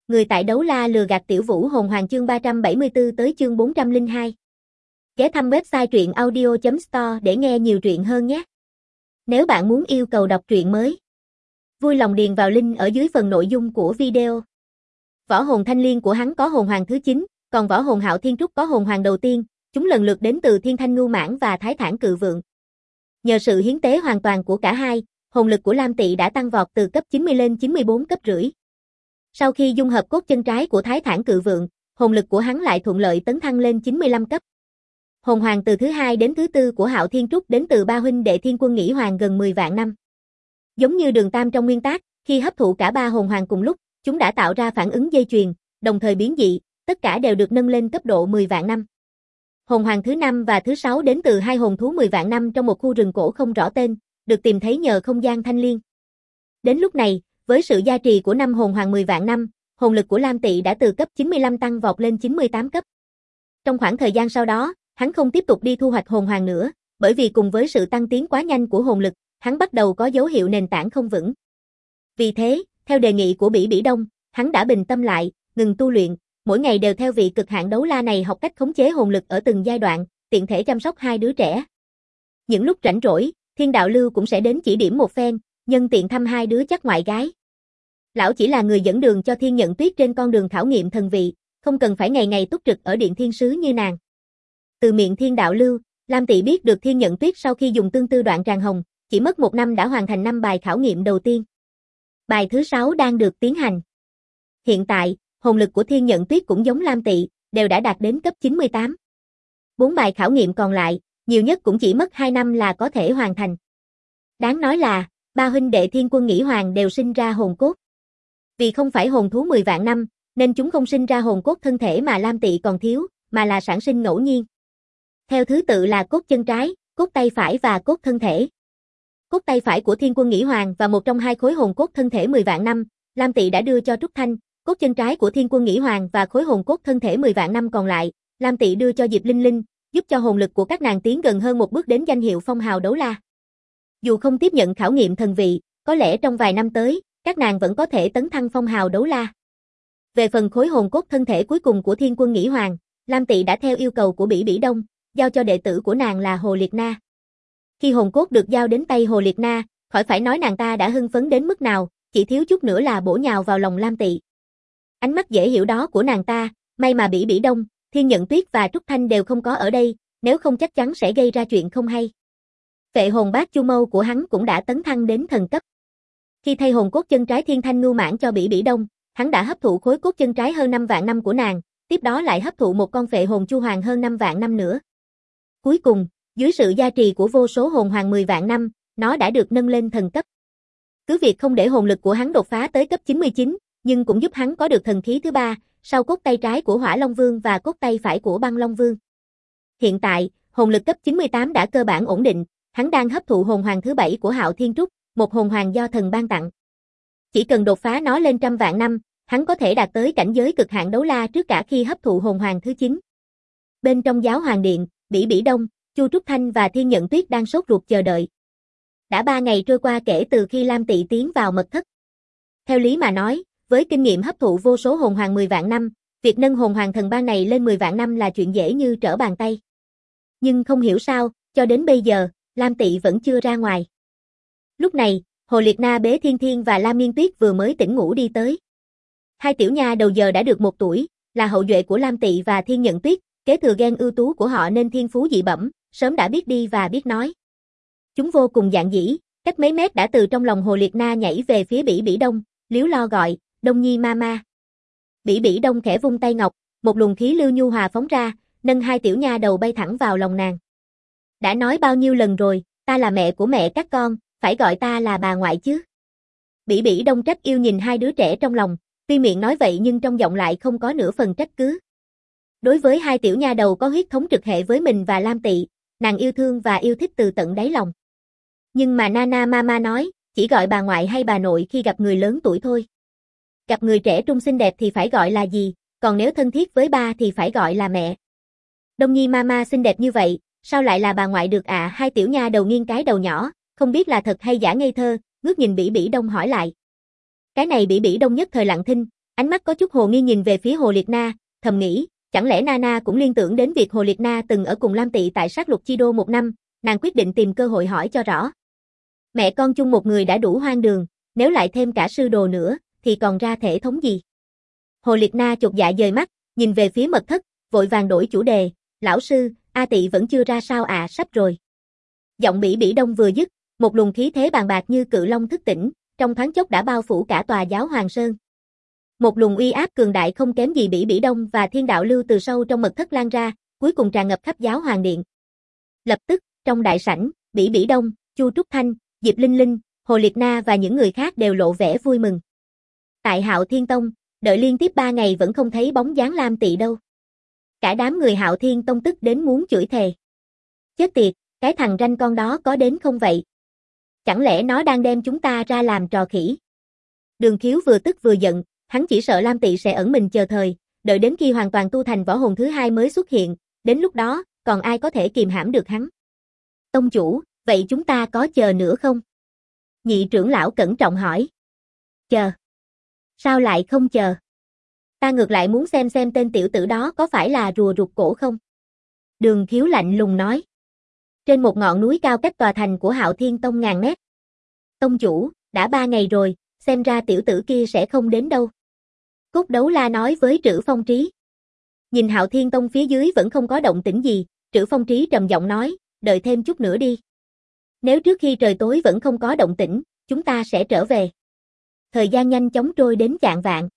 Người tại đấu la lừa gạt Tiểu Vũ hồn hoàng chương 374 tới chương 402. Ghé thăm website truyện audio.store để nghe nhiều truyện hơn nhé. Nếu bạn muốn yêu cầu đọc truyện mới, vui lòng điền vào link ở dưới phần nội dung của video. Võ hồn Thanh Liên của hắn có hồn hoàng thứ 9, còn võ hồn Hạo Thiên Trúc có hồn hoàng đầu tiên, chúng lần lượt đến từ Thiên Thanh Ngưu Mãng và Thái Thản Cự Vượng. Nhờ sự hiến tế hoàn toàn của cả hai, hồn lực của Lam Tị đã tăng vọt từ cấp 90 lên 94 cấp rưỡi. Sau khi dung hợp cốt chân trái của Thái Thản Cự Vượng, hồn lực của hắn lại thuận lợi tấn thăng lên 95 cấp. Hồn hoàng từ thứ 2 đến thứ 4 của Hạo Thiên Trúc đến từ ba huynh đệ Thiên Quân Nghĩ Hoàng gần 10 vạn năm. Giống như Đường Tam trong nguyên tác, khi hấp thụ cả ba hồn hoàng cùng lúc, chúng đã tạo ra phản ứng dây chuyền, đồng thời biến dị, tất cả đều được nâng lên cấp độ 10 vạn năm. Hồn hoàng thứ 5 và thứ 6 đến từ hai hồn thú 10 vạn năm trong một khu rừng cổ không rõ tên, được tìm thấy nhờ không gian thanh liên. Đến lúc này, với sự gia trì của năm hồn hoàng 10 vạn năm, hồn lực của Lam Tị đã từ cấp 95 tăng vọt lên 98 cấp. Trong khoảng thời gian sau đó, hắn không tiếp tục đi thu hoạch hồn hoàng nữa, bởi vì cùng với sự tăng tiến quá nhanh của hồn lực, hắn bắt đầu có dấu hiệu nền tảng không vững. Vì thế, theo đề nghị của Bỉ Bỉ Đông, hắn đã bình tâm lại, ngừng tu luyện, mỗi ngày đều theo vị cực hạn đấu la này học cách khống chế hồn lực ở từng giai đoạn, tiện thể chăm sóc hai đứa trẻ. Những lúc rảnh rỗi, Thiên Đạo Lưu cũng sẽ đến chỉ điểm một phen, nhân tiện thăm hai đứa chắc ngoại gái. Lão chỉ là người dẫn đường cho Thiên Nhận Tuyết trên con đường khảo nghiệm thần vị, không cần phải ngày ngày túc trực ở điện thiên sứ như nàng. Từ miệng Thiên Đạo Lưu, Lam Tị biết được Thiên Nhận Tuyết sau khi dùng tương tư đoạn tràng hồng, chỉ mất 1 năm đã hoàn thành 5 bài khảo nghiệm đầu tiên. Bài thứ 6 đang được tiến hành. Hiện tại, hồn lực của Thiên Nhận Tuyết cũng giống Lam Tị, đều đã đạt đến cấp 98. 4 bài khảo nghiệm còn lại, nhiều nhất cũng chỉ mất 2 năm là có thể hoàn thành. Đáng nói là, ba huynh đệ Thiên Quân Nghĩ Hoàng đều sinh ra hồn cốt. Vì không phải hồn thú 10 vạn năm, nên chúng không sinh ra hồn cốt thân thể mà Lam Tị còn thiếu, mà là sản sinh ngẫu nhiên. Theo thứ tự là cốt chân trái, cốt tay phải và cốt thân thể. Cốt tay phải của Thiên Quân Nghĩ Hoàng và một trong hai khối hồn cốt thân thể 10 vạn năm, Lam Tị đã đưa cho Trúc Thanh, cốt chân trái của Thiên Quân Nghĩ Hoàng và khối hồn cốt thân thể 10 vạn năm còn lại, Lam Tị đưa cho Diệp Linh Linh, giúp cho hồn lực của các nàng tiến gần hơn một bước đến danh hiệu phong hào đấu la. Dù không tiếp nhận khảo nghiệm thần vị, có lẽ trong vài năm tới, các nàng vẫn có thể tấn thăng phong hào đấu la. Về phần khối hồn cốt thân thể cuối cùng của Thiên Quân Nghĩ Hoàng, Lam Tị đã theo yêu cầu của Bỉ Bỉ Đông, giao cho đệ tử của nàng là Hồ Liệt Na. Khi hồn cốt được giao đến tay Hồ Liệt Na, khỏi phải nói nàng ta đã hưng phấn đến mức nào, chỉ thiếu chút nữa là bổ nhào vào lòng Lam Tị. Ánh mắt dễ hiểu đó của nàng ta, may mà Bỉ Bỉ Đông, Thiên Nhận Tuyết và Trúc Thanh đều không có ở đây, nếu không chắc chắn sẽ gây ra chuyện không hay. Vệ hồn bát chu mâu của hắn cũng đã tấn thăng đến thần cấp. Khi thay hồn cốt chân trái Thiên Thanh Ngưu Mãng cho Bỉ Bỉ Đông, hắn đã hấp thụ khối cốt chân trái hơn 5 vạn năm của nàng, tiếp đó lại hấp thụ một con phệ hồn chu hoàng hơn 5 vạn năm nữa. Cuối cùng, dưới sự gia trì của vô số hồn hoàng 10 vạn năm, nó đã được nâng lên thần cấp. Cứ việc không để hồn lực của hắn đột phá tới cấp 99, nhưng cũng giúp hắn có được thần khí thứ 3, sau cốt tay trái của Hỏa Long Vương và cốt tay phải của Băng Long Vương. Hiện tại, hồn lực cấp 98 đã cơ bản ổn định, hắn đang hấp thụ hồn hoàng thứ 7 của Hạo Thiên Trúc, một hồn hoàng do thần ban tặng. Chỉ cần đột phá nó lên trăm vạn năm, hắn có thể đạt tới cảnh giới cực hạn đấu la trước cả khi hấp thụ hồn hoàng thứ 9. Bên trong Giáo Hoàng Điện, Bỉ Bỉ Đông, Chu Trúc Thanh và Thiên Nhận Tuyết đang sốt ruột chờ đợi. Đã 3 ngày trôi qua kể từ khi Lam Tị tiến vào mật thất. Theo lý mà nói, với kinh nghiệm hấp thụ vô số hồn hoàng 10 vạn năm, việc nâng hồn hoàng thần ban này lên 10 vạn năm là chuyện dễ như trở bàn tay. Nhưng không hiểu sao, cho đến bây giờ, Lam Tị vẫn chưa ra ngoài. Lúc này, Hồ Liệt Na bế Thiên Thiên và Lam Nghiên Tuyết vừa mới tỉnh ngủ đi tới. Hai tiểu nha đầu giờ đã được 1 tuổi, là hậu duệ của Lam Tị và Thiên Nhận Tuyết, kế thừa gen ưu tú của họ nên thiên phú dị bẩm, sớm đã biết đi và biết nói. Chúng vô cùng dạn dĩ, cách mấy mét đã từ trong lòng Hồ Liệt Na nhảy về phía Bỉ Bỉ Đông, líu lo gọi, Đông Nhi mama. Bỉ Bỉ Đông khẽ vung tay ngọc, một luồng khí lưu nhu hòa phóng ra, nâng hai tiểu nha đầu bay thẳng vào lòng nàng. Đã nói bao nhiêu lần rồi, ta là mẹ của mẹ các con, phải gọi ta là bà ngoại chứ. Bỉ Bỉ Đông trách yêu nhìn hai đứa trẻ trong lòng, tuy miệng nói vậy nhưng trong giọng lại không có nửa phần trách cứ. Đối với hai tiểu nha đầu có huyết thống trực hệ với mình và Lam Tị, nàng yêu thương và yêu thích từ tận đáy lòng. Nhưng mà Nana Mama nói, chỉ gọi bà ngoại hay bà nội khi gặp người lớn tuổi thôi. Gặp người trẻ trung xinh đẹp thì phải gọi là gì, còn nếu thân thiết với ba thì phải gọi là mẹ. Đông Nhi Mama xinh đẹp như vậy, sao lại là bà ngoại được ạ? Hai tiểu nha đầu nghiêng cái đầu nhỏ, không biết là thật hay giả ngây thơ, ngước nhìn Bỉ Bỉ Đông hỏi lại. Cái này Bỉ Bỉ Đông nhất thời lặng thinh, Ánh mắt có chút hồ nghi nhìn về phía Hồ Liệt Na, thầm nghĩ, chẳng lẽ Nana cũng liên tưởng đến việc Hồ Liệt Na từng ở cùng Lam Tị tại sát lục chi đô 1 năm, nàng quyết định tìm cơ hội hỏi cho rõ. Mẹ con chung một người đã đủ hoang đường, nếu lại thêm cả sư đồ nữa, thì còn ra thể thống gì? Hồ Liệt Na chột dạ dời mắt, nhìn về phía mật thất, vội vàng đổi chủ đề, lão sư, A Tị vẫn chưa ra sao à, sắp rồi. Giọng Bỉ Bỉ Đông vừa dứt, một luồng khí thế bàn bạc như cự long thức tỉnh, trong thoáng chốc đã bao phủ cả tòa giáo Hoàng Sơn. Một luồng uy áp cường đại không kém gì Bỉ Bỉ Đông và Thiên Đạo Lưu từ sâu trong mật thất lan ra, cuối cùng tràn ngập khắp giáo Hoàng Điện. Lập tức, trong đại sảnh, Bỉ Bỉ Đông, Chu Trúc Thanh, Diệp Linh Linh, Hồ Liệt Na và những người khác đều lộ vẻ vui mừng. Tại Hạo Thiên Tông, đợi liên tiếp 3 ngày vẫn không thấy bóng dáng Lam Tị đâu. Cả đám người Hạo Thiên Tông tức đến muốn chửi thề. Chết tiệt, cái thằng ranh con đó có đến không vậy? Chẳng lẽ nó đang đem chúng ta ra làm trò khỉ? Đường Khiếu vừa tức vừa giận, hắn chỉ sợ Lam Tị sẽ ẩn mình chờ thời, đợi đến khi hoàn toàn tu thành võ hồn thứ 2 mới xuất hiện, đến lúc đó, còn ai có thể kìm hãm được hắn? Tông chủ, vậy chúng ta có chờ nữa không? Nhị trưởng lão cẩn trọng hỏi. Chờ? Sao lại không chờ? Ta ngược lại muốn xem tên tiểu tử đó có phải là rùa rụt cổ không? Đường Khiếu lạnh lùng nói. Trên một ngọn núi cao cách tòa thành của Hạo Thiên Tông ngàn mét. Tông chủ, đã 3 ngày rồi, xem ra tiểu tử kia sẽ không đến đâu. Cốt Đấu La nói với Trữ Phong Trí. Nhìn Hạo Thiên Tông phía dưới vẫn không có động tĩnh gì, Trữ Phong Trí trầm giọng nói, đợi thêm chút nữa đi. Nếu trước khi trời tối vẫn không có động tĩnh, chúng ta sẽ trở về. Thời gian nhanh chóng trôi đến chạng vạng.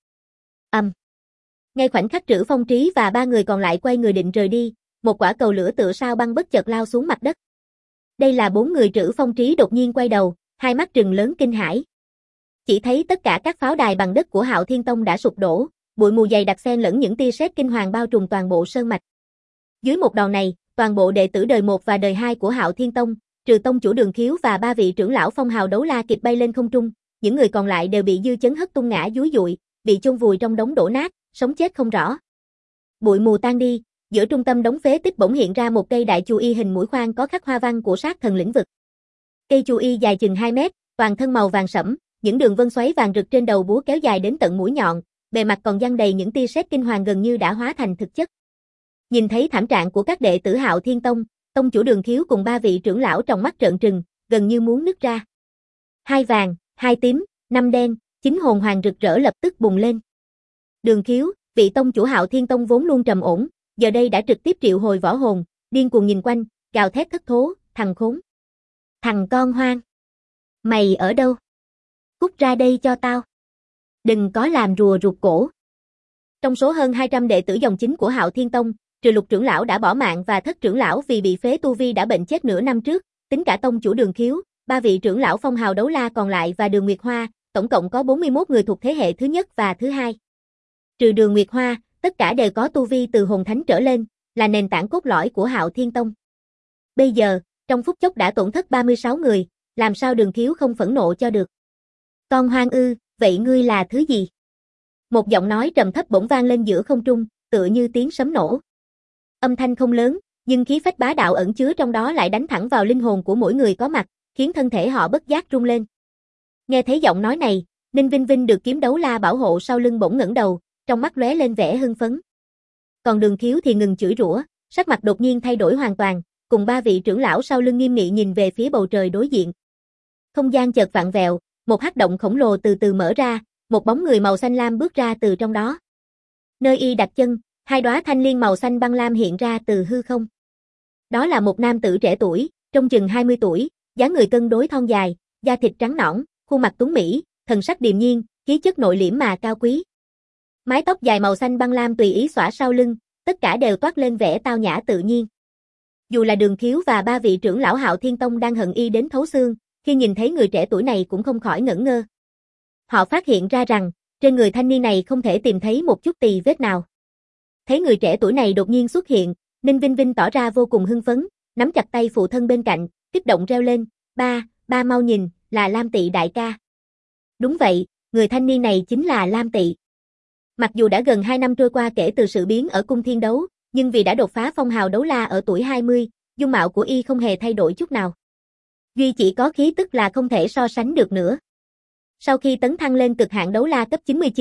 Ngay khoảnh khắc Trữ Phong Trí và 3 người còn lại quay người định rời đi, một quả cầu lửa tựa sao băng bất chợt lao xuống mặt đất. Đây là 4 người. Trữ Phong Trí đột nhiên quay đầu, hai mắt trừng lớn kinh hãi. Chỉ thấy tất cả các pháo đài bằng đất của Hạo Thiên Tông đã sụp đổ, bụi mù dày đặc xen lẫn những tia sét kinh hoàng bao trùm toàn bộ sơn mạch. Dưới một đòn này, toàn bộ đệ tử đời 1 và đời 2 của Hạo Thiên Tông, trừ tông chủ Đường Khiếu và 3 vị trưởng lão phong hào đấu la kịp bay lên không trung, những người còn lại đều bị dư chấn hất tung ngã dúi dụi, bị chôn vùi trong đống đổ nát, sống chết không rõ. Bụi mù tan đi, giữa trung tâm đống phế tích bỗng hiện ra một cây đại chu y hình mũi khoan có khắc hoa văn của sát thần lĩnh vực. Cây chu y dài chừng 2 mét, toàn thân màu vàng sẫm, những đường vân xoáy vàng rực trên đầu búa kéo dài đến tận mũi nhọn, bề mặt còn giăng đầy những tia sét kinh hoàng gần như đã hóa thành thực chất. Nhìn thấy thảm trạng của các đệ tử Hạo Thiên Tông, tông chủ Đường Khiếu cùng 3 vị trưởng lão trong mắt trợn trừng, gần như muốn nứt ra. 2 vàng, 2 tím, 5 đen, 9 hồn hoàng rực rỡ lập tức bùng lên. Đường Khiếu, vị tông chủ Hạo Thiên Tông vốn luôn trầm ổn, giờ đây đã trực tiếp triệu hồi võ hồn, điên cuồng nhìn quanh, gào thét thất thố, thằng khốn. Thằng con hoang. Mày ở đâu? Cút ra đây cho tao. Đừng có làm rùa rụt cổ. Trong số hơn 200 đệ tử dòng chính của Hạo Thiên Tông, trừ Lục trưởng lão đã bỏ mạng và Thất trưởng lão vì bị phế tu vi đã bệnh chết nửa năm trước, tính cả tông chủ Đường Khiếu, 3 vị trưởng lão phong hào đấu la còn lại và Đường Nguyệt Hoa, tổng cộng có 41 người thuộc thế hệ thứ nhất và thứ hai. Trừ Đường Nguyệt Hoa, tất cả đều có tu vi từ hồn thánh trở lên, là nền tảng cốt lõi của Hạo Thiên Tông. Bây giờ, trong phút chốc đã tổn thất 36 người, làm sao Đường Khiếu không phẫn nộ cho được. Con hoang ư, vậy ngươi là thứ gì? Một giọng nói trầm thấp bỗng vang lên giữa không trung, tựa như tiếng sấm nổ. Âm thanh không lớn, nhưng khí phách bá đạo ẩn chứa trong đó lại đánh thẳng vào linh hồn của mỗi người có mặt, khiến thân thể họ bất giác rung lên. Nghe thấy giọng nói này, Ninh Vinh Vinh được kiếm đấu la bảo hộ sau lưng bỗng ngẩng đầu, trong mắt lóe lên vẻ hưng phấn. Còn Đường Khiếu thì ngừng chửi rủa, sắc mặt đột nhiên thay đổi hoàn toàn, cùng 3 vị trưởng lão sau lưng nghiêm nghị nhìn về phía bầu trời đối diện. Không gian chợt vặn vẹo, một hắc động khổng lồ từ từ mở ra, một bóng người màu xanh lam bước ra từ trong đó. Nơi y đặt chân, 2 đóa thanh liên màu xanh băng lam hiện ra từ hư không. Đó là một nam tử trẻ tuổi, trông chừng 20 tuổi, dáng người cân đối thon dài, da thịt trắng nõn, khuôn mặt tuấn mỹ, thần sắc điềm nhiên, khí chất nội liễm mà cao quý. Mái tóc dài màu xanh băng lam tùy ý xõa sau lưng, tất cả đều toát lên vẻ tao nhã tự nhiên. Dù là Đường Khiếu và 3 vị trưởng lão Hạo Thiên Tông đang hận y đến thấu xương, khi nhìn thấy người trẻ tuổi này cũng không khỏi ngẩn ngơ. Họ phát hiện ra rằng, trên người thanh niên này không thể tìm thấy một chút tì vết nào. Thấy người trẻ tuổi này đột nhiên xuất hiện, Ninh Vinh Vinh tỏ ra vô cùng hưng phấn, nắm chặt tay phụ thân bên cạnh, kích động reo lên, ba mau nhìn, là Lam Tị đại ca. Đúng vậy, người thanh niên này chính là Lam Tị. Mặc dù đã gần 2 năm trôi qua kể từ sự biến ở cung thiên đấu, nhưng vì đã đột phá phong hào đấu la ở tuổi 20, dung mạo của y không hề thay đổi chút nào. Duy chỉ có khí tức là không thể so sánh được nữa. Sau khi tấn thăng lên cực hạn đấu la cấp 99,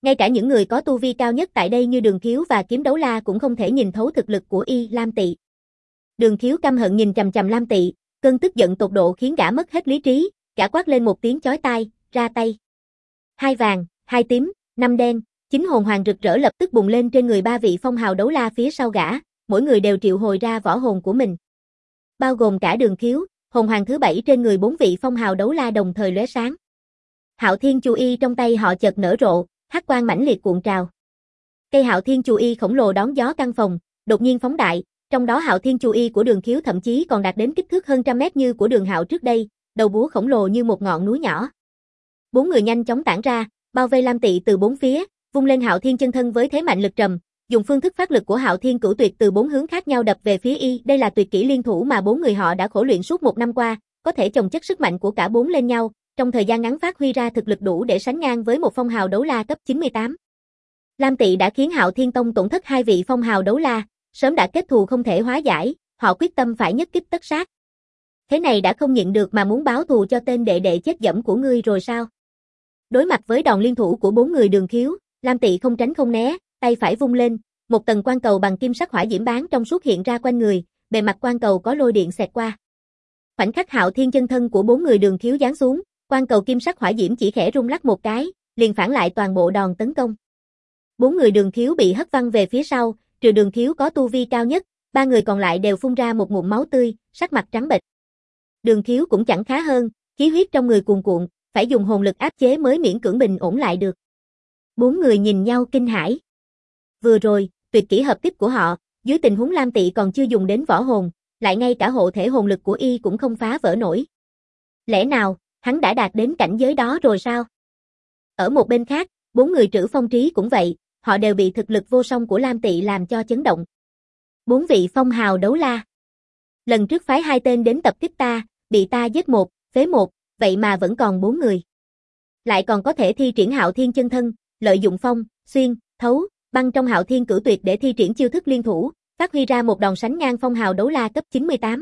Ngay cả những người có tu vi cao nhất tại đây như Đường Khiếu và Kiếm Đấu La cũng không thể nhìn thấu thực lực của Lam Tị. Đường Khiếu căm hận nhìn chằm chằm Lam Tị, cơn tức giận tột độ khiến gã mất hết lý trí, gã quát lên một tiếng chói tai, ra tay. 2 vàng, 2 tím, 5 đen, 9 hồn hoàng rực rỡ lập tức bùng lên trên người 3 vị phong hào đấu la phía sau gã, mỗi người đều triệu hồi ra võ hồn của mình. Bao gồm cả Đường Khiếu, hồn hoàng thứ 7 trên người 4 vị phong hào đấu la đồng thời lóe sáng. Hạo Thiên Chu Y trong tay họ chợt nở rộ, hắc quang mãnh liệt cuộn trào. Cây Hạo Thiên Chu Y khổng lồ đón gió căn phòng, đột nhiên phóng đại, trong đó Hạo Thiên Chu Y của Đường Khiếu thậm chí còn đạt đến kích thước hơn trăm mét như của Đường Hạo trước đây, đầu búa khổng lồ như một ngọn núi nhỏ. 4 người nhanh chóng tản ra, bao vây Lam Tị từ 4 phía, vung lên Hạo Thiên chân thân với thế mạnh lực trầm, dùng phương thức phát lực của Hạo Thiên Cửu Tuyệt từ 4 hướng khác nhau đập về phía đây là tuyệt kỹ liên thủ mà 4 người họ đã khổ luyện suốt 1 năm qua, có thể chồng chất sức mạnh của cả 4 lên nhau, trong thời gian ngắn phát huy ra thực lực đủ để sánh ngang với một phong hào đấu la cấp 98. Lam Tị đã khiến Hạo Thiên Tông tổn thất 2 vị phong hào đấu la, sớm đã kết thù không thể hóa giải, họ quyết tâm phải nhất kích tất sát. Thế này đã không nhịn được mà muốn báo thù cho tên đệ đệ chết dẫm của ngươi rồi sao? Đối mặt với đòn liên thủ của 4 người Đường Khiếu, Lam Tị không tránh không né, tay phải vung lên, một tầng quang cầu bằng kim sắc hỏa diễm bán trong suốt hiện ra quanh người, bề mặt quang cầu có lôi điện xẹt qua. Khoảnh khắc Hạo Thiên chân thân của 4 người Đường Khiếu giáng xuống, quang cầu kim sắc hỏa diễm chỉ khẽ rung lắc một cái, liền phản lại toàn bộ đòn tấn công. 4 người Đường Khiếu bị hất văng về phía sau, trừ Đường Khiếu có tu vi cao nhất, 3 người còn lại đều phun ra một ngụm máu tươi, sắc mặt trắng bệch. Đường Khiếu cũng chẳng khá hơn, khí huyết trong người cuồn cuộn, phải dùng hồn lực áp chế mới miễn cưỡng bình ổn lại được. 4 người nhìn nhau kinh hãi. Vừa rồi, tuyệt kỹ hợp tiếp của họ, dưới tình huống Lam Tị còn chưa dùng đến võ hồn, lại ngay cả hộ thể hồn lực của cũng không phá vỡ nổi. Lẽ nào, hắn đã đạt đến cảnh giới đó rồi sao? Ở một bên khác, 4 người Trữ Phong Trí cũng vậy, họ đều bị thực lực vô song của Lam Tị làm cho chấn động. 4 vị phong hào đấu la. Lần trước phái 2 tên đến tập kích ta, bị ta giết 1, phế 1, vậy mà vẫn còn 4 người. Lại còn có thể thi triển Hạo Thiên chân thân, lợi dụng phong, xuyên, thấu, băng trong Hạo Thiên Cửu Tuyệt để thi triển chiêu thức liên thủ, phát huy ra một đòn sánh ngang phong hào đấu la cấp 98.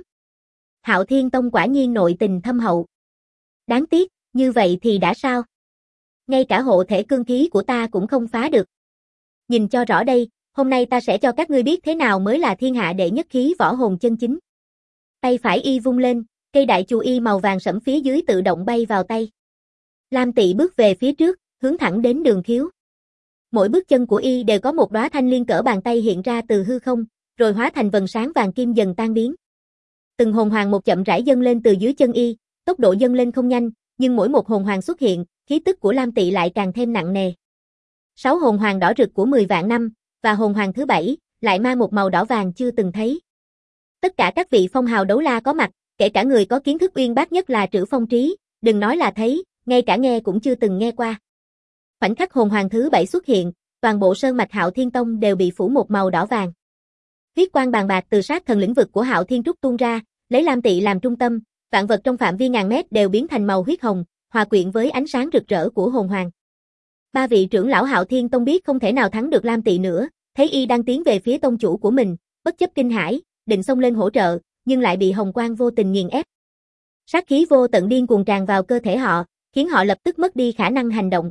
Hạo Thiên Tông quả nhiên nội tình thâm hậu. Đáng tiếc, như vậy thì đã sao? Ngay cả hộ thể cương khí của ta cũng không phá được. Nhìn cho rõ đây, hôm nay ta sẽ cho các ngươi biết thế nào mới là thiên hạ đệ nhất khí võ hồn chân chính. Tay phải vung lên, cây đại chu màu vàng sẫm phía dưới tự động bay vào tay. Lam Tị bước về phía trước, hướng thẳng đến Đường Khiếu. Mỗi bước chân của đều có một đóa thanh liên cỡ bàn tay hiện ra từ hư không, rồi hóa thành vầng sáng vàng kim dần tan biến. Từng hồn hoàng một chậm rãi dâng lên từ dưới chân tốc độ dâng lên không nhanh, nhưng mỗi một hồn hoàng xuất hiện, khí tức của Lam Tị lại càng thêm nặng nề. 6 hồn hoàng đỏ rực của 10 vạn năm, và hồn hoàng thứ 7, lại mang một màu đỏ vàng chưa từng thấy. Tất cả các vị phong hào đấu la có mặt, kể cả người có kiến thức uyên bác nhất là Trữ Phong Trí, đừng nói là thấy, ngay cả nghe cũng chưa từng nghe qua. Khoảnh khắc hồn hoàng thứ 7 xuất hiện, toàn bộ sơn mạch Hạo Thiên Tông đều bị phủ một màu đỏ vàng. Huyết quang bàn bạc từ sát thần lĩnh vực của Hạo Thiên Trúc tuôn ra, lấy Lam Tị làm trung tâm, vạn vật trong phạm vi ngàn mét đều biến thành màu huyết hồng, hòa quyện với ánh sáng rực rỡ của hồn hoàng. 3 vị trưởng lão Hạo Thiên Tông biết không thể nào thắng được Lam Tị nữa, thấy đang tiến về phía tông chủ của mình, bất chấp kinh hãi, định xông lên hỗ trợ, nhưng lại bị hồng quang vô tình nghiền ép. Sát khí vô tận điên cuồng tràn vào cơ thể họ, khiến họ lập tức mất đi khả năng hành động.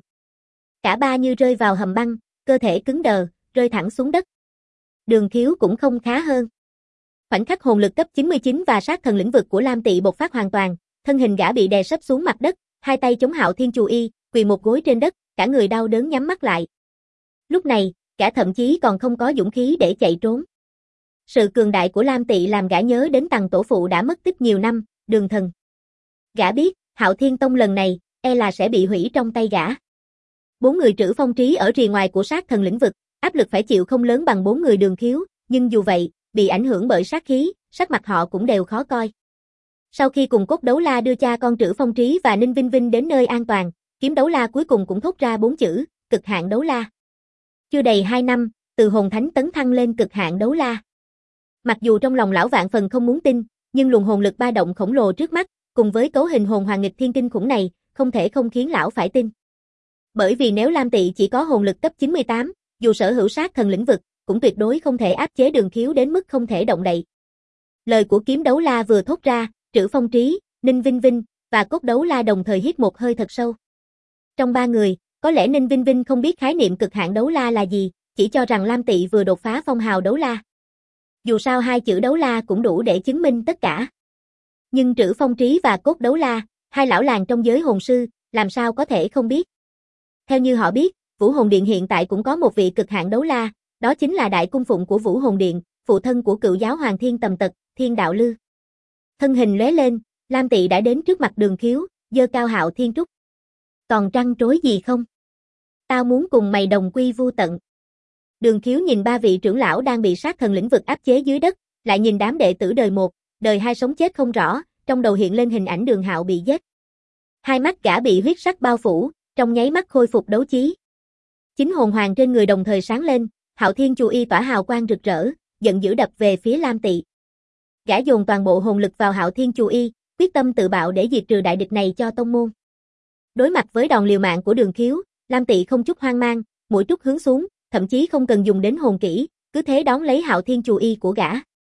Cả ba như rơi vào hầm băng, cơ thể cứng đờ, rơi thẳng xuống đất. Đường Khiếu cũng không khá hơn. Khoảnh khắc hồn lực cấp 99 và sát thần lĩnh vực của Lam Tị bộc phát hoàn toàn, thân hình gã bị đè sấp xuống mặt đất, hai tay chống Hạo Thiên Chu quỳ một gối trên đất, cả người đau đớn nhắm mắt lại. Lúc này, gã thậm chí còn không có dũng khí để chạy trốn. Sự cường đại của Lam Tị làm gã nhớ đến Tằng tổ phụ đã mất tích nhiều năm, Đường Thần. Gã biết, Hạo Thiên Tông lần này, là sẽ bị hủy trong tay gã. 4 người Trữ Phong Trí ở rìa ngoài của sát thần lĩnh vực, áp lực phải chịu không lớn bằng 4 người Đường Khiếu, nhưng dù vậy, bị ảnh hưởng bởi sát khí, sắc mặt họ cũng đều khó coi. Sau khi cùng Cốt Đấu La đưa cha con Trữ Phong Trí và Ninh Vinh Vinh đến nơi an toàn, Kiếm Đấu La cuối cùng cũng thốt ra 4 chữ, Cực Hạn Đấu La. Chưa đầy 2 năm, từ hồn thánh tấn thăng lên Cực Hạn Đấu La. Mặc dù trong lòng lão vạn phần không muốn tin, nhưng luồng hồn lực ba động khổng lồ trước mắt, cùng với cấu hình hồn hoàng nghịch thiên kinh khủng này, không thể không khiến lão phải tin. Bởi vì nếu Lam Tị chỉ có hồn lực cấp 98, dù sở hữu sát thần lĩnh vực, cũng tuyệt đối không thể áp chế Đường Khiếu đến mức không thể động đậy. Lời của Kiếm Đấu La vừa thốt ra, Trữ Phong Trí, Ninh Vinh Vinh và Cốt Đấu La đồng thời hít một hơi thật sâu. Trong 3 người, Có lẽ Ninh Vinh Vinh không biết khái niệm cực hạn đấu la là gì, chỉ cho rằng Lam Tị vừa đột phá phong hào đấu la. Dù sao hai chữ đấu la cũng đủ để chứng minh tất cả. Nhưng Trữ Phong Trí và Cốt Đấu La, hai lão làng trong giới hồn sư, làm sao có thể không biết. Theo như họ biết, Vũ Hồn Điện hiện tại cũng có một vị cực hạn đấu la, đó chính là đại cung phụng của Vũ Hồn Điện, phụ thân của cựu giáo hoàng Thiên Tầm Tật, Thiên Đạo Lư. Thân hình lóe lên, Lam Tị đã đến trước mặt Đường Khiếu, giơ cao Hạo Thiên Trúc. Còn trăn trối gì không? Tao muốn cùng mày đồng quy vu tận. Đường Khiếu nhìn ba vị trưởng lão đang bị sát thần lĩnh vực áp chế dưới đất, lại nhìn đám đệ tử đời 1, đời 2 sống chết không rõ, trong đầu hiện lên hình ảnh Đường Hạo bị giết. Hai mắt gã bị huyết sắc bao phủ, trong nháy mắt khôi phục đấu trí. Chính hồn hoàng trên người đồng thời sáng lên, Hạo Thiên Chu Y tỏa hào quang rực rỡ, giận dữ đập về phía Lam Tị. Gã dồn toàn bộ hồn lực vào Hạo Thiên Chu Y, quyết tâm tự bạo để diệt trừ đại địch này cho tông môn. Đối mặt với đòn liều mạng của Đường Khiếu, Lam Tị không chút hoang mang, mũi trúc hướng xuống, thậm chí không cần dùng đến hồn kỹ, cứ thế đón lấy Hạo Thiên Chu Y của gã.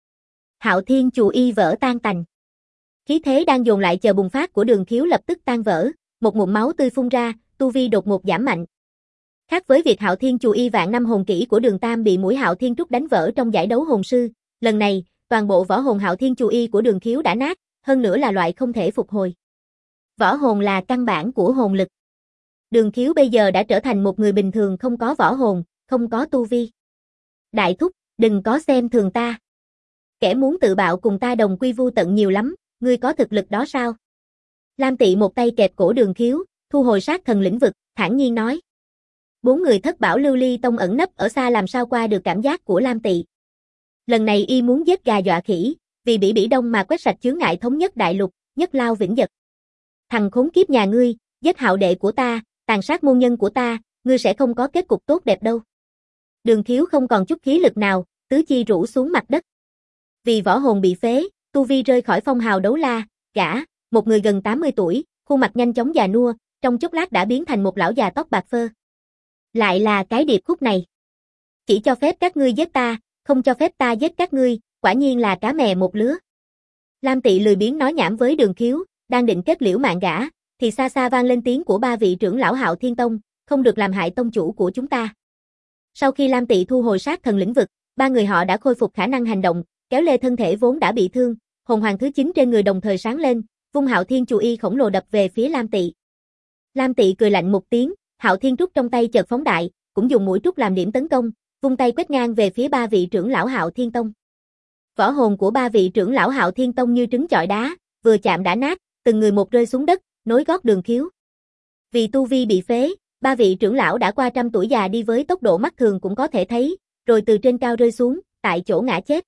Hạo Thiên Chu Y vỡ tan tành. Khí thế đang dồn lại chờ bùng phát của Đường Khiếu lập tức tan vỡ, một ngụm máu tươi phun ra, tu vi đột ngột giảm mạnh. Khác với việc Hạo Thiên Chu Y vạn năm hồn kỹ của Đường Tam bị mũi Hạo Thiên Trúc đánh vỡ trong giải đấu hồn sư, lần này, toàn bộ võ hồn Hạo Thiên Chu Y của Đường Khiếu đã nát, hơn nữa là loại không thể phục hồi. Võ hồn là căn bản của hồn lực. Đường Khiếu bây giờ đã trở thành một người bình thường không có võ hồn, không có tu vi. Đại thúc, đừng có xem thường ta. Kẻ muốn tự bạo cùng ta đồng quy vu tận nhiều lắm, ngươi có thực lực đó sao? Lam Tị một tay kẹp cổ Đường Khiếu, thu hồi sát thần lĩnh vực, thản nhiên nói. Bốn người Thất Bảo Lưu Ly Tông ẩn nấp ở xa làm sao qua được cảm giác của Lam Tị. Lần này y muốn giết gà dọa khỉ, vì Bỉ Đông mà quét sạch chướng ngại thống nhất đại lục, nhất lao vĩnh giật. Thằng khốn kiếp nhà ngươi, giết hạo đệ của ta, tàn sát môn nhân của ta, ngươi sẽ không có kết cục tốt đẹp đâu. Đường Khiếu không còn chút khí lực nào, tứ chi rũ xuống mặt đất. Vì võ hồn bị phế, tu vi rơi khỏi phong hào đấu la, gã, một người gần 80 tuổi, khuôn mặt nhanh chóng già nua, trong chốc lát đã biến thành một lão già tóc bạc phơ. Lại là cái điệp khúc này. Chỉ cho phép các ngươi giết ta, không cho phép ta giết các ngươi, quả nhiên là cá mè một lứa. Lam Tị lười biếng nói nhảm với Đường Khiếu, đang định kết liễu mạng gã, thì xa xa vang lên tiếng của ba vị trưởng lão Hạo Thiên Tông, không được làm hại tông chủ của chúng ta. Sau khi Lam Tị thu hồi sát thần lĩnh vực, ba người họ đã khôi phục khả năng hành động, kéo lê thân thể vốn đã bị thương, hồn hoàng thứ 9 trên người đồng thời sáng lên, vung Hạo Thiên Chu Y khổng lồ đập về phía Lam Tị. Lam Tị cười lạnh một tiếng, Hạo Thiên Trúc trong tay chợt phóng đại, cũng dùng mũi trúc làm điểm tấn công, vung tay quét ngang về phía ba vị trưởng lão Hạo Thiên Tông. Võ hồn của ba vị trưởng lão Hạo Thiên Tông như trứng chọi đá, vừa chạm đã nát, từng người một rơi xuống đất, nối gót Đường Khiếu. Vì tu vi bị phế, ba vị trưởng lão đã qua 100 tuổi già đi với tốc độ mắt thường cũng có thể thấy, rồi từ trên cao rơi xuống, tại chỗ ngã chết.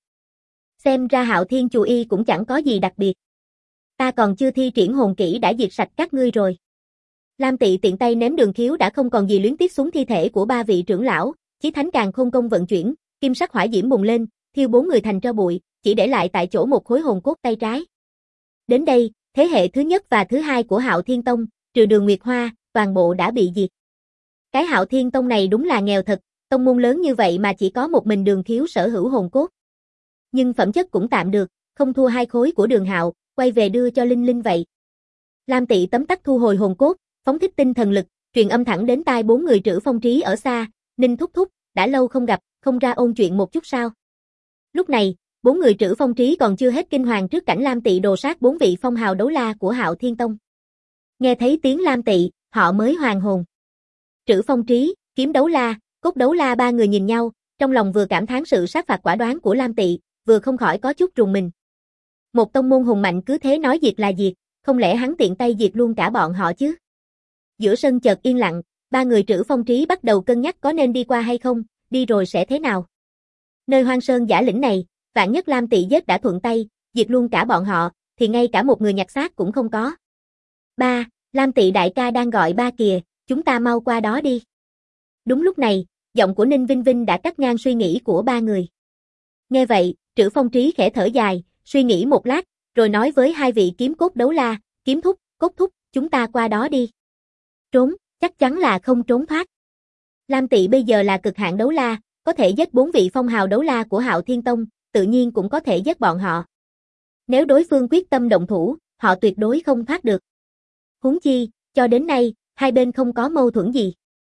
Xem ra Hạo Thiên Chu Y cũng chẳng có gì đặc biệt. Ta còn chưa thi triển hồn kỹ đã diệt sạch các ngươi rồi. Lam Tị tiện tay ném Đường Khiếu đã không còn gì luyến tiếc xuống thi thể của ba vị trưởng lão, Chí Thánh Càn Khôn Công vận chuyển, kim sắc hỏa diễm bùng lên, thiêu bốn người thành tro bụi, chỉ để lại tại chỗ một khối hồn cốt tay trái. Đến đây, thế hệ thứ nhất và thứ hai của Hạo Thiên Tông, trừ Đường Nguyệt Hoa, toàn bộ đã bị diệt. Cái Hạo Thiên Tông này đúng là nghèo thật, tông môn lớn như vậy mà chỉ có một mình Đường Khiếu sở hữu hồn cốt. Nhưng phẩm chất cũng tạm được, không thua hai khối của Đường Hạo, quay về đưa cho Linh Linh vậy. Lam Tị tấm tắc thu hồi hồn cốt, phóng thích tinh thần lực, truyền âm thẳng đến tai bốn người Trữ Phong Trí ở xa, Ninh thúc thúc, đã lâu không gặp, không ra ôn chuyện một chút sao? Lúc này, bốn người Trữ Phong Trí còn chưa hết kinh hoàng trước cảnh Lam Tị đồ sát bốn vị phong hào đấu la của Hạo Thiên Tông. Nghe thấy tiếng Lam Tị, họ mới hoàn hồn. Trữ Phong Trí, Kiếm Đấu La, Cốt Đấu La ba người nhìn nhau, trong lòng vừa cảm thán sự sát phạt quả đoán của Lam Tị, vừa không khỏi có chút rùng mình. Một tông môn hùng mạnh cứ thế nói diệt là diệt, không lẽ hắn tiện tay diệt luôn cả bọn họ chứ? Giữa sân chợt yên lặng, ba người Trữ Phong Trí bắt đầu cân nhắc có nên đi qua hay không, đi rồi sẽ thế nào. Nơi hoang sơn giả lĩnh này, vạn nhất Lam Tị giết đã thuận tay, diệt luôn cả bọn họ, thì ngay cả một người nhặt xác cũng không có. Ba, Lam Tị đại ca đang gọi ba kìa, chúng ta mau qua đó đi. Đúng lúc này, giọng của Ninh Vinh Vinh đã cắt ngang suy nghĩ của ba người. Nghe vậy, Trữ Phong Trí khẽ thở dài, suy nghĩ một lát, rồi nói với hai vị kiếm cốt đấu la, Kiếm thúc, Cốt thúc, chúng ta qua đó đi. Trốn, chắc chắn là không trốn thoát. Lam Tị bây giờ là cực hạn đấu la, có thể giết 4 vị phong hào đấu la của Hạo Thiên Tông, tự nhiên cũng có thể giết bọn họ. Nếu đối phương quyết tâm động thủ, họ tuyệt đối không thoát được. Huống chi, cho đến nay, hai bên không có mâu thuẫn gì.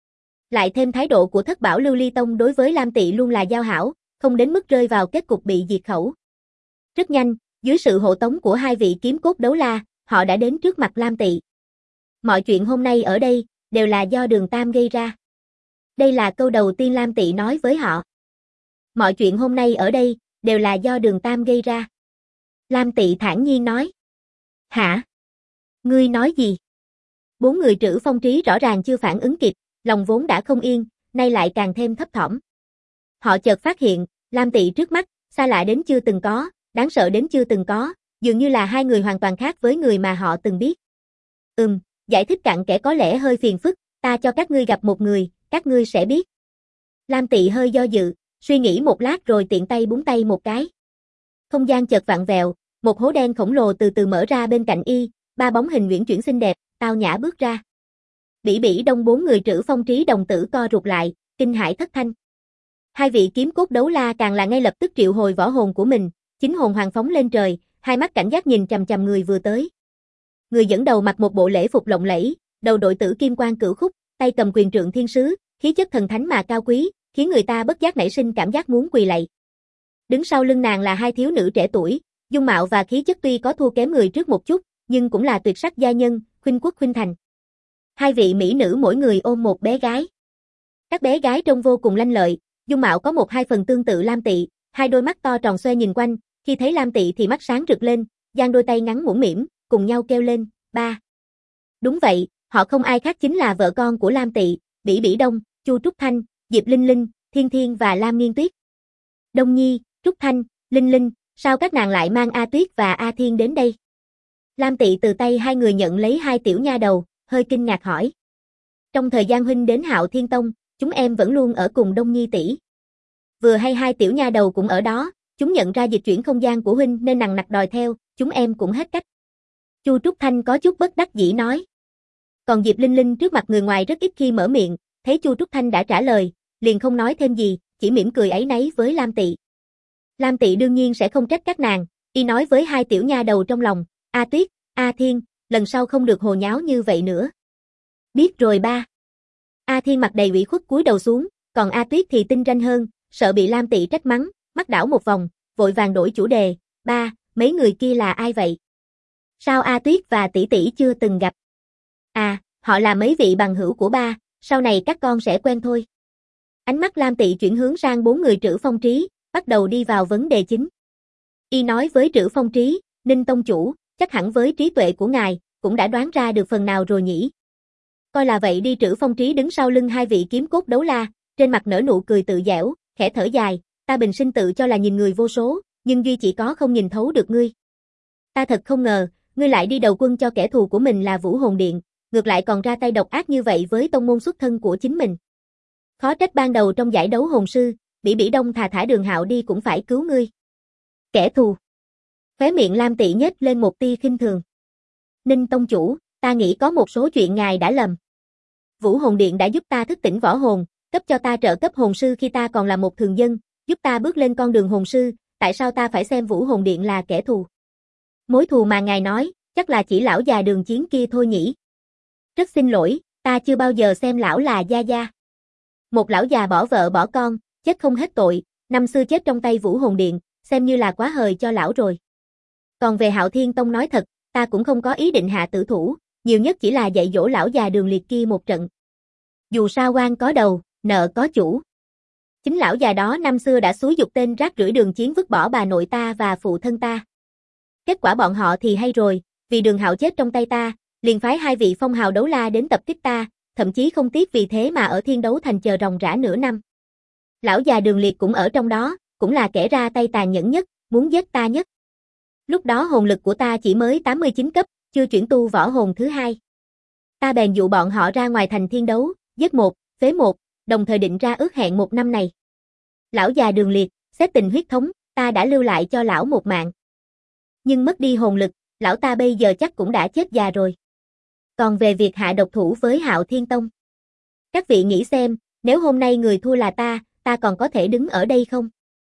Lại thêm thái độ của Thất Bảo Lưu Ly Tông đối với Lam Tỵ luôn là giao hảo, không đến mức rơi vào kết cục bị diệt khẩu. Rất nhanh, dưới sự hộ tống của hai vị kiếm cốt đấu la, họ đã đến trước mặt Lam Tỵ. Mọi chuyện hôm nay ở đây, đều là do Đường Tam gây ra. Đây là câu đầu tiên Lam Tỵ nói với họ. Mọi chuyện hôm nay ở đây, đều là do Đường Tam gây ra. Lam Tỵ thản nhiên nói. Hả? Ngươi nói gì? Bốn người Trữ Phong Trí rõ ràng chưa phản ứng kịp, lòng vốn đã không yên, nay lại càng thêm thấp thỏm. Họ chợt phát hiện, Lam Tỵ trước mắt, xa lạ đến chưa từng có, đáng sợ đến chưa từng có, dường như là hai người hoàn toàn khác với người mà họ từng biết. Giải thích cặn kẽ có lẽ hơi phiền phức, ta cho các ngươi gặp một người, các ngươi sẽ biết. Lam Tỵ hơi do dự, suy nghĩ một lát rồi tiện tay búng tay một cái. Không gian chợt vặn vẹo, một hố đen khổng lồ từ từ mở ra bên cạnh y, ba bóng hình uyển chuyển xinh đẹp, tao nhã bước ra. Bỉ Bỉ Đông bốn người Trữ Phong Trí đồng tử co rụt lại, kinh hãi thất thanh. Hai vị kiếm cốt đấu la càng là ngay lập tức triệu hồi võ hồn của mình, chính hồn hoàng phóng lên trời, hai mắt cảnh giác nhìn chằm chằm người vừa tới. Người dẫn đầu mặc một bộ lễ phục lộng lẫy, đầu đội tử kim quan cửu khúc, tay cầm quyền trượng thiên sứ, khí chất thần thánh mà cao quý, khiến người ta bất giác nảy sinh cảm giác muốn quỳ lạy. Đứng sau lưng nàng là hai thiếu nữ trẻ tuổi, dung mạo và khí chất tuy có thua kém người trước một chút, nhưng cũng là tuyệt sắc gia nhân, khuynh quốc khuynh thành. Hai vị mỹ nữ mỗi người ôm một bé gái. Các bé gái trông vô cùng lanh lợi, dung mạo có một hai phần tương tự Lam Tỵ, hai đôi mắt to tròn xoe nhìn quanh, khi thấy Lam Tỵ thì mắt sáng rực lên, giang đôi tay ngắn mũm mĩm, cùng nhau kêu lên, ba. Đúng vậy, họ không ai khác chính là vợ con của Lam Tỵ, Bỉ Bỉ Đông, Chu Trúc Thanh, Diệp Linh Linh, Thiên Thiên và Lam Nghiên Tuyết. Đông Nhi, Trúc Thanh, Linh Linh, sao các nàng lại mang A Tuyết và A Thiên đến đây? Lam Tỵ từ tay hai người nhận lấy hai tiểu nha đầu, hơi kinh ngạc hỏi. Trong thời gian huynh đến Hạo Thiên Tông, chúng em vẫn luôn ở cùng Đông Nhi tỷ. Vừa hay hai tiểu nha đầu cũng ở đó, chúng nhận ra dịch chuyển không gian của huynh nên nằng nặc đòi theo, chúng em cũng hết cách. Chu Trúc Thanh có chút bất đắc dĩ nói. Còn Diệp Linh Linh trước mặt người ngoài rất ít khi mở miệng, thấy Chu Trúc Thanh đã trả lời, liền không nói thêm gì, chỉ mỉm cười áy náy với Lam Tỵ. Lam Tỵ đương nhiên sẽ không trách các nàng, y nói với hai tiểu nha đầu trong lòng, A Tuyết, A Thiên, lần sau không được hồ nháo như vậy nữa. Biết rồi ba. A Thiên mặt đầy ủy khuất cúi đầu xuống, còn A Tuyết thì tinh ranh hơn, sợ bị Lam Tỵ trách mắng, mắt đảo một vòng, vội vàng đổi chủ đề, ba, mấy người kia là ai vậy? Sao A Tuyết và tỷ tỷ chưa từng gặp? À, họ là mấy vị bằng hữu của ba, sau này các con sẽ quen thôi. Ánh mắt Lam Tỵ chuyển hướng sang bốn người Trữ Phong Trí, bắt đầu đi vào vấn đề chính. Y nói với Trữ Phong Trí, Ninh tông chủ, chắc hẳn với trí tuệ của ngài, cũng đã đoán ra được phần nào rồi nhỉ. Coi là vậy đi. Trữ Phong Trí đứng sau lưng hai vị kiếm cốt đấu la, trên mặt nở nụ cười tự dẻo, khẽ thở dài, ta bình sinh tự cho là nhìn người vô số, nhưng duy chỉ có không nhìn thấu được ngươi. Ta thật không ngờ, ngươi lại đi đầu quân cho kẻ thù của mình là Vũ Hồn Điện, ngược lại còn ra tay độc ác như vậy với tông môn xuất thân của chính mình. Khó trách ban đầu trong giải đấu hồn sư, Bỉ Bỉ Đông thà thả Đường Hạo đi cũng phải cứu ngươi. Kẻ thù. Khóe miệng Lam Tỵ nhếch lên một tia khinh thường. Ninh tông chủ, ta nghĩ có một số chuyện ngài đã lầm. Vũ Hồn Điện đã giúp ta thức tỉnh võ hồn, cấp cho ta trợ cấp hồn sư khi ta còn là một thường dân, giúp ta bước lên con đường hồn sư, tại sao ta phải xem Vũ Hồn Điện là kẻ thù? Mối thù mà ngài nói, chắc là chỉ lão già Đường Chiến kia thôi nhỉ? Rất xin lỗi, ta chưa bao giờ xem lão là gia gia. Một lão già bỏ vợ bỏ con, chết không hết tội, năm xưa chết trong tay Vũ Hồn Điện, xem như là quá hời cho lão rồi. Còn về Hạo Thiên Tông nói thật, ta cũng không có ý định hạ tử thủ, nhiều nhất chỉ là dạy dỗ lão già Đường Liệt kia một trận. Dù sao oan có đầu, nợ có chủ. Chính lão già đó năm xưa đã xúi giục tên rác rưởi Đường Chiến vứt bỏ bà nội ta và phụ thân ta. Kết quả bọn họ thì hay rồi, vì Đường Hạo chết trong tay ta, liền phái hai vị phong hào đấu la đến tập kích ta, thậm chí không tiếc vì thế mà ở Thiên Đấu Thành chờ ròng rã nửa năm. Lão già Đường Liệt cũng ở trong đó, cũng là kẻ ra tay tàn nhẫn nhất, muốn giết ta nhất. Lúc đó hồn lực của ta chỉ mới 89 cấp, chưa chuyển tu võ hồn thứ hai. Ta bèn dụ bọn họ ra ngoài thành Thiên Đấu, giết một, phế một, đồng thời định ra ước hẹn một năm này. Lão già Đường Liệt, xét tình huyết thống, ta đã lưu lại cho lão một mạng. Nhưng mất đi hồn lực, lão ta bây giờ chắc cũng đã chết già rồi. Còn về việc hạ độc thủ với Hạo Thiên Tông, các vị nghĩ xem, nếu hôm nay người thua là ta còn có thể đứng ở đây không?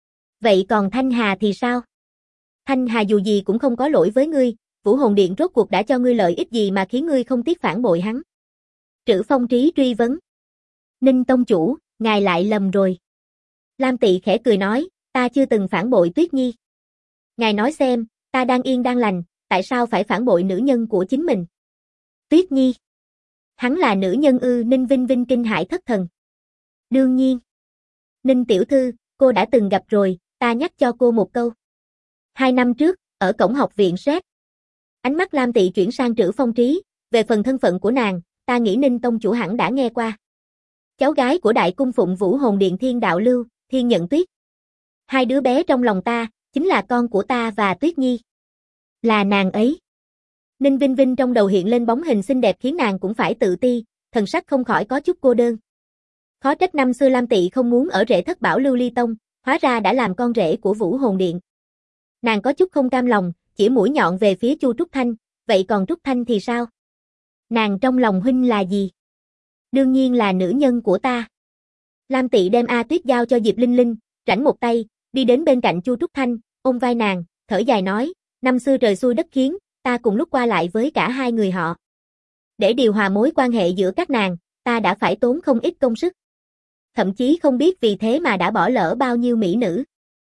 Vậy còn Thanh Hà thì sao? Thanh Hà dù gì cũng không có lỗi với ngươi, Vũ Hồn Điện rốt cuộc đã cho ngươi lợi ích gì mà khiến ngươi không tiếc phản bội hắn? Trữ Phong Trí truy vấn. Ninh tông chủ, ngài lại lầm rồi. Lam Tị khẽ cười nói, ta chưa từng phản bội Tuyết Nhi. Ngài nói xem, ta đang yên đang lành, tại sao phải phản bội nữ nhân của chính mình? Tuyết Nhi. Hắn là nữ nhân ư? Ninh Vinh Vinh kinh hãi thất thần. Đương nhiên. Ninh tiểu thư, cô đã từng gặp rồi, ta nhắc cho cô một câu. 2 năm trước, ở cổng học viện Sét. Ánh mắt Lam Tị chuyển sang Trữ Phong Trí, về phần thân phận của nàng, ta nghĩ Ninh tông chủ hẳn đã nghe qua. Cháu gái của đại cung phụng Vũ Hồn Điện Thiên Đạo Lưu, Thiên Nhận Tuyết. 2 đứa bé trong lòng ta, chính là con của ta và Tuyết Nhi. Là nàng ấy. Ninh Vinh Vinh trong đầu hiện lên bóng hình xinh đẹp khiến nàng cũng phải tự ti, thần sắc không khỏi có chút cô đơn. Khó trách năm xưa Lam Tị không muốn ở rễ thất bảo Lưu Ly Tông, hóa ra đã làm con rể của Vũ Hồn Điện. Nàng có chút không cam lòng, chỉ mũi nhọn về phía Chu Trúc Thanh, vậy còn Trúc Thanh thì sao? Nàng trong lòng huynh là gì? Đương nhiên là nữ nhân của ta. Lam Tị đem A Tuyết giao cho Diệp Linh Linh, rảnh một tay, đi đến bên cạnh Chu Trúc Thanh, ôm vai nàng, thở dài nói, năm xưa trời xui đất khiến, ta cùng lúc qua lại với cả 2 người họ. Để điều hòa mối quan hệ giữa các nàng, ta đã phải tốn không ít công sức. Thậm chí không biết vì thế mà đã bỏ lỡ bao nhiêu mỹ nữ.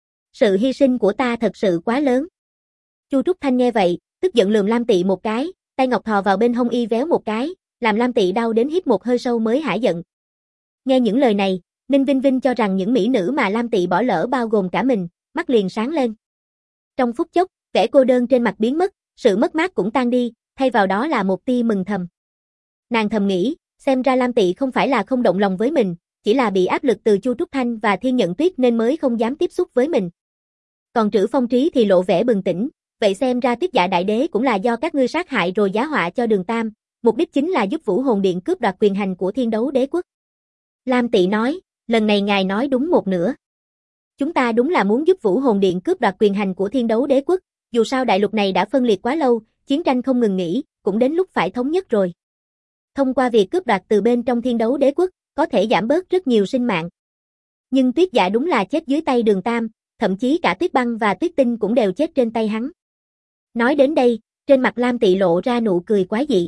Sự hy sinh của ta thật sự quá lớn. Chu Trúc Thanh nghe vậy, tức giận lườm Lam Tị một cái, tay ngọc thò vào bên hông y véo một cái, làm Lam Tị đau đến hít một hơi sâu mới hả giận. Nghe những lời này, Ninh Vinh Vinh cho rằng những mỹ nữ mà Lam Tị bỏ lỡ bao gồm cả mình, mắt liền sáng lên. Trong phút chốc, vẻ cô đơn trên mặt biến mất, sự mất mát cũng tan đi, thay vào đó là một tia mừng thầm. Nàng thầm nghĩ, xem ra Lam Tị không phải là không động lòng với mình, chỉ là bị áp lực từ Chu Trúc Thanh và Thiên Nhận Tuyết nên mới không dám tiếp xúc với mình. Còn Trữ Phong Trí thì lộ vẻ bừng tỉnh, vậy xem ra Tiết Dạ Đại Đế cũng là do các ngươi sát hại rồi giá họa cho Đường Tam, mục đích chính là giúp Vũ Hồn Điện cướp đoạt quyền hành của Thiên Đấu Đế Quốc. Lam Tị nói, lần này ngài nói đúng một nửa. Chúng ta đúng là muốn giúp Vũ Hồn Điện cướp đoạt quyền hành của Thiên Đấu Đế Quốc, dù sao đại lục này đã phân liệt quá lâu, chiến tranh không ngừng nghỉ, cũng đến lúc phải thống nhất rồi. Thông qua việc cướp đoạt từ bên trong Thiên Đấu Đế Quốc, có thể giảm bớt rất nhiều sinh mạng. Nhưng Tuyết Dạ đúng là chết dưới tay Đường Tam, thậm chí cả Tuyết Băng và Tuyết Tinh cũng đều chết trên tay hắn. Nói đến đây, trên mặt Lam Tị lộ ra nụ cười quái dị.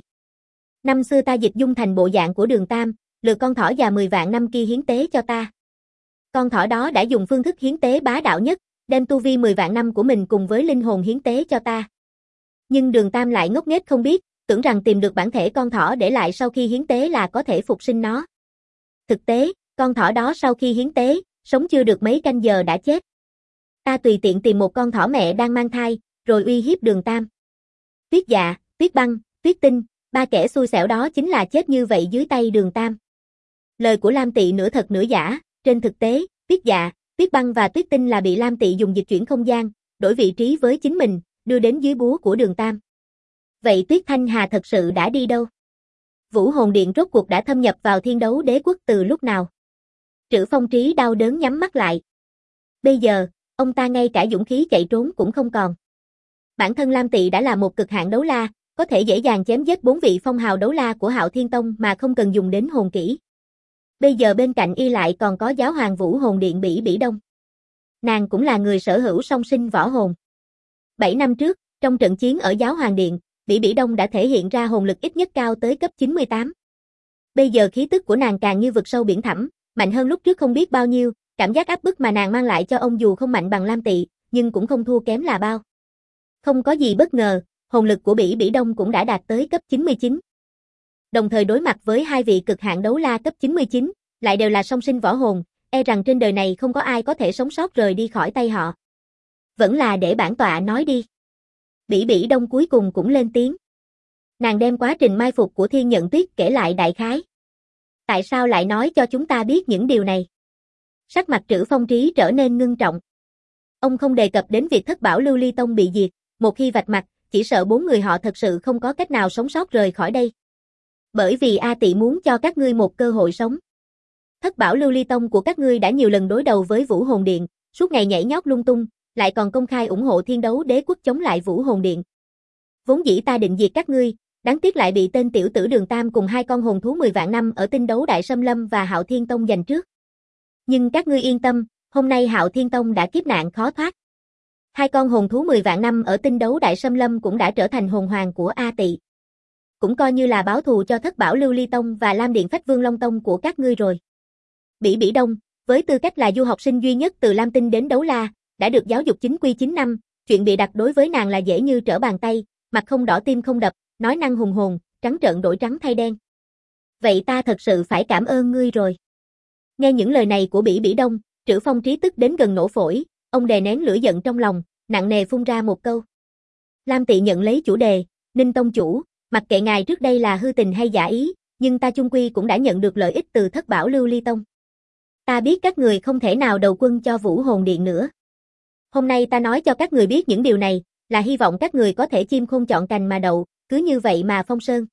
Năm xưa ta dịch dung thành bộ dạng của Đường Tam, lừa con thỏ già 10 vạn năm kia hiến tế cho ta. Con thỏ đó đã dùng phương thức hiến tế bá đạo nhất, đem tu vi 10 vạn năm của mình cùng với linh hồn hiến tế cho ta. Nhưng Đường Tam lại ngốc nghếch không biết, tưởng rằng tìm được bản thể con thỏ để lại sau khi hiến tế là có thể phục sinh nó. Thực tế, con thỏ đó sau khi hiến tế, sống chưa được mấy canh giờ đã chết. Ta tùy tiện tìm một con thỏ mẹ đang mang thai, rồi uy hiếp Đường Tam. Tuyết Dạ, Tuyết Băng, Tuyết Tinh, 3 kẻ xui xẻo đó chính là chết như vậy dưới tay Đường Tam. Lời của Lam Tị nửa thật nửa giả, trên thực tế, Tuyết Dạ, Tuyết Băng và Tuyết Tinh là bị Lam Tị dùng dịch chuyển không gian, đổi vị trí với chính mình, đưa đến dưới búa của Đường Tam. Vậy Tuyết Thanh Hà thật sự đã đi đâu? Vũ Hồn Điện rốt cuộc đã thâm nhập vào Thiên Đấu Đế Quốc từ lúc nào? Trữ Phong Trí đau đớn nhắm mắt lại. Bây giờ, ông ta ngay cả dũng khí chạy trốn cũng không còn. Bản thân Lam Tị đã là một cực hạn đấu la, có thể dễ dàng chém giết 4 vị phong hào đấu la của Hạo Thiên Tông mà không cần dùng đến hồn kỹ. Bây giờ bên cạnh y lại còn có giáo hoàng Vũ Hồn Điện Bỉ Bỉ Đông. Nàng cũng là người sở hữu song sinh võ hồn. 7 năm trước, trong trận chiến ở giáo hoàng điện, Bỉ Bỉ Đông đã thể hiện ra hồn lực ít nhất cao tới cấp 98. Bây giờ khí tức của nàng càng như vực sâu biển thẳm, mạnh hơn lúc trước không biết bao nhiêu, cảm giác áp bức mà nàng mang lại cho ông dù không mạnh bằng Lam Tị, nhưng cũng không thua kém là bao. Không có gì bất ngờ, hồn lực của Bỉ Bỉ Đông cũng đã đạt tới cấp 99. Đồng thời đối mặt với 2 vị cực hạn đấu la cấp 99, lại đều là song sinh võ hồn, e rằng trên đời này không có ai có thể sống sót rời đi khỏi tay họ. Vẫn là để bản tọa nói đi. Bỉ Bỉ Đông cuối cùng cũng lên tiếng. Nàng đem quá trình mai phục của Thiên Nhận Tuyết kể lại đại khái. Tại sao lại nói cho chúng ta biết những điều này? Sắc mặt Trữ Phong Trí trở nên ngưng trọng. Ông không đề cập đến việc thất bảo Lưu Ly Tông bị diệt, một khi vạch mặt, chỉ sợ 4 người họ thật sự không có cách nào sống sót rời khỏi đây. Bởi vì A Tị muốn cho các ngươi một cơ hội sống. Thất bảo Lưu Ly Tông của các ngươi đã nhiều lần đối đầu với Vũ Hồn Điện, suốt ngày nhảy nhót lung tung, lại còn công khai ủng hộ Thiên Đấu Đế Quốc chống lại Vũ Hồn Điện. Vốn dĩ ta định diệt các ngươi, đáng tiếc lại bị tên tiểu tử Đường Tam cùng 2 con hồn thú 10 vạn năm ở Tinh Đấu Đại Sâm Lâm và Hạo Thiên Tông giành trước. Nhưng các ngươi yên tâm, hôm nay Hạo Thiên Tông đã kiếp nạn khó thoát. 2 con hồn thú 10 vạn năm ở Tinh Đấu Đại Sâm Lâm cũng đã trở thành hồn hoàng của A Tị. cũng coi như là báo thù cho Thất Bảo Lưu Ly Tông và Lam Điện Phách Vương Long Tông của các ngươi rồi. Bỉ Bỉ Đông, với tư cách là du học sinh duy nhất từ Lam Tinh đến Đấu La, đã được giáo dục chính quy 9 năm, chuyện bị đặt đối với nàng là dễ như trở bàn tay, mặt không đỏ tim không đập, nói năng hùng hồn, trắng trợn đổi trắng thay đen. Vậy ta thật sự phải cảm ơn ngươi rồi. Nghe những lời này của Bỉ Bỉ Đông, Trữ Phong Trí tức đến gần nổ phổi, ông đè nén lửa giận trong lòng, nặng nề phun ra một câu. Lam Tị nhận lấy chủ đề, Ninh tông chủ, mặc kệ ngài trước đây là hư tình hay giả ý, nhưng ta chung quy cũng đã nhận được lợi ích từ Thất Bảo Lưu Ly Tông. Ta biết các người không thể nào đầu quân cho Vũ Hồn Điện nữa. Hôm nay ta nói cho các người biết những điều này, là hy vọng các người có thể chim khôn chọn cành mà đậu, cứ như vậy mà phong sơn.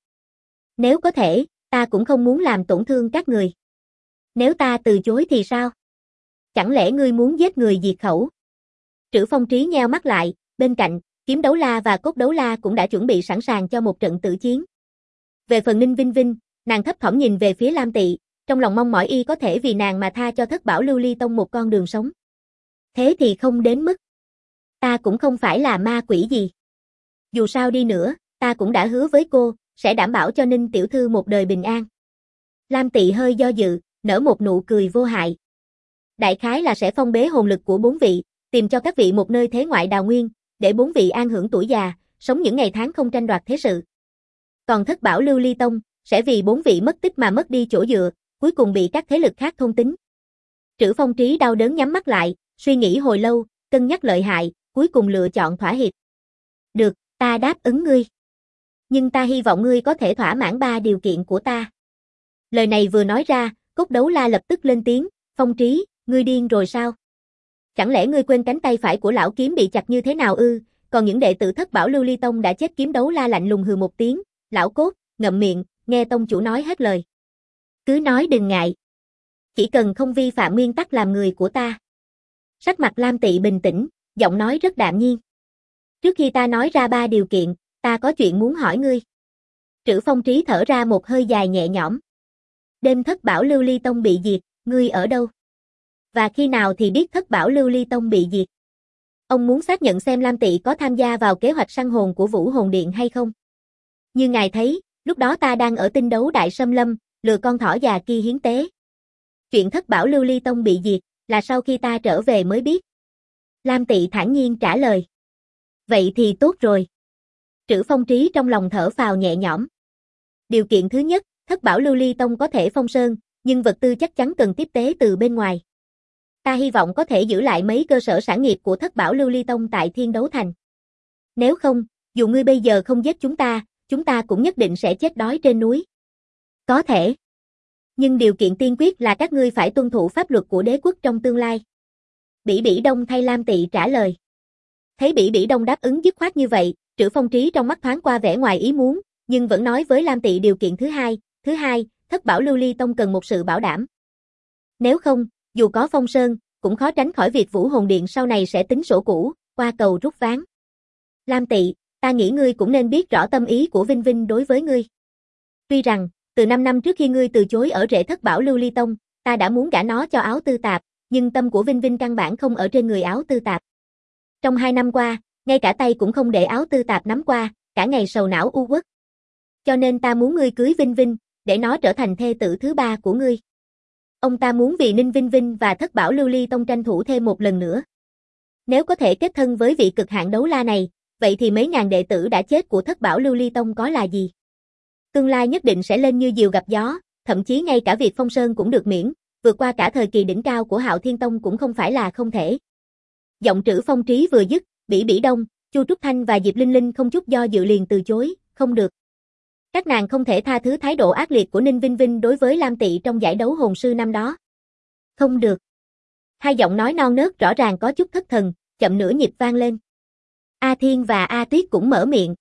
Nếu có thể, ta cũng không muốn làm tổn thương các người. Nếu ta từ chối thì sao? Chẳng lẽ ngươi muốn giết người diệt khẩu? Trữ Phong Trí nheo mắt lại, bên cạnh, Kiếm Đấu La và Cốt Đấu La cũng đã chuẩn bị sẵn sàng cho một trận tử chiến. Về phần Ninh Vinh Vinh, nàng thấp thỏm nhìn về phía Lam Tị, trong lòng mong mỏi y có thể vì nàng mà tha cho Thất Bảo Lưu Ly Tông một con đường sống. Thế thì không đến mức. Ta cũng không phải là ma quỷ gì. Dù sao đi nữa, ta cũng đã hứa với cô, sẽ đảm bảo cho Ninh tiểu thư một đời bình an. Lam Tị hơi do dự, nở một nụ cười vô hại. Đại khái là sẽ phong bế hồn lực của 4 vị, tìm cho các vị một nơi thế ngoại đào nguyên, để 4 vị an hưởng tuổi già, sống những ngày tháng không tranh đoạt thế sự. Còn Thất Bảo Lưu Ly Tông, sẽ vì 4 vị mất tích mà mất đi chỗ dựa, cuối cùng bị các thế lực khác thôn tính. Trữ Phong Trí đau đớn nhắm mắt lại, suy nghĩ hồi lâu, cân nhắc lợi hại, cuối cùng lựa chọn thỏa hiệp. Được, ta đáp ứng ngươi. Nhưng ta hy vọng ngươi có thể thỏa mãn 3 điều kiện của ta. Lời này vừa nói ra, Cốt Đấu La lập tức lên tiếng, Phong Trí, ngươi điên rồi sao? Chẳng lẽ ngươi quên cánh tay phải của lão kiếm bị chặt như thế nào ư? Còn những đệ tử Thất Bảo Lưu Ly Tông đã chết. Kiếm Đấu La lạnh lùng hừ một tiếng, lão Cốt, ngậm miệng, nghe tông chủ nói hết lời. Cứ nói đừng ngại. Chỉ cần không vi phạm nguyên tắc làm người của ta. Sắc mặt Lam Tị bình tĩnh, giọng nói rất đạm nhiên. Trước khi ta nói ra 3 điều kiện, ta có chuyện muốn hỏi ngươi. Trữ Phong Trí thở ra một hơi dài nhẹ nhõm. Đêm Thất Bảo Lưu Ly Tông bị diệt, ngươi ở đâu? Và khi nào thì biết Thất Bảo Lưu Ly Tông bị diệt? Ông muốn xác nhận xem Lam Tị có tham gia vào kế hoạch săn hồn của Vũ Hồn Điện hay không? Như ngài thấy, lúc đó ta đang ở Tinh Đấu Đại Sâm Lâm, lừa con thỏ già kia hiến tế. Chuyện Thất Bảo Lưu Ly Tông bị diệt, là sau khi ta trở về mới biết. Lam Tị thản nhiên trả lời. Vậy thì tốt rồi. Trữ Phong Trí trong lòng thở phào nhẹ nhõm. Điều kiện thứ nhất, Thất Bảo Lưu Ly Tông có thể phong sơn, nhưng vật tư chắc chắn cần tiếp tế từ bên ngoài. Ta hy vọng có thể giữ lại mấy cơ sở sản nghiệp của Thất Bảo Lưu Ly Tông tại Thiên Đấu Thành. Nếu không, dù ngươi bây giờ không giết chúng ta cũng nhất định sẽ chết đói trên núi. Có thể. Nhưng điều kiện tiên quyết là các ngươi phải tuân thủ pháp luật của đế quốc trong tương lai. Bỉ Bỉ Đông thay Lam Tị trả lời. Thấy Bỉ Bỉ Đông đáp ứng dứt khoát như vậy, Trữ Phong Trí trong mắt thoáng qua vẻ ngoài ý muốn, nhưng vẫn nói với Lam Tị điều kiện thứ hai, Thất Bảo Lưu Ly Tông cần một sự bảo đảm. Nếu không, dù có phong sơn, cũng khó tránh khỏi việc Vũ Hồn Điện sau này sẽ tính sổ cũ, qua cầu rút ván. Lam Tị, ta nghĩ ngươi cũng nên biết rõ tâm ý của Vinh Vinh đối với ngươi. Tuy rằng, từ 5 năm trước khi ngươi từ chối ở rễ Thất Bảo Lưu Ly Tông, ta đã muốn gả nó cho Áo Tư Tạp, nhưng tâm của Vinh Vinh căn bản không ở trên người Áo Tư Tạp. Trong 2 năm qua, ngay cả tay cũng không để Áo Tư Tạp nắm qua, cả ngày sầu não u uất. Cho nên ta muốn ngươi cưới Vinh Vinh, để nó trở thành thê tử thứ 3 của ngươi. Ông ta muốn vì Ninh Vinh Vinh và Thất Bảo Lưu Ly Tông tranh thủ thêm một lần nữa. Nếu có thể kết thân với vị cực hạn đấu la này, vậy thì mấy ngàn đệ tử đã chết của Thất Bảo Lưu Ly Tông có là gì? Tương lai nhất định sẽ lên như diều gặp gió, thậm chí ngay cả việc phong sơn cũng được miễn, vượt qua cả thời kỳ đỉnh cao của Hạo Thiên Tông cũng không phải là không thể. Giọng Trữ Phong Trí vừa dứt, Bỉ Bỉ Đông, Chu Trúc Thanh và Diệp Linh Linh không chút do dự liền từ chối, không được. Các nàng không thể tha thứ thái độ ác liệt của Ninh Vinh Vinh đối với Lam Tị trong giải đấu hồn sư năm đó. Không được. Hai giọng nói non nớt rõ ràng có chút thất thần, chậm nửa nhịp vang lên. A Thiên và A Tuyết cũng mở miệng.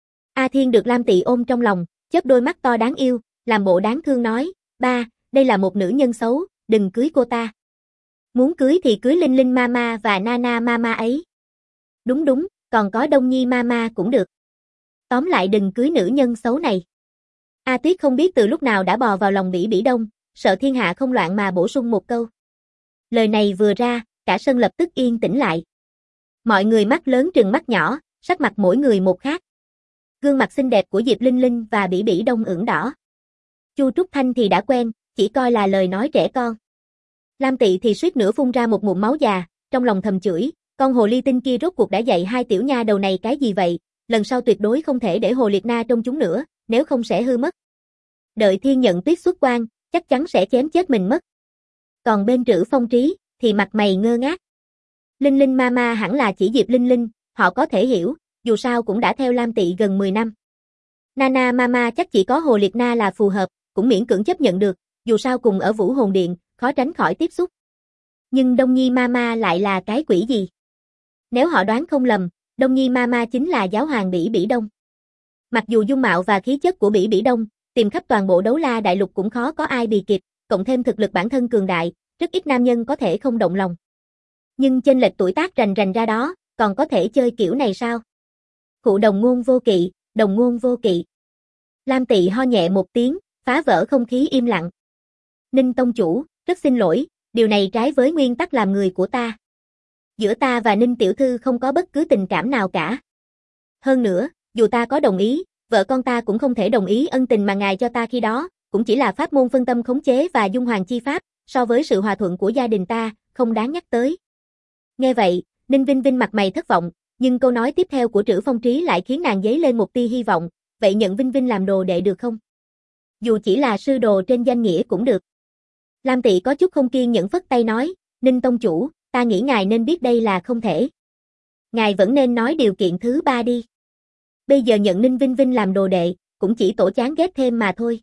A Thiên được Lam Tị ôm trong lòng, chớp đôi mắt to đáng yêu, làm bộ đáng thương nói, ba, đây là một nữ nhân xấu, đừng cưới cô ta. Muốn cưới thì cưới Linh Linh Mama và Nana Mama ấy. Đúng, còn có Đông Nhi Mama cũng được. Tóm lại đừng cưới nữ nhân xấu này. A Tuyết không biết từ lúc nào đã bò vào lòng Bỉ Bỉ Đông, sợ thiên hạ không loạn mà bổ sung một câu. Lời này vừa ra, cả sân lập tức yên tĩnh lại. Mọi người mắt lớn trừng mắt nhỏ, sắc mặt mỗi người một khác. Gương mặt xinh đẹp của Diệp Linh Linh và Bỉ Bỉ Đông ửng đỏ. Chu Trúc Thanh thì đã quen, chỉ coi là lời nói trẻ con. Lam Tị thì suýt nữa phun ra một ngụm máu già, trong lòng thầm chửi, con hồ ly tinh kia rốt cuộc đã dạy hai tiểu nha đầu này cái gì vậy, lần sau tuyệt đối không thể để Hồ Liệt Na trông chúng nữa, nếu không sẽ hư mất. Đợi Thiên Nhận Tuyết xuất quan, chắc chắn sẽ chém chết mình mất. Còn bên Trữ Phong Trí, thì mặt mày ngơ ngác. Linh Linh Mama hẳn là chỉ Diệp Linh Linh, họ có thể hiểu, dù sao cũng đã theo Lam Tị gần 10 năm. Nana Mama chắc chỉ có Hồ Liệt Na là phù hợp, cũng miễn cưỡng chấp nhận được, dù sao cùng ở Vũ Hồn Điện, khó tránh khỏi tiếp xúc. Nhưng Đông Nhi Mama lại là cái quỷ gì? Nếu họ đoán không lầm, Đông Nhi Mama chính là giáo hoàng Bỉ Bỉ Đông. Mặc dù dung mạo và khí chất của Bỉ Bỉ Đông, tìm khắp toàn bộ Đấu La Đại Lục cũng khó có ai bì kịp, cộng thêm thực lực bản thân cường đại, rất ít nam nhân có thể không động lòng. Nhưng chênh lệch tuổi tác rành rành ra đó, còn có thể chơi kiểu này sao? Cụ đồng ngôn vô kỵ, đồng ngôn vô kỵ. Lam Tị ho nhẹ một tiếng, phá vỡ không khí im lặng. Ninh tông chủ, rất xin lỗi, điều này trái với nguyên tắc làm người của ta. Giữa ta và Ninh tiểu thư không có bất cứ tình cảm nào cả. Hơn nữa, dù ta có đồng ý, vợ con ta cũng không thể đồng ý ân tình mà ngài cho ta khi đó, cũng chỉ là pháp môn phân tâm khống chế và dung hoàng chi pháp, so với sự hòa thuận của gia đình ta, không đáng nhắc tới. Nghe vậy, Ninh Vinh Vinh mặt mày thất vọng, nhưng câu nói tiếp theo của Trữ Phong Trí lại khiến nàng dấy lên một tia hy vọng, vậy nhận Vinh Vinh làm đồ đệ được không? Dù chỉ là sư đồ trên danh nghĩa cũng được. Lam Tị có chút không kiên nhẫn phất tay nói, Ninh tông chủ, ta nghĩ ngài nên biết đây là không thể. Ngài vẫn nên nói điều kiện thứ ba đi. Bây giờ nhận Ninh Vinh Vinh làm đồ đệ, cũng chỉ tổ chán ghét thêm mà thôi.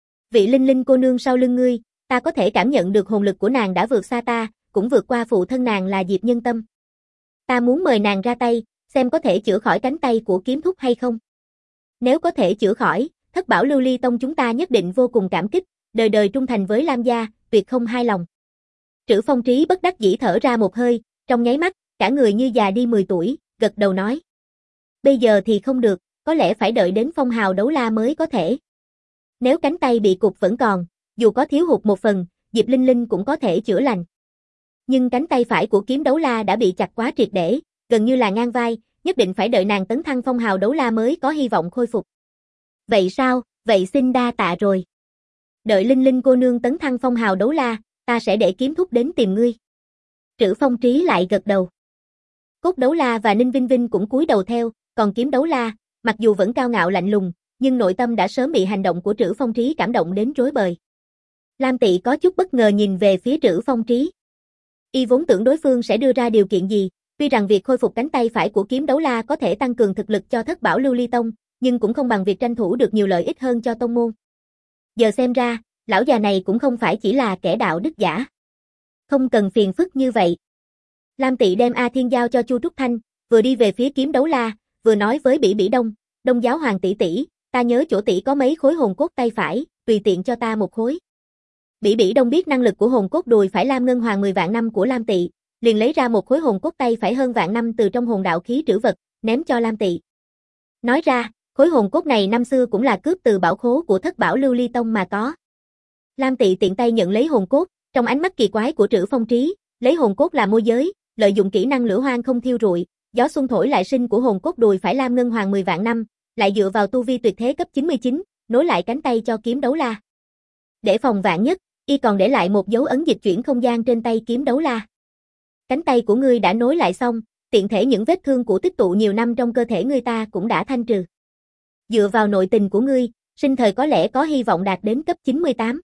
Vị Linh Linh cô nương sau lưng ngươi, ta có thể cảm nhận được hồn lực của nàng đã vượt xa ta, cũng vượt qua phụ thân nàng là Diệp Nhân Tâm. Ta muốn mời nàng ra tay, xem có thể chữa khỏi cánh tay của kiếm thúc hay không. Nếu có thể chữa khỏi, Thất Bảo Lưu Ly Tông chúng ta nhất định vô cùng cảm kích, đời đời trung thành với Lam gia, tuyệt không hai lòng. Trữ Phong Trí bất đắc dĩ thở ra một hơi, trong nháy mắt, cả người như già đi 10 tuổi, gật đầu nói. Bây giờ thì không được, có lẽ phải đợi đến phong hào đấu la mới có thể. Nếu cánh tay bị cụt vẫn còn, dù có thiếu hụt một phần, Diệp Linh Linh cũng có thể chữa lành. Nhưng cánh tay phải của kiếm đấu la đã bị chặt quá triệt để, gần như là ngang vai, nhất định phải đợi nàng tấn thăng phong hào đấu la mới có hy vọng khôi phục. Vậy sao, vậy xin đa tạ rồi. Đợi Linh Linh cô nương tấn thăng phong hào đấu la, ta sẽ để kiếm thúc đến tìm ngươi. Trữ Phong Trí lại gật đầu. Cốt đấu la và Ninh Vinh Vinh cũng cúi đầu theo, còn kiếm đấu la, mặc dù vẫn cao ngạo lạnh lùng, nhưng nội tâm đã sớm bị hành động của Trữ Phong Trí cảm động đến rối bời. Lam Tị có chút bất ngờ nhìn về phía Trữ Phong Trí. Y vốn tưởng đối phương sẽ đưa ra điều kiện gì, tuy rằng việc khôi phục cánh tay phải của kiếm đấu la có thể tăng cường thực lực cho Thất Bảo Lưu Ly Tông, nhưng cũng không bằng việc tranh thủ được nhiều lợi ích hơn cho tông môn. Giờ xem ra, lão già này cũng không phải chỉ là kẻ đạo đức giả. Không cần phiền phức như vậy. Lam Tị đem A Thiên giao cho Chu Trúc Thanh, vừa đi về phía kiếm đấu la, vừa nói với Bỉ Bỉ Đông, Đông giáo hoàng tỷ tỷ, ta nhớ chỗ tỷ có mấy khối hồn cốt tay phải, tùy tiện cho ta một khối. Bỉ Bỉ Đông biết năng lực của hồn cốt đùi phải Lam Ngân Hoàng 10 vạn năm của Lam Tị, liền lấy ra một khối hồn cốt tay phải hơn vạn năm từ trong hồn đạo khí trữ vật, ném cho Lam Tị. Nói ra, khối hồn cốt này năm xưa cũng là cướp từ bảo khố của Thất Bảo Lưu Ly Tông mà có. Lam Tị tiện tay nhận lấy hồn cốt, trong ánh mắt kỳ quái của Trữ Phong Trí, lấy hồn cốt làm môi giới, lợi dụng kỹ năng lửa hoang không thiêu rụi, gió xuân thổi lại sinh của hồn cốt đùi phải Lam Ngân Hoàng 10 vạn năm, lại dựa vào tu vi tuyệt thế cấp 99, nối lại cánh tay cho kiếm đấu la. Để phòng vạn nhất, y còn để lại một dấu ấn dịch chuyển không gian trên tay kiếm đấu la. Cánh tay của ngươi đã nối lại xong, tiện thể những vết thương cũ tích tụ nhiều năm trong cơ thể ngươi ta cũng đã thanh trừ. Dựa vào nội tình của ngươi, sinh thời có lẽ có hy vọng đạt đến cấp 98.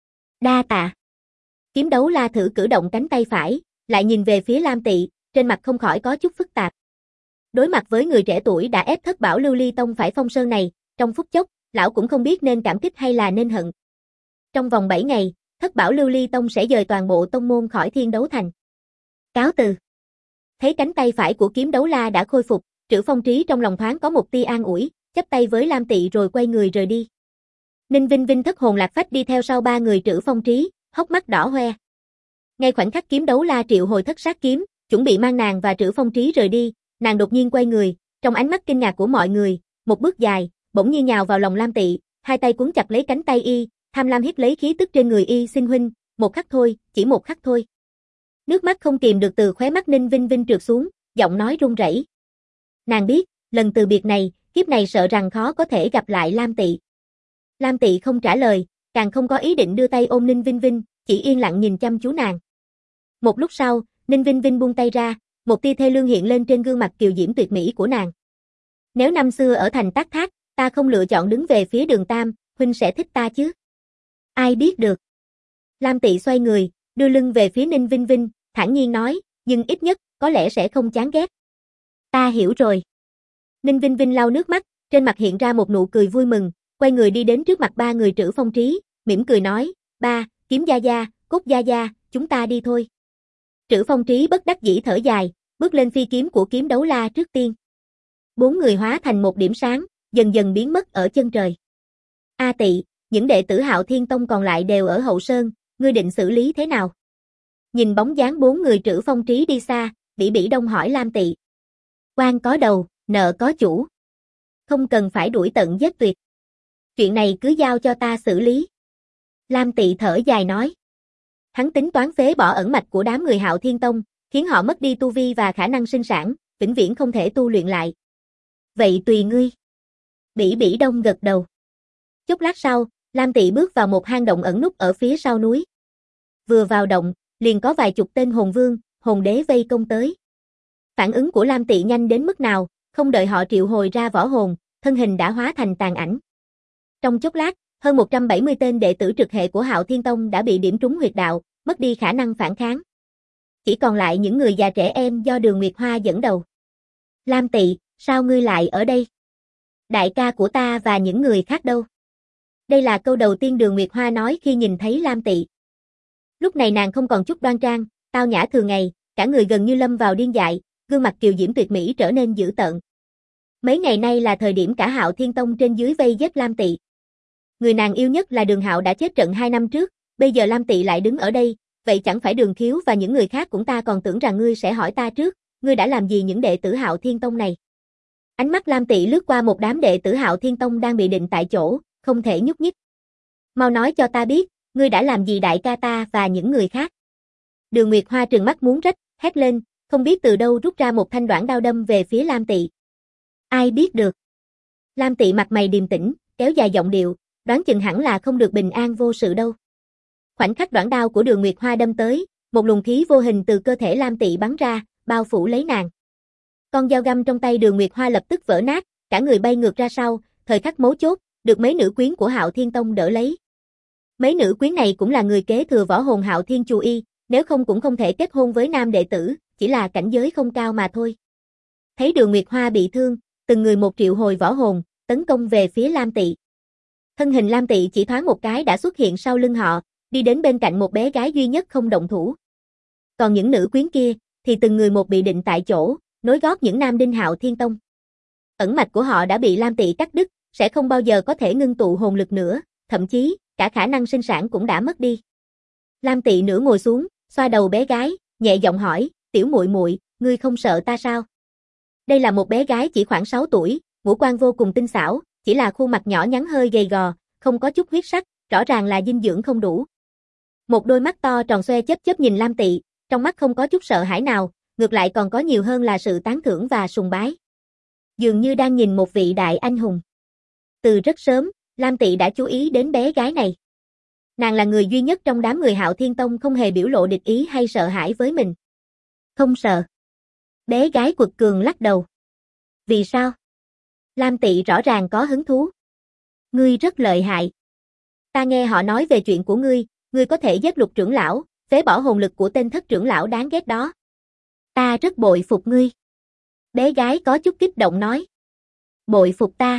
Đa tạ. Kiếm đấu la thử cử động cánh tay phải, lại nhìn về phía Lam Tị, trên mặt không khỏi có chút phức tạp. Đối mặt với người trẻ tuổi đã ép Thất Bảo Lưu Ly Tông phải phong sơn này, trong phút chốc, lão cũng không biết nên cảm kích hay là nên hận. Trong vòng 7 ngày, Thất Bảo Lưu Ly Tông sẽ dời toàn bộ tông môn khỏi Thiên Đấu Thành. Cáo từ. Thấy cánh tay phải của kiếm đấu la đã khôi phục, Trữ Phong Trí trong lòng thoáng có một tia an ủi, chắp tay với Lam Tị rồi quay người rời đi. Ninh Vinh Vinh thất hồn lạc phách đi theo sau ba người Trữ Phong Trí, hốc mắt đỏ hoe. Ngay khoảnh khắc kiếm đấu la triệu hồi thất sát kiếm, chuẩn bị mang nàng và Trữ Phong Trí rời đi, nàng đột nhiên quay người, trong ánh mắt kinh ngạc của mọi người, một bước dài, bỗng nhiên nhào vào lòng Lam Tị, hai tay cuốn chặt lấy cánh tay y, tham lam hít lấy khí tức trên người y, xin huynh, một khắc thôi, chỉ một khắc thôi. Nước mắt không kìm được từ khóe mắt Ninh Vinh Vinh trượt xuống, giọng nói run rẩy. Nàng biết, lần từ biệt này, kiếp này sợ rằng khó có thể gặp lại Lam Tị. Lam Tị không trả lời, càng không có ý định đưa tay ôm Ninh Vinh Vinh, chỉ yên lặng nhìn chăm chú nàng. Một lúc sau, Ninh Vinh Vinh buông tay ra, một tia thê lương hiện lên trên gương mặt kiều diễm tuyệt mỹ của nàng. Nếu năm xưa ở thành Tác Thác, ta không lựa chọn đứng về phía Đường Tam, huynh sẽ thích ta chứ? Ai biết được. Lam Tị xoay người, đưa lưng về phía Ninh Vinh Vinh, thản nhiên nói, nhưng ít nhất, có lẽ sẽ không chán ghét. Ta hiểu rồi. Ninh Vinh Vinh lau nước mắt, trên mặt hiện ra một nụ cười vui mừng, quay người đi đến trước mặt ba người Trữ Phong Trí, mỉm cười nói, ba, Kiếm gia gia, Cốt gia gia, chúng ta đi thôi. Trữ Phong Trí bất đắc dĩ thở dài, bước lên phi kiếm của Kiếm Đấu La trước tiên. Bốn người hóa thành một điểm sáng, dần dần biến mất ở chân trời. A Tị, những đệ tử Hạo Thiên Tông còn lại đều ở hậu sơn, ngươi định xử lý thế nào? Nhìn bóng dáng bốn người Trữ Phong Trí đi xa, Bỉ Bỉ Đông hỏi Lam Tị. Oan có đầu, nợ có chủ. Không cần phải đuổi tận giết tuyệt. Chuyện này cứ giao cho ta xử lý. Lam Tị thở dài nói. Hắn tính toán phế bỏ ẩn mạch của đám người Hạo Thiên Tông, khiến họ mất đi tu vi và khả năng sinh sản, vĩnh viễn không thể tu luyện lại. Vậy tùy ngươi. Bỉ Bỉ Đông gật đầu. Chốc lát sau, Lam Tị bước vào một hang động ẩn núp ở phía sau núi. Vừa vào động, liền có vài chục tên hồn vương, hồn đế vây công tới. Phản ứng của Lam Tị nhanh đến mức nào, không đợi họ triệu hồi ra võ hồn, thân hình đã hóa thành tàn ảnh. Trong chốc lát, hơn 170 tên đệ tử trực hệ của Hạo Thiên Tông đã bị điểm trúng huyệt đạo, mất đi khả năng phản kháng. Chỉ còn lại những người già trẻ em do Đường Nguyệt Hoa dẫn đầu. Lam Tị, sao ngươi lại ở đây? Đại ca của ta và những người khác đâu? Đây là câu đầu tiên Đường Nguyệt Hoa nói khi nhìn thấy Lam Tị. Lúc này nàng không còn chút đoan trang, tao nhã thường ngày, cả người gần như lâm vào điên dại, gương mặt kiều diễm tuyệt mỹ trở nên dữ tợn. Mấy ngày nay là thời điểm cả Hạo Thiên Tông trên dưới vây giết Lam Tị. Người nàng yêu nhất là Đường Hạo đã chết trận 2 năm trước, bây giờ Lam Tị lại đứng ở đây, vậy chẳng phải Đường Khiếu và những người khác cũng ta còn tưởng rằng ngươi sẽ hỏi ta trước, ngươi đã làm gì những đệ tử Hạo Thiên Tông này? Ánh mắt Lam Tị lướt qua một đám đệ tử Hạo Thiên Tông đang bị định tại chỗ, không thể nhúc nhích. Mau nói cho ta biết, ngươi đã làm gì đại ca ta và những người khác? Đường Nguyệt Hoa trừng mắt muốn rách, hét lên, không biết từ đâu rút ra một thanh đoản đao đâm về phía Lam Tị. Ai biết được? Lam Tị mặt mày điềm tĩnh, kéo dài giọng điệu, đoán chừng hẳn là không được bình an vô sự đâu. Khoảnh khắc đoản đao của Đường Nguyệt Hoa đâm tới, một luồng khí vô hình từ cơ thể Lam Tị bắn ra, bao phủ lấy nàng. Con dao găm trong tay Đường Nguyệt Hoa lập tức vỡ nát, cả người bay ngược ra sau, thời khắc mấu chốt, được mấy nữ quyến của Hạo Thiên Tông đỡ lấy. Mấy nữ quyến này cũng là người kế thừa võ hồn Hạo Thiên Chu Y, nếu không cũng không thể kết hôn với nam đệ tử, chỉ là cảnh giới không cao mà thôi. Thấy Đường Nguyệt Hoa bị thương, từng người một triệu hồi võ hồn, tấn công về phía Lam Tị. Thân hình Lam Tị chỉ thoáng một cái đã xuất hiện sau lưng họ, đi đến bên cạnh một bé gái duy nhất không động thủ. Còn những nữ quyến kia, thì từng người một bị định tại chỗ, nối gót những nam đinh Hạo Thiên Tông. Ẩn mạch của họ đã bị Lam Tị cắt đứt, sẽ không bao giờ có thể ngưng tụ hồn lực nữa, thậm chí, cả khả năng sinh sản cũng đã mất đi. Lam Tị nửa ngồi xuống, xoa đầu bé gái, nhẹ giọng hỏi, tiểu muội muội, ngươi không sợ ta sao? Đây là một bé gái chỉ khoảng 6 tuổi, ngũ quan vô cùng tinh xảo, chỉ là khuôn mặt nhỏ nhắn hơi gầy gò, không có chút huyết sắc, rõ ràng là dinh dưỡng không đủ. Một đôi mắt to tròn xoe chớp chớp nhìn Lam Tị, trong mắt không có chút sợ hãi nào, ngược lại còn có nhiều hơn là sự tán thưởng và sùng bái. Dường như đang nhìn một vị đại anh hùng. Từ rất sớm, Lam Tị đã chú ý đến bé gái này. Nàng là người duy nhất trong đám người Hạo Thiên Tông không hề biểu lộ địch ý hay sợ hãi với mình. Không sợ. Bé gái quật cường lắc đầu. Vì sao? Lam Tị rõ ràng có hứng thú. Ngươi rất lợi hại. Ta nghe họ nói về chuyện của ngươi, ngươi có thể giết Lục trưởng lão, phế bỏ hồn lực của tên Thất trưởng lão đáng ghét đó. Ta rất bội phục ngươi. Bé gái có chút kích động nói. Bội phục ta.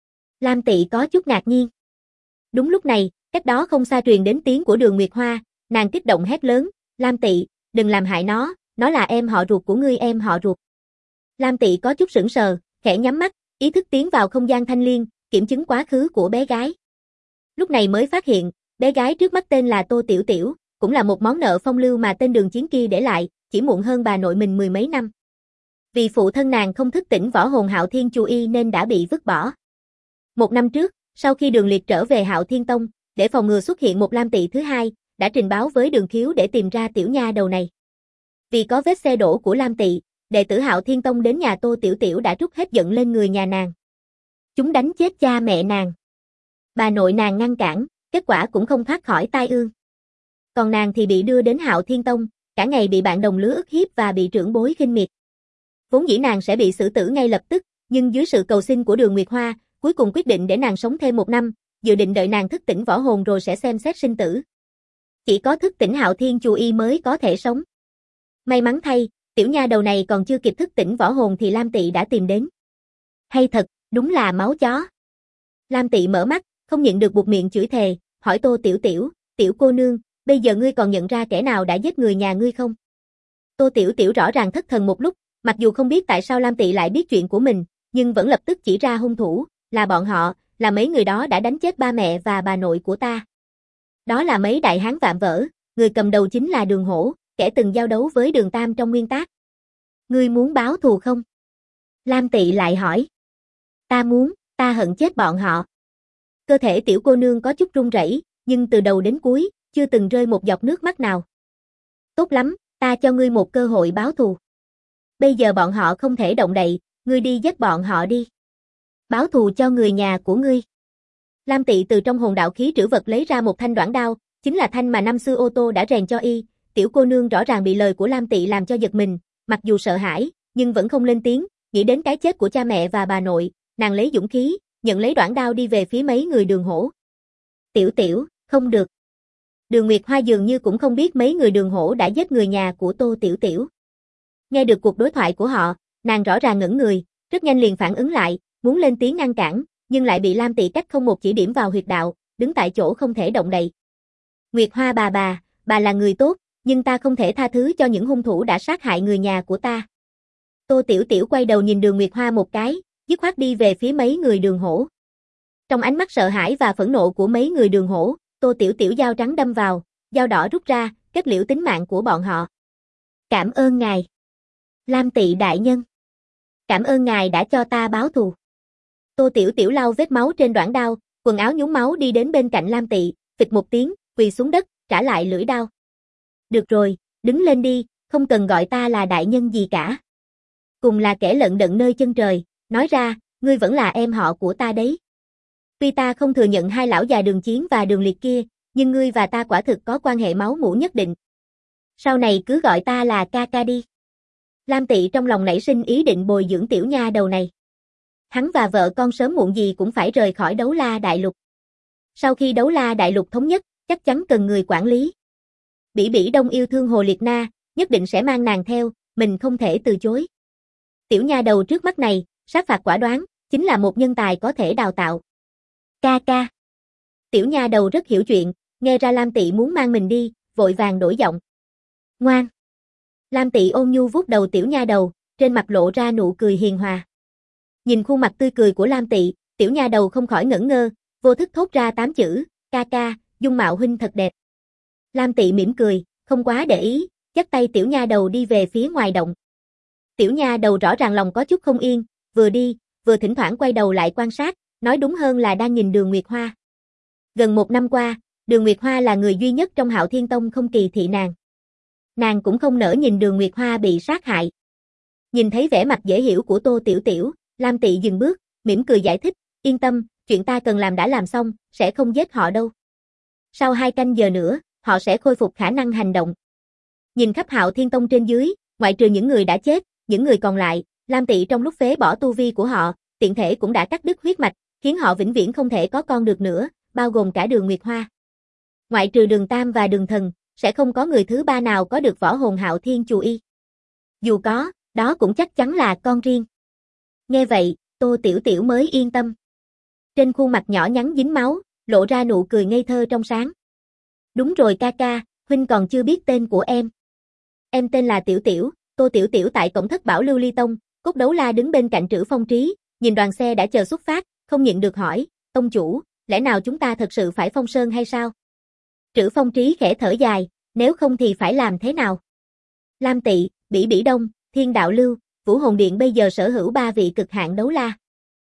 Lam Tị có chút ngạc nhiên. Đúng lúc này, cách đó không xa truyền đến tiếng của Đường Nguyệt Hoa, nàng kích động hét lớn, Lam Tị, đừng làm hại nó là em họ ruột của ngươi em họ ruột. Lam Tị có chút sững sờ, khẽ nhắm mắt, ý thức tiến vào không gian thanh liên, kiểm chứng quá khứ của bé gái. Lúc này mới phát hiện, bé gái trước mắt tên là Tô Tiểu Tiểu, cũng là một món nợ phong lưu mà tên Đường Chiến kia để lại, chỉ muộn hơn bà nội mình 10 mấy năm. Vì phụ thân nàng không thức tỉnh võ hồn Hạo Thiên Chu Y nên đã bị vứt bỏ. 1 năm trước, sau khi Đường Liệt trở về Hạo Thiên Tông, để phòng ngừa xuất hiện một Lam Tị thứ hai, đã trình báo với Đường Khiếu để tìm ra tiểu nha đầu này. Vì có vết xe đổ của Lam Tị, đệ tử Hạo Thiên Tông đến nhà Tô Tiểu Tiểu đã trút hết giận lên người nhà nàng. Chúng đánh chết cha mẹ nàng. Bà nội nàng ngăn cản, kết quả cũng không thoát khỏi tai ương. Còn nàng thì bị đưa đến Hạo Thiên Tông, cả ngày bị bạn đồng lứa ức hiếp và bị trưởng bối khinh miệt. Vốn dĩ nàng sẽ bị xử tử ngay lập tức, nhưng dưới sự cầu xin của Đường Nguyệt Hoa, cuối cùng quyết định để nàng sống thêm 1 năm, dự định đợi nàng thức tỉnh võ hồn rồi sẽ xem xét sinh tử. Chỉ có thức tỉnh Hạo Thiên Chu Y mới có thể sống. May mắn thay, tiểu nha đầu này còn chưa kịp thức tỉnh võ hồn thì Lam Tị đã tìm đến. Hay thật, đúng là máu chó. Lam Tị mở mắt, không nhịn được buột miệng chửi thề, hỏi Tô Tiểu Tiểu, tiểu cô nương, bây giờ ngươi còn nhận ra kẻ nào đã giết người nhà ngươi không? Tô Tiểu Tiểu rõ ràng thất thần một lúc, mặc dù không biết tại sao Lam Tị lại biết chuyện của mình, nhưng vẫn lập tức chỉ ra hung thủ, là bọn họ, là mấy người đó đã đánh chết ba mẹ và bà nội của ta. Đó là mấy đại hán vạm vỡ, người cầm đầu chính là Đường Hổ, kẻ từng giao đấu với Đường Tam trong nguyên tác. Ngươi muốn báo thù không? Lam Tị lại hỏi. Ta muốn, ta hận chết bọn họ. Cơ thể tiểu cô nương có chút run rẩy, nhưng từ đầu đến cuối, chưa từng rơi một giọt nước mắt nào. Tốt lắm, ta cho ngươi một cơ hội báo thù. Bây giờ bọn họ không thể động đậy, ngươi đi giết bọn họ đi. Báo thù cho người nhà của ngươi. Lam Tị từ trong hồn đạo khí trữ vật lấy ra một thanh đoản đao, chính là thanh mà năm xưa Ô Tô đã rèn cho y. Tiểu cô nương rõ ràng bị lời của Lam Tị làm cho giật mình, mặc dù sợ hãi, nhưng vẫn không lên tiếng, nghĩ đến cái chết của cha mẹ và bà nội, nàng lấy dũng khí, nhận lấy đoản đao đi về phía mấy người Đường Hổ. Tiểu Tiểu, không được. Đường Nguyệt Hoa dường như cũng không biết mấy người Đường Hổ đã giết người nhà của Tô Tiểu Tiểu. Nghe được cuộc đối thoại của họ, nàng rõ ràng ngẩn người, rất nhanh liền phản ứng lại, muốn lên tiếng ngăn cản, nhưng lại bị Lam Tị cách không một chỉ điểm vào huyệt đạo, đứng tại chỗ không thể động đậy. Nguyệt Hoa bà là người tốt, nhưng ta không thể tha thứ cho những hung thủ đã sát hại người nhà của ta. Tô Tiểu Tiểu quay đầu nhìn Đường Nguyệt Hoa một cái, dứt khoát đi về phía mấy người Đường Hổ. Trong ánh mắt sợ hãi và phẫn nộ của mấy người Đường Hổ, Tô Tiểu Tiểu dao trắng đâm vào, dao đỏ rút ra, kết liễu tính mạng của bọn họ. Cảm ơn ngài. Lam Tị đại nhân. Cảm ơn ngài đã cho ta báo thù. Tô Tiểu Tiểu lau vết máu trên đoản đao, quần áo nhúng máu đi đến bên cạnh Lam Tị, phịch một tiếng, quỳ xuống đất, trả lại lưỡi đao. Được rồi, đứng lên đi, không cần gọi ta là đại nhân gì cả. Cùng là kẻ lận đận nơi chân trời, nói ra, ngươi vẫn là em họ của ta đấy. Tuy ta không thừa nhận hai lão già Đường Chiến và Đường Liệt kia, nhưng ngươi và ta quả thực có quan hệ máu mủ nhất định. Sau này cứ gọi ta là ca ca đi. Lam Tị trong lòng nảy sinh ý định bồi dưỡng tiểu nha đầu này. Hắn và vợ con sớm muộn gì cũng phải rời khỏi Đấu La Đại Lục. Sau khi Đấu La Đại Lục thống nhất, chắc chắn cần người quản lý. Bỉ Bỉ Đông yêu thương Hồ Liệt Na, nhất định sẽ mang nàng theo, mình không thể từ chối. Tiểu nha đầu trước mắt này, sát phạt quả đoán, chính là một nhân tài có thể đào tạo. Ca ca. Tiểu nha đầu rất hiểu chuyện, nghe ra Lam Tị muốn mang mình đi, vội vàng đổi giọng. Ngoan. Lam Tị ôn nhu vuốt đầu tiểu nha đầu, trên mặt lộ ra nụ cười hiền hòa. Nhìn khuôn mặt tươi cười của Lam Tị, tiểu nha đầu không khỏi ngẩn ngơ, vô thức thốt ra 8 chữ, ca ca, dung mạo huynh thật đẹp. Lam Tị mỉm cười, không quá để ý, dắt tay tiểu nha đầu đi về phía ngoài động. Tiểu nha đầu rõ ràng lòng có chút không yên, vừa đi, vừa thỉnh thoảng quay đầu lại quan sát, nói đúng hơn là đang nhìn Đường Nguyệt Hoa. Gần 1 năm qua, Đường Nguyệt Hoa là người duy nhất trong Hạo Thiên Tông không kỳ thị nàng. Nàng cũng không nỡ nhìn Đường Nguyệt Hoa bị sát hại. Nhìn thấy vẻ mặt dễ hiểu của Tô Tiểu Tiểu, Lam Tị dừng bước, mỉm cười giải thích, yên tâm, chuyện ta cần làm đã làm xong, sẽ không giết họ đâu. Sau 2 canh giờ nữa, họ sẽ khôi phục khả năng hành động. Nhìn khắp Hạo Thiên Tông trên dưới, ngoại trừ những người đã chết, những người còn lại, Lam Tị trong lúc phế bỏ tu vi của họ, tiện thể cũng đã cắt đứt huyết mạch, khiến họ vĩnh viễn không thể có con được nữa, bao gồm cả Đường Nguyệt Hoa. Ngoại trừ Đường Tam và Đường Thần, sẽ không có người thứ ba nào có được võ hồn Hạo Thiên Chu Y. Dù có, đó cũng chắc chắn là con riêng. Nghe vậy, Tô Tiểu Tiểu mới yên tâm. Trên khuôn mặt nhỏ nhắn dính máu, lộ ra nụ cười ngây thơ trong sáng. Đúng rồi ca ca, huynh còn chưa biết tên của em. Em tên là Tiểu Tiểu, Tô Tiểu Tiểu tại cổng thất bảo Lưu Ly Tông, Cốt Đấu La đứng bên cạnh Trử Phong Trí, nhìn đoàn xe đã chờ xuất phát, không nhịn được hỏi, tông chủ, lẽ nào chúng ta thật sự phải phong sơn hay sao? Trử Phong Trí khẽ thở dài, nếu không thì phải làm thế nào? Lam Tị, Bỉ Bỉ Đông, Thiên Đạo Lưu, Vũ Hồn Điện bây giờ sở hữu 3 vị cực hạn đấu la.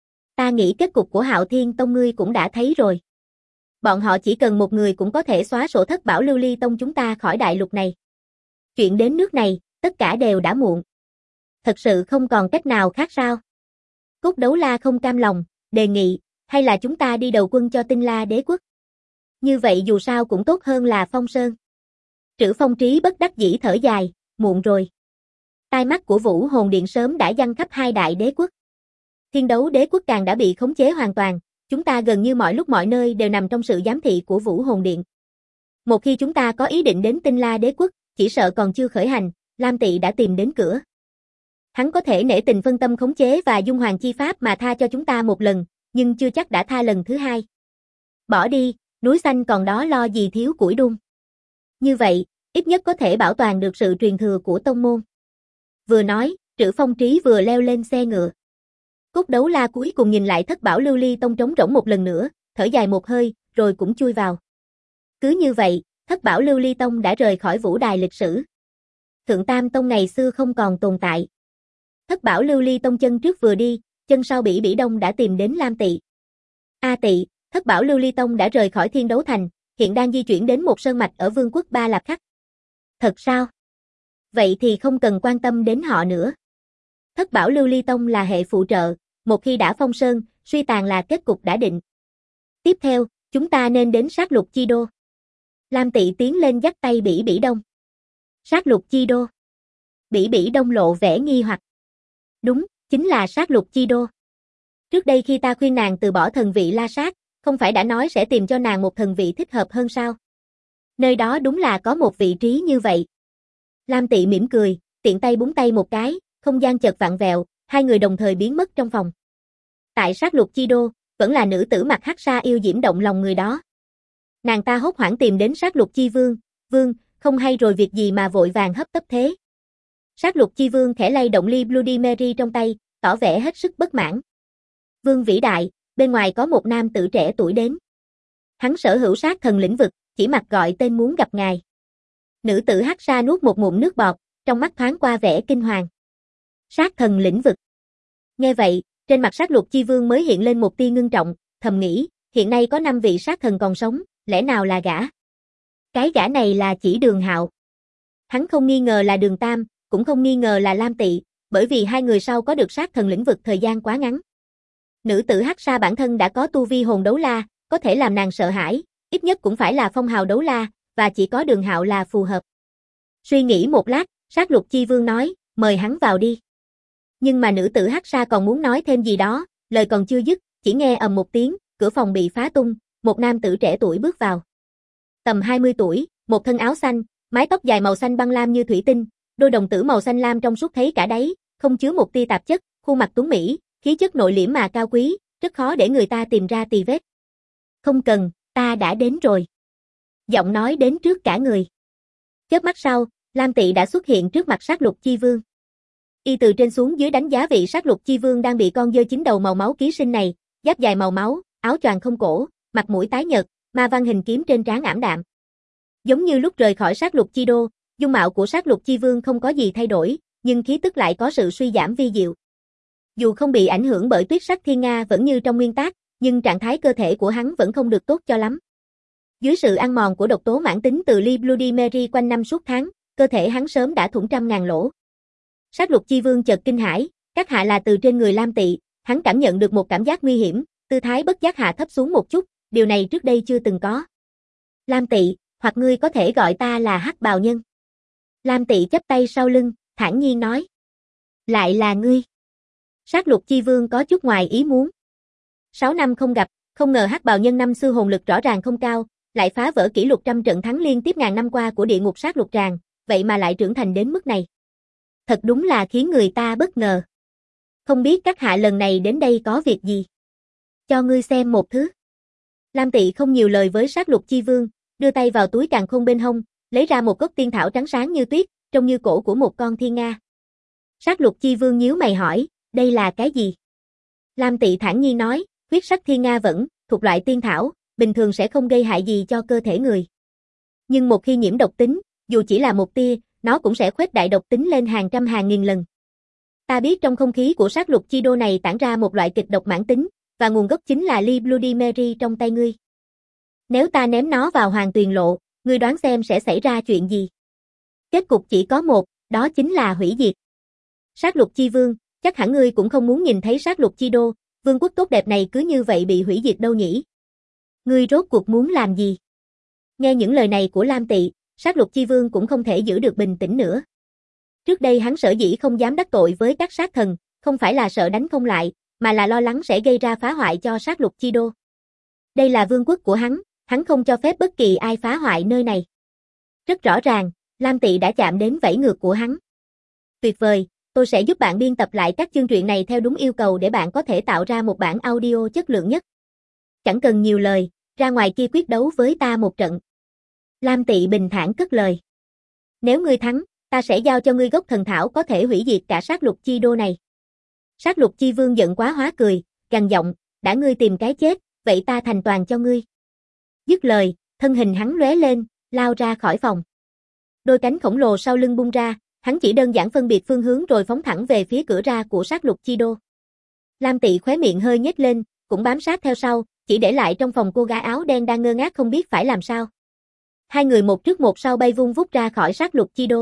Ta nghĩ kết cục của Hạo Thiên Tông ngươi cũng đã thấy rồi. Bọn họ chỉ cần một người cũng có thể xóa sổ thất bảo Lưu Ly Tông chúng ta khỏi đại lục này. Chuyện đến nước này, tất cả đều đã muộn. Thật sự không còn cách nào khác sao? Cốt Đấu La không cam lòng, đề nghị, hay là chúng ta đi đầu quân cho Tinh La đế quốc. Như vậy dù sao cũng tốt hơn là Phong Sơn. Trữ Phong Trí bất đắc dĩ thở dài, muộn rồi. Tai mắt của Vũ Hồn Điện sớm đã giăng khắp hai đại đế quốc. Thiên Đấu đế quốc càng đã bị khống chế hoàn toàn, chúng ta gần như mọi lúc mọi nơi đều nằm trong sự giám thị của Vũ Hồn Điện. Một khi chúng ta có ý định đến Tinh La đế quốc, chỉ sợ còn chưa khởi hành, Lam Tỵ đã tìm đến cửa. Hắn có thể nể tình phân tâm khống chế và dung hoàng chi pháp mà tha cho chúng ta một lần, nhưng chưa chắc đã tha lần thứ hai. Bỏ đi, núi xanh còn đó lo gì thiếu củi đun. Như vậy, ít nhất có thể bảo toàn được sự truyền thừa của tông môn. Vừa nói, Trữ Phong Trí vừa leo lên xe ngựa. Cốt Đấu La cuối cùng nhìn lại Thất Bảo Lưu Ly Tông trống rỗng một lần nữa, thở dài một hơi, rồi cũng chui vào. Cứ như vậy, Thất Bảo Lưu Ly Tông đã rời khỏi vũ đài lịch sử. Thượng Tam Tông ngày xưa không còn tồn tại. Thất Bảo Lưu Ly Tông chân trước vừa đi, chân sau Bỉ Bỉ Đông đã tìm đến Lam Tỵ. A Tỵ, Thất Bảo Lưu Ly Tông đã rời khỏi Thiên Đấu Thành, hiện đang di chuyển đến một sơn mạch ở Vương quốc Ba Lạp Khắc. Thật sao? Vậy thì không cần quan tâm đến họ nữa. Thất Bảo Lưu Ly Tông là hệ phụ trợ, một khi đã phong sơn, suy tàn là kết cục đã định. Tiếp theo, chúng ta nên đến sát lục chi đô. Lam Tỵ tiến lên dắt tay Bỉ Bỉ Đông. Sát lục chi đô. Bỉ Bỉ Đông lộ vẻ nghi hoặc. Đúng, chính là sát lục chi đô. Trước đây khi ta khuyên nàng từ bỏ thần vị La Sát, không phải đã nói sẽ tìm cho nàng một thần vị thích hợp hơn sao? Nơi đó đúng là có một vị trí như vậy. Lam Tỵ mỉm cười, tiện tay búng tay một cái, không gian chợt vặn vẹo, hai người đồng thời biến mất trong phòng. Tại sát lục chi đô, vẫn là nữ tử mặc hắc sa yêu diễm động lòng người đó. Nàng ta hốt hoảng tìm đến sát lục chi vương, vương, không hay rồi việc gì mà vội vàng hấp tấp thế. Sát lục chi vương khẽ lay động ly Bloody Mary trong tay, tỏ vẻ hết sức bất mãn. Vương vĩ đại, bên ngoài có một nam tử trẻ tuổi đến. Hắn sở hữu sát thần lĩnh vực, chỉ mặc gọi tên muốn gặp ngài. Nữ tử hắc sa nuốt một ngụm nước bọt, trong mắt thoáng qua vẻ kinh hoàng. Sát thần lĩnh vực. Nghe vậy, trên mặt sát lục chi vương mới hiện lên một tia ngưng trọng, thầm nghĩ, hiện nay có 5 vị sát thần còn sống, lẽ nào là gã? Cái gã này là chỉ Đường Hạo. Hắn không nghi ngờ là Đường Tam, cũng không nghi ngờ là Lam Tỵ, bởi vì hai người sau có được sát thần lĩnh vực thời gian quá ngắn. Nữ tử hắc sa bản thân đã có tu vi hồn đấu la, có thể làm nàng sợ hãi, ít nhất cũng phải là phong hào đấu la, và chỉ có Đường Hạo là phù hợp. Suy nghĩ một lát, sát lục chi vương nói, mời hắn vào đi. Nhưng mà nữ tử hắc sa còn muốn nói thêm gì đó, lời còn chưa dứt, chỉ nghe ầm một tiếng, cửa phòng bị phá tung, một nam tử trẻ tuổi bước vào. Tầm 20 tuổi, một thân áo xanh, mái tóc dài màu xanh băng lam như thủy tinh, đôi đồng tử màu xanh lam trong suốt thấy cả đáy, không chứa một tia tạp chất, khuôn mặt tuấn mỹ, khí chất nội liễm mà cao quý, rất khó để người ta tìm ra tì vết. Không cần, ta đã đến rồi. Giọng nói đến trước cả người. Chớp mắt sau, Lam Tỵ đã xuất hiện trước mặt sát lục chi vương. Y từ trên xuống dưới đánh giá vị sát lục chi vương đang bị con dơ chín đầu màu máu ký sinh này, giáp dài màu máu, áo choàng không cổ, mặt mũi tái nhợt, ma văn hình kiếm trên trán ảm đạm. Giống như lúc rời khỏi sát lục chi đô, dung mạo của sát lục chi vương không có gì thay đổi, nhưng khí tức lại có sự suy giảm vi diệu. Dù không bị ảnh hưởng bởi tuyết sắc thiên nga vẫn như trong nguyên tác, nhưng trạng thái cơ thể của hắn vẫn không được tốt cho lắm. Dưới sự ăn mòn của độc tố mãn tính từ ly Bloody Mary quanh năm suốt tháng, cơ thể hắn sớm đã thủng trăm ngàn lỗ. Sát lục chi vương chợt kinh hãi, các hạ là từ trên người Lam Tỵ, hắn cảm nhận được một cảm giác nguy hiểm, tư thái bất giác hạ thấp xuống một chút, điều này trước đây chưa từng có. Lam Tỵ, hoặc ngươi có thể gọi ta là Hắc Bào Nhân. Lam Tỵ chắp tay sau lưng, thản nhiên nói. Lại là ngươi. Sát lục chi vương có chút ngoài ý muốn. 6 năm không gặp, không ngờ Hắc Bào Nhân năm xưa hồn lực rõ ràng không cao, lại phá vỡ kỷ lục trăm trận thắng liên tiếp ngàn năm qua của địa ngục sát lục tràng, vậy mà lại trưởng thành đến mức này. Thật đúng là khiến người ta bất ngờ. Không biết các hạ lần này đến đây có việc gì? Cho ngươi xem một thứ. Lam Tỵ không nhiều lời với sát lục chi vương, đưa tay vào túi càn khôn bên hông, lấy ra một gốc tiên thảo trắng sáng như tuyết, trông như cổ của một con thiên nga. Sát lục chi vương nhíu mày hỏi, đây là cái gì? Lam Tỵ thản nhiên nói, huyết sắc thiên nga vẫn, thuộc loại tiên thảo, bình thường sẽ không gây hại gì cho cơ thể người. Nhưng một khi nhiễm độc tính, dù chỉ là một tia, nó cũng sẽ khuếch đại độc tính lên hàng trăm hàng nghìn lần. Ta biết trong không khí của sát lục chi đô này tản ra một loại kịch độc mãn tính, và nguồn gốc chính là ly Bloody Mary trong tay ngươi. Nếu ta ném nó vào Hoàng Tuyền Lộ, ngươi đoán xem sẽ xảy ra chuyện gì? Kết cục chỉ có một, đó chính là hủy diệt. Sát lục chi vương, chắc hẳn ngươi cũng không muốn nhìn thấy sát lục chi đô, Vương quốc tốt đẹp này cứ như vậy bị hủy diệt đâu nhỉ? Ngươi rốt cuộc muốn làm gì? Nghe những lời này của Lam Tỵ, Sát Lục Chi Vương cũng không thể giữ được bình tĩnh nữa. Trước đây hắn sở dĩ không dám đắc tội với các sát thần, không phải là sợ đánh không lại, mà là lo lắng sẽ gây ra phá hoại cho Sát Lục Chi Đô. Đây là vương quốc của hắn không cho phép bất kỳ ai phá hoại nơi này. Rất rõ ràng, Lam Tỵ đã chạm đến vảy ngược của hắn. Tuyệt vời, tôi sẽ giúp bạn biên tập lại các chương truyện này theo đúng yêu cầu để bạn có thể tạo ra một bản audio chất lượng nhất. Chẳng cần nhiều lời, ra ngoài kia quyết đấu với ta một trận. Lam Tỵ bình thản cất lời. Nếu ngươi thắng, ta sẽ giao cho ngươi gốc thần thảo có thể hủy diệt cả Sát Lục Chi Đô này. Sát Lục Chi Vương giận quá hóa cười, gằn giọng, đã ngươi tìm cái chết, vậy ta thành toàn cho ngươi. Dứt lời, thân hình hắn lóe lên, lao ra khỏi phòng. Đôi cánh khổng lồ sau lưng bung ra, hắn chỉ đơn giản phân biệt phương hướng rồi phóng thẳng về phía cửa ra của Sát Lục Chi Đô. Lam Tỵ khóe miệng hơi nhếch lên, cũng bám sát theo sau, chỉ để lại trong phòng cô gái áo đen đang ngơ ngác không biết phải làm sao. Hai người một trước một sau bay vung vút ra khỏi Sát Lục Chi Đô.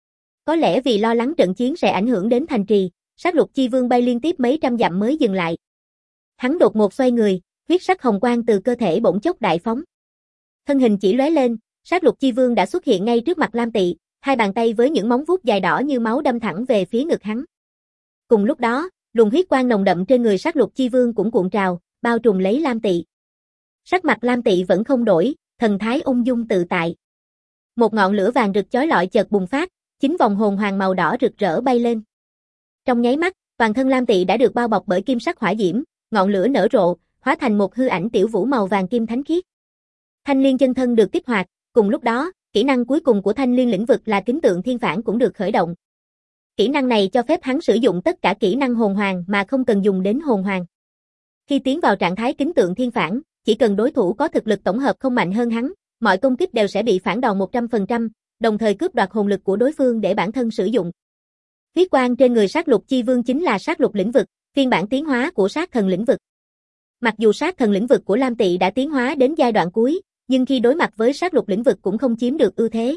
Có lẽ vì lo lắng trận chiến sẽ ảnh hưởng đến thành trì, Sát Lục Chi Vương bay liên tiếp mấy trăm dặm mới dừng lại. Hắn đột ngột xoay người, huyết sắc hồng quang từ cơ thể bỗng chốc đại phóng. Thân hình chỉ lóe lên, Sát Lục Chi Vương đã xuất hiện ngay trước mặt Lam Tỵ, hai bàn tay với những móng vuốt dài đỏ như máu đâm thẳng về phía ngực hắn. Cùng lúc đó, luồng huyết quang nồng đậm trên người Sát Lục Chi Vương cũng cuộn trào, bao trùm lấy Lam Tỵ. Sắc mặt Lam Tỵ vẫn không đổi, thần thái ung dung tự tại. Một ngọn lửa vàng rực chói lọi chợt bùng phát, 9 vòng hồn hoàng màu đỏ rực rỡ bay lên. Trong nháy mắt, toàn thân Lam Tỵ đã được bao bọc bởi kim sắc hỏa diễm, ngọn lửa nở rộ, hóa thành một hư ảnh tiểu vũ màu vàng kim thánh khiết. Thanh Liên chân thân được kích hoạt, cùng lúc đó, kỹ năng cuối cùng của Thanh Liên lĩnh vực là kính tượng thiên phản cũng được khởi động. Kỹ năng này cho phép hắn sử dụng tất cả kỹ năng hồn hoàng mà không cần dùng đến hồn hoàng. Khi tiến vào trạng thái kính tượng thiên phản, chỉ cần đối thủ có thực lực tổng hợp không mạnh hơn hắn, mọi công kích đều sẽ bị phản đòn 100%, đồng thời cướp đoạt hồn lực của đối phương để bản thân sử dụng. Huyết quang trên người Sát Lục Chi Vương chính là Sát Lục lĩnh vực, phiên bản tiến hóa của Sát Thần lĩnh vực. Mặc dù Sát Thần lĩnh vực của Lam Tỵ đã tiến hóa đến giai đoạn cuối, nhưng khi đối mặt với Sát Lục lĩnh vực cũng không chiếm được ưu thế.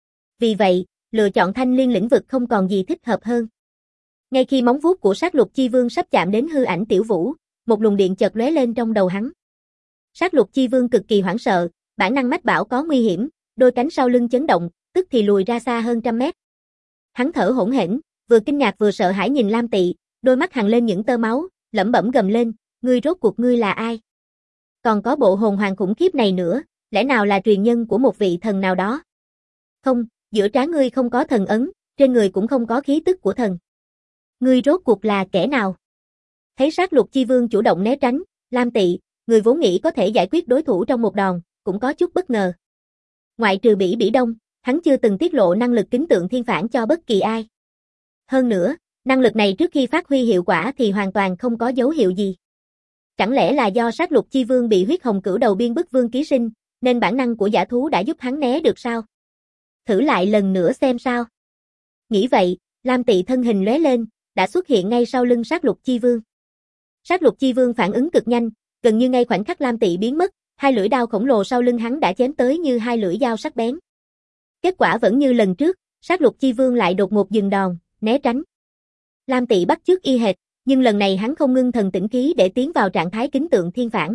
Vì vậy, lựa chọn Thanh Liên lĩnh vực không còn gì thích hợp hơn. Ngay khi móng vuốt của Sát Lục Chi Vương sắp chạm đến hư ảnh tiểu vũ, một luồng điện chợt lóe lên trong đầu hắn. Sát Lục Chi Vương cực kỳ hoảng sợ, bản năng mách bảo có nguy hiểm, đôi cánh sau lưng chấn động, tức thì lùi ra xa hơn trăm mét. Hắn thở hổn hển, vừa kinh ngạc vừa sợ hãi nhìn Lam Tỵ, đôi mắt hằn lên những tơ máu, lẩm bẩm gầm lên, ngươi rốt cuộc ngươi là ai? Còn có bộ hồn hoàng khủng khiếp này nữa, lẽ nào là truyền nhân của một vị thần nào đó? Không, giữa trán ngươi không có thần ấn, trên người cũng không có khí tức của thần. Ngươi rốt cuộc là kẻ nào? Thấy Sát Lục Chi Vương chủ động né tránh, Lam Tỵ, người vốn nghĩ có thể giải quyết đối thủ trong một đòn, cũng có chút bất ngờ. Ngoại trừ Bỉ Bỉ Đông, hắn chưa từng tiết lộ năng lực kính tượng thiên phản cho bất kỳ ai. Hơn nữa, năng lực này trước khi phát huy hiệu quả thì hoàn toàn không có dấu hiệu gì. Chẳng lẽ là do Sát Lục Chi Vương bị huyết hồng cửu đầu biên bức vương ký sinh, nên bản năng của giả thú đã giúp hắn né được sao? Thử lại lần nữa xem sao. Nghĩ vậy, Lam Tỵ thân hình lóe lên, đã xuất hiện ngay sau lưng Sát Lục Chi Vương. Sát Lục Chi Vương phản ứng cực nhanh, gần như ngay khoảnh khắc Lam Tỵ biến mất, hai lưỡi đao khổng lồ sau lưng hắn đã chém tới như hai lưỡi dao sắc bén. Kết quả vẫn như lần trước, Sát Lục Chi Vương lại đột ngột dừng đòn, né tránh. Lam Tỵ bắt chước y hệt, nhưng lần này hắn không ngưng thần tĩnh khí để tiến vào trạng thái kính tượng thiên phản.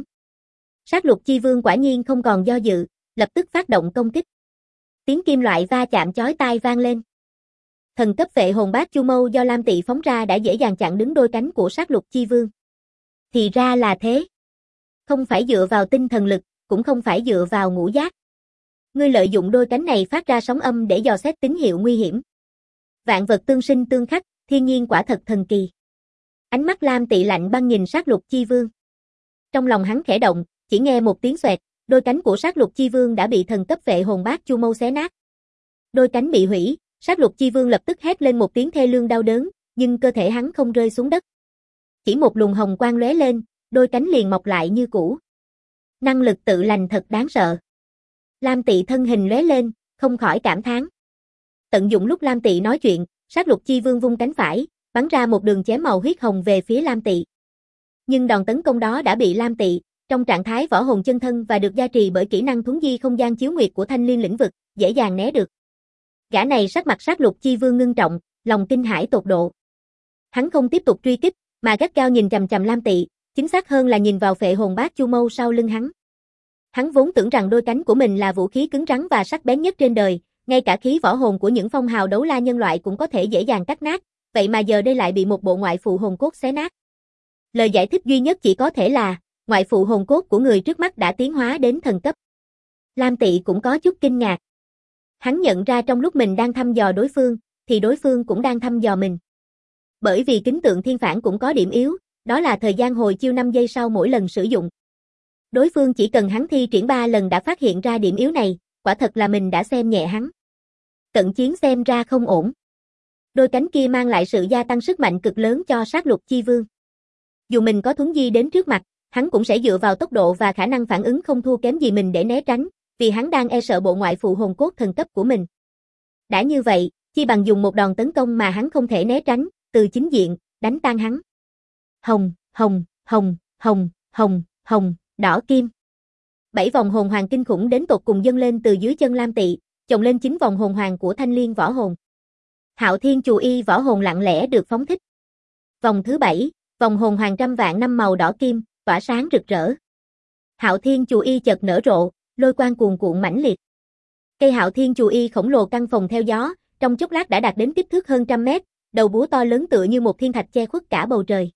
Sát Lục Chi Vương quả nhiên không còn do dự, lập tức phát động công kích. Tiếng kim loại va chạm chói tai vang lên. Thần cấp vệ hồn bát chu mâu do Lam Tỵ phóng ra đã dễ dàng chặn đứng đôi cánh của Sát Lục Chi Vương. Thì ra là thế. Không phải dựa vào tinh thần lực, cũng không phải dựa vào ngũ giác. Ngươi lợi dụng đôi cánh này phát ra sóng âm để dò xét tín hiệu nguy hiểm. Vạn vật tương sinh tương khắc, thiên nhiên quả thật thần kỳ. Ánh mắt Lam Tỵ lạnh băng nhìn Sát Lục Chi Vương. Trong lòng hắn khẽ động, chỉ nghe một tiếng xoẹt, đôi cánh của Sát Lục Chi Vương đã bị thần cấp vệ hồn bát chu mâu xé nát. Đôi cánh bị hủy, Sát Lục Chi Vương lập tức hét lên một tiếng thê lương đau đớn, nhưng cơ thể hắn không rơi xuống đất. Chỉ một luồng hồng quang lóe lên, đôi cánh liền mọc lại như cũ. Năng lực tự lành thật đáng sợ. Lam Tỵ thân hình lóe lên, không khỏi cảm thán. Tận dụng lúc Lam Tỵ nói chuyện, Sát Lục Chi Vương vung cánh phải, bắn ra một đường chém màu huyết hồng về phía Lam Tỵ. Nhưng đòn tấn công đó đã bị Lam Tỵ, trong trạng thái võ hồn chân thân và được gia trì bởi kỹ năng thuấn di không gian chiếu nguyệt của Thanh Liên lĩnh vực, dễ dàng né được. Gã này sắc mặt Sát Lục Chi Vương ngưng trọng, lòng kinh hãi tột độ. Hắn không tiếp tục truy kích, mà gắt gao nhìn chằm chằm Lam Tỵ, Chính xác hơn là nhìn vào phệ hồn bát chu mâu sau lưng hắn. Hắn vốn tưởng rằng đôi cánh của mình là vũ khí cứng rắn và sắc bén nhất trên đời, ngay cả khí võ hồn của những phong hào đấu la nhân loại cũng có thể dễ dàng cắt nát, vậy mà giờ đây lại bị một bộ ngoại phụ hồn cốt xé nát. Lời giải thích duy nhất chỉ có thể là, ngoại phụ hồn cốt của người trước mắt đã tiến hóa đến thần cấp. Lam Tị cũng có chút kinh ngạc. Hắn nhận ra trong lúc mình đang thăm dò đối phương, thì đối phương cũng đang thăm dò mình. Bởi vì kính tượng thiên phản cũng có điểm yếu, đó là thời gian hồi chiêu 5 giây sau mỗi lần sử dụng. Đối phương chỉ cần hắn thi triển 3 lần đã phát hiện ra điểm yếu này, quả thật là mình đã xem nhẹ hắn. Cận chiến xem ra không ổn. Đôi cánh kia mang lại sự gia tăng sức mạnh cực lớn cho sát lục chi vương. Dù mình có thuấn di đến trước mặt, hắn cũng sẽ dựa vào tốc độ và khả năng phản ứng không thua kém gì mình để né tránh, vì hắn đang e sợ bộ ngoại phụ hồn cốt thần cấp của mình. Đã như vậy, chi bằng dùng một đòn tấn công mà hắn không thể né tránh, từ chính diện, đánh tan hắn. Hồng, hồng, hồng, hồng, hồng, hồng, đỏ kim. 7 vòng hồn hoàng kinh khủng đến tột cùng dâng lên từ dưới chân Lam Tị, chồng lên 9 vòng hồn hoàng của Thanh Liên võ hồn. Hạo Thiên Chù Y võ hồn lặng lẽ được phóng thích. Vòng thứ 7, vòng hồn hoàng trăm vạn năm màu đỏ kim, tỏa sáng rực rỡ. Hạo Thiên Chù Y chợt nở rộ, lôi quang cuồn cuộn mãnh liệt. Cây Hạo Thiên Chù Y khổng lồ căng phồng theo gió, trong chốc lát đã đạt đến kích thước hơn trăm mét, đầu búa to lớn tựa như một thiên thạch che khuất cả bầu trời.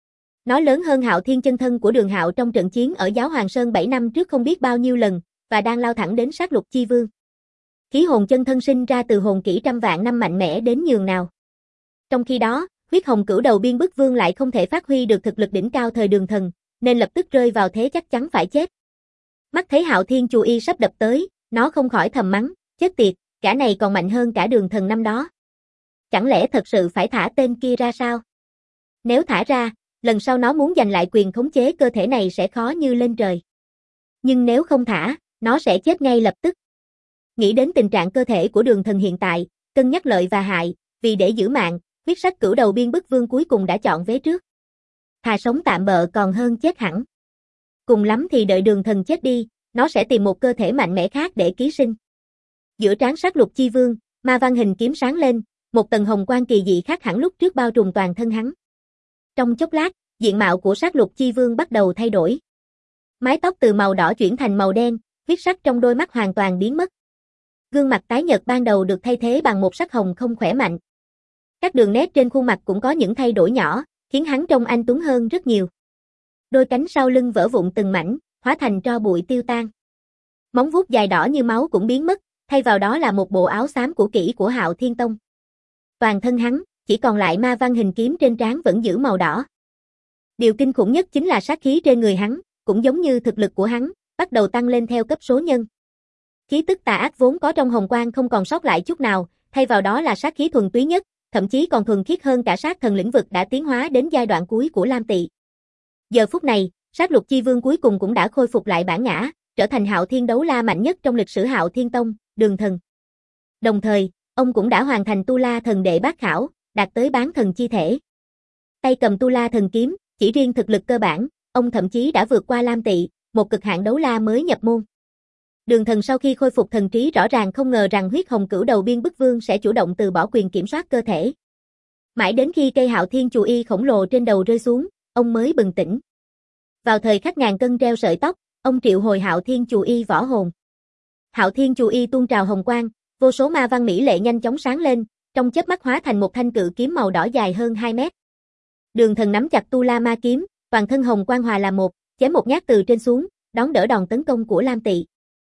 Nó lớn hơn Hạo Thiên chân thân của Đường Hạo trong trận chiến ở Giáo Hoàng Sơn 7 năm trước không biết bao nhiêu lần, và đang lao thẳng đến sát lục chi vương. Khí hồn chân thân sinh ra từ hồn kỹ trăm vạn năm mạnh mẽ đến nhường nào. Trong khi đó, huyết hồng cửu đầu biên bức vương lại không thể phát huy được thực lực đỉnh cao thời Đường Thần, nên lập tức rơi vào thế chắc chắn phải chết. Mắt thấy Hạo Thiên Chù Y sắp đập tới, nó không khỏi thầm mắng, chết tiệt, gã này còn mạnh hơn cả Đường Thần năm đó. Chẳng lẽ thật sự phải thả tên kia ra sao? Nếu thả ra, lần sau nó muốn giành lại quyền khống chế cơ thể này sẽ khó như lên trời. Nhưng nếu không thả, nó sẽ chết ngay lập tức. Nghĩ đến tình trạng cơ thể của Đường Thần hiện tại, cân nhắc lợi và hại, vì để giữ mạng, huyết sắc cửu đầu biên bức vương cuối cùng đã chọn vế trước. Thà sống tạm bợ còn hơn chết hẳn. Cùng lắm thì đợi Đường Thần chết đi, nó sẽ tìm một cơ thể mạnh mẽ khác để ký sinh. Giữa trán sát lục chi vương, ma văn hình kiếm sáng lên, một tầng hồng quang kỳ dị khác hẳn lúc trước bao trùm toàn thân hắn. Trong chốc lát, diện mạo của sát lục chi vương bắt đầu thay đổi. Mái tóc từ màu đỏ chuyển thành màu đen, huyết sắc trong đôi mắt hoàn toàn biến mất. Gương mặt tái nhợt ban đầu được thay thế bằng một sắc hồng không khỏe mạnh. Các đường nét trên khuôn mặt cũng có những thay đổi nhỏ, khiến hắn trông anh tuấn hơn rất nhiều. Đôi cánh sau lưng vỡ vụn từng mảnh, hóa thành tro bụi tiêu tan. Móng vuốt dài đỏ như máu cũng biến mất, thay vào đó là một bộ áo xám cũ kỹ của Hạo Thiên Tông. Toàn thân hắn, chỉ còn lại ma văn hình kiếm trên trán vẫn giữ màu đỏ. Điều kinh khủng nhất chính là sát khí trên người hắn, cũng giống như thực lực của hắn, bắt đầu tăng lên theo cấp số nhân. Khí tức tà ác vốn có trong hồng quang không còn sót lại chút nào, thay vào đó là sát khí thuần túy nhất, thậm chí còn thuần khiết hơn cả sát thần lĩnh vực đã tiến hóa đến giai đoạn cuối của Lam Tị. Giờ phút này, sát lục chi vương cuối cùng cũng đã khôi phục lại bản ngã, trở thành Hạo Thiên đấu la mạnh nhất trong lịch sử Hạo Thiên Tông, Đường Thần. Đồng thời, ông cũng đã hoàn thành Tu La Thần Đệ Bát Khảo, đạt tới bán thần chi thể. Tay cầm Tu La Thần Kiếm, chỉ riêng thực lực cơ bản, ông thậm chí đã vượt qua Lam Tị, một cực hạn đấu la mới nhập môn. Đường Thần sau khi khôi phục thần trí rõ ràng không ngờ rằng huyết hồng cửu đầu biên bức vương sẽ chủ động từ bỏ quyền kiểm soát cơ thể. Mãi đến khi cây Hạo Thiên Chù Y khổng lồ trên đầu rơi xuống, ông mới bừng tỉnh. Vào thời khắc ngàn cân treo sợi tóc, ông triệu hồi Hạo Thiên Chù Y võ hồn. Hạo Thiên Chù Y tuôn trào hồng quang, vô số ma văn mỹ lệ nhanh chóng sáng lên, trong chớp mắt hóa thành một thanh cự kiếm màu đỏ dài hơn 2 mét. Đường Thần nắm chặt Tu La Ma kiếm, toàn thân hồng quang hòa làm một, chém một nhát từ trên xuống, đón đỡ đòn tấn công của Lam Tị.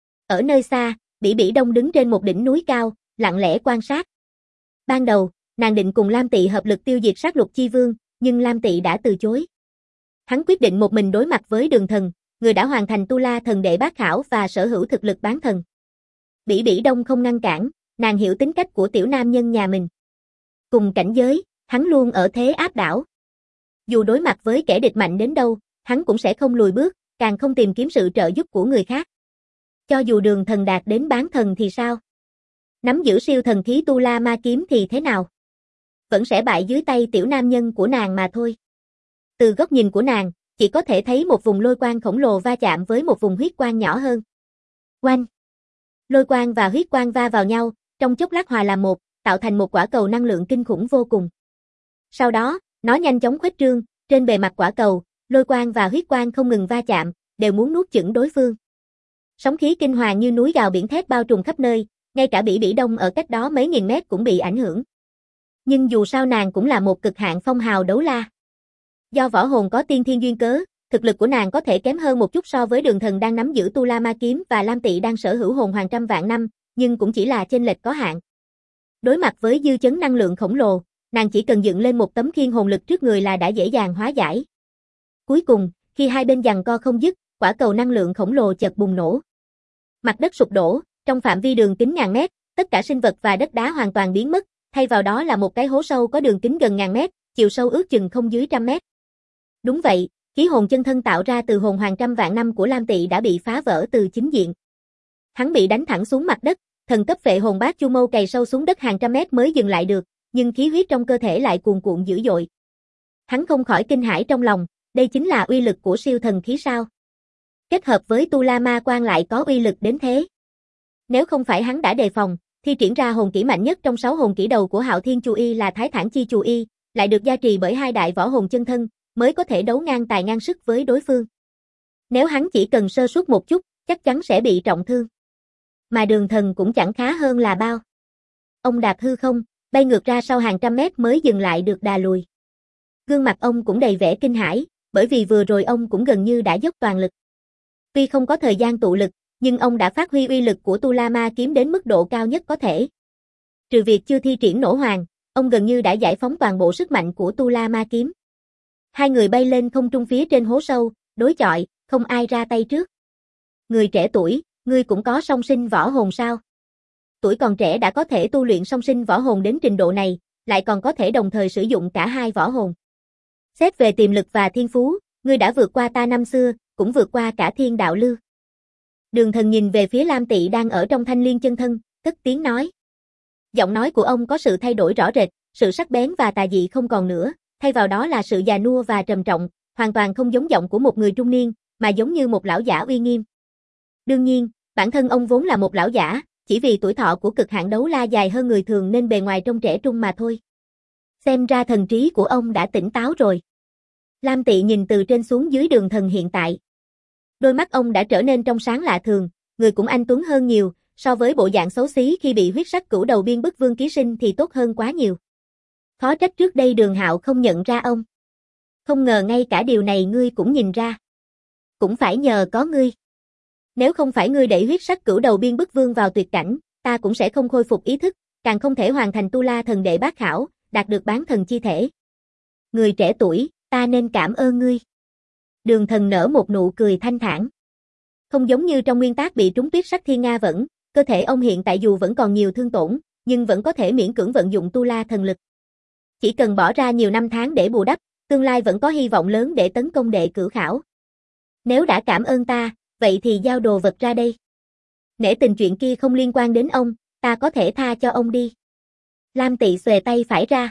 Ở nơi xa, Bỉ Bỉ Đông đứng trên một đỉnh núi cao, lặng lẽ quan sát. Ban đầu, nàng định cùng Lam Tị hợp lực tiêu diệt sát lục chi vương, nhưng Lam Tị đã từ chối. Hắn quyết định một mình đối mặt với Đường Thần, người đã hoàn thành Tu La Thần Đệ Bát Khảo và sở hữu thực lực bán thần. Bỉ Bỉ Đông không ngăn cản, nàng hiểu tính cách của tiểu nam nhân nhà mình. Cùng cảnh giới, hắn luôn ở thế áp đảo. Dù đối mặt với kẻ địch mạnh đến đâu, hắn cũng sẽ không lùi bước, càng không tìm kiếm sự trợ giúp của người khác. Cho dù Đường Thần đạt đến bán thần thì sao? Nắm giữ siêu thần khí Tu La Ma kiếm thì thế nào? Vẫn sẽ bại dưới tay tiểu nam nhân của nàng mà thôi. Từ góc nhìn của nàng, chỉ có thể thấy một vùng lôi quang khổng lồ va chạm với một vùng huyết quang nhỏ hơn. Oanh! Lôi quang và huyết quang va vào nhau, trong chốc lát hòa làm một, tạo thành một quả cầu năng lượng kinh khủng vô cùng. Sau đó, nó nhanh chóng khuếch trương, trên bề mặt quả cầu, Lôi quang và huyết quang không ngừng va chạm, đều muốn nuốt chửng đối phương. Sóng khí kinh hoàng như núi gào biển thét bao trùm khắp nơi, ngay cả Bỉ Bỉ Đông ở cách đó mấy nghìn mét cũng bị ảnh hưởng. Nhưng dù sao nàng cũng là một cực hạn phong hào đấu la. Do võ hồn có tiên thiên duyên cớ, thực lực của nàng có thể kém hơn một chút so với Đường Thần đang nắm giữ Tu La Ma Kiếm và Lam Tị đang sở hữu hồn hoàng trăm vạn năm, nhưng cũng chỉ là chênh lệch có hạn. Đối mặt với dư chấn năng lượng khổng lồ, nàng chỉ cần dựng lên một tấm khiên hồn lực trước người là đã dễ dàng hóa giải. Cuối cùng, khi hai bên giằng co không dứt, quả cầu năng lượng khổng lồ chợt bùng nổ. Mặt đất sụp đổ, trong phạm vi đường kính ngàn mét, tất cả sinh vật và đất đá hoàn toàn biến mất, thay vào đó là một cái hố sâu có đường kính gần ngàn mét, chiều sâu ước chừng không dưới trăm mét. Đúng vậy, khí hồn chân thân tạo ra từ hồn hoàng trăm vạn năm của Lam Tị đã bị phá vỡ từ chính diện. Hắn bị đánh thẳng xuống mặt đất, thần cấp phệ hồn bát chu mâu cày sâu xuống đất hàng trăm mét mới dừng lại được, nhưng khí huyết trong cơ thể lại cuồn cuộn dữ dội. Hắn không khỏi kinh hãi trong lòng, đây chính là uy lực của siêu thần khí sao? Kết hợp với Tu La Ma Quan lại có uy lực đến thế. Nếu không phải hắn đã đề phòng, thi triển ra hồn kỹ mạnh nhất trong 6 hồn kỹ đầu của Hạo Thiên Chu Y là Thái Thản Chi Chu Y, lại được gia trì bởi hai đại võ hồn chân thân, mới có thể đấu ngang tài ngang sức với đối phương. Nếu hắn chỉ cần sơ suất một chút, chắc chắn sẽ bị trọng thương. Mà Đường Thần cũng chẳng khá hơn là bao. Ông đạp hư không, bay ngược ra sau hàng trăm mét mới dừng lại được đà lùi. Gương mặt ông cũng đầy vẻ kinh hãi, bởi vì vừa rồi ông cũng gần như đã dốc toàn lực. Tuy không có thời gian tụ lực, nhưng ông đã phát huy uy lực của Tu La Ma Kiếm đến mức độ cao nhất có thể. Trừ việc chưa thi triển nổ hoàng, ông gần như đã giải phóng toàn bộ sức mạnh của Tu La Ma Kiếm. Hai người bay lên không trung phía trên hố sâu, đối chọi, không ai ra tay trước. Người trẻ tuổi, ngươi cũng có song sinh võ hồn sao? Tuổi còn trẻ đã có thể tu luyện song sinh võ hồn đến trình độ này, lại còn có thể đồng thời sử dụng cả hai võ hồn. Xét về tiềm lực và thiên phú, ngươi đã vượt qua ta năm xưa, cũng vượt qua cả Thiên Đạo Lưu. Đường Thần nhìn về phía Lam Tị đang ở trong Thanh Liên chân thân, cất tiếng nói. Giọng nói của ông có sự thay đổi rõ rệt, sự sắc bén và tà dị không còn nữa, thay vào đó là sự già nua và trầm trọng, hoàn toàn không giống giọng của một người trung niên, mà giống như một lão giả uy nghiêm. Đương nhiên, bản thân ông vốn là một lão giả, chỉ vì tuổi thọ của cực hạn đấu la dài hơn người thường nên bề ngoài trông trẻ trung mà thôi. Xem ra thần trí của ông đã tỉnh táo rồi. Lam Tị nhìn từ trên xuống dưới Đường Thần hiện tại. Đôi mắt ông đã trở nên trong sáng lạ thường, người cũng anh tuấn hơn nhiều, so với bộ dạng xấu xí khi bị huyết sắc cửu đầu biên bức vương ký sinh thì tốt hơn quá nhiều. Khó trách trước đây Đường Hạo không nhận ra ông. Không ngờ ngay cả điều này ngươi cũng nhìn ra. Cũng phải nhờ có ngươi. Nếu không phải ngươi đẩy huyết sắc cửu đầu biên bức vương vào tuyệt cảnh, ta cũng sẽ không khôi phục ý thức, càng không thể hoàn thành Tu La thần đệ bát khảo, đạt được bán thần chi thể. Người trẻ tuổi, ta nên cảm ơn ngươi. Đường Thần nở một nụ cười thanh thản. Không giống như trong nguyên tác bị trúng tuyết sắc thiên nga vẫn, cơ thể ông hiện tại dù vẫn còn nhiều thương tổn, nhưng vẫn có thể miễn cưỡng vận dụng Tu La thần lực. Chỉ cần bỏ ra nhiều năm tháng để bù đắp, tương lai vẫn có hy vọng lớn để tấn công đệ cửu khảo. Nếu đã cảm ơn ta, vậy thì giao đồ vật ra đây. Nể tình chuyện kia không liên quan đến ông, ta có thể tha cho ông đi. Lam Tị xuề tay phải ra.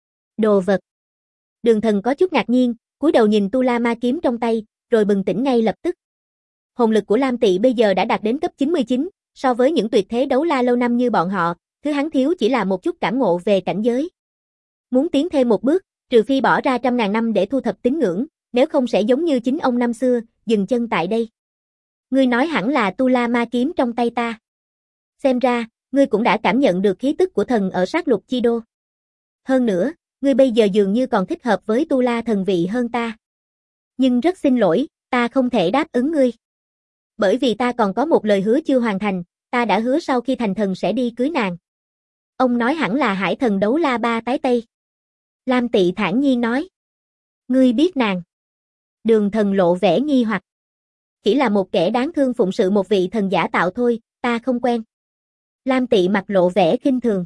Đồ vật. Đường Thần có chút ngạc nhiên, cúi đầu nhìn Tu La Ma Kiếm trong tay, rồi bừng tỉnh ngay lập tức. Hồn lực của Lam Tị bây giờ đã đạt đến cấp 99, so với những tuyệt thế đấu la lâu năm như bọn họ, thứ hắn thiếu chỉ là một chút cảm ngộ về cảnh giới. Muốn tiến thêm một bước, trừ phi bỏ ra trăm ngàn năm để thu thập tín ngưỡng, nếu không sẽ giống như chính ông năm xưa, dừng chân tại đây. Ngươi nói hẳn là Tu La Ma Kiếm trong tay ta. Xem ra, ngươi cũng đã cảm nhận được khí tức của thần ở sát lục chi đô. Hơn nữa, ngươi bây giờ dường như còn thích hợp với Tu La thần vị hơn ta. Nhưng rất xin lỗi, ta không thể đáp ứng ngươi. Bởi vì ta còn có một lời hứa chưa hoàn thành, ta đã hứa sau khi thành thần sẽ đi cưới nàng. Ông nói hẳn là hải thần đấu la ba tái Tây. Lam Tị thản nhiên nói. Ngươi biết nàng. Đường Thần lộ vẻ nghi hoặc. Chỉ là một kẻ đáng thương phụng sự một vị thần giả tạo thôi, ta không quen. Lam Tị mặt lộ vẻ khinh thường.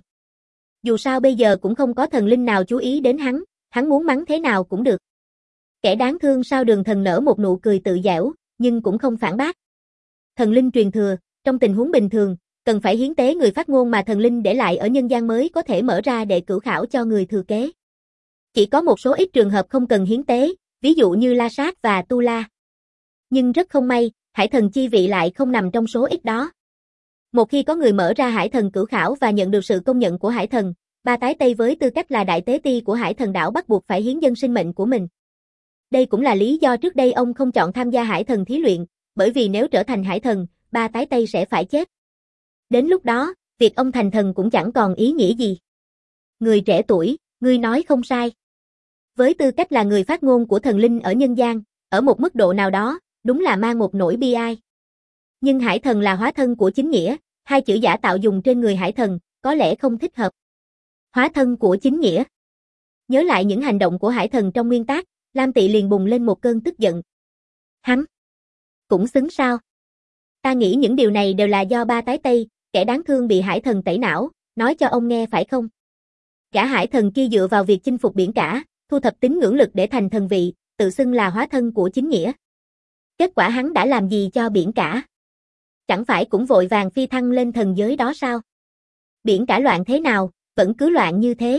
Dù sao bây giờ cũng không có thần linh nào chú ý đến hắn muốn mắng thế nào cũng được. Kẻ đáng thương sao? Đường Thần nở một nụ cười tự giễu, nhưng cũng không phản bác. Thần linh truyền thừa, trong tình huống bình thường, cần phải hiến tế người phát ngôn mà thần linh để lại ở nhân gian mới có thể mở ra để cửu khảo cho người thừa kế. Chỉ có một số ít trường hợp không cần hiến tế, ví dụ như La Sát và Tu La. Nhưng rất không may, hải thần chi vị lại không nằm trong số ít đó. Một khi có người mở ra hải thần cửu khảo và nhận được sự công nhận của hải thần, ba tái Tây với tư cách là đại tế ti của hải thần đảo bắt buộc phải hiến dâng sinh mệnh của mình. Đây cũng là lý do trước đây ông không chọn tham gia hải thần thí luyện, bởi vì nếu trở thành hải thần, ba tái Tây sẽ phải chết. Đến lúc đó, việc ông thành thần cũng chẳng còn ý nghĩa gì. Người trẻ tuổi, ngươi nói không sai. Với tư cách là người phát ngôn của thần linh ở nhân gian, ở một mức độ nào đó, đúng là mang một nỗi bi ai. Nhưng hải thần là hóa thân của chính nghĩa, hai chữ giả tạo dùng trên người hải thần, có lẽ không thích hợp. Hóa thân của chính nghĩa. Nhớ lại những hành động của hải thần trong nguyên tác, Lam Tị liền bùng lên một cơn tức giận. Hắn cũng xứng sao? Ta nghĩ những điều này đều là do ba tái Tây, kẻ đáng thương bị hải thần tẩy não, nói cho ông nghe phải không? Gã hải thần kia dựa vào việc chinh phục biển cả, thu thập tín ngưỡng lực để thành thần vị, tự xưng là hóa thân của chính nghĩa. Kết quả hắn đã làm gì cho biển cả? Chẳng phải cũng vội vàng phi thăng lên thần giới đó sao? Biển cả loạn thế nào, vẫn cứ loạn như thế.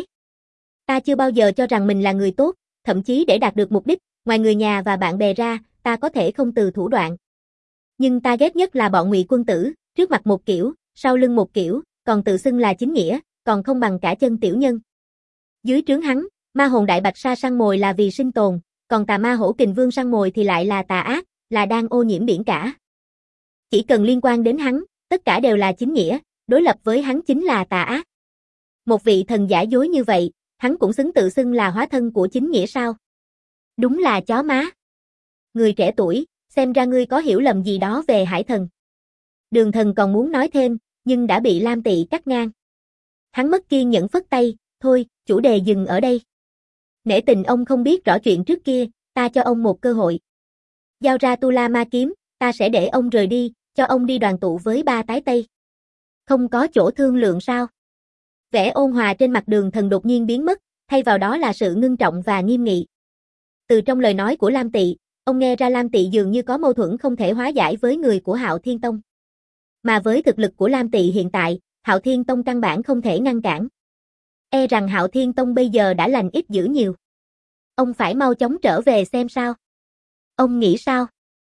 Ta chưa bao giờ cho rằng mình là người tốt, thậm chí để đạt được mục đích, ngoài người nhà và bạn bè ra, ta có thể không từ thủ đoạn. Nhưng ta ghét nhất là bọn ngụy quân tử, trước mặt một kiểu, sau lưng một kiểu, còn tự xưng là chính nghĩa, còn không bằng cả chân tiểu nhân. Dưới trướng hắn, ma hồn đại bạch sa săn mồi là vì sinh tồn, còn tà ma hổ kình vương săn mồi thì lại là tà ác, là đang ô nhiễm biển cả. Chỉ cần liên quan đến hắn, tất cả đều là chính nghĩa, đối lập với hắn chính là tà ác. Một vị thần giả dối như vậy, hắn cũng xứng tự xưng là hóa thân của chính nghĩa sao? Đúng là chó má. Người trẻ tuổi, xem ra ngươi có hiểu lầm gì đó về hải thần. Đường Thần còn muốn nói thêm, nhưng đã bị Lam Tị cắt ngang. Hắn mất kiên nhẫn phất tay, thôi, chủ đề dừng ở đây. Nể tình ông không biết rõ chuyện trước kia, ta cho ông một cơ hội. Giao ra Tu La Ma kiếm, ta sẽ để ông rời đi, cho ông đi đoàn tụ với ba tái Tây. Không có chỗ thương lượng sao? Vẻ ôn hòa trên mặt Đường Thần đột nhiên biến mất, thay vào đó là sự ngưng trọng và nghiêm nghị. Từ trong lời nói của Lam Tị, ông nghe ra Lam Tị dường như có mâu thuẫn không thể hóa giải với người của Hạo Thiên Tông. Mà với thực lực của Lam Tị hiện tại, Hạo Thiên Tông căn bản không thể ngăn cản. E rằng Hạo Thiên Tông bây giờ đã lành ít dữ nhiều. Ông phải mau chóng trở về xem sao. Ông nghĩ sao?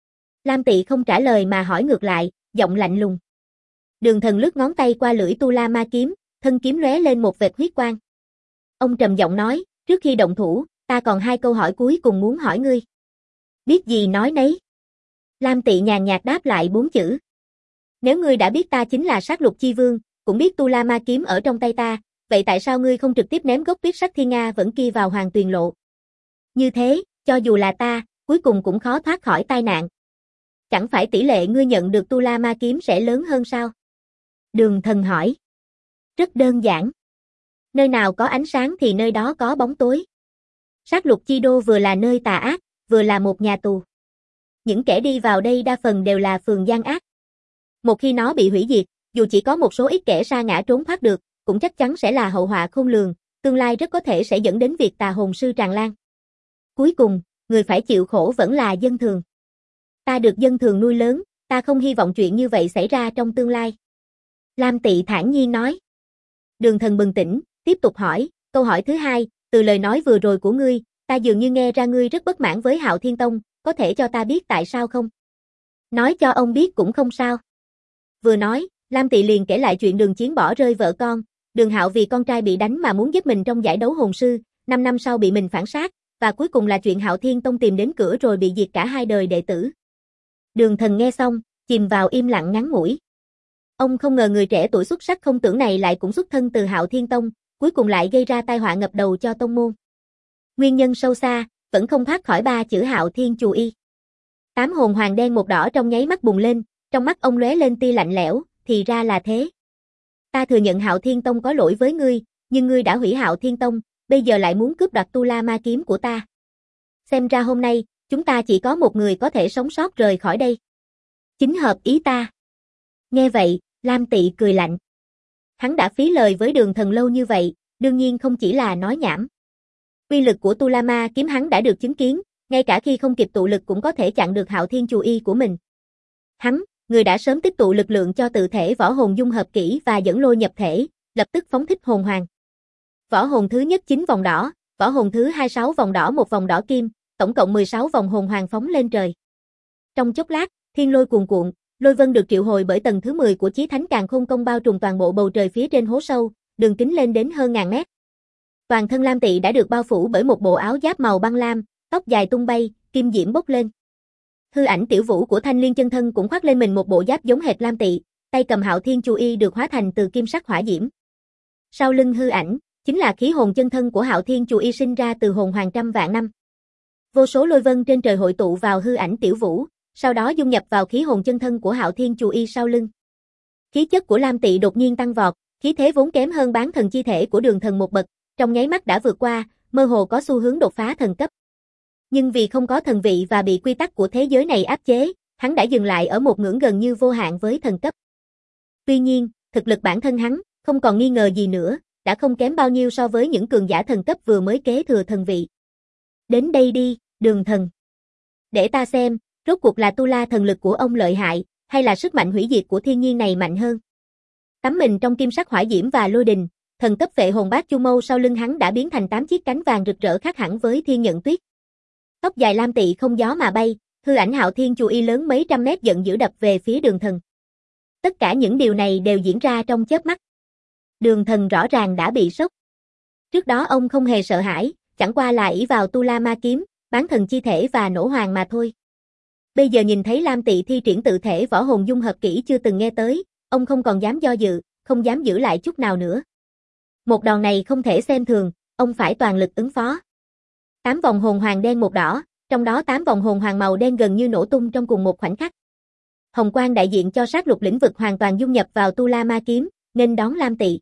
Lam Tị không trả lời mà hỏi ngược lại, giọng lạnh lùng. Đường Thần lướt ngón tay qua lưỡi Tu La Ma kiếm, thân kiếm lóe lên một vệt huyết quang. Ông trầm giọng nói, trước khi động thủ, ta còn hai câu hỏi cuối cùng muốn hỏi ngươi. Biết gì nói nấy. Lam Tị nhàn nhạt đáp lại 4 chữ. Nếu ngươi đã biết ta chính là Sát Lục Chi Vương, cũng biết Tu La Ma kiếm ở trong tay ta, vậy tại sao ngươi không trực tiếp ném gốc Tuyết Sắc Thiên Nga vẫn kia vào Hoàng Tuyền Lộ? Như thế, cho dù là ta, cuối cùng cũng khó thoát khỏi tai nạn. Chẳng phải tỷ lệ ngươi nhận được Tu La Ma kiếm sẽ lớn hơn sao? Đường Thần hỏi. Rất đơn giản. Nơi nào có ánh sáng thì nơi đó có bóng tối. Sát Lục Chi Đô vừa là nơi tà ác, vừa là một nhà tù. Những kẻ đi vào đây đa phần đều là phường gian ác. Một khi nó bị hủy diệt, dù chỉ có một số ít kẻ sa ngã trốn thoát được, cũng chắc chắn sẽ là hậu họa khôn lường, tương lai rất có thể sẽ dẫn đến việc tà hồn sư tràn lan. Cuối cùng, người phải chịu khổ vẫn là dân thường. Ta được dân thường nuôi lớn, ta không hy vọng chuyện như vậy xảy ra trong tương lai. Lam Tị thản nhiên nói. Đường Thần bừng tỉnh, tiếp tục hỏi, câu hỏi thứ hai, từ lời nói vừa rồi của ngươi, ta dường như nghe ra ngươi rất bất mãn với Hạo Thiên Tông, có thể cho ta biết tại sao không? Nói cho ông biết cũng không sao. Vừa nói, Lam Tị liền kể lại chuyện Đường Chiến bỏ rơi vợ con, Đường Hạo vì con trai bị đánh mà muốn giúp mình trong giải đấu hồn sư, 5 năm sau bị mình phản sát, và cuối cùng là chuyện Hạo Thiên Tông tìm đến cửa rồi bị diệt cả hai đời đệ tử. Đường Thần nghe xong, chìm vào im lặng ngắn ngủi. Ông không ngờ người trẻ tuổi xuất sắc không tưởng này lại cũng xuất thân từ Hạo Thiên Tông, cuối cùng lại gây ra tai họa ngập đầu cho tông môn. Nguyên nhân sâu xa, vẫn không thoát khỏi ba chữ Hạo Thiên Chù Y. 8 hồn hoàng đen một đỏ trong nháy mắt bùng lên, trong mắt ông lóe lên tia lạnh lẽo, thì ra là thế. Ta thừa nhận Hạo Thiên Tông có lỗi với ngươi, nhưng ngươi đã hủy Hạo Thiên Tông, bây giờ lại muốn cướp đoạt Tu La Ma kiếm của ta. Xem ra hôm nay, chúng ta chỉ có một người có thể sống sót rời khỏi đây. Chính hợp ý ta. Nghe vậy, Lam Tị cười lạnh. Hắn đã phí lời với Đường Thần lâu như vậy, đương nhiên không chỉ là nói nhảm. Uy lực của Tu La Ma kiếm hắn đã được chứng kiến, ngay cả khi không kịp tụ lực cũng có thể chặn được Hạo Thiên Chù Y của mình. Hắn, người đã sớm tích tụ lực lượng cho tự thể võ hồn dung hợp kỹ và dẫn lôi nhập thể, lập tức phóng thích hồn hoàng. Võ hồn thứ nhất 9 vòng đỏ, võ hồn thứ 26 vòng đỏ một vòng đỏ kim, tổng cộng 16 vòng hồn hoàng phóng lên trời. Trong chốc lát, thiên lôi cuồn cuộn, lôi vân được triệu hồi bởi tầng thứ 10 của Chí Thánh Càn Khôn Công bao trùm toàn bộ bầu trời phía trên hố sâu, đường kính lên đến hơn ngàn mét. Toàn thân Lam Tị đã được bao phủ bởi một bộ áo giáp màu băng lam, tóc dài tung bay, kim diễm bốc lên. Hư ảnh Tiểu Vũ của Thanh Liên chân thân cũng khoác lên mình một bộ giáp giống hệt Lam Tị, tay cầm Hạo Thiên Chu Y được hóa thành từ kim sắc hỏa diễm. Sau lưng hư ảnh, chính là khí hồn chân thân của Hạo Thiên Chu Y sinh ra từ hồn hoàng trăm vạn năm. Vô số lôi vân trên trời hội tụ vào hư ảnh Tiểu Vũ, sau đó dung nhập vào khí hồn chân thân của Hạo Thiên Chu Y sau lưng. Khí chất của Lam Tị đột nhiên tăng vọt, khí thế vốn kém hơn bán thần chi thể của Đường Thần một bậc, trong nháy mắt đã vượt qua, mơ hồ có xu hướng đột phá thần cấp. Nhưng vì không có thần vị và bị quy tắc của thế giới này áp chế, hắn đã dừng lại ở một ngưỡng gần như vô hạn với thần cấp. Tuy nhiên, thực lực bản thân hắn, không còn nghi ngờ gì nữa, đã không kém bao nhiêu so với những cường giả thần cấp vừa mới kế thừa thần vị. Đến đây đi, Đường Thần. Để ta xem, rốt cuộc là tu la thần lực của ông lợi hại, hay là sức mạnh hủy diệt của thiên nhiên này mạnh hơn. Tắm mình trong kim sắc hỏa diễm và lôi đình, thần cấp vệ hồn bát chu mâu sau lưng hắn đã biến thành 8 chiếc cánh vàng rực rỡ khác hẳn với thiên nhận tuyết. Tóc dài Lam Tị không gió mà bay, hư ảnh Hạo Thiên Chu Y lớn mấy trăm mét giận dữ đập về phía Đường Thần. Tất cả những điều này đều diễn ra trong chớp mắt. Đường Thần rõ ràng đã bị sốc. Trước đó ông không hề sợ hãi, chẳng qua là ỷ vào tu la ma kiếm, bán thần chi thể và nổ hoàng mà thôi. Bây giờ nhìn thấy Lam Tị thi triển tự thể võ hồn dung hợp kỹ chưa từng nghe tới, ông không còn dám do dự, không dám giữ lại chút nào nữa. Một đòn này không thể xem thường, ông phải toàn lực ứng phó. 8 vòng hồn hoàng đen một đỏ, trong đó 8 vòng hồn hoàng màu đen gần như nổ tung trong cùng một khoảnh khắc. Hồng quang đại diện cho sát lục lĩnh vực hoàn toàn dung nhập vào tu la ma kiếm, nên đón Lam Tị.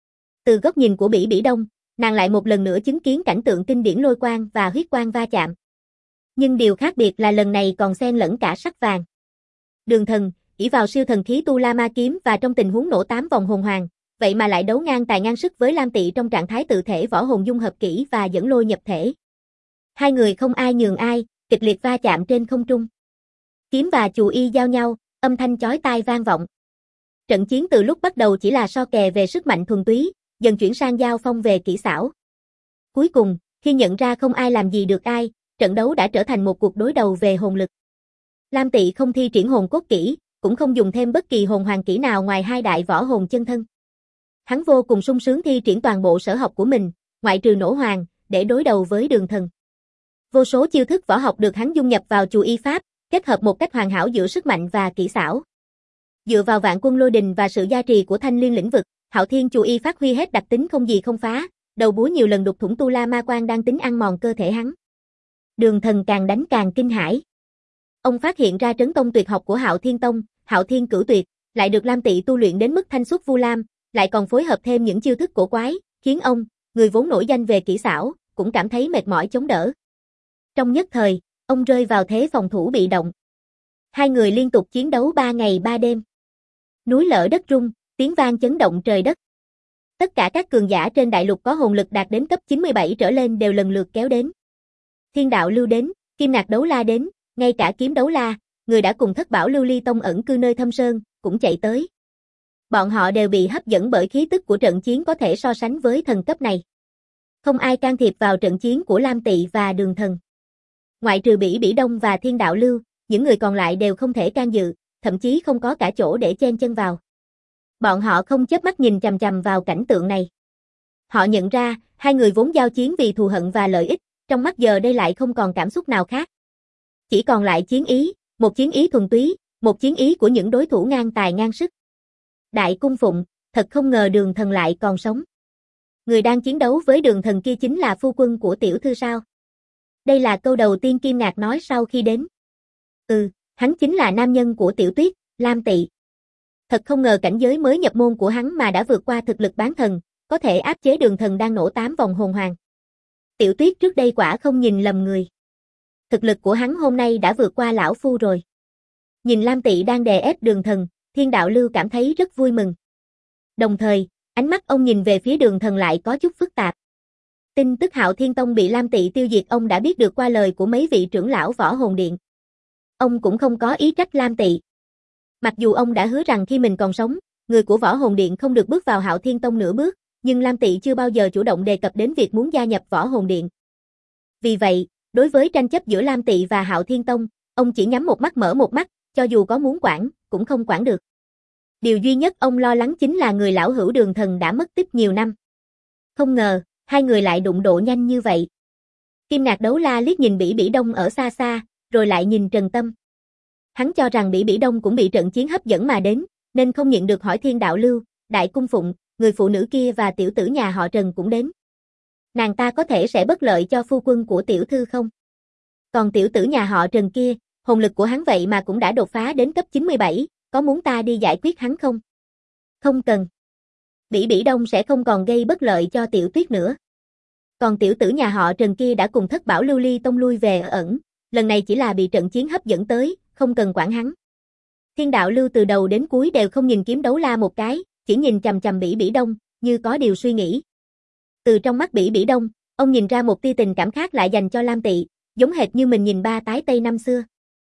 Từ góc nhìn của Bỉ Bỉ Đông, nàng lại một lần nữa chứng kiến cảnh tượng kinh điển lôi quang và huyết quang va chạm. Nhưng điều khác biệt là lần này còn xen lẫn cả sắc vàng. Đường Thần, ỷ vào siêu thần khí tu la ma kiếm và trong tình huống nổ 8 vòng hồn hoàng, vậy mà lại đấu ngang tài ngang sức với Lam Tị trong trạng thái tự thể võ hồn dung hợp kỹ và dẫn lôi nhập thể. Hai người không ai nhường ai, kịch liệt va chạm trên không trung. Kiếm và chù y giao nhau, âm thanh chói tai vang vọng. Trận chiến từ lúc bắt đầu chỉ là so kè về sức mạnh thuần túy, dần chuyển sang giao phong về kỹ xảo. Cuối cùng, khi nhận ra không ai làm gì được ai, trận đấu đã trở thành một cuộc đối đầu về hồn lực. Lam Tị không thi triển hồn cốt kỹ, cũng không dùng thêm bất kỳ hồn hoàng kỹ nào ngoài 2 đại võ hồn chân thân. Hắn vô cùng sung sướng thi triển toàn bộ sở học của mình, ngoại trừ nổ hoàng, để đối đầu với Đường Thần. Vô số chiêu thức võ học được hắn dung nhập vào chù y pháp, kết hợp một cách hoàn hảo giữa sức mạnh và kỹ xảo. Dựa vào vạn quân lôi đình và sự gia trì của Thanh Liên lĩnh vực, Hạo Thiên Chu Y phát huy hết đặc tính không gì không phá, đầu búa nhiều lần đục thủng tu la ma quan đang tính ăn mòn cơ thể hắn. Đường Thần càng đánh càng kinh hãi. Ông phát hiện ra trấn tông tuyệt học của Hạo Thiên Tông, Hạo Thiên Cửu Tuyệt, lại được Lam Tị tu luyện đến mức thanh xuất vu lam, lại còn phối hợp thêm những chiêu thức cổ quái, khiến ông, người vốn nổi danh về kỹ xảo, cũng cảm thấy mệt mỏi chống đỡ. Trong nhất thời, ông rơi vào thế phòng thủ bị động. Hai người liên tục chiến đấu 3 ngày 3 đêm. Núi lở đất rung, tiếng vang chấn động trời đất. Tất cả các cường giả trên đại lục có hồn lực đạt đến cấp 97 trở lên đều lần lượt kéo đến. Thiên đạo lưu đến, Kim Nạc đấu la đến, ngay cả kiếm đấu la, người đã cùng Thất Bảo Lưu Ly Tông ẩn cư nơi thâm sơn, cũng chạy tới. Bọn họ đều bị hấp dẫn bởi khí tức của trận chiến có thể so sánh với thần cấp này. Không ai can thiệp vào trận chiến của Lam Tị và Đường Thần. Ngoại trừ Bỉ Bỉ Đông và Thiên Đạo Lưu, những người còn lại đều không thể can dự, thậm chí không có cả chỗ để chen chân vào. Bọn họ không chớp mắt nhìn chằm chằm vào cảnh tượng này. Họ nhận ra, hai người vốn giao chiến vì thù hận và lợi ích, trong mắt giờ đây lại không còn cảm xúc nào khác. Chỉ còn lại chiến ý, một chiến ý thuần túy, một chiến ý của những đối thủ ngang tài ngang sức. Đại cung phụng, thật không ngờ Đường Thần lại còn sống. Người đang chiến đấu với Đường Thần kia chính là phu quân của tiểu thư sao? Đây là câu đầu tiên Kim Ngạc nói sau khi đến. Hắn chính là nam nhân của Tiểu Tuyết, Lam Tị. Thật không ngờ cảnh giới mới nhập môn của hắn mà đã vượt qua thực lực bán thần, có thể áp chế Đường Thần đang nổ 8 vòng hồn hoàng. Tiểu Tuyết trước đây quả không nhìn lầm người. Thực lực của hắn hôm nay đã vượt qua lão phu rồi. Nhìn Lam Tị đang đè ép Đường Thần, Thiên Đạo Lưu cảm thấy rất vui mừng. Đồng thời, ánh mắt ông nhìn về phía Đường Thần lại có chút phức tạp. Tin tức Hạo Thiên Tông bị Lam Tị tiêu diệt ông đã biết được qua lời của mấy vị trưởng lão Võ Hồn Điện. Ông cũng không có ý trách Lam Tị. Mặc dù ông đã hứa rằng khi mình còn sống, người của Võ Hồn Điện không được bước vào Hạo Thiên Tông nửa bước, nhưng Lam Tị chưa bao giờ chủ động đề cập đến việc muốn gia nhập Võ Hồn Điện. Vì vậy, đối với tranh chấp giữa Lam Tị và Hạo Thiên Tông, ông chỉ nhắm một mắt mở một mắt, cho dù có muốn quản, cũng không quản được. Điều duy nhất ông lo lắng chính là người lão hữu Đường Thần đã mất tích nhiều năm. Không ngờ, hai người lại đụng độ nhanh như vậy. Kim Ngạc Đấu La liếc nhìn Bỉ Bỉ Đông ở xa xa, rồi lại nhìn Trần Tâm. Hắn cho rằng Bỉ Bỉ Đông cũng bị trận chiến hấp dẫn mà đến, nên không nhịn được hỏi Thiên Đạo Lưu, Đại Cung Phụng, người phụ nữ kia và tiểu tử nhà họ Trần cũng đến. Nàng ta có thể sẽ bất lợi cho phu quân của tiểu thư không? Còn tiểu tử nhà họ Trần kia, hồn lực của hắn vậy mà cũng đã đột phá đến cấp 97, có muốn ta đi giải quyết hắn không? Không cần. Bỉ Bỉ Đông sẽ không còn gây bất lợi cho Tiểu Tuyết nữa. Còn tiểu tử nhà họ Trần kia đã cùng Thất Bảo Lưu Ly Tông lui về ở ẩn, lần này chỉ là bị trận chiến hấp dẫn tới, không cần quản hắn. Thiên Đạo Lưu từ đầu đến cuối đều không nhìn Kiếm Đấu La một cái, chỉ nhìn chằm chằm Bỉ Bỉ Đông, như có điều suy nghĩ. Từ trong mắt Bỉ Bỉ Đông, ông nhìn ra một tia tình cảm khác lại dành cho Lam Tị, giống hệt như mình nhìn Ba Tái Tây năm xưa.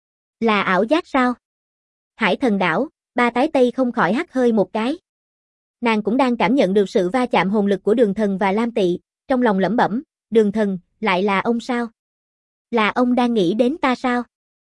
Là ảo giác sao? Hải Thần Đảo, Ba Tái Tây không khỏi hắt hơi một cái. Nàng cũng đang cảm nhận được sự va chạm hồn lực của Đường Thần và Lam Tị, trong lòng lẩm bẩm, Đường Thần, lại là ông sao? Là ông đang nghĩ đến ta sao?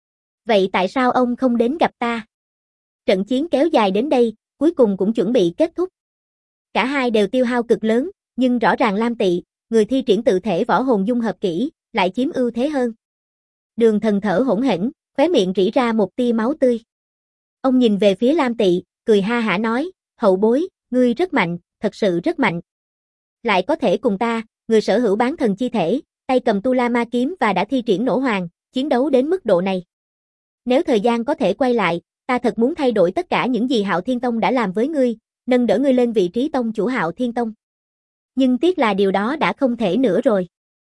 Vậy tại sao ông không đến gặp ta? Trận chiến kéo dài đến đây, cuối cùng cũng chuẩn bị kết thúc. Cả hai đều tiêu hao cực lớn, nhưng rõ ràng Lam Tị, người thi triển tự thể võ hồn dung hợp kỹ, lại chiếm ưu thế hơn. Đường Thần thở hổn hển, khóe miệng rỉ ra một tia máu tươi. Ông nhìn về phía Lam Tị, cười ha hả nói, hậu bối, ngươi rất mạnh, thật sự rất mạnh. Lại có thể cùng ta, người sở hữu bán thần chi thể, tay cầm Tu La Ma kiếm và đã thi triển nổ hoàng, chiến đấu đến mức độ này. Nếu thời gian có thể quay lại, ta thật muốn thay đổi tất cả những gì Hạo Thiên Tông đã làm với ngươi, nâng đỡ ngươi lên vị trí tông chủ Hạo Thiên Tông. Nhưng tiếc là điều đó đã không thể nữa rồi.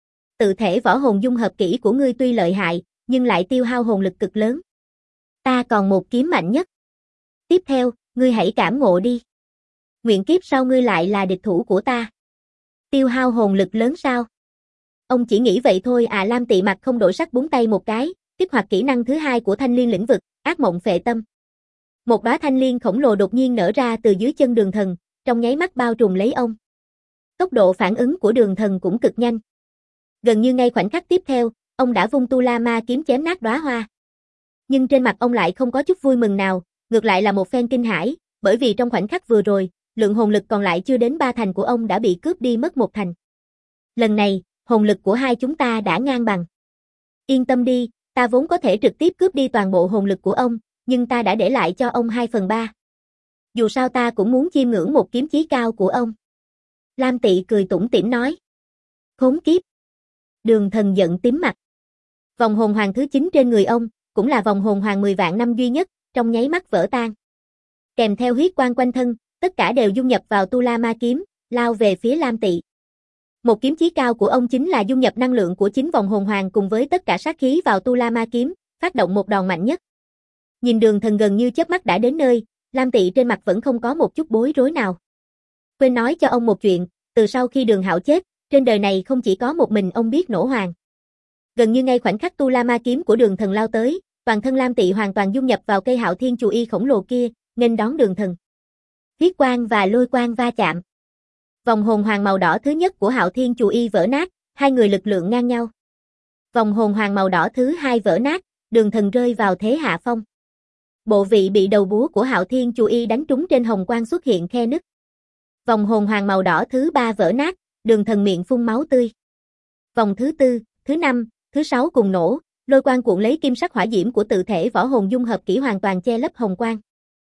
Tự thể võ hồn dung hợp kỹ của ngươi tuy lợi hại, nhưng lại tiêu hao hồn lực cực lớn. Ta còn một kiếm mạnh nhất. Tiếp theo, ngươi hãy cảm ngộ đi. Nguyện kiếp sau ngươi lại là địch thủ của ta. Tiêu hao hồn lực lớn sao? Ông chỉ nghĩ vậy thôi à? Lam Tị mặt không đổi sắc búng tay một cái, kích hoạt kỹ năng thứ hai của Thanh Liên lĩnh vực, ác mộng phệ tâm. Một đóa thanh liên khổng lồ đột nhiên nở ra từ dưới chân Đường Thần, trong nháy mắt bao trùm lấy ông. Tốc độ phản ứng của Đường Thần cũng cực nhanh. Gần như ngay khoảnh khắc tiếp theo, ông đã vung Tu La Ma kiếm chém nát đóa hoa. Nhưng trên mặt ông lại không có chút vui mừng nào, ngược lại là một phen kinh hãi, bởi vì trong khoảnh khắc vừa rồi, lượng hồn lực còn lại chưa đến 3 thành của ông đã bị cướp đi mất 1 thành. Lần này, hồn lực của hai chúng ta đã ngang bằng. Yên tâm đi, ta vốn có thể trực tiếp cướp đi toàn bộ hồn lực của ông, nhưng ta đã để lại cho ông 2/3. Dù sao ta cũng muốn chiêm ngưỡng một kiếm chí cao của ông. Lam Tị cười tủm tỉm nói. Khốn kiếp. Đường Thần giận tím mặt. Vòng hồn hoàng thứ 9 trên người ông, cũng là vòng hồn hoàng 10 vạn năm duy nhất, trong nháy mắt vỡ tan. Kèm theo huyết quang quanh thân, tất cả đều dung nhập vào Tu La Ma kiếm, lao về phía Lam Tị. Một kiếm chí cao của ông chính là dung nhập năng lượng của chính vòng hồn hoàng cùng với tất cả sát khí vào Tu La Ma kiếm, phát động một đòn mạnh nhất. Nhìn Đường Thần gần như chớp mắt đã đến nơi, Lam Tị trên mặt vẫn không có một chút bối rối nào. Quên nói cho ông một chuyện, từ sau khi Đường Hạo chết, trên đời này không chỉ có một mình ông biết nổ hoàng. Gần như ngay khoảnh khắc Tu La Ma kiếm của Đường Thần lao tới, toàn thân Lam Tị hoàn toàn dung nhập vào cây Hạo Thiên Chù Y khổng lồ kia, nghênh đón Đường Thần. Huyết quang và lôi quang va chạm. Vòng hồn hoàng màu đỏ thứ nhất của Hạo Thiên Chù Y vỡ nát, hai người lực lượng ngang nhau. Vòng hồn hoàng màu đỏ thứ hai vỡ nát, Đường Thần rơi vào thế hạ phong. Bộ vị bị đầu búa của Hạo Thiên Chù Y đánh trúng trên hồng quang xuất hiện khe nứt. Vòng hồn hoàng màu đỏ thứ ba vỡ nát, Đường Thần miệng phun máu tươi. Vòng thứ tư, thứ năm, thứ sáu cùng nổ, lôi quang cuộn lấy kim sắc hỏa diễm của tự thể võ hồn dung hợp kỹ hoàn toàn che lấp hồng quang.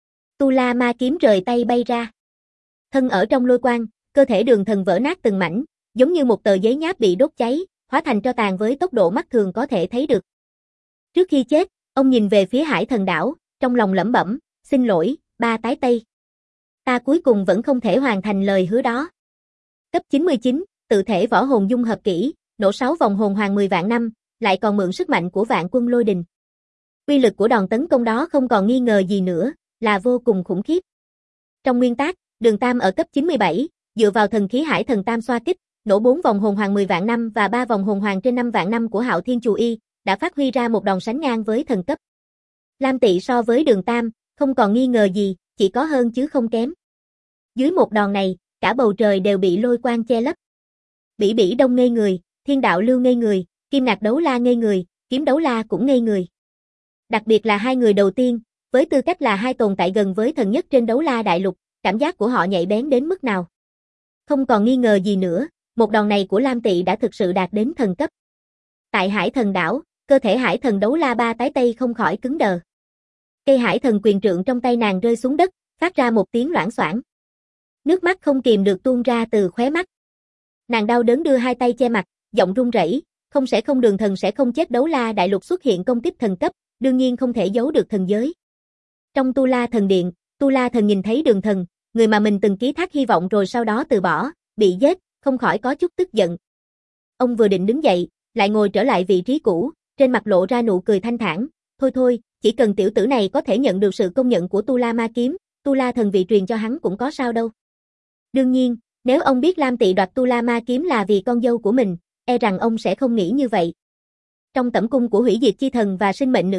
Tu La Ma kiếm rời tay bay ra. Thân ở trong lôi quang, cơ thể Đường Thần vỡ nát từng mảnh, giống như một tờ giấy nháp bị đốt cháy, hóa thành tro tàn với tốc độ mắt thường có thể thấy được. Trước khi chết, ông nhìn về phía Hải Thần đảo, trong lòng lẩm bẩm, xin lỗi, Ba Tái Tây. Ta cuối cùng vẫn không thể hoàn thành lời hứa đó. Cấp 99, tự thể võ hồn dung hợp kỹ, nổ 6 vòng hồn hoàng 10 vạn năm, lại còn mượn sức mạnh của Vạn Quân Lôi Đình. Uy lực của đòn tấn công đó không còn nghi ngờ gì nữa, là vô cùng khủng khiếp. Trong nguyên tắc, Đường Tam ở cấp 97, dựa vào thần khí Hải Thần Tam xoa kích, nổ 4 vòng hồn hoàng 10 vạn năm và 3 vòng hồn hoàng trên 5 vạn năm của Hạo Thiên Chù Y, đã phát huy ra một đòn sánh ngang với thần cấp. Lam Tị so với Đường Tam, không còn nghi ngờ gì, chỉ có hơn chứ không kém. Dưới một đòn này, cả bầu trời đều bị lôi quang che lấp. Bỉ Bỉ Đông ngây người, Thiên Đạo Lưu ngây người, Kim Ngạc Đấu La ngây người, Kiếm Đấu La cũng ngây người. Đặc biệt là hai người đầu tiên, với tư cách là hai tồn tại gần với thần nhất trên Đấu La Đại Lục, cảm giác của họ nhạy bén đến mức nào. Không còn nghi ngờ gì nữa, một đòn này của Lam Tị đã thực sự đạt đến thần cấp. Tại Hải Thần đảo, cơ thể Hải Thần đấu la ba tái tay không khỏi cứng đờ. Cây Hải Thần quyền trượng trong tay nàng rơi xuống đất, phát ra một tiếng loảng xoảng. Nước mắt không kìm được tuôn ra từ khóe mắt. Nàng đau đớn đưa hai tay che mặt, giọng run rẩy, không Đường Thần sẽ không chết. Đấu la đại lục xuất hiện công kích thần cấp, đương nhiên không thể giấu được thần giới. Trong Tu La Thần Điện, Tu La Thần nhìn thấy Đường Thần, người mà mình từng ký thác hy vọng rồi sau đó từ bỏ, bị giết, không khỏi có chút tức giận. Ông vừa định đứng dậy, lại ngồi trở lại vị trí cũ, trên mặt lộ ra nụ cười thanh thản, thôi, chỉ cần tiểu tử này có thể nhận được sự công nhận của Tu La Ma Kiếm, Tu La Thần vị truyền cho hắn cũng có sao đâu. Đương nhiên, nếu ông biết Lam Tị đoạt Tu La Ma Kiếm là vì con dâu của mình, e rằng ông sẽ không nghĩ như vậy. Trong tẩm cung của Hủy Diệt Chi Thần và Sinh Mệnh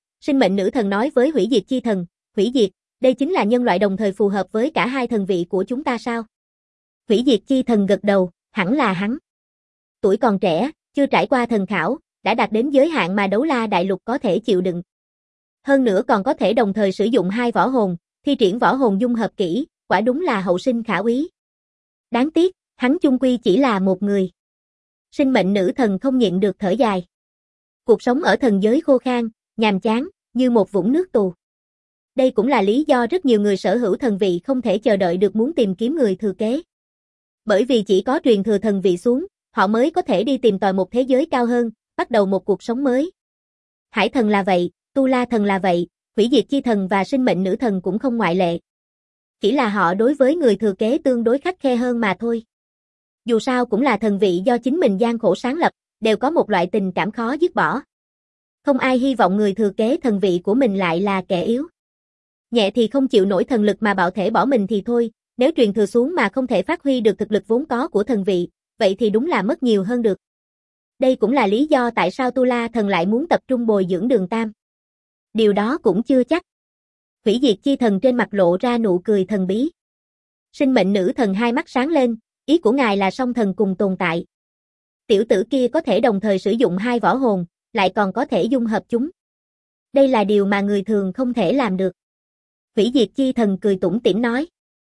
Nữ Thần nói với Hủy Diệt Chi Thần, Hủy Diệt, đây chính là nhân loại đồng thời phù hợp với cả hai thần vị của chúng ta sao? Hủy Diệt Chi Thần gật đầu, hẳn là hắn. Tuổi còn trẻ, chưa trải qua thần khảo, đã đạt đến giới hạn mà đấu la đại lục có thể chịu đựng. Hơn nữa còn có thể đồng thời sử dụng hai võ hồn, thi triển võ hồn dung hợp kỹ, quả đúng là hậu sinh khả úy. Đáng tiếc, hắn chung quy chỉ là một người. Sinh Mệnh Nữ Thần không nhịn được thở dài. Cuộc sống ở thần giới khô khan, nhàm chán, như một vũng nước tù. Đây cũng là lý do rất nhiều người sở hữu thần vị không thể chờ đợi được muốn tìm kiếm người thừa kế. Bởi vì chỉ có truyền thừa thần vị xuống, họ mới có thể đi tìm tòi một thế giới cao hơn, bắt đầu một cuộc sống mới. Hải Thần là vậy, Tu La Thần là vậy, Hủy Diệt Chi Thần và Sinh Mệnh Nữ Thần cũng không ngoại lệ. Chỉ là họ đối với người thừa kế tương đối khắt khe hơn mà thôi. Dù sao cũng là thần vị do chính mình gian khổ sáng lập, đều có một loại tình cảm khó dứt bỏ. Không ai hy vọng người thừa kế thần vị của mình lại là kẻ yếu. Nhẹ thì không chịu nổi thần lực mà bạo thể bỏ mình thì thôi, nếu truyền thừa xuống mà không thể phát huy được thực lực vốn có của thần vị, vậy thì đúng là mất nhiều hơn được. Đây cũng là lý do tại sao Tu La Thần lại muốn tập trung bồi dưỡng Đường Tam. Điều đó cũng chưa chắc. Hủy Diệt Chi Thần trên mặt lộ ra nụ cười thần bí. Sinh Mệnh Nữ Thần hai mắt sáng lên, ý của ngài là song thần cùng tồn tại. Tiểu tử kia có thể đồng thời sử dụng hai võ hồn, lại còn có thể dung hợp chúng. Đây là điều mà người thường không thể làm được. Hủy Diệt Chi Thần cười tủm tỉm nói.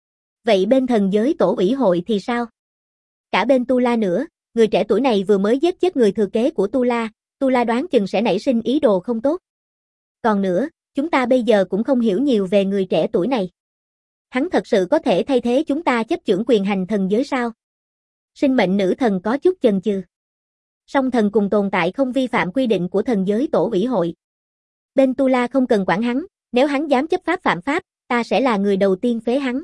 Vậy bên thần giới tổ ủy hội thì sao? Cả bên Tu La nữa, người trẻ tuổi này vừa mới giết chết người thừa kế của Tu La đoán chừng sẽ nảy sinh ý đồ không tốt. Còn nữa, chúng ta bây giờ cũng không hiểu nhiều về người trẻ tuổi này. Hắn thật sự có thể thay thế chúng ta chấp chưởng quyền hành thần giới sao? Sinh Mệnh Nữ Thần có chút chần chừ. Song thần cùng tồn tại không vi phạm quy định của thần giới tổ ủy hội. Bên Tu La không cần quản hắn, nếu hắn dám chấp pháp phạm pháp, ta sẽ là người đầu tiên phế hắn.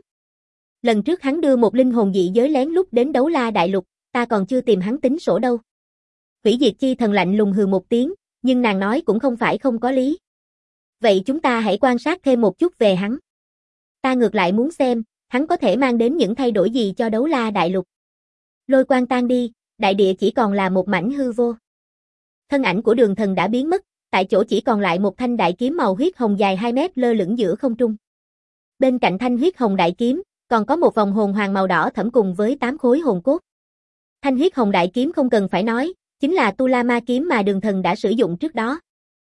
Lần trước hắn đưa một linh hồn dị giới lén lút đến đấu la đại lục, ta còn chưa tìm hắn tính sổ đâu. Hủy Diệt Chi Thần lạnh lùng hừ một tiếng, nhưng nàng nói cũng không phải không có lý. Vậy chúng ta hãy quan sát thêm một chút về hắn. Ta ngược lại muốn xem, hắn có thể mang đến những thay đổi gì cho đấu la đại lục. Lôi quang tan đi, đại địa chỉ còn là một mảnh hư vô. Thân ảnh của Đường Thần đã biến mất, tại chỗ chỉ còn lại một thanh đại kiếm màu huyết hồng dài 2 mét lơ lửng giữa không trung. Bên cạnh thanh huyết hồng đại kiếm, còn có một vòng hồn hoàng màu đỏ thẫm cùng với 8 khối hồn cốt. Thanh huyết hồng đại kiếm không cần phải nói, chính là Tu La Ma kiếm mà Đường Thần đã sử dụng trước đó.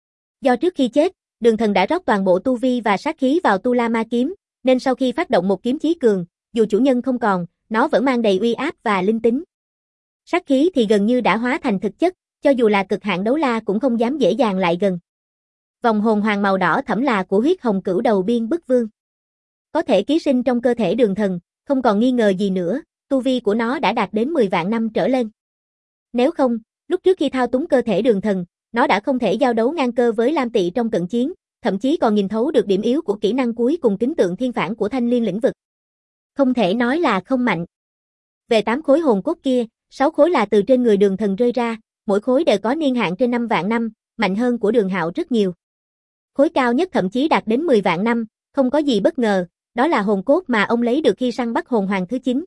Do trước khi chết, Đường Thần đã rót toàn bộ tu vi và sát khí vào Tu La Ma kiếm, nên sau khi phát động một kiếm chí cường, dù chủ nhân không còn, nó vẫn mang đầy uy áp và linh tính. Sát khí thì gần như đã hóa thành thực chất, cho dù là cực hạn đấu la cũng không dám dễ dàng lại gần. Vòng hồn hoàng màu đỏ thẫm là của huyết hồng cửu đầu biên bức vương. Có thể ký sinh trong cơ thể Đường Thần, không còn nghi ngờ gì nữa, tu vi của nó đã đạt đến 10 vạn năm trở lên. Nếu không, lúc trước khi thao túng cơ thể Đường Thần, nó đã không thể giao đấu ngang cơ với Lam Tị trong cận chiến, thậm chí còn nhìn thấu được điểm yếu của kỹ năng cuối cùng kính tượng thiên phản của Thanh Liên lĩnh vực. Không thể nói là không mạnh. Về 8 khối hồn cốt kia, 6 khối là từ trên người Đường Thần rơi ra, mỗi khối đều có niên hạn trên 5 vạn năm, mạnh hơn của Đường Hạo rất nhiều. Khối cao nhất thậm chí đạt đến 10 vạn năm, không có gì bất ngờ, đó là hồn cốt mà ông lấy được khi săn bắt hồn hoàng thứ 9.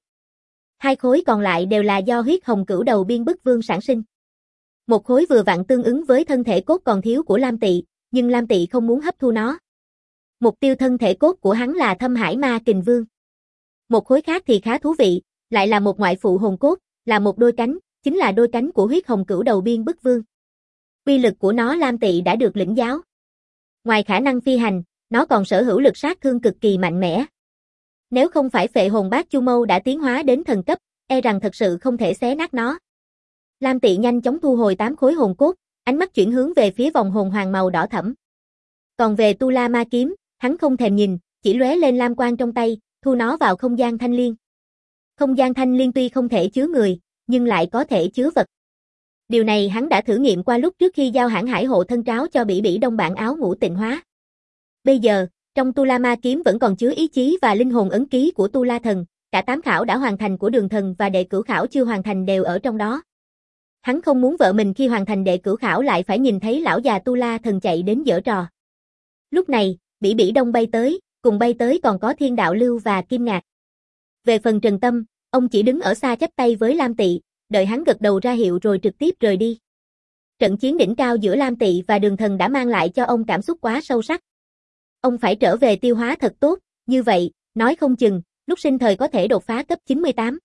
2 khối còn lại đều là do huyết hồng cửu đầu biên bức vương sản sinh. Một khối vừa vặn tương ứng với thân thể cốt còn thiếu của Lam Tị, nhưng Lam Tị không muốn hấp thu nó. Mục tiêu thân thể cốt của hắn là Thâm Hải Ma Kình Vương. Một khối khác thì khá thú vị, lại là một ngoại phụ hồn cốt, là một đôi cánh, chính là đôi cánh của huyết hồng cửu đầu biên bức vương. Uy lực của nó Lam Tị đã được lĩnh giáo. Ngoài khả năng phi hành, nó còn sở hữu lực sát thương cực kỳ mạnh mẽ. Nếu không phải phệ hồn bát chu mâu đã tiến hóa đến thần cấp, e rằng thật sự không thể xé nát nó. Lam Tị nhanh chóng thu hồi 8 khối hồn cốt, ánh mắt chuyển hướng về phía vòng hồn hoàng màu đỏ thẫm. Còn về Tu La Ma kiếm, hắn không thèm nhìn, chỉ lóe lên lam quang trong tay, thu nó vào không gian thanh liên. Không gian thanh liên tuy không thể chứa người, nhưng lại có thể chứa vật. Điều này hắn đã thử nghiệm qua lúc trước khi giao hãng hải hộ thân tráo cho Bỉ Bỉ Đông bản áo ngũ tịnh hóa. Bây giờ, trong Tu La Ma kiếm vẫn còn chứa ý chí và linh hồn ấn ký của Tu La thần, cả 8 khảo đã hoàn thành của Đường thần và đệ cửu khảo chưa hoàn thành đều ở trong đó. Hắn không muốn vợ mình khi hoàn thành đệ cửu khảo lại phải nhìn thấy lão già Tu La thần chạy đến giở trò. Lúc này, Bỉ Bỉ Đông bay tới, cùng bay tới còn có Thiên Đạo Lưu và Kim Ngạc. Về phần Trần Tâm, ông chỉ đứng ở xa chắp tay với Lam Tị, đợi hắn gật đầu ra hiệu rồi trực tiếp rời đi. Trận chiến đỉnh cao giữa Lam Tị và Đường thần đã mang lại cho ông cảm xúc quá sâu sắc. Ông phải trở về tiêu hóa thật tốt, như vậy, nói không chừng, lúc sinh thời có thể đột phá cấp 98.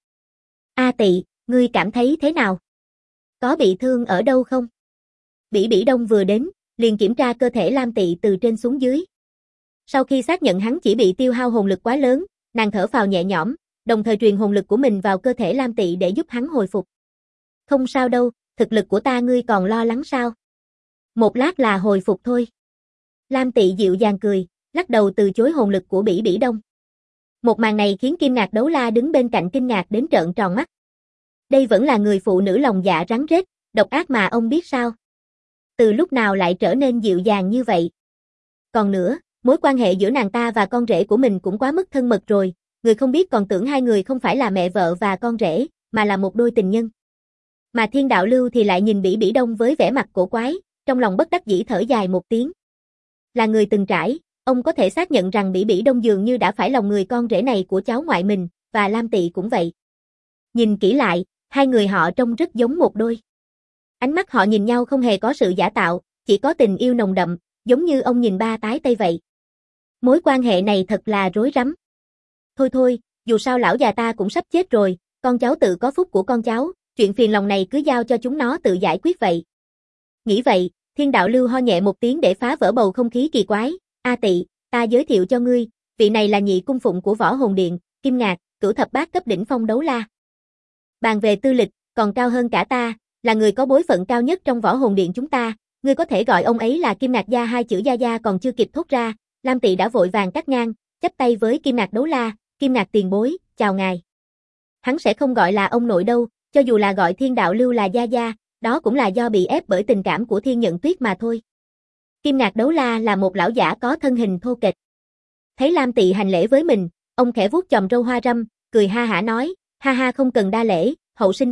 A Tị, ngươi cảm thấy thế nào? Có bị thương ở đâu không? Bỉ Bỉ Đông vừa đến, liền kiểm tra cơ thể Lam Tị từ trên xuống dưới. Sau khi xác nhận hắn chỉ bị tiêu hao hồn lực quá lớn, nàng thở phào nhẹ nhõm, đồng thời truyền hồn lực của mình vào cơ thể Lam Tị để giúp hắn hồi phục. Không sao đâu, thực lực của ta ngươi còn lo lắng sao? Một lát là hồi phục thôi. Lam Tị dịu dàng cười, lắc đầu từ chối hồn lực của Bỉ Bỉ Đông. Một màn này khiến Kim Ngạc Đấu La đứng bên cạnh kinh ngạc đến trợn tròn mắt. Đây vẫn là người phụ nữ lòng dạ rắn rết, độc ác mà ông biết sao? Từ lúc nào lại trở nên dịu dàng như vậy? Còn nữa, mối quan hệ giữa nàng ta và con rể của mình cũng quá mức thân mật rồi, người không biết còn tưởng hai người không phải là mẹ vợ và con rể, mà là một đôi tình nhân. Mà Thiên Đạo Lưu thì lại nhìn Bỉ Bỉ Đông với vẻ mặt cổ quái, trong lòng bất đắc dĩ thở dài một tiếng. Là người từng trải, ông có thể xác nhận rằng Bỉ Bỉ Đông dường như đã phải lòng người con rể này của cháu ngoại mình, và Lam Tị cũng vậy. Nhìn kỹ lại, hai người họ trông rất giống một đôi. Ánh mắt họ nhìn nhau không hề có sự giả tạo, chỉ có tình yêu nồng đậm, giống như ông nhìn ba tái tây vậy. Mối quan hệ này thật là rối rắm. Thôi thôi, dù sao lão già ta cũng sắp chết rồi, con cháu tự có phúc của con cháu, chuyện phiền lòng này cứ giao cho chúng nó tự giải quyết vậy. Nghĩ vậy, Thiên Đạo Lưu ho nhẹ một tiếng để phá vỡ bầu không khí kỳ quái. A Tị, ta giới thiệu cho ngươi, vị này là nhị cung phụng của Võ Hồn Điện, Kim Ngạc, cửu thập bát cấp đỉnh phong đấu la. Bàn về tư lịch, còn cao hơn cả ta, là người có bối phận cao nhất trong Võ Hồn Điện chúng ta, ngươi có thể gọi ông ấy là Kim Ngạc gia. Hai chữ gia gia còn chưa kịp thốt ra, Lam Tị đã vội vàng cắt ngang, chắp tay với Kim Ngạc Đấu La, Kim Ngạc tiền bối, chào ngài. Hắn sẽ không gọi là ông nội đâu, cho dù là gọi Thiên Đạo Lưu là gia gia, đó cũng là do bị ép bởi tình cảm của Thiên Nhận Tuyết mà thôi. Kim Ngạc Đấu La là một lão giả có thân hình thô kệch. Thấy Lam Tị hành lễ với mình, ông khẽ vuốt chòm râu hoa râm, cười ha hả nói, ha ha không cần đa lễ, hậu sinh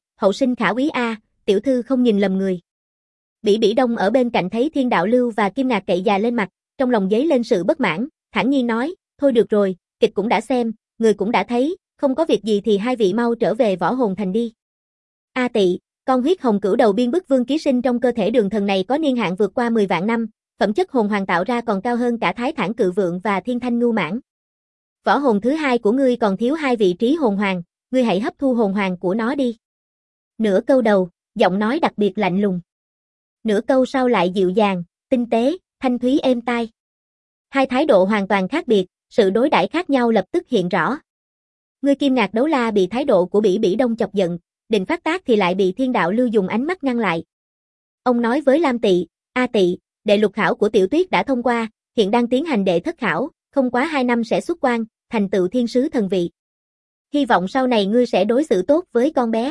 khả úy a, tiểu thư không nhìn lầm người. Bỉ Bỉ Đông ở bên cạnh thấy Thiên Đạo Lưu và Kim Ngạc cậy già lên mặt, trong lòng dấy lên sự bất mãn, thản nhiên nói, thôi được rồi, kịch cũng đã xem, người cũng đã thấy, không có việc gì thì hai vị mau trở về Võ Hồn Thành đi. A Tị, con huyết hồng cửu đầu biên bức vương ký sinh trong cơ thể Đường thần này có niên hạn vượt qua 10 vạn năm, phẩm chất hồn hoàng tạo ra còn cao hơn cả Thái Thản Cự Vượng và Thiên Thanh Ngưu Mãn. Võ hồn thứ hai của ngươi còn thiếu 2 vị trí hồn hoàng, ngươi hãy hấp thu hồn hoàng của nó đi. Nửa câu đầu, giọng nói đặc biệt lạnh lùng. Nửa câu sau lại dịu dàng, tinh tế, thanh thúy êm tai. Hai thái độ hoàn toàn khác biệt, sự đối đãi khác nhau lập tức hiện rõ. Ngươi Kim Ngạc Đấu La bị thái độ của Bỉ Bỉ Đông chọc giận, định phát tác thì lại bị Thiên Đạo Lưu dùng ánh mắt ngăn lại. Ông nói với Lam Tị, A Tị, đệ lục khảo của Tiểu Tuyết đã thông qua, hiện đang tiến hành đệ thất khảo, không quá 2 năm sẽ xuất quan, thành tựu thiên sứ thần vị. Hy vọng sau này ngươi sẽ đối xử tốt với con bé.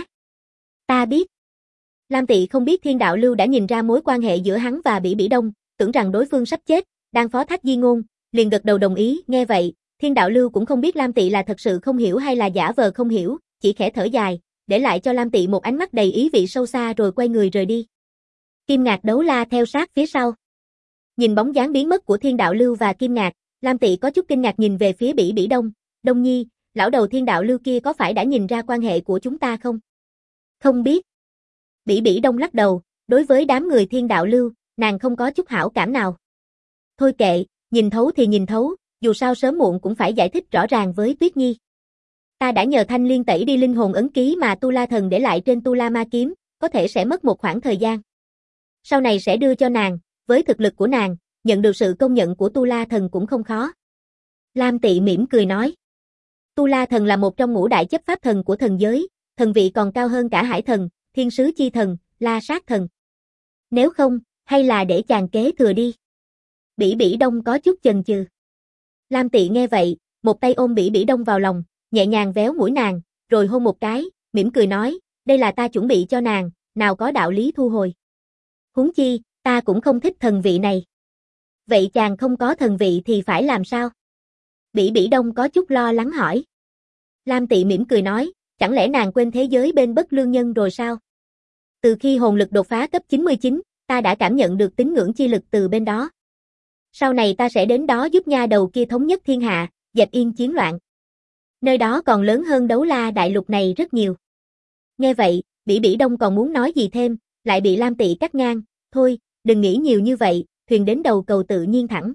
Ta biết. Lam Tị không biết Thiên Đạo Lưu đã nhìn ra mối quan hệ giữa hắn và Bỉ Bỉ Đông, tưởng rằng đối phương sắp chết, đang phó thác di ngôn, liền gật đầu đồng ý. Nghe vậy, Thiên Đạo Lưu cũng không biết Lam Tị là thật sự không hiểu hay là giả vờ không hiểu, chỉ khẽ thở dài, để lại cho Lam Tị một ánh mắt đầy ý vị sâu xa rồi quay người rời đi. Kim Ngạc Đấu La theo sát phía sau. Nhìn bóng dáng biến mất của Thiên Đạo Lưu và Kim Ngạc, Lam Tị có chút kinh ngạc nhìn về phía Bỉ Bỉ Đông, Đông Nhi, lão đầu Thiên Đạo Lưu kia có phải đã nhìn ra quan hệ của chúng ta không? Không biết. Bỉ Bỉ Đông lắc đầu, đối với đám người Thiên Đạo Lưu, nàng không có chút hảo cảm nào. Thôi kệ, nhìn thấu thì nhìn thấu, dù sao sớm muộn cũng phải giải thích rõ ràng với Tuyết Nhi. Ta đã nhờ Thanh Liên tẩy đi linh hồn ấn ký mà Tu La Thần để lại trên Tu La Ma kiếm, có thể sẽ mất một khoảng thời gian. Sau này sẽ đưa cho nàng, với thực lực của nàng, nhận được sự công nhận của Tu La Thần cũng không khó. Lam Tị mỉm cười nói. Tu La Thần là một trong ngũ đại chấp pháp thần của thần giới, thần vị còn cao hơn cả Hải Thần, Thiên Sứ Chi Thần, La Sát Thần. Nếu không, hay là để chàng kế thừa đi. Bỉ Bỉ Đông có chút chần chừ. Lam Tị nghe vậy, một tay ôm Bỉ Bỉ Đông vào lòng, nhẹ nhàng véo mũi nàng, rồi hôn một cái, mỉm cười nói, đây là ta chuẩn bị cho nàng, nào có đạo lý thu hồi. Huống chi, ta cũng không thích thần vị này. Vậy chàng không có thần vị thì phải làm sao? Bỉ Bỉ Đông có chút lo lắng hỏi. Lam Tị mỉm cười nói, chẳng lẽ nàng quên thế giới bên Bất Lương Nhân rồi sao? Từ khi hồn lực đột phá cấp 99, ta đã cảm nhận được tín ngưỡng chi lực từ bên đó. Sau này ta sẽ đến đó giúp nha đầu kia thống nhất thiên hạ, dẹp yên chiến loạn. Nơi đó còn lớn hơn Đấu La Đại Lục này rất nhiều. Nghe vậy, Bỉ Bỉ Đông còn muốn nói gì thêm, lại bị Lam Tị cắt ngang, thôi, đừng nghĩ nhiều như vậy, thuyền đến đầu cầu tự nhiên thẳng.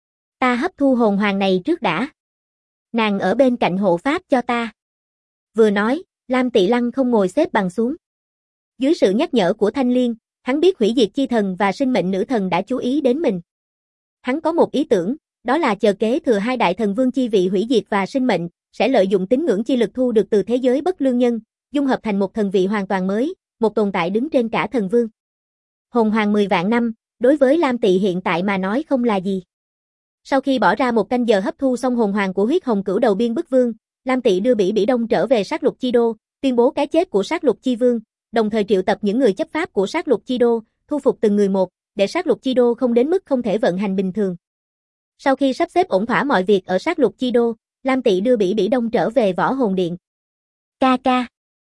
Ta hấp thu hồn hoàng này trước đã. Nàng ở bên cạnh hộ pháp cho ta. Vừa nói, Lam Tị lăng không ngồi xếp bằng xuống. Dưới sự nhắc nhở của Thanh Liên, hắn biết hủy diệt chi thần và sinh mệnh nữ thần đã chú ý đến mình. Hắn có một ý tưởng, đó là chờ kế thừa hai đại thần vương chi vị hủy diệt và sinh mệnh, sẽ lợi dụng tín ngưỡng chi lực thu được từ thế giới Bất Lương Nhân, dung hợp thành một thần vị hoàn toàn mới, một tồn tại đứng trên cả thần vương. Hồn hoàng 10 vạn năm, đối với Lam Tị hiện tại mà nói không là gì. Sau khi bỏ ra một canh giờ hấp thu xong hồn hoàng của huyết hồng cửu đầu biên bức vương, Lam Tị đưa Bỉ Bỉ Đông trở về sát lục chi đô, tuyên bố cái chết của sát lục chi vương, đồng thời triệu tập những người chấp pháp của sát lục chi đô, thu phục từng người một, để sát lục chi đô không đến mức không thể vận hành bình thường. Sau khi sắp xếp ổn thỏa mọi việc ở sát lục chi đô, Lam Tị đưa Bỉ Bỉ Đông trở về Võ Hồn Điện. Ca ca.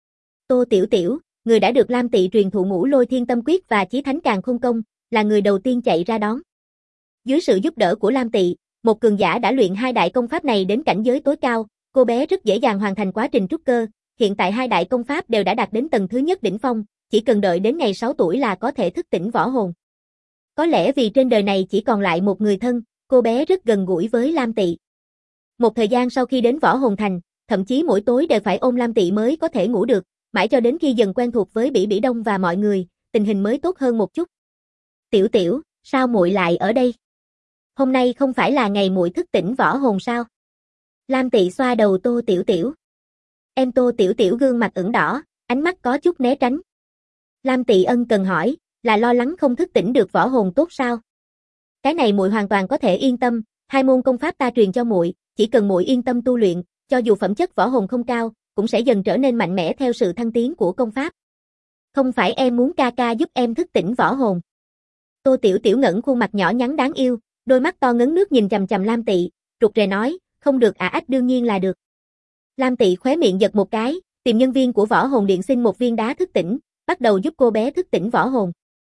Tô Tiểu Tiểu, người đã được Lam Tị truyền thụ Ngũ Lôi Thiên Tâm Quyết và Chí Thánh Càn Khôn Công, là người đầu tiên chạy ra đón. Dưới sự giúp đỡ của Lam Tị, một cường giả đã luyện hai đại công pháp này đến cảnh giới tối cao, cô bé rất dễ dàng hoàn thành quá trình trúc cơ, hiện tại hai đại công pháp đều đã đạt đến tầng thứ nhất đỉnh phong, chỉ cần đợi đến ngày 6 tuổi là có thể thức tỉnh võ hồn. Có lẽ vì trên đời này chỉ còn lại một người thân, cô bé rất gần gũi với Lam Tị. Một thời gian sau khi đến Võ Hồn Thành, thậm chí mỗi tối đều phải ôm Lam Tị mới có thể ngủ được, mãi cho đến khi dần quen thuộc với Bỉ Bỉ Đông và mọi người, tình hình mới tốt hơn một chút. Tiểu Tiểu, sao muội lại ở đây? Hôm nay không phải là ngày muội thức tỉnh võ hồn sao? Lam Tị xoa đầu Tô Tiểu Tiểu. Em Tô Tiểu Tiểu gương mặt ửng đỏ, ánh mắt có chút né tránh. Lam Tị ân cần hỏi, là lo lắng không thức tỉnh được võ hồn tốt sao? Cái này muội hoàn toàn có thể yên tâm, hai môn công pháp ta truyền cho muội, chỉ cần muội yên tâm tu luyện, cho dù phẩm chất võ hồn không cao, cũng sẽ dần trở nên mạnh mẽ theo sự thăng tiến của công pháp. Không phải em muốn ca ca giúp em thức tỉnh võ hồn. Tô Tiểu Tiểu ngẩng khuôn mặt nhỏ nhắn đáng yêu, đôi mắt to ngấn nước nhìn chằm chằm Lam Tị, rụt rè nói, không được ách đương nhiên là được. Lam Tị khóe miệng giật một cái, tìm nhân viên của Võ Hồn Điện xin một viên đá thức tỉnh, bắt đầu giúp cô bé thức tỉnh võ hồn.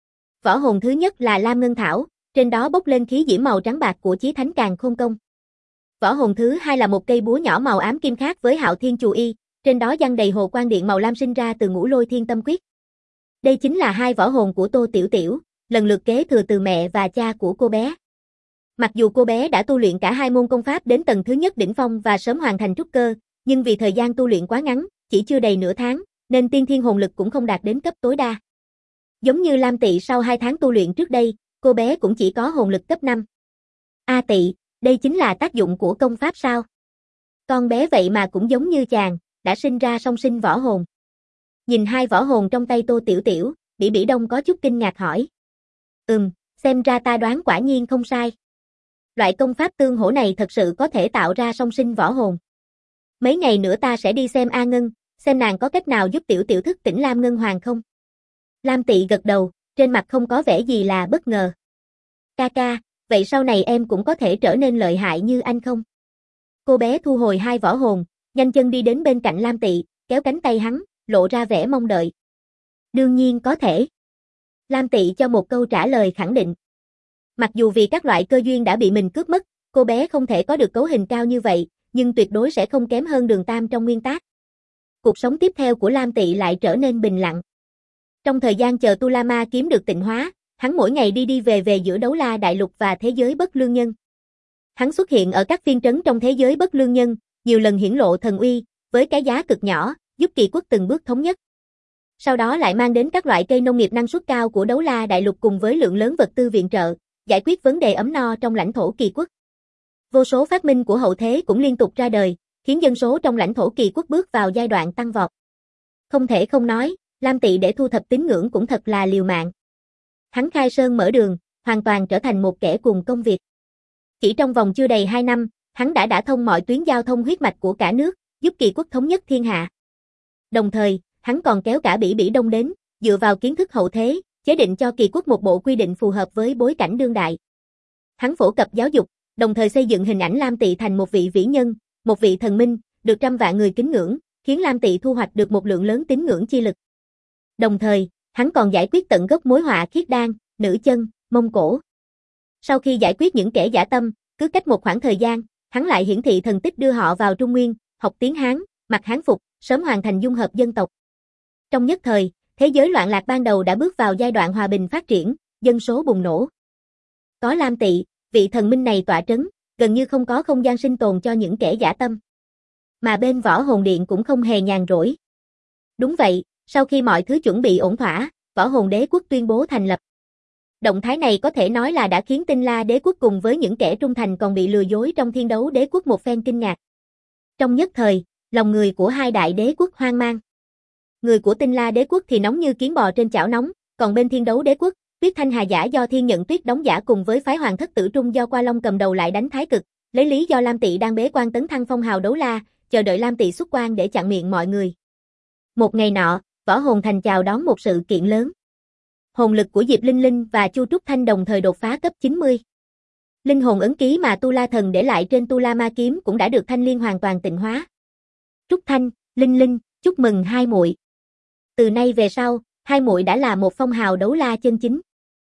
Võ hồn thứ nhất là Lam Ngân Thảo, trên đó bốc lên khí diễm màu trắng bạc của Chí Thánh Càn Khôn Công. Võ hồn thứ hai là một cây búa nhỏ màu ám kim khác với Hạo Thiên Chù Y, trên đó giăng đầy hồ quang điện màu lam sinh ra từ Ngũ Lôi Thiên Tâm Quyết. Đây chính là hai võ hồn của Tô Tiểu Tiểu, lần lượt kế thừa từ mẹ và cha của cô bé. Mặc dù cô bé đã tu luyện cả hai môn công pháp đến tầng thứ nhất đỉnh phong và sớm hoàn thành trúc cơ, nhưng vì thời gian tu luyện quá ngắn, chỉ chưa đầy nửa tháng, nên tiên thiên hồn lực cũng không đạt đến cấp tối đa. Giống như Lam Tị sau 2 tháng tu luyện trước đây, cô bé cũng chỉ có hồn lực cấp 5. Tị, đây chính là tác dụng của công pháp sao? Con bé vậy mà cũng giống như chàng, đã sinh ra song sinh võ hồn. Nhìn hai võ hồn trong tay Tô Tiểu Tiểu, Bỉ Bỉ Đông có chút kinh ngạc hỏi. Xem ra ta đoán quả nhiên không sai. Loại công pháp tương hỗ này thật sự có thể tạo ra song sinh võ hồn. Mấy ngày nữa ta sẽ đi xem A Ngân, xem nàng có cách nào giúp Tiểu Tiểu thức tỉnh Lam Ngân Hoàng không? Lam Tị gật đầu, trên mặt không có vẻ gì là bất ngờ. Ca ca, vậy sau này em cũng có thể trở nên lợi hại như anh không? Cô bé thu hồi hai võ hồn, nhanh chân đi đến bên cạnh Lam Tị, kéo cánh tay hắn, lộ ra vẻ mong đợi. Đương nhiên có thể. Lam Tị cho một câu trả lời khẳng định. Mặc dù vì các loại cơ duyên đã bị mình cướp mất, cô bé không thể có được cấu hình cao như vậy, nhưng tuyệt đối sẽ không kém hơn Đường Tam trong nguyên tắc. Cuộc sống tiếp theo của Lam Tị lại trở nên bình lặng. Trong thời gian chờ Tu La Ma kiếm được tịnh hóa, hắn mỗi ngày đi đi về về giữa Đấu La Đại Lục và thế giới Bất Lương Nhân. Hắn xuất hiện ở các phiên trấn trong thế giới Bất Lương Nhân, nhiều lần hiển lộ thần uy, với cái giá cực nhỏ, giúp kỳ quốc từng bước thống nhất. Sau đó lại mang đến các loại cây nông nghiệp năng suất cao của Đấu La Đại Lục cùng với lượng lớn vật tư viện trợ, giải quyết vấn đề ấm no trong lãnh thổ kỳ quốc. Vô số phát minh của hậu thế cũng liên tục ra đời, khiến dân số trong lãnh thổ kỳ quốc bước vào giai đoạn tăng vọt. Không thể không nói, Lam Tị để thu thập tín ngưỡng cũng thật là liều mạng. Hắn khai sơn mở đường, hoàn toàn trở thành một kẻ cùng công việc. Chỉ trong vòng chưa đầy 2 năm, hắn đã đả thông mọi tuyến giao thông huyết mạch của cả nước, giúp Kỳ quốc thống nhất thiên hạ. Đồng thời, hắn còn kéo cả Bỉ Bỉ Đông đến, dựa vào kiến thức hậu thế, chế định cho Kỳ quốc một bộ quy định phù hợp với bối cảnh đương đại. Hắn phổ cập giáo dục, đồng thời xây dựng hình ảnh Lam Tỵ thành một vị vĩ nhân, một vị thần minh, được trăm vạn người kính ngưỡng, khiến Lam Tỵ thu hoạch được một lượng lớn tín ngưỡng chi lực. Đồng thời, hắn còn giải quyết tận gốc mối họa khiết đan, nữ chân, Mông Cổ. Sau khi giải quyết những kẻ dã tâm, cứ cách một khoảng thời gian, hắn lại hiển thị thần tích đưa họ vào Trung Nguyên, học tiếng Hán, mặc Hán phục, sớm hoàn thành dung hợp dân tộc. Trong nhất thời, thế giới loạn lạc ban đầu đã bước vào giai đoạn hòa bình phát triển, dân số bùng nổ. Có Lam Tỵ, vị thần minh này tọa trấn, gần như không có không gian sinh tồn cho những kẻ dã tâm. Mà bên Võ Hồn Điện cũng không hề nhàn rỗi. Đúng vậy, sau khi mọi thứ chuẩn bị ổn thỏa, Võ Hồn Đế quốc tuyên bố thành lập. Động thái này có thể nói là đã khiến Tinh La Đế quốc cùng với những kẻ trung thành còn bị lừa dối trong Thiên Đấu Đế quốc một phen kinh ngạc. Trong nhất thời, lòng người của hai đại đế quốc hoang mang. Người của Tinh La Đế quốc thì nóng như kiến bò trên chảo nóng, còn bên Thiên Đấu Đế quốc, Tuyết Thanh Hà giả do Thiên Nhận Tuyết đóng giả cùng với phái Hoàng Thất Tử Trung do Qua Long cầm đầu lại đánh Thái Cực, lấy lý do Lam Tỵ đang bế quan tấn thăng phong hào đấu la, chờ đợi Lam Tỵ xuất quan để chặn miệng mọi người. Một ngày nọ, Võ Hồn Thành chào đón một sự kiện lớn. Hồn lực của Diệp Linh Linh và Chu Trúc Thanh đồng thời đột phá cấp 90. Linh hồn ấn ký mà Tu La Thần để lại trên Tu La Ma kiếm cũng đã được Thanh Liên hoàn toàn tịnh hóa. Trúc Thanh, Linh Linh, chúc mừng hai muội. Từ nay về sau, hai muội đã là một phong hào đấu la chân chính.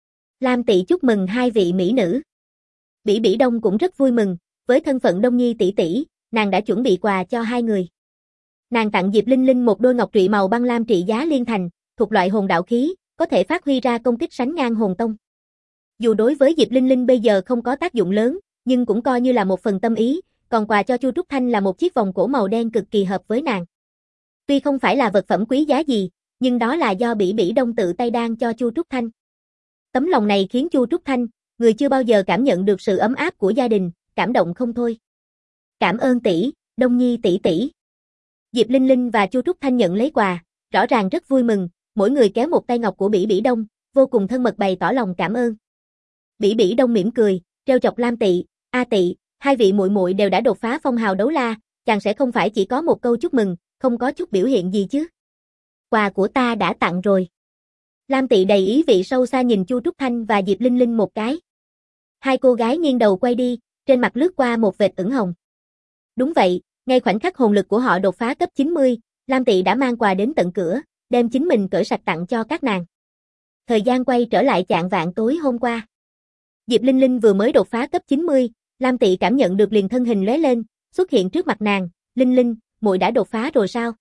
Lam Tỵ chúc mừng hai vị mỹ nữ. Bỉ Bỉ Đông cũng rất vui mừng, với thân phận Đông Nhi tỷ tỷ, nàng đã chuẩn bị quà cho hai người. Nàng tặng Diệp Linh Linh một đôi ngọc trụy màu băng lam trị giá liên thành, thuộc loại hồn đạo khí, có thể phát huy ra công kích sánh ngang hồn tông. Dù đối với Diệp Linh Linh bây giờ không có tác dụng lớn, nhưng cũng coi như là một phần tâm ý, còn quà cho Chu Trúc Thanh là một chiếc vòng cổ màu đen cực kỳ hợp với nàng. Tuy không phải là vật phẩm quý giá gì, nhưng đó là do Bỉ Bỉ Đông tự tay đan cho Chu Trúc Thanh. Tấm lòng này khiến Chu Trúc Thanh, người chưa bao giờ cảm nhận được sự ấm áp của gia đình, cảm động không thôi. Cảm ơn tỷ, Đông Nhi tỷ tỷ. Diệp Linh Linh và Chu Trúc Thanh nhận lấy quà, rõ ràng rất vui mừng, mỗi người kéo một tay ngọc của Bỉ Bỉ Đông, vô cùng thân mật bày tỏ lòng cảm ơn. Bỉ Bỉ Đông mỉm cười, trêu chọc Lam Tỵ, "A Tỵ, hai vị muội muội đều đã đột phá phong hào đấu la, chàng sẽ không phải chỉ có một câu chúc mừng, không có chút biểu hiện gì chứ?" "Quà của ta đã tặng rồi." Lam Tỵ đầy ý vị sâu xa nhìn Chu Trúc Thanh và Diệp Linh Linh một cái. Hai cô gái nghiêng đầu quay đi, trên mặt lướt qua một vệt ửng hồng. Đúng vậy, ngay khoảnh khắc hồn lực của họ đột phá cấp 90, Lam Tỵ đã mang quà đến tận cửa, đem chính mình cởi sạch tặng cho các nàng. Thời gian quay trở lại chạng vạng tối hôm qua. Diệp Linh Linh vừa mới đột phá cấp 90, Lam Tỵ cảm nhận được liền thân hình lóe lên, xuất hiện trước mặt nàng, "Linh Linh, muội đã đột phá rồi sao?"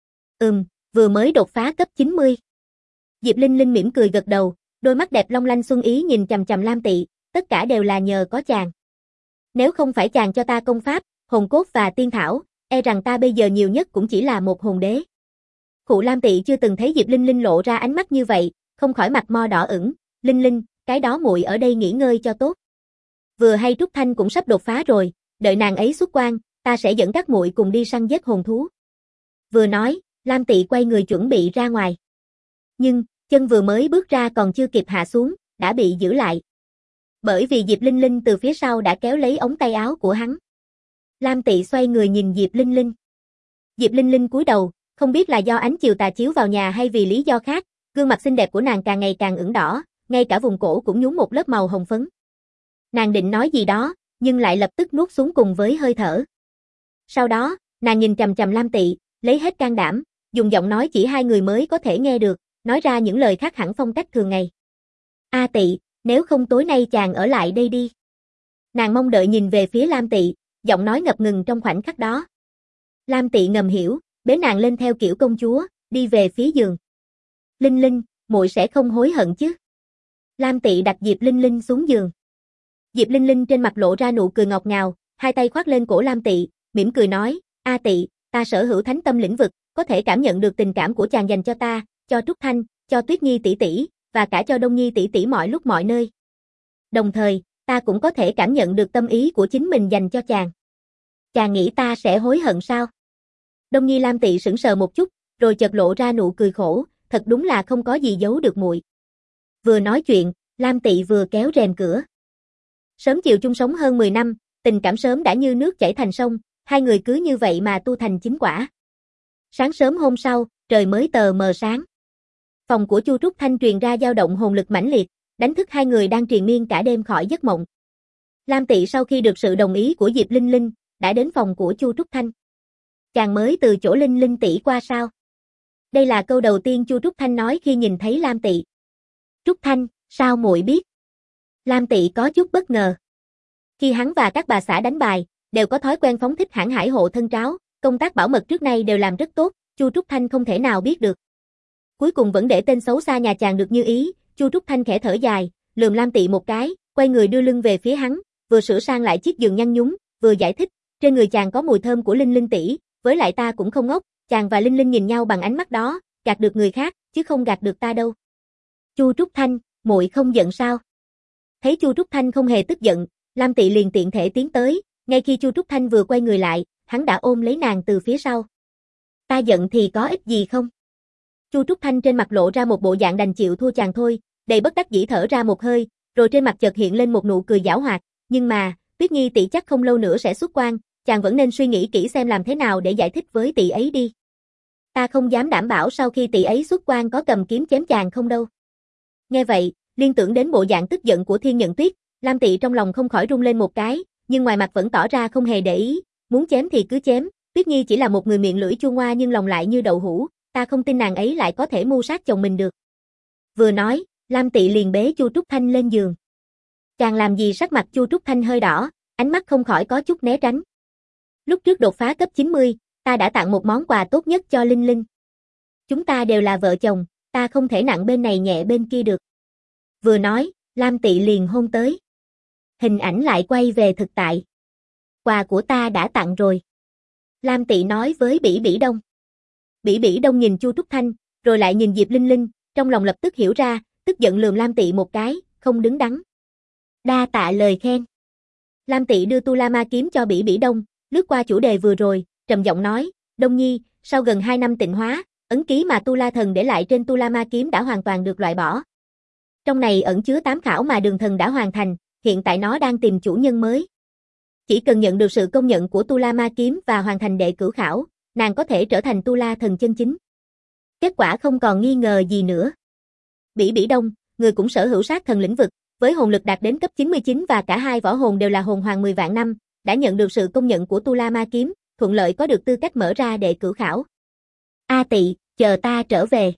Vừa mới đột phá cấp 90. Diệp Linh Linh mỉm cười gật đầu, đôi mắt đẹp long lanh xuân ý nhìn chằm chằm Lam Tỵ, "Tất cả đều là nhờ có chàng. Nếu không phải chàng cho ta công pháp, hồn cốt và tiên thảo, e rằng ta bây giờ nhiều nhất cũng chỉ là một hồn đế." Khụ Lam Tỵ chưa từng thấy Diệp Linh Linh lộ ra ánh mắt như vậy, không khỏi mặt mo đỏ ửng, "Linh Linh, cái đó muội ở đây nghỉ ngơi cho tốt. Vừa hay Trúc Thanh cũng sắp đột phá rồi, đợi nàng ấy xuất quan, ta sẽ dẫn các muội cùng đi săn giết hồn thú." Vừa nói, Lam Tỵ quay người chuẩn bị ra ngoài. Nhưng, chân vừa mới bước ra còn chưa kịp hạ xuống, đã bị giữ lại. Bởi vì Diệp Linh Linh từ phía sau đã kéo lấy ống tay áo của hắn. Lam Tỵ xoay người nhìn Diệp Linh Linh. Diệp Linh Linh cúi đầu, không biết là do ánh chiều tà chiếu vào nhà hay vì lý do khác, gương mặt xinh đẹp của nàng càng ngày càng ửng đỏ, ngay cả vùng cổ cũng nhúng một lớp màu hồng phấn. Nàng định nói gì đó, nhưng lại lập tức nuốt xuống cùng với hơi thở. Sau đó, nàng nhìn chằm chằm Lam Tỵ, lấy hết can đảm, dùng giọng nói chỉ hai người mới có thể nghe được, nói ra những lời khác hẳn phong cách thường ngày. "A Tỵ, nếu không tối nay chàng ở lại đây đi." Nàng mong đợi nhìn về phía Lam Tỵ, giọng nói ngập ngừng trong khoảnh khắc đó. Lam Tỵ ngầm hiểu, bế nàng lên theo kiểu công chúa, đi về phía giường. "Linh Linh, muội sẽ không hối hận chứ?" Lam Tỵ đặt Diệp Linh Linh xuống giường. Diệp Linh Linh trên mặt lộ ra nụ cười ngọt ngào, hai tay khoác lên cổ Lam Tỵ, mỉm cười nói, "A Tỵ, ta sở hữu thánh tâm lĩnh vực, có thể cảm nhận được tình cảm của chàng dành cho ta, cho Trúc Thanh, cho Tuyết Nhi tỷ tỷ, và cả cho Đông Nhi tỷ tỷ mọi lúc mọi nơi. Đồng thời, ta cũng có thể cảm nhận được tâm ý của chính mình dành cho chàng. Chàng nghĩ ta sẽ hối hận sao?" Đông Nhi Lam Tỵ sững sờ một chút, rồi chợt lộ ra nụ cười khổ, thật đúng là không có gì giấu được muội. Vừa nói chuyện, Lam Tị vừa kéo rèm cửa. Sớm chiều chung sống hơn 10 năm, tình cảm sớm đã như nước chảy thành sông, hai người cứ như vậy mà tu thành chính quả. Sáng sớm hôm sau, trời mới tờ mờ sáng. Phòng của Chu Trúc Thanh truyền ra dao động hồn lực mãnh liệt, đánh thức hai người đang triền miên cả đêm khỏi giấc mộng. Lam Tị sau khi được sự đồng ý của Diệp Linh Linh, đã đến phòng của Chu Trúc Thanh. Chàng mới từ chỗ Linh Linh tỷ qua sao? Đây là câu đầu tiên Chu Trúc Thanh nói khi nhìn thấy Lam Tị. Trúc Thanh, sao muội biết? Lam Tị có chút bất ngờ. Khi hắn và các bà xã đánh bài, đều có thói quen phóng thích hãn hải hộ thân tráo, công tác bảo mật trước nay đều làm rất tốt, Chu Trúc Thanh không thể nào biết được. Cuối cùng vẫn để tên xấu xa nhà chàng được như ý, Chu Trúc Thanh khẽ thở dài, lườm Lam Tị một cái, quay người đưa lưng về phía hắn, vừa sửa sang lại chiếc giường nhăn nhúm, vừa giải thích, trên người chàng có mùi thơm của Linh Linh tỷ, với lại ta cũng không ngốc, chàng và Linh Linh nhìn nhau bằng ánh mắt đó, gạt được người khác, chứ không gạt được ta đâu. Chu Trúc Thanh, muội không giận sao? Thấy Chu Trúc Thanh không hề tức giận, Lam Tị liền tiện thể tiến tới, ngay khi Chu Trúc Thanh vừa quay người lại, hắn đã ôm lấy nàng từ phía sau. Ta giận thì có ích gì không? Chu Trúc Thanh trên mặt lộ ra một bộ dạng đành chịu thua chàng thôi, đầy bất đắc dĩ thở ra một hơi, rồi trên mặt chợt hiện lên một nụ cười giảo hoạt, nhưng mà, Tuyết Nhi tỷ chắc không lâu nữa sẽ xuất quan, chàng vẫn nên suy nghĩ kỹ xem làm thế nào để giải thích với tỷ ấy đi. Ta không dám đảm bảo sau khi tỷ ấy xuất quan có cầm kiếm chém chàng không đâu. Nghe vậy, liên tưởng đến bộ dạng tức giận của Thiên Nhận Tuyết, Lam Tị trong lòng không khỏi rung lên một cái, nhưng ngoài mặt vẫn tỏ ra không hề để ý, muốn chém thì cứ chém, Tuyết Nhi chỉ là một người miệng lưỡi chua ngoa nhưng lòng lại như đậu hũ, ta không tin nàng ấy lại có thể mưu sát chồng mình được. Vừa nói, Lam Tị liền bế Chu Trúc Thanh lên giường. Chàng làm gì sắc mặt Chu Trúc Thanh hơi đỏ, ánh mắt không khỏi có chút né tránh. Lúc trước đột phá cấp 90, ta đã tặng một món quà tốt nhất cho Linh Linh. Chúng ta đều là vợ chồng, ta không thể nặng bên này nhẹ bên kia được. Vừa nói, Lam Tị liền hôn tới. Hình ảnh lại quay về thực tại. Quà của ta đã tặng rồi. Lam Tị nói với Bỉ Bỉ Đông. Bỉ Bỉ Đông nhìn Chu Trúc Thanh, rồi lại nhìn Diệp Linh Linh, trong lòng lập tức hiểu ra, tức giận lườm Lam Tị một cái, không đứng đắn. Đa tạ lời khen. Lam Tị đưa Tu La Ma kiếm cho Bỉ Bỉ Đông, lướt qua chủ đề vừa rồi, trầm giọng nói, Đông Nhi, sau gần 2 năm tịnh hóa, ấn ký mà Tu La Thần để lại trên Tu La Ma kiếm đã hoàn toàn được loại bỏ. Trong này ẩn chứa 8 khảo mà Đường Thần đã hoàn thành, hiện tại nó đang tìm chủ nhân mới. Chỉ cần nhận được sự công nhận của Tu La Ma kiếm và hoàn thành đệ cửu khảo, nàng có thể trở thành Tu La Thần chân chính. Kết quả không còn nghi ngờ gì nữa. Bỉ Bỉ Đông, người cũng sở hữu sát thần lĩnh vực, với hồn lực đạt đến cấp 99 và cả hai võ hồn đều là hồn hoàng 10 vạn năm, đã nhận được sự công nhận của Tu La Ma kiếm, thuận lợi có được tư cách mở ra đệ cửu khảo. A Tị, chờ ta trở về.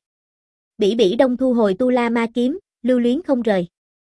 Bỉ Bỉ Đông thu hồi Tu La Ma kiếm, lưu luyến không rời.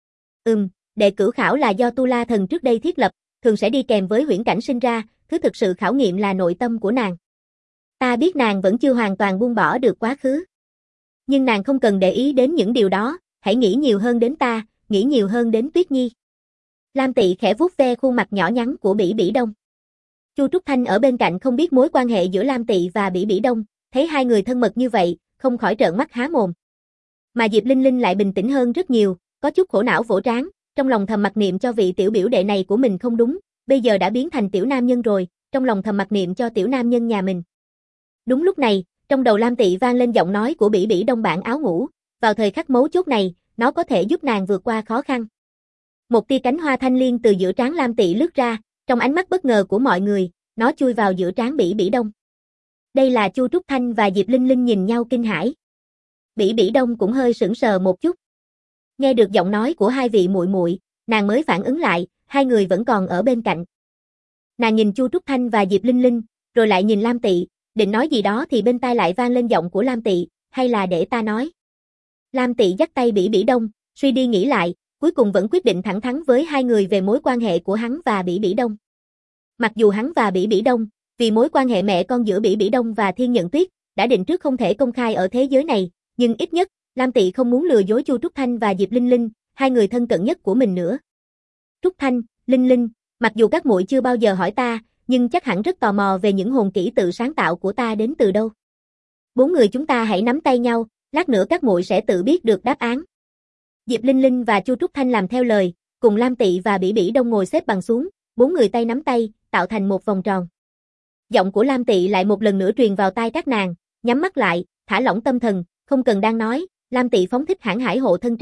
Đệ cửu khảo là do Tu La Thần trước đây thiết lập, thường sẽ đi kèm với huyễn cảnh sinh ra, thứ thực sự khảo nghiệm là nội tâm của nàng. Ta biết nàng vẫn chưa hoàn toàn buông bỏ được quá khứ. Nhưng nàng không cần để ý đến những điều đó, hãy nghĩ nhiều hơn đến ta, nghĩ nhiều hơn đến Tuyết Nhi. Lam Tị khẽ vuốt ve khuôn mặt nhỏ nhắn của Bỉ Bỉ Đông. Chu Trúc Thanh ở bên cạnh không biết mối quan hệ giữa Lam Tị và Bỉ Bỉ Đông, thấy hai người thân mật như vậy, không khỏi trợn mắt há mồm. Mà Diệp Linh Linh lại bình tĩnh hơn rất nhiều, có chút khổ não vỗ trán, trong lòng thầm mặc niệm cho vị tiểu biểu đệ này của mình không đúng, bây giờ đã biến thành tiểu nam nhân rồi, trong lòng thầm mặc niệm cho tiểu nam nhân nhà mình. Đúng lúc này, trong đầu Lam Tị vang lên giọng nói của Bỉ Bỉ Đông bản áo ngủ, vào thời khắc mấu chốt này, nó có thể giúp nàng vượt qua khó khăn. Một tia cánh hoa thanh liên từ giữa trán Lam Tị lướt ra, trong ánh mắt bất ngờ của mọi người, nó chui vào giữa trán Bỉ Bỉ Đông. Đây là Chu Trúc Thanh và Diệp Linh Linh nhìn nhau kinh hãi. Bỉ Bỉ Đông cũng hơi sững sờ một chút. Nghe được giọng nói của hai vị muội muội, nàng mới phản ứng lại, hai người vẫn còn ở bên cạnh. Nàng nhìn Chu Trúc Thanh và Diệp Linh Linh, rồi lại nhìn Lam Tị, định nói gì đó thì bên tai lại vang lên giọng của Lam Tị, hay là để ta nói. Lam Tị dắt tay Bỉ Bỉ Đông, suy đi nghĩ lại, cuối cùng vẫn quyết định thẳng thắn với hai người về mối quan hệ của hắn và Bỉ Bỉ Đông. Mặc dù hắn và Bỉ Bỉ Đông, vì mối quan hệ mẹ con giữa Bỉ Bỉ Đông và Thiên Nhận Tuyết, đã định trước không thể công khai ở thế giới này, nhưng ít nhất, Lam Tị không muốn lừa dối Chu Trúc Thanh và Diệp Linh Linh, hai người thân cận nhất của mình nữa. Trúc Thanh, Linh Linh, mặc dù các muội chưa bao giờ hỏi ta, nhưng chắc hẳn rất tò mò về những hồn kỹ tự sáng tạo của ta đến từ đâu. 4 người chúng ta hãy nắm tay nhau, lát nữa các muội sẽ tự biết được đáp án. Diệp Linh Linh và Chu Trúc Thanh làm theo lời, cùng Lam Tị và Bỉ Bỉ Đông ngồi xếp bằng xuống, 4 người tay nắm tay, tạo thành một vòng tròn. Giọng của Lam Tị lại một lần nữa truyền vào tai các nàng, nhắm mắt lại, thả lỏng tâm thần, không cần đang nói, Lam Tị phóng thích hãn hải hộ thân tráo,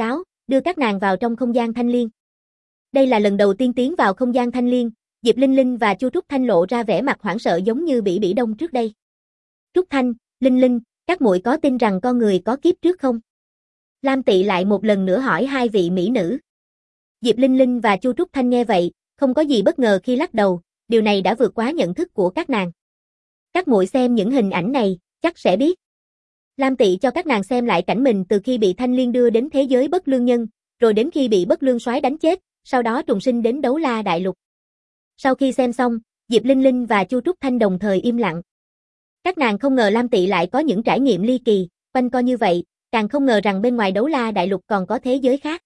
đưa các nàng vào trong không gian thanh liên. Đây là lần đầu tiên tiến vào không gian thanh liên, Diệp Linh Linh và Chu Trúc Thanh lộ ra vẻ mặt hoảng sợ giống như Bỉ Bỉ Đông trước đây. Trúc Thanh, Linh Linh, các muội có tin rằng con người có kiếp trước không? Lam Tị lại một lần nữa hỏi hai vị mỹ nữ. Diệp Linh Linh và Chu Trúc Thanh nghe vậy, không có gì bất ngờ khi lắc đầu, điều này đã vượt quá nhận thức của các nàng. Các muội xem những hình ảnh này, chắc sẽ biết. Lam Tị cho các nàng xem lại cảnh mình từ khi bị Thanh Liên đưa đến thế giới bất lương nhân, rồi đến khi bị bất lương soái đánh chết, sau đó trùng sinh đến Đấu La Đại Lục. Sau khi xem xong, Diệp Linh Linh và Chu Trúc Thanh đồng thời im lặng. Các nàng không ngờ Lam Tị lại có những trải nghiệm ly kỳ, quanh co như vậy, càng không ngờ rằng bên ngoài Đấu La Đại Lục còn có thế giới khác.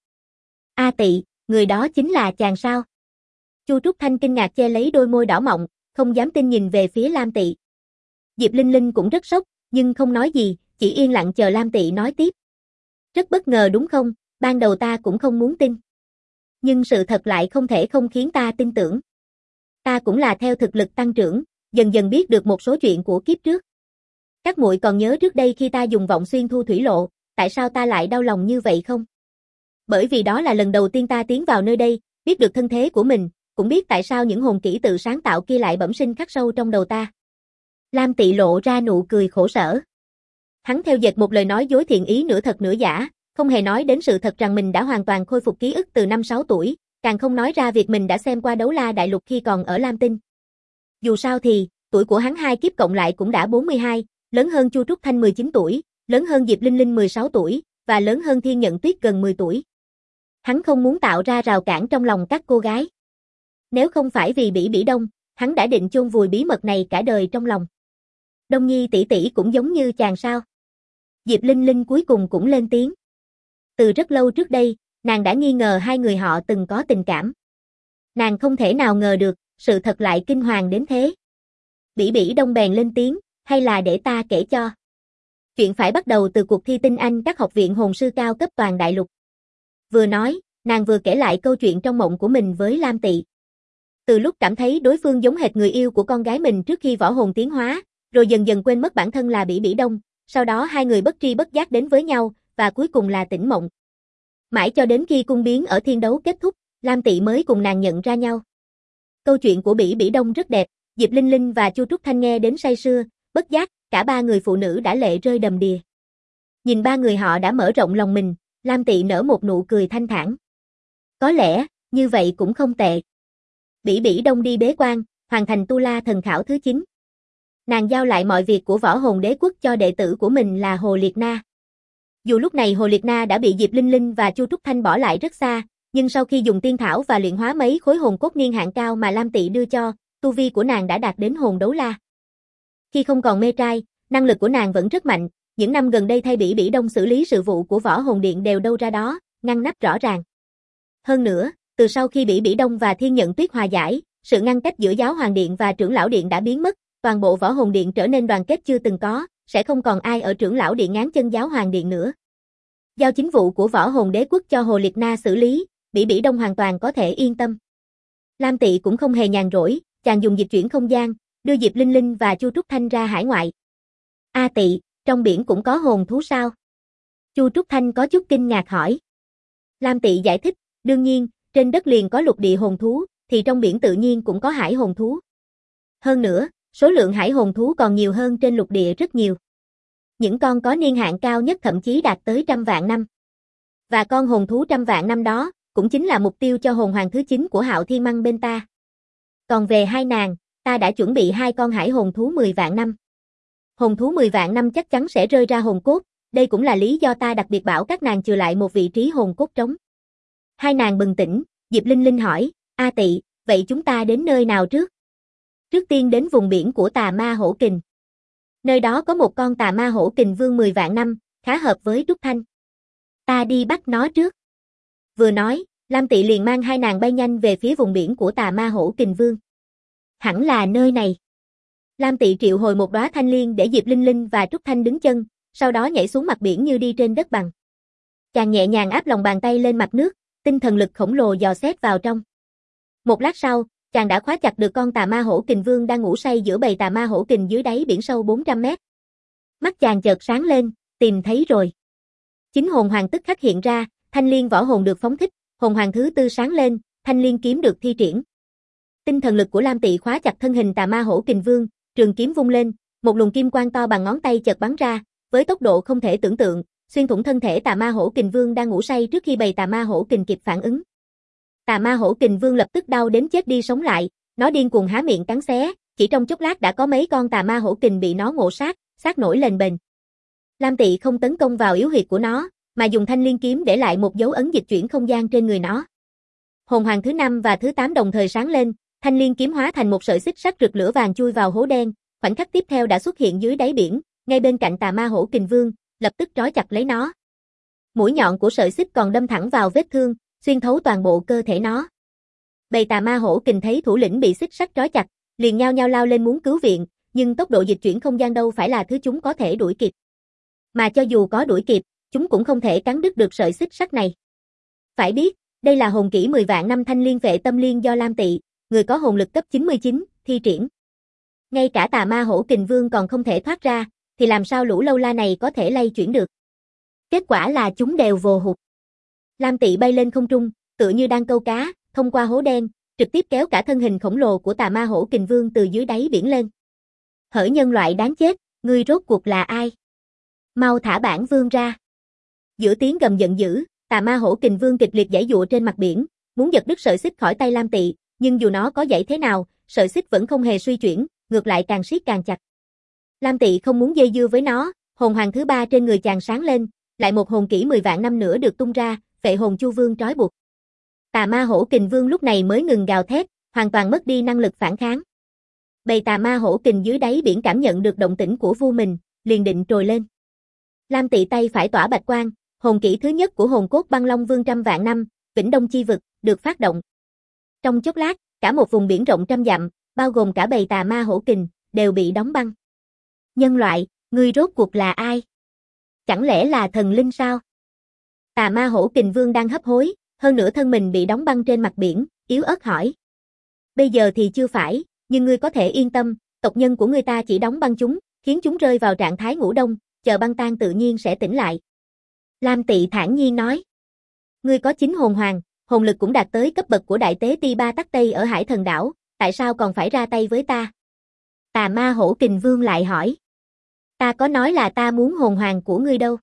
A Tị, người đó chính là chàng sao? Chu Trúc Thanh kinh ngạc che lấy đôi môi đỏ mọng, không dám tin nhìn về phía Lam Tị. Diệp Linh Linh cũng rất sốc, nhưng không nói gì, chỉ yên lặng chờ Lam Tị nói tiếp. Rất bất ngờ đúng không, ban đầu ta cũng không muốn tin. Nhưng sự thật lại không thể không khiến ta tin tưởng. Ta cũng là theo thực lực tăng trưởng, dần dần biết được một số chuyện của kiếp trước. Các muội còn nhớ trước đây khi ta dùng vọng xuyên thu thủy lộ, tại sao ta lại đau lòng như vậy không? Bởi vì đó là lần đầu tiên ta tiến vào nơi đây, biết được thân thế của mình, cũng biết tại sao những hồn kỹ tự sáng tạo kia lại bẩm sinh khắc sâu trong đầu ta. Lam Tị lộ ra nụ cười khổ sở. Hắn theo dệt một lời nói dối thiện ý nửa thật nửa giả, không hề nói đến sự thật rằng mình đã hoàn toàn khôi phục ký ức từ năm 6 tuổi, càng không nói ra việc mình đã xem qua Đấu La Đại Lục khi còn ở Lam Tinh. Dù sao thì, tuổi của hắn hai kiếp cộng lại cũng đã 42, lớn hơn Chu Trúc Thanh 19 tuổi, lớn hơn Diệp Linh Linh 16 tuổi, và lớn hơn Thiên Nhận Tuyết gần 10 tuổi. Hắn không muốn tạo ra rào cản trong lòng các cô gái. Nếu không phải vì Bỉ Bỉ Đông, hắn đã định chôn vùi bí mật này cả đời trong lòng. Đông Nhi tỷ tỷ cũng giống như chàng sao? Diệp Linh Linh cuối cùng cũng lên tiếng. Từ rất lâu trước đây, nàng đã nghi ngờ hai người họ từng có tình cảm. Nàng không thể nào ngờ được, sự thật lại kinh hoàng đến thế. Bỉ Bỉ Đông bèn lên tiếng, hay là để ta kể cho. Chuyện phải bắt đầu từ cuộc thi tinh anh các học viện hồn sư cao cấp toàn đại lục. Vừa nói, nàng vừa kể lại câu chuyện trong mộng của mình với Lam Tị. Từ lúc cảm thấy đối phương giống hệt người yêu của con gái mình trước khi võ hồn tiến hóa, rồi dần dần quên mất bản thân là Bỉ Bỉ Đông, sau đó hai người bất tri bất giác đến với nhau, và cuối cùng là tỉnh mộng. Mãi cho đến khi cung biến ở thiên đấu kết thúc, Lam Tị mới cùng nàng nhận ra nhau. Câu chuyện của Bỉ Bỉ Đông rất đẹp, Diệp Linh Linh và Chu Trúc Thanh nghe đến say sưa, bất giác, cả ba người phụ nữ đã lệ rơi đầm đìa. Nhìn ba người họ đã mở rộng lòng mình, Lam Tị nở một nụ cười thanh thản. Có lẽ, như vậy cũng không tệ. Bỉ Bỉ Đông đi bế quan, hoàn thành Tu La thần khảo thứ 9. Nàng giao lại mọi việc của võ hồn đế quốc cho đệ tử của mình là Hồ Liệt Na. Dù lúc này Hồ Liệt Na đã bị Diệp Linh Linh và Chu Trúc Thanh bỏ lại rất xa, nhưng sau khi dùng tiên thảo và luyện hóa mấy khối hồn cốt niên hạn cao mà Lam Tị đưa cho, tu vi của nàng đã đạt đến hồn đấu la. Khi không còn mê trai, năng lực của nàng vẫn rất mạnh, những năm gần đây thay Bỉ Bỉ Đông xử lý sự vụ của võ hồn điện đều đâu ra đó, ngăn nắp rõ ràng. Hơn nữa, từ sau khi Bỉ Bỉ Đông và Thiên Nhận Tuyết hòa giải, sự ngăn cách giữa giáo hoàng điện và trưởng lão điện đã biến mất, toàn bộ võ hồn điện trở nên đoàn kết chưa từng có, sẽ không còn ai ở trưởng lão điện ngáng chân giáo hoàng điện nữa. Giao chính vụ của võ hồn đế quốc cho Hồ Liệt Na xử lý, Bỉ Bỉ Đông hoàn toàn có thể yên tâm. Lam Tị cũng không hề nhàn rỗi, chàng dùng dịch chuyển không gian, đưa Diệp Linh Linh và Chu Trúc Thanh ra hải ngoại. A Tị, trong biển cũng có hồn thú sao? Chu Trúc Thanh có chút kinh ngạc hỏi. Lam Tị giải thích, đương nhiên, trên đất liền có lục địa hồn thú, thì trong biển tự nhiên cũng có hải hồn thú. Hơn nữa, số lượng hải hồn thú còn nhiều hơn trên lục địa rất nhiều. Những con có niên hạn cao nhất thậm chí đạt tới 100 vạn năm. Và con hồn thú 100 vạn năm đó, cũng chính là mục tiêu cho hồn hoàng thứ 9 của Hạo Thiên Măng bên ta. Còn về hai nàng, ta đã chuẩn bị hai con hải hồn thú 10 vạn năm. Hồn thú 10 vạn năm chắc chắn sẽ rơi ra hồn cốt, đây cũng là lý do ta đặc biệt bảo các nàng chừa lại một vị trí hồn cốt trống. Hai nàng bừng tỉnh, Diệp Linh Linh hỏi, A Tị, vậy chúng ta đến nơi nào trước? Trước tiên đến vùng biển của Tà Ma Hổ Kình. Nơi đó có một con Tà Ma Hổ Kình Vương 10 vạn năm, khá hợp với Trúc Thanh. Ta đi bắt nó trước. Vừa nói, Lam Tị liền mang hai nàng bay nhanh về phía vùng biển của Tà Ma Hổ Kình Vương. Hẳn là nơi này. Lam Tị triệu hồi một đóa thanh liên để Diệp Linh Linh và Trúc Thanh đứng chân, sau đó nhảy xuống mặt biển như đi trên đất bằng. Chàng nhẹ nhàng áp lòng bàn tay lên mặt nước, tinh thần lực khổng lồ dò xét vào trong. Một lát sau, chàng đã khóa chặt được con Tà Ma Hổ Kình Vương đang ngủ say giữa bầy Tà Ma Hổ Kình dưới đáy biển sâu 400 mét. Mắt chàng chợt sáng lên, tìm thấy rồi. Chính hồn hoàng tức khắc hiện ra, thanh liên võ hồn được phóng thích, hồn hoàng thứ tư sáng lên, thanh liên kiếm được thi triển. Tinh thần lực của Lam Tị khóa chặt thân hình tà ma hổ kình vương, trường kiếm vung lên, một luồng kim quang to bằng ngón tay chợt bắn ra, với tốc độ không thể tưởng tượng, xuyên thủng thân thể tà ma hổ kình vương đang ngủ say trước khi bầy tà ma hổ kình kịp phản ứng. Tà ma hổ kình vương lập tức đau đến chết đi sống lại, nó điên cuồng há miệng cắn xé, chỉ trong chốc lát đã có mấy con tà ma hổ kình bị nó ngộ sát, xác nổi lên bền. Lam Tị không tấn công vào yếu huyệt của nó, mà dùng thanh liên kiếm để lại một dấu ấn dịch chuyển không gian trên người nó. Hồn hoàng thứ 5 và thứ 8 đồng thời sáng lên, thanh liên kiếm hóa thành một sợi xích sắt rực lửa vàng chui vào hố đen, khoảnh khắc tiếp theo đã xuất hiện dưới đáy biển, ngay bên cạnh tà ma hổ kình vương, lập tức trói chặt lấy nó. Mũi nhọn của sợi xích còn đâm thẳng vào vết thương, xuyên thấu toàn bộ cơ thể nó. Bầy tà ma hổ kình thấy thủ lĩnh bị xích sắt trói chặt, liền nhao nhao lao lên muốn cứu viện, nhưng tốc độ dịch chuyển không gian đâu phải là thứ chúng có thể đuổi kịp. Mà cho dù có đuổi kịp, chúng cũng không thể cắn đứt được sợi xích sắt này. Phải biết, đây là hồn kỹ 10 vạn năm thanh liên vệ tâm liên do Lam Tị, người có hồn lực cấp 99, thi triển. Ngay cả tà ma hổ kình vương còn không thể thoát ra, thì làm sao lũ lâu la này có thể lay chuyển được. Kết quả là chúng đều vồ hụt. Lam Tị bay lên không trung, tựa như đang câu cá, thông qua hố đen, trực tiếp kéo cả thân hình khổng lồ của tà ma hổ kình vương từ dưới đáy biển lên. Hỡi nhân loại đáng chết, ngươi rốt cuộc là ai? Mau thả bản vương ra. Giữa tiếng gầm giận dữ, tà ma hổ kình vương kịch liệt giãy giụa trên mặt biển, muốn giật đứt sợi xích khỏi tay Lam Tị, nhưng dù nó có giãy thế nào, sợi xích vẫn không hề suy chuyển, ngược lại càng siết càng chặt. Lam Tị không muốn dây dưa với nó, hồn hoàng thứ 3 trên người chàng sáng lên, lại một hồn kỹ 10 vạn năm nữa được tung ra, Phệ hồn chu vương trói buộc. Tà ma hổ kình vương lúc này mới ngừng gào thét, hoàn toàn mất đi năng lực phản kháng. Bầy tà ma hổ kình dưới đáy biển cảm nhận được động tĩnh của vua mình, liền định trồi lên. Lam Tị tay phải tỏa bạch quang, hồn kỹ thứ nhất của hồn cốt băng long vương trăm vạn năm, Vĩnh Đông chi vực, được phát động. Trong chốc lát, cả một vùng biển rộng trăm dặm, bao gồm cả bầy tà ma hổ kình, đều bị đóng băng. Nhân loại, ngươi rốt cuộc là ai? Chẳng lẽ là thần linh sao? Tà ma hổ kình vương đang hấp hối, hơn nữa thân mình bị đóng băng trên mặt biển, yếu ớt hỏi. Bây giờ thì chưa phải, nhưng ngươi có thể yên tâm, tộc nhân của ngươi ta chỉ đóng băng chúng, khiến chúng rơi vào trạng thái ngủ đông, chờ băng tan tự nhiên sẽ tỉnh lại. Lam Tị thản nhiên nói. Ngươi có 9 hồn hoàng, hồn lực cũng đạt tới cấp bậc của đại tế ti Ba Tắc Tây ở Hải Thần Đảo, tại sao còn phải ra tay với ta? Tà ma hổ kình vương lại hỏi. Ta có nói là ta muốn hồn hoàng của ngươi đâu.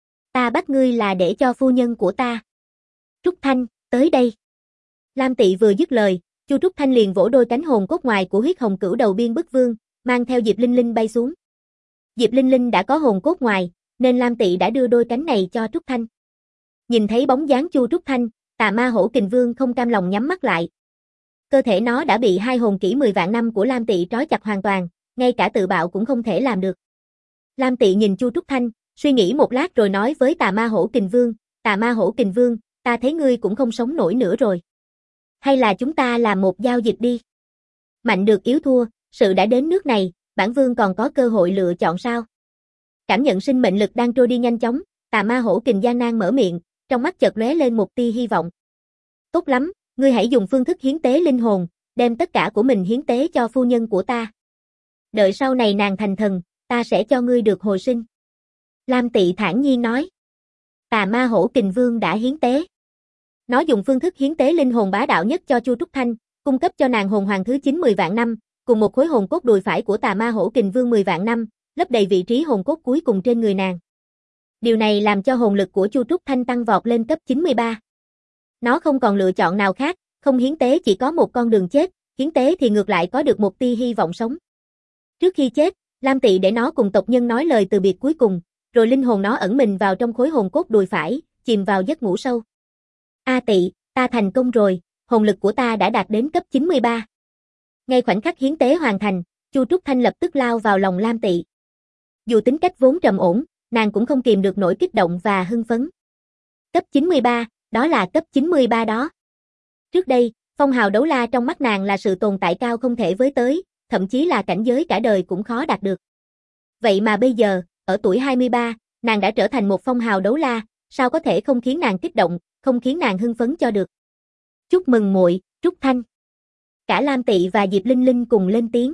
Ta bắt ngươi là để cho phu nhân của ta. Trúc Thanh, tới đây. Lam Tị vừa dứt lời, Chu Trúc Thanh liền vỗ đôi cánh hồn cốt ngoài của huyết hồng cửu đầu biên bức vương, mang theo Diệp Linh Linh bay xuống. Diệp Linh Linh đã có hồn cốt ngoài, nên Lam Tị đã đưa đôi cánh này cho Trúc Thanh. Nhìn thấy bóng dáng Chu Trúc Thanh, tà ma hổ kình vương không cam lòng nhắm mắt lại. Cơ thể nó đã bị hai hồn kỹ 10 vạn năm của Lam Tị trói chặt hoàn toàn, ngay cả tự bạo cũng không thể làm được. Lam Tị nhìn Chu Trúc Thanh, suy nghĩ một lát rồi nói với tà ma hổ kình vương, tà ma hổ kình vương, ta thấy ngươi cũng không sống nổi nữa rồi. Hay là chúng ta làm một giao dịch đi? Mạnh được yếu thua, sự đã đến nước này, bản vương còn có cơ hội lựa chọn sao? Cảm nhận sinh mệnh lực đang trôi đi nhanh chóng, tà ma hổ kình gian nan mở miệng, trong mắt chợt lóe lên một tia hy vọng. Tốt lắm, ngươi hãy dùng phương thức hiến tế linh hồn, đem tất cả của mình hiến tế cho phu nhân của ta. Đợi sau này nàng thành thần, ta sẽ cho ngươi được hồi sinh. Lam Tị thản nhiên nói. Tà ma hổ kình vương đã hiến tế. Nó dùng phương thức hiến tế linh hồn bá đạo nhất cho Chu Trúc Thanh, cung cấp cho nàng hồn hoàng thứ 9 10 vạn năm, cùng một khối hồn cốt đùi phải của tà ma hổ kình vương 10 vạn năm, lấp đầy vị trí hồn cốt cuối cùng trên người nàng. Điều này làm cho hồn lực của Chu Trúc Thanh tăng vọt lên cấp 93. Nó không còn lựa chọn nào khác, không hiến tế chỉ có một con đường chết, hiến tế thì ngược lại có được một tia hy vọng sống. Trước khi chết, Lam Tị để nó cùng tộc nhân nói lời từ biệt cuối cùng, rồi linh hồn nó ẩn mình vào trong khối hồn cốt đùi phải, chìm vào giấc ngủ sâu. A Tị, ta thành công rồi, hồn lực của ta đã đạt đến cấp 93. Ngay khoảnh khắc hiến tế hoàn thành, Chu Trúc Thanh lập tức lao vào lòng Lam Tị. Dù tính cách vốn trầm ổn, nàng cũng không kìm được nỗi kích động và hưng phấn. Cấp 93, đó là cấp 93 đó. Trước đây, phong hào đấu la trong mắt nàng là sự tồn tại cao không thể với tới, thậm chí là cảnh giới cả đời cũng khó đạt được. Vậy mà bây giờ, ở tuổi 23, nàng đã trở thành một phong hào đấu la, sao có thể không khiến nàng kích động, không khiến nàng hưng phấn cho được. Chúc mừng muội, Trúc Thanh. Cả Lam Tị và Diệp Linh Linh cùng lên tiếng.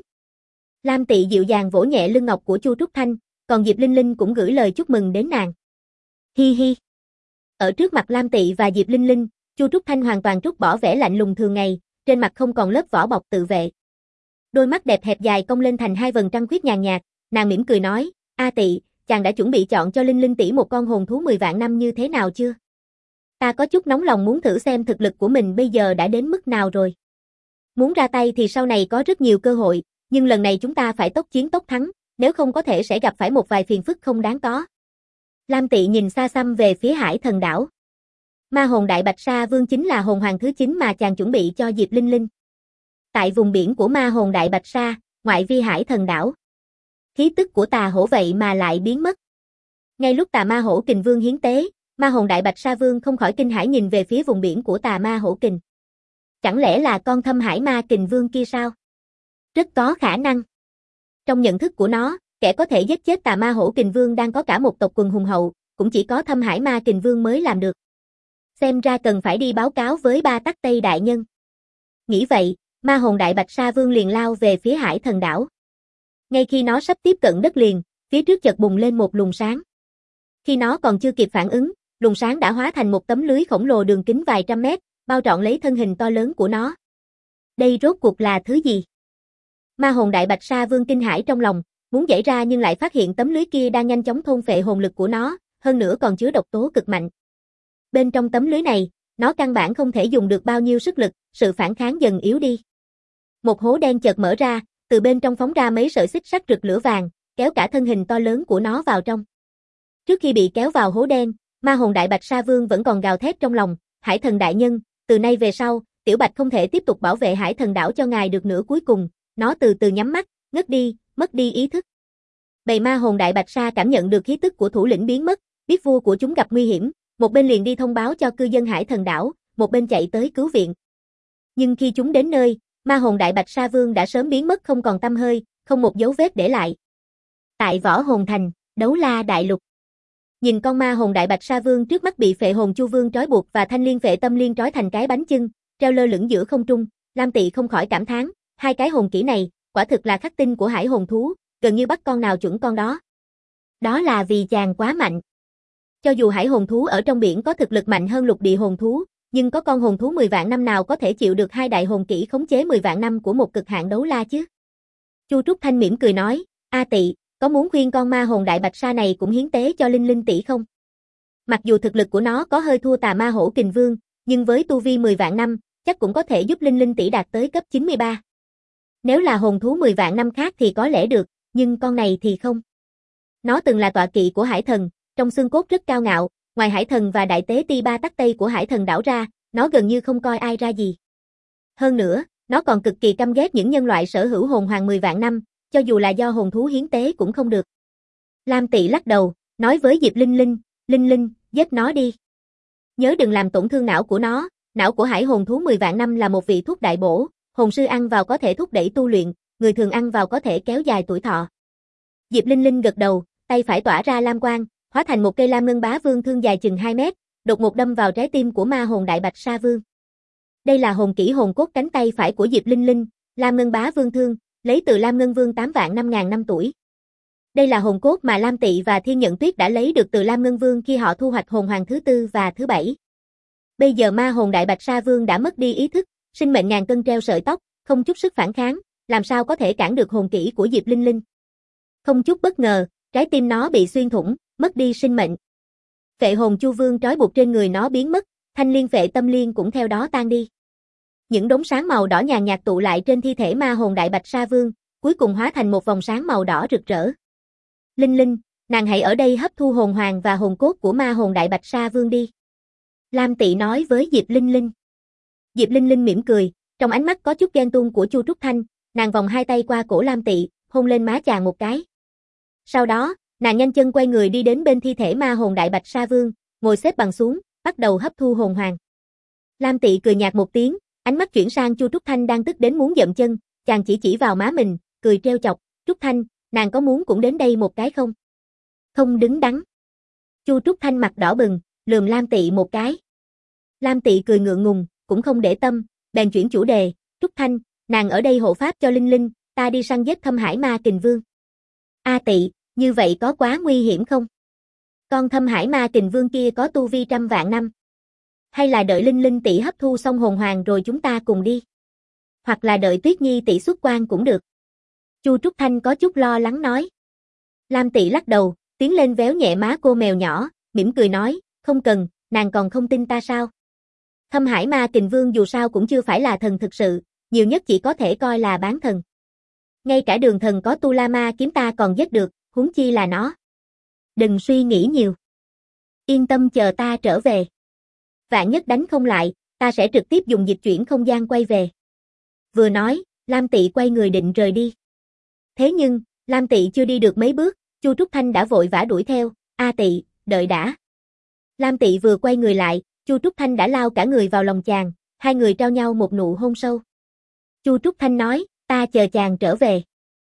Lam Tị dịu dàng vỗ nhẹ lưng ngọc của Chu Trúc Thanh, còn Diệp Linh Linh cũng gửi lời chúc mừng đến nàng. Hi hi. Ở trước mặt Lam Tị và Diệp Linh Linh, Chu Trúc Thanh hoàn toàn trút bỏ vẻ lạnh lùng thường ngày, trên mặt không còn lớp vỏ bọc tự vệ. Đôi mắt đẹp hẹp dài cong lên thành hai vầng trăng khuyết nhàn nhạt, nàng mỉm cười nói, A Tị, chàng đã chuẩn bị chọn cho Linh Linh tỷ một con hồn thú 10 vạn năm như thế nào chưa? Ta có chút nóng lòng muốn thử xem thực lực của mình bây giờ đã đến mức nào rồi. Muốn ra tay thì sau này có rất nhiều cơ hội, nhưng lần này chúng ta phải tốc chiến tốc thắng, nếu không có thể sẽ gặp phải một vài phiền phức không đáng có. Lam Tị nhìn xa xăm về phía Hải Thần đảo. Ma hồn Đại Bạch Sa Vương chính là hồn hoàng thứ 9 mà chàng chuẩn bị cho Diệp Linh Linh. Tại vùng biển của ma hồn Đại Bạch Sa, ngoại vi Hải Thần đảo, khí tức của tà hổ vậy mà lại biến mất. Ngay lúc tà ma hổ kình vương hiến tế, ma hồn Đại Bạch Sa Vương không khỏi kinh hãi nhìn về phía vùng biển của tà ma hổ kình. Chẳng lẽ là con Thâm Hải Ma Kình Vương kia sao? Rất có khả năng. Trong nhận thức của nó, kẻ có thể giết chết tà ma hổ kình vương đang có cả một tộc quần hùng hậu, cũng chỉ có Thâm Hải Ma Kình Vương mới làm được. Xem ra cần phải đi báo cáo với Ba Tắc Tây đại nhân. Nghĩ vậy, ma hồn Đại Bạch Sa Vương liền lao về phía Hải Thần đảo. Ngay khi nó sắp tiếp cận đất liền, phía trước chợt bùng lên một luồng sáng. Khi nó còn chưa kịp phản ứng, luồng sáng đã hóa thành một tấm lưới khổng lồ đường kính vài trăm mét, bao trọn lấy thân hình to lớn của nó. Đây rốt cuộc là thứ gì? Ma hồn Đại Bạch Sa Vương kinh hãi trong lòng, muốn giãy ra nhưng lại phát hiện tấm lưới kia đang nhanh chóng thôn phệ hồn lực của nó, hơn nữa còn chứa độc tố cực mạnh. Bên trong tấm lưới này, nó căn bản không thể dùng được bao nhiêu sức lực, sự phản kháng dần yếu đi. Một hố đen chợt mở ra, từ bên trong phóng ra mấy sợi xích sắt rực lửa vàng, kéo cả thân hình to lớn của nó vào trong. Trước khi bị kéo vào hố đen, ma hồn Đại Bạch Sa Vương vẫn còn gào thét trong lòng, Hải Thần đại nhân, từ nay về sau, Tiểu Bạch không thể tiếp tục bảo vệ Hải Thần đảo cho ngài được nữa. Cuối cùng, nó từ từ nhắm mắt, ngất đi, mất đi ý thức. Bầy ma hồn Đại Bạch Sa cảm nhận được khí tức của thủ lĩnh biến mất, biết vua của chúng gặp nguy hiểm, một bên liền đi thông báo cho cư dân Hải Thần đảo, một bên chạy tới cứu viện. Nhưng khi chúng đến nơi, ma hồn Đại Bạch Sa Vương đã sớm biến mất không còn tăm hơi, không một dấu vết để lại. Tại Võ Hồn Thành, Đấu La Đại Lục. Nhìn con ma hồn Đại Bạch Sa Vương trước mắt bị Phệ Hồn Chu Vương trói buộc và Thanh Liên Phệ Tâm Liên trói thành cái bánh chưng, treo lơ lửng giữa không trung, Lam Tị không khỏi cảm thán, hai cái hồn kỹ này, quả thực là khắc tinh của hải hồn thú, gần như bắt con nào chuẩn con đó. Đó là vì chàng quá mạnh. Cho dù hải hồn thú ở trong biển có thực lực mạnh hơn lục địa hồn thú, nhưng có con hồn thú 10 vạn năm nào có thể chịu được hai đại hồn kỹ khống chế 10 vạn năm của một cực hạn đấu la chứ? Chu Trúc Thanh mỉm cười nói, A Tị, có muốn khuyên con ma hồn Đại Bạch Sa này cũng hiến tế cho Linh Linh tỷ không? Mặc dù thực lực của nó có hơi thua tà ma hổ kình vương, nhưng với tu vi 10 vạn năm, chắc cũng có thể giúp Linh Linh tỷ đạt tới cấp 93. Nếu là hồn thú 10 vạn năm khác thì có lẽ được, nhưng con này thì không. Nó từng là tọa kỵ của Hải Thần, trong xương cốt rất cao ngạo, ngoài Hải Thần và đại tế ti Ba Tắc Tây của Hải Thần đảo ra, nó gần như không coi ai ra gì. Hơn nữa, nó còn cực kỳ căm ghét những nhân loại sở hữu hồn hoàng 10 vạn năm, cho dù là do hồn thú hiến tế cũng không được. Lam Tị lắc đầu, nói với Diệp Linh Linh, Linh Linh, giết nó đi. Nhớ đừng làm tổn thương não của nó, não của hải hồn thú 10 vạn năm là một vị thuốc đại bổ, hồn sư ăn vào có thể thúc đẩy tu luyện, người thường ăn vào có thể kéo dài tuổi thọ. Diệp Linh Linh gật đầu, tay phải tỏa ra lam quang, hóa thành một cây lam ngân bá vương thương dài chừng 2 mét, đột ngột đâm vào trái tim của ma hồn Đại Bạch Sa Vương. Đây là hồn kỹ hồn cốt cánh tay phải của Diệp Linh Linh, lam ngân bá vương thương, lấy từ Lam Ngân Vương 8 vạn 5.000 năm tuổi. Đây là hồn cốt mà Lam Tị và Thiên Nhận Tuyết đã lấy được từ Lam Ngân Vương khi họ thu hoạch hồn hoàng thứ 4 và thứ 7. Bây giờ ma hồn Đại Bạch Sa Vương đã mất đi ý thức, sinh mệnh ngàn cân treo sợi tóc, không chút sức phản kháng, làm sao có thể cản được hồn kỹ của Diệp Linh Linh. Không chút bất ngờ, trái tim nó bị xuyên thủng, mất đi sinh mệnh. Phệ hồn Chu Vương trói buộc trên người nó biến mất, Thanh Liên Phệ Tâm Liên cũng theo đó tan đi. Những đốm sáng màu đỏ nhàn nhạt tụ lại trên thi thể ma hồn Đại Bạch Sa Vương, cuối cùng hóa thành một vòng sáng màu đỏ rực rỡ. Linh Linh, nàng hãy ở đây hấp thu hồn hoàng và hồn cốt của ma hồn Đại Bạch Sa Vương đi. Lam Tị nói với Diệp Linh Linh. Diệp Linh Linh mỉm cười, trong ánh mắt có chút ghen tuông của Chu Trúc Thanh, nàng vòng hai tay qua cổ Lam Tị, hôn lên má chàng một cái. Sau đó, nàng nhanh chân quay người đi đến bên thi thể ma hồn Đại Bạch Sa Vương, ngồi xếp bằng xuống, bắt đầu hấp thu hồn hoàng. Lam Tị cười nhạt một tiếng, ánh mắt chuyển sang Chu Trúc Thanh đang tức đến muốn dậm chân, chàng chỉ vào má mình, cười trêu chọc, Trúc Thanh, nàng có muốn cũng đến đây một cái không? Không đứng đắn. Chu Trúc Thanh mặt đỏ bừng, lườm Lam Tị một cái. Lam Tị cười ngượng ngùng, cũng không để tâm, bèn chuyển chủ đề, Trúc Thanh, nàng ở đây hộ pháp cho Linh Linh, ta đi săn giết Thâm Hải Ma Kình Vương. A Tị, như vậy có quá nguy hiểm không? Con Thâm Hải Ma Kình Vương kia có tu vi trăm vạn năm. Hay là đợi Linh Linh tỷ hấp thu xong hồn hoàng rồi chúng ta cùng đi. Hoặc là đợi Tuyết Nhi tỷ xuất quan cũng được. Chu Trúc Thanh có chút lo lắng nói. Lam tỷ lắc đầu, tiến lên véo nhẹ má cô mèo nhỏ, mỉm cười nói, không cần, nàng còn không tin ta sao? Thâm Hải Ma Kình Vương dù sao cũng chưa phải là thần thực sự, nhiều nhất chỉ có thể coi là bán thần. Ngay cả đường thần có Tu La Ma kiếm ta còn giết được, huống chi là nó. Đừng suy nghĩ nhiều. Yên tâm chờ ta trở về. Vạn nhất đánh không lại, ta sẽ trực tiếp dùng dịch chuyển không gian quay về. Vừa nói, Lam Tị quay người định rời đi. Thế nhưng, Lam Tị chưa đi được mấy bước, Chu Trúc Thanh đã vội vã đuổi theo, A Tị, đợi đã. Lam Tị vừa quay người lại, Chu Trúc Thanh đã lao cả người vào lòng chàng, hai người trao nhau một nụ hôn sâu. Chu Trúc Thanh nói, ta chờ chàng trở về.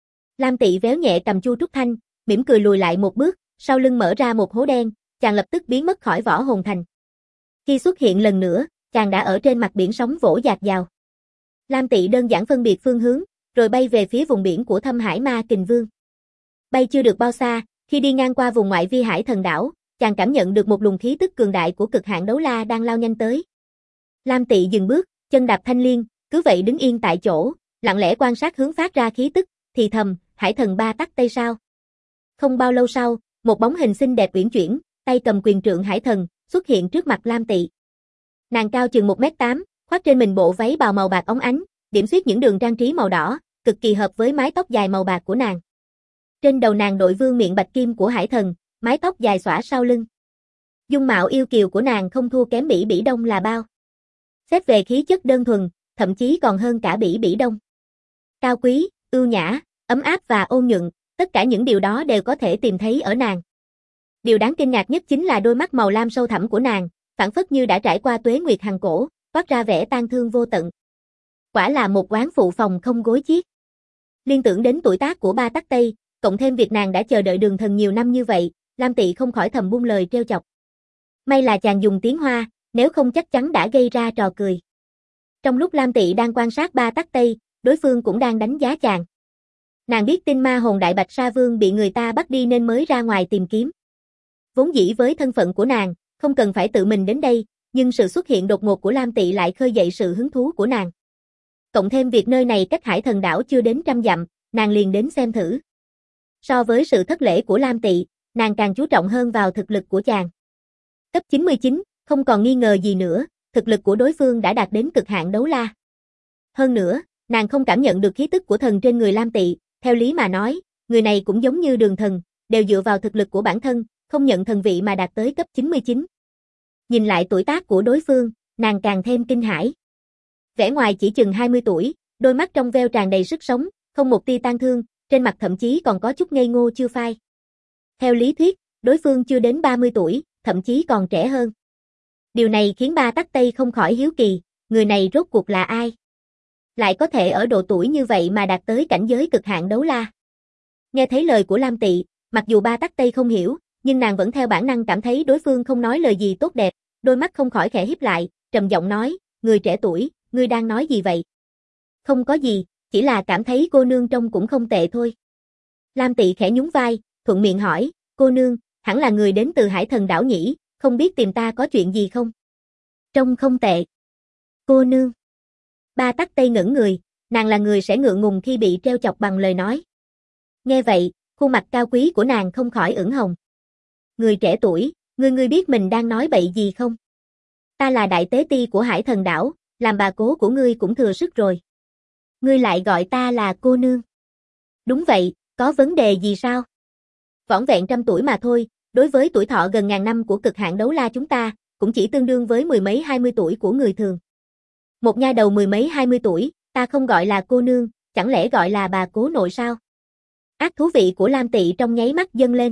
Lam Tị véo nhẹ cầm Chu Trúc Thanh, mỉm cười lùi lại một bước, sau lưng mở ra một hố đen, chàng lập tức biến mất khỏi võ hồn thành. Khi xuất hiện lần nữa, chàng đã ở trên mặt biển sóng vỗ dạt vào. Lam Tị đơn giản phân biệt phương hướng, rồi bay về phía vùng biển của Thâm Hải Ma Kình Vương. Bay chưa được bao xa, khi đi ngang qua vùng ngoại vi Hải Thần đảo, chàng cảm nhận được một luồng khí tức cường đại của cực hạn đấu la đang lao nhanh tới. Lam Tị dừng bước, chân đạp thanh liên, cứ vậy đứng yên tại chỗ, lặng lẽ quan sát hướng phát ra khí tức, thì thầm, Hải Thần ba tắc tây sao. Không bao lâu sau, một bóng hình xinh đẹp uyển chuyển, tay cầm quyền trượng Hải Thần, xuất hiện trước mặt Lam Tị. Nàng cao chừng 1m8, khoác trên mình bộ váy bào màu bạc óng ánh, điểm xuyết những đường trang trí màu đỏ, cực kỳ hợp với mái tóc dài màu bạc của nàng. Trên đầu nàng đội vương miện bạch kim của Hải Thần, mái tóc dài xõa sau lưng. Dung mạo yêu kiều của nàng không thua kém Bỉ Bỉ Đông là bao. Xét về khí chất đơn thuần, thậm chí còn hơn cả Bỉ Bỉ Đông. Cao quý, ưu nhã, ấm áp và ôn nhuận, tất cả những điều đó đều có thể tìm thấy ở nàng. Điều đáng kinh ngạc nhất chính là đôi mắt màu lam sâu thẳm của nàng, phảng phất như đã trải qua tuế nguyệt hằng cổ, toát ra vẻ tang thương vô tận. Quả là một oán phụ phòng không gối chiếc. Liên tưởng đến tuổi tác của ba tắc Tây, cộng thêm việc nàng đã chờ đợi đường thần nhiều năm như vậy, Lam Tị không khỏi thầm buông lời trêu chọc. May là chàng dùng tiếng Hoa, nếu không chắc chắn đã gây ra trò cười. Trong lúc Lam Tị đang quan sát ba tắc Tây, đối phương cũng đang đánh giá chàng. Nàng biết tin ma hồn Đại Bạch Sa Vương bị người ta bắt đi nên mới ra ngoài tìm kiếm. Vốn dĩ với thân phận của nàng, không cần phải tự mình đến đây, nhưng sự xuất hiện đột ngột của Lam Tị lại khơi dậy sự hứng thú của nàng. Cộng thêm việc nơi này cách Hải Thần đảo chưa đến 100 dặm, nàng liền đến xem thử. So với sự thất lễ của Lam Tị, nàng càng chú trọng hơn vào thực lực của chàng. Cấp 99, không còn nghi ngờ gì nữa, thực lực của đối phương đã đạt đến cực hạn đấu la. Hơn nữa, nàng không cảm nhận được khí tức của thần trên người Lam Tị, theo lý mà nói, người này cũng giống như đường thần, đều dựa vào thực lực của bản thân, không nhận thần vị mà đạt tới cấp 99. Nhìn lại tuổi tác của đối phương, nàng càng thêm kinh hãi. Vẻ ngoài chỉ chừng 20 tuổi, đôi mắt trong veo tràn đầy sức sống, không một tia tang thương, trên mặt thậm chí còn có chút ngây ngô chưa phai. Theo lý thuyết, đối phương chưa đến 30 tuổi, thậm chí còn trẻ hơn. Điều này khiến ba tắc Tây không khỏi hiếu kỳ, người này rốt cuộc là ai? Lại có thể ở độ tuổi như vậy mà đạt tới cảnh giới cực hạn đấu la. Nghe thấy lời của Lam Tị, mặc dù ba tắc Tây không hiểu, nhưng nàng vẫn theo bản năng cảm thấy đối phương không nói lời gì tốt đẹp, đôi mắt không khỏi khẽ híp lại, trầm giọng nói, người trẻ tuổi, ngươi đang nói gì vậy? Không có gì, chỉ là cảm thấy cô nương trông cũng không tệ thôi. Lam Tị khẽ nhún vai, thuận miệng hỏi, cô nương, hẳn là người đến từ Hải Thần đảo nhỉ, không biết tìm ta có chuyện gì không? Trông không tệ. Cô nương. Ba tắc Tây ngẩn người, nàng là người sẽ ngượng ngùng khi bị trêu chọc bằng lời nói. Nghe vậy, khuôn mặt cao quý của nàng không khỏi ửng hồng. Người trẻ tuổi, ngươi biết mình đang nói bậy gì không? Ta là đại tế ti của Hải Thần đảo, làm bà cố của ngươi cũng thừa sức rồi. Ngươi lại gọi ta là cô nương. Đúng vậy, có vấn đề gì sao? Vỏn vẹn 100 tuổi mà thôi, đối với tuổi thọ gần ngàn năm của cực hạn đấu la chúng ta, cũng chỉ tương đương với mười mấy 20 tuổi của người thường. Một nha đầu mười mấy 20 tuổi, ta không gọi là cô nương, chẳng lẽ gọi là bà cố nội sao? Ác thú vị của Lam Tị trong nháy mắt dâng lên.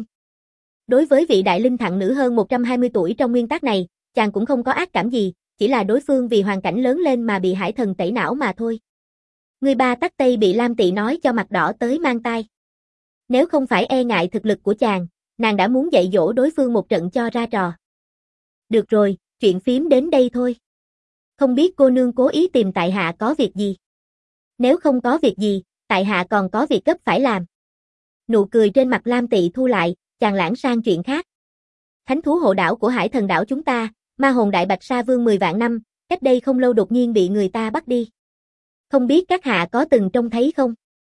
Đối với vị đại linh thặng nữ hơn 120 tuổi trong nguyên tắc này, chàng cũng không có ác cảm gì, chỉ là đối phương vì hoàn cảnh lớn lên mà bị Hải Thần tẩy não mà thôi. Người ba tắc Tây bị Lam Tị nói cho mặt đỏ tới mang tai. Nếu không phải e ngại thực lực của chàng, nàng đã muốn dạy dỗ đối phương một trận cho ra trò. Được rồi, chuyện phím đến đây thôi. Không biết cô nương cố ý tìm tại hạ có việc gì? Nếu không có việc gì, tại hạ còn có việc gấp phải làm. Nụ cười trên mặt Lam Tị thu lại, chàng lãng sang chuyện khác. Thánh thú hộ đảo của Hải Thần đảo chúng ta, ma hồn đại bạch sa vương 10 vạn năm, cách đây không lâu đột nhiên bị người ta bắt đi. Không biết các hạ có từng trông thấy không?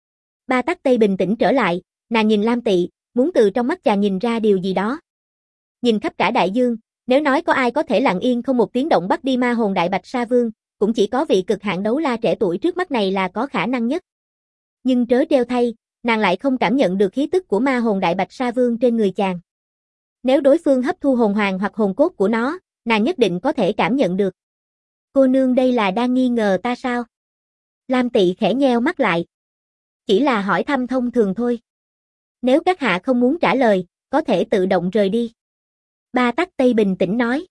Ba Tắc Tây bình tĩnh trở lại, nàng nhìn Lam Tị, muốn từ trong mắt chàng nhìn ra điều gì đó. Nhìn khắp cả đại dương, nếu nói có ai có thể lặng yên không một tiếng động bắt đi ma hồn đại bạch sa vương, cũng chỉ có vị cực hạn đấu la trẻ tuổi trước mắt này là có khả năng nhất. Nhưng trớ trêu thay, nàng lại không cảm nhận được khí tức của ma hồn đại bạch sa vương trên người chàng. Nếu đối phương hấp thu hồn hoàng hoặc hồn cốt của nó, nàng nhất định có thể cảm nhận được. Cô nương đây là đang nghi ngờ ta sao? Lam Tị khẽ nheo mắt lại. Chỉ là hỏi thăm thông thường thôi. Nếu các hạ không muốn trả lời, có thể tự động rời đi. Ba Tắc Tây bình tĩnh nói.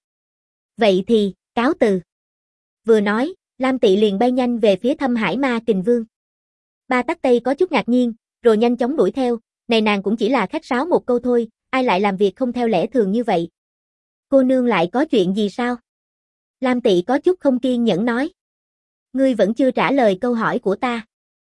Vậy thì, cáo từ. Vừa nói, Lam Tị liền bay nhanh về phía Thâm Hải Ma Kình Vương. Ba Tắc Tây có chút ngạc nhiên, rồi nhanh chóng đuổi theo, này nàng cũng chỉ là khách sáo một câu thôi, ai lại làm việc không theo lẽ thường như vậy. Cô nương lại có chuyện gì sao? Lam Tị có chút không kiên nhẫn nói. Ngươi vẫn chưa trả lời câu hỏi của ta.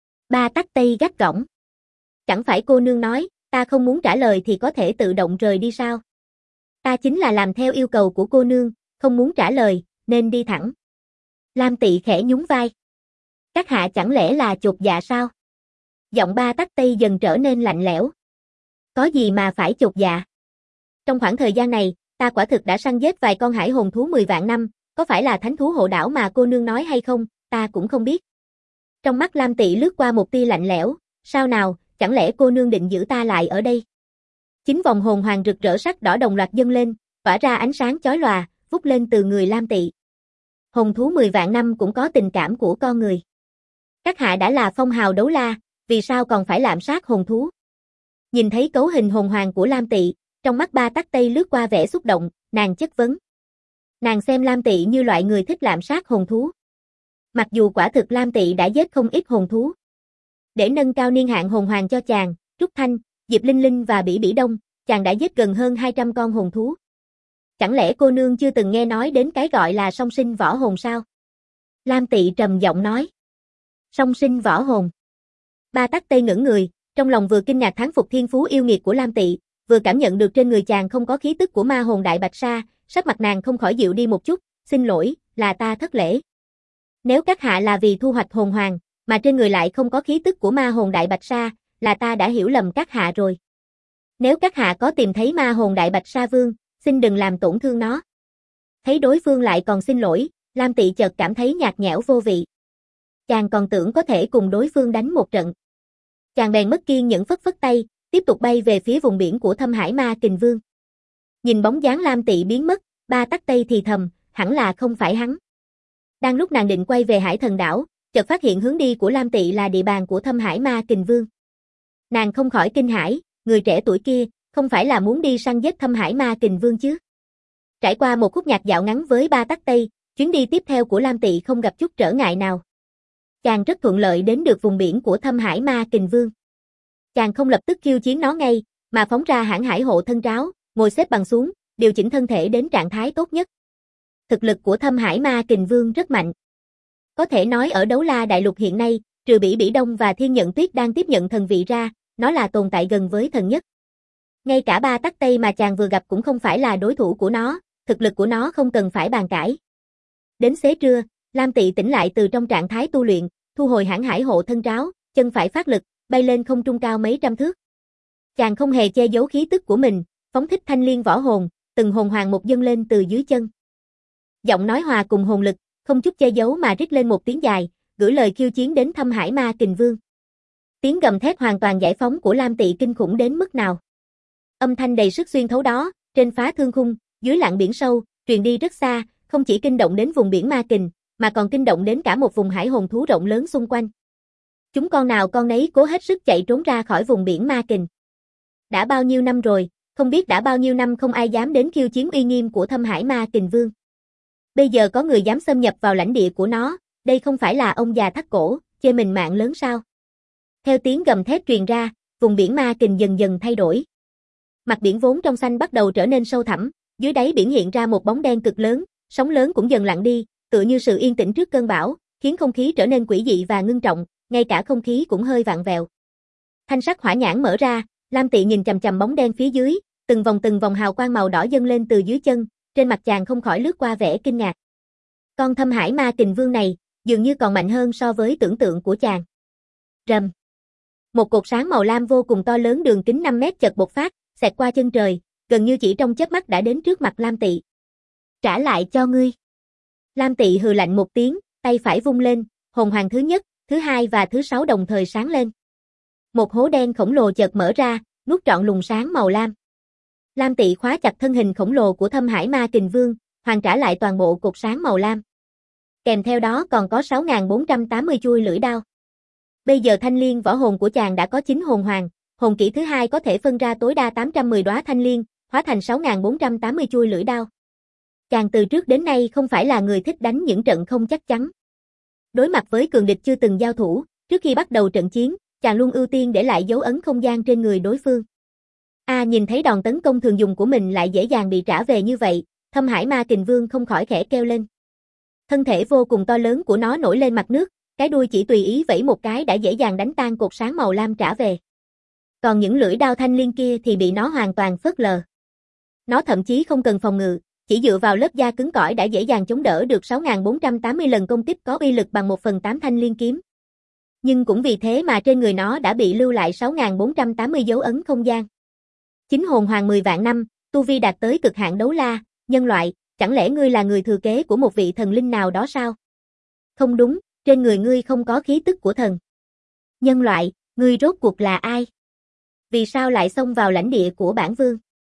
Ba Tắc Tây gắt gỏng. Chẳng phải cô nương nói, ta không muốn trả lời thì có thể tự động rời đi sao? Ta chính là làm theo yêu cầu của cô nương, không muốn trả lời, nên đi thẳng. Lam Tị khẽ nhún vai. Các hạ chẳng lẽ là chột dạ sao? Giọng Ba Tắc Tây dần trở nên lạnh lẽo. Có gì mà phải chột dạ? Trong khoảng thời gian này, ta quả thực đã săn giết vài con hải hồn thú 10 vạn năm, có phải là thánh thú hộ đảo mà cô nương nói hay không, ta cũng không biết. Trong mắt Lam Tị lướt qua một tia lạnh lẽo, sao nào, chẳng lẽ cô nương định giữ ta lại ở đây? Chính vòng hồn hoàng rực rỡ sắc đỏ đồng loạt dâng lên, tỏa ra ánh sáng chói lòa, vút lên từ người Lam Tị. Hồn thú 10 vạn năm cũng có tình cảm của con người. Các hạ đã là phong hào đấu la, vì sao còn phải lạm sát hồn thú? Nhìn thấy cấu hình hồn hoàng của Lam Tị, trong mắt Ba Tắc Tây lướt qua vẻ xúc động, nàng chất vấn. Nàng xem Lam Tị như loại người thích lạm sát hồn thú. Mặc dù quả thực Lam Tị đã giết không ít hồn thú. Để nâng cao niên hạn hồn hoàng cho chàng, Trúc Thanh, Diệp Linh Linh và Bỉ Bỉ Đông, chàng đã giết gần hơn 200 con hồn thú. Chẳng lẽ cô nương chưa từng nghe nói đến cái gọi là song sinh võ hồn sao? Lam Tị trầm giọng nói. Song sinh võ hồn. Ba Tắc Tây ngẩn người, trong lòng vừa kinh ngạc thán phục thiên phú yêu nghiệt của Lam Tị, vừa cảm nhận được trên người chàng không có khí tức của ma hồn đại bạch sa, sắc mặt nàng không khỏi dịu đi một chút, xin lỗi, là ta thất lễ. Nếu các hạ là vì thu hoạch hồn hoàng, mà trên người lại không có khí tức của ma hồn đại bạch sa, là ta đã hiểu lầm các hạ rồi. Nếu các hạ có tìm thấy ma hồn đại bạch sa vương, xin đừng làm tổn thương nó. Thấy đối phương lại còn xin lỗi, Lam Tị chợt cảm thấy nhạt nhẽo vô vị. Chàng còn tưởng có thể cùng đối phương đánh một trận. Chàng bèn mất kiên nhẫn phất phất tay, tiếp tục bay về phía vùng biển của Thâm Hải Ma Kình Vương. Nhìn bóng dáng Lam Tị biến mất, Ba Tắc Tây thì thầm, hẳn là không phải hắn. Đang lúc nàng định quay về Hải Thần đảo, chợt phát hiện hướng đi của Lam Tị là địa bàn của Thâm Hải Ma Kình Vương. Nàng không khỏi kinh hãi, người trẻ tuổi kia, không phải là muốn đi săn giết Thâm Hải Ma Kình Vương chứ? Trải qua một khúc nhạc dạo ngắn với Ba Tắc Tây, chuyến đi tiếp theo của Lam Tị không gặp chút trở ngại nào. Chàng rất thuận lợi đến được vùng biển của Thâm Hải Ma Kình Vương. Chàng không lập tức khiêu chiến nó ngay, mà phóng ra hãn hải hộ thân tráo, ngồi xếp bằng xuống, điều chỉnh thân thể đến trạng thái tốt nhất. Thực lực của Thâm Hải Ma Kình Vương rất mạnh. Có thể nói ở đấu la đại lục hiện nay, trừ Bỉ Bỉ Đông và Thiên Nhận Tuyết đang tiếp nhận thần vị ra, nó là tồn tại gần với thần nhất. Ngay cả Ba Tắc Tây mà chàng vừa gặp cũng không phải là đối thủ của nó, thực lực của nó không cần phải bàn cãi. Đến xế trưa, Lam Tị tỉnh lại từ trong trạng thái tu luyện, thu hồi hãn hải hộ thân tráo, chân phải phát lực, bay lên không trung cao mấy trăm thước. Chàng không hề che giấu khí tức của mình, phóng thích thanh liên võ hồn, từng hồn hoàng một dâng lên từ dưới chân. Giọng nói hòa cùng hồn lực, không chút che giấu mà rít lên một tiếng dài, gửi lời khiêu chiến đến Thâm Hải Ma Kình Vương. Tiếng gầm thét hoàn toàn giải phóng của Lam Tị kinh khủng đến mức nào. Âm thanh đầy sức xuyên thấu đó, trên phá thương khung, dưới lặng biển sâu, truyền đi rất xa, không chỉ kinh động đến vùng biển Ma Kình, mà còn kinh động đến cả một vùng hải hồn thú rộng lớn xung quanh. Chúng con nào con nấy cố hết sức chạy trốn ra khỏi vùng biển Ma Kình. Đã bao nhiêu năm rồi, không biết đã bao nhiêu năm không ai dám đến khiêu chiến uy nghiêm của Thâm Hải Ma Kình Vương. Bây giờ có người dám xâm nhập vào lãnh địa của nó, đây không phải là ông già thắt cổ, chê mình mạng lớn sao? Theo tiếng gầm thét truyền ra, vùng biển Ma Kình dần dần thay đổi. Mặt biển vốn trong xanh bắt đầu trở nên sâu thẳm, dưới đáy biển hiện ra một bóng đen cực lớn, sóng lớn cũng dần lặng đi, tựa như sự yên tĩnh trước cơn bão, khiến không khí trở nên quỷ dị và ngưng trọng, ngay cả không khí cũng hơi vặn vẹo. Thanh sắc hỏa nhãn mở ra, Lam Tị nhìn chằm chằm bóng đen phía dưới, từng vòng hào quang màu đỏ dâng lên từ dưới chân, trên mặt chàng không khỏi lướt qua vẻ kinh ngạc. Con Thâm Hải Ma Kình Vương này, dường như còn mạnh hơn so với tưởng tượng của chàng. Rầm. Một cột sáng màu lam vô cùng to lớn đường kính 5 mét chợt bộc phát, xẹt qua chân trời, gần như chỉ trong chớp mắt đã đến trước mặt Lam Tỵ. Trả lại cho ngươi. Lam Tỵ hừ lạnh một tiếng, tay phải vung lên, hồn hoàng thứ nhất, thứ hai và thứ sáu đồng thời sáng lên. Một hố đen khổng lồ chợt mở ra, nuốt trọn luồng sáng màu lam. Lam Tỵ khóa chặt thân hình khổng lồ của Thâm Hải Ma Kình Vương, hoàn trả lại toàn bộ cột sáng màu lam. Kèm theo đó còn có 6.480 chuôi lưỡi đao. Bây giờ thanh liên võ hồn của chàng đã có 9 hồn hoàng, hồn kỹ thứ hai có thể phân ra tối đa 810 đóa thanh liên, hóa thành 6.480 chuôi lưỡi đao. Chàng từ trước đến nay không phải là người thích đánh những trận không chắc chắn. Đối mặt với cường địch chưa từng giao thủ, trước khi bắt đầu trận chiến, chàng luôn ưu tiên để lại dấu ấn không gian trên người đối phương. Nhìn thấy đòn tấn công thường dùng của mình lại dễ dàng bị trả về như vậy, Thâm Hải Ma Kình Vương không khỏi khẽ kêu lên. Thân thể vô cùng to lớn của nó nổi lên mặt nước, cái đuôi chỉ tùy ý vẫy một cái đã dễ dàng đánh tan cột sáng màu lam trả về. Còn những lưỡi đao thanh liên kia thì bị nó hoàn toàn phớt lờ. Nó thậm chí không cần phòng ngự, chỉ dựa vào lớp da cứng cỏi đã dễ dàng chống đỡ được 6.480 lần công kích có uy lực bằng 1/8 thanh liên kiếm. Nhưng cũng vì thế mà trên người nó đã bị lưu lại 6.480 dấu ấn không gian. 9 hồn hoàng 10 vạn năm, tu vi đạt tới cực hạn đấu la, nhân loại, chẳng lẽ ngươi là người thừa kế của một vị thần linh nào đó sao? Không đúng, trên người ngươi không có khí tức của thần. Nhân loại, ngươi rốt cuộc là ai? Vì sao lại xông vào lãnh địa của bản vương?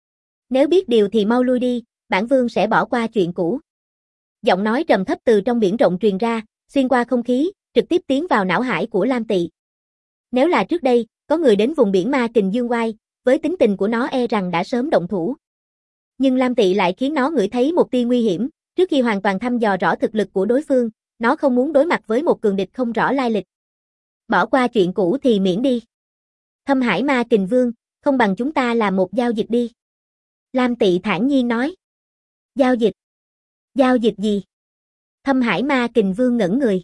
Nếu biết điều thì mau lui đi, bản vương sẽ bỏ qua chuyện cũ. Giọng nói trầm thấp từ trong biển rộng truyền ra, xuyên qua không khí, trực tiếp tiến vào não hải của Lam Tỵ. Nếu là trước đây, có người đến vùng biển Ma Kình Dương Oai, với tính tình của nó e rằng đã sớm động thủ. Nhưng Lam Tỵ lại khiến nó ngửi thấy một tia nguy hiểm, trước khi hoàn toàn thăm dò rõ thực lực của đối phương, nó không muốn đối mặt với một cường địch không rõ lai lịch. Bỏ qua chuyện cũ thì miễn đi. Thâm Hải Ma Kình Vương, không bằng chúng ta làm một giao dịch đi. Lam Tỵ thản nhiên nói. Giao dịch? Giao dịch gì? Thâm Hải Ma Kình Vương ngẩn người.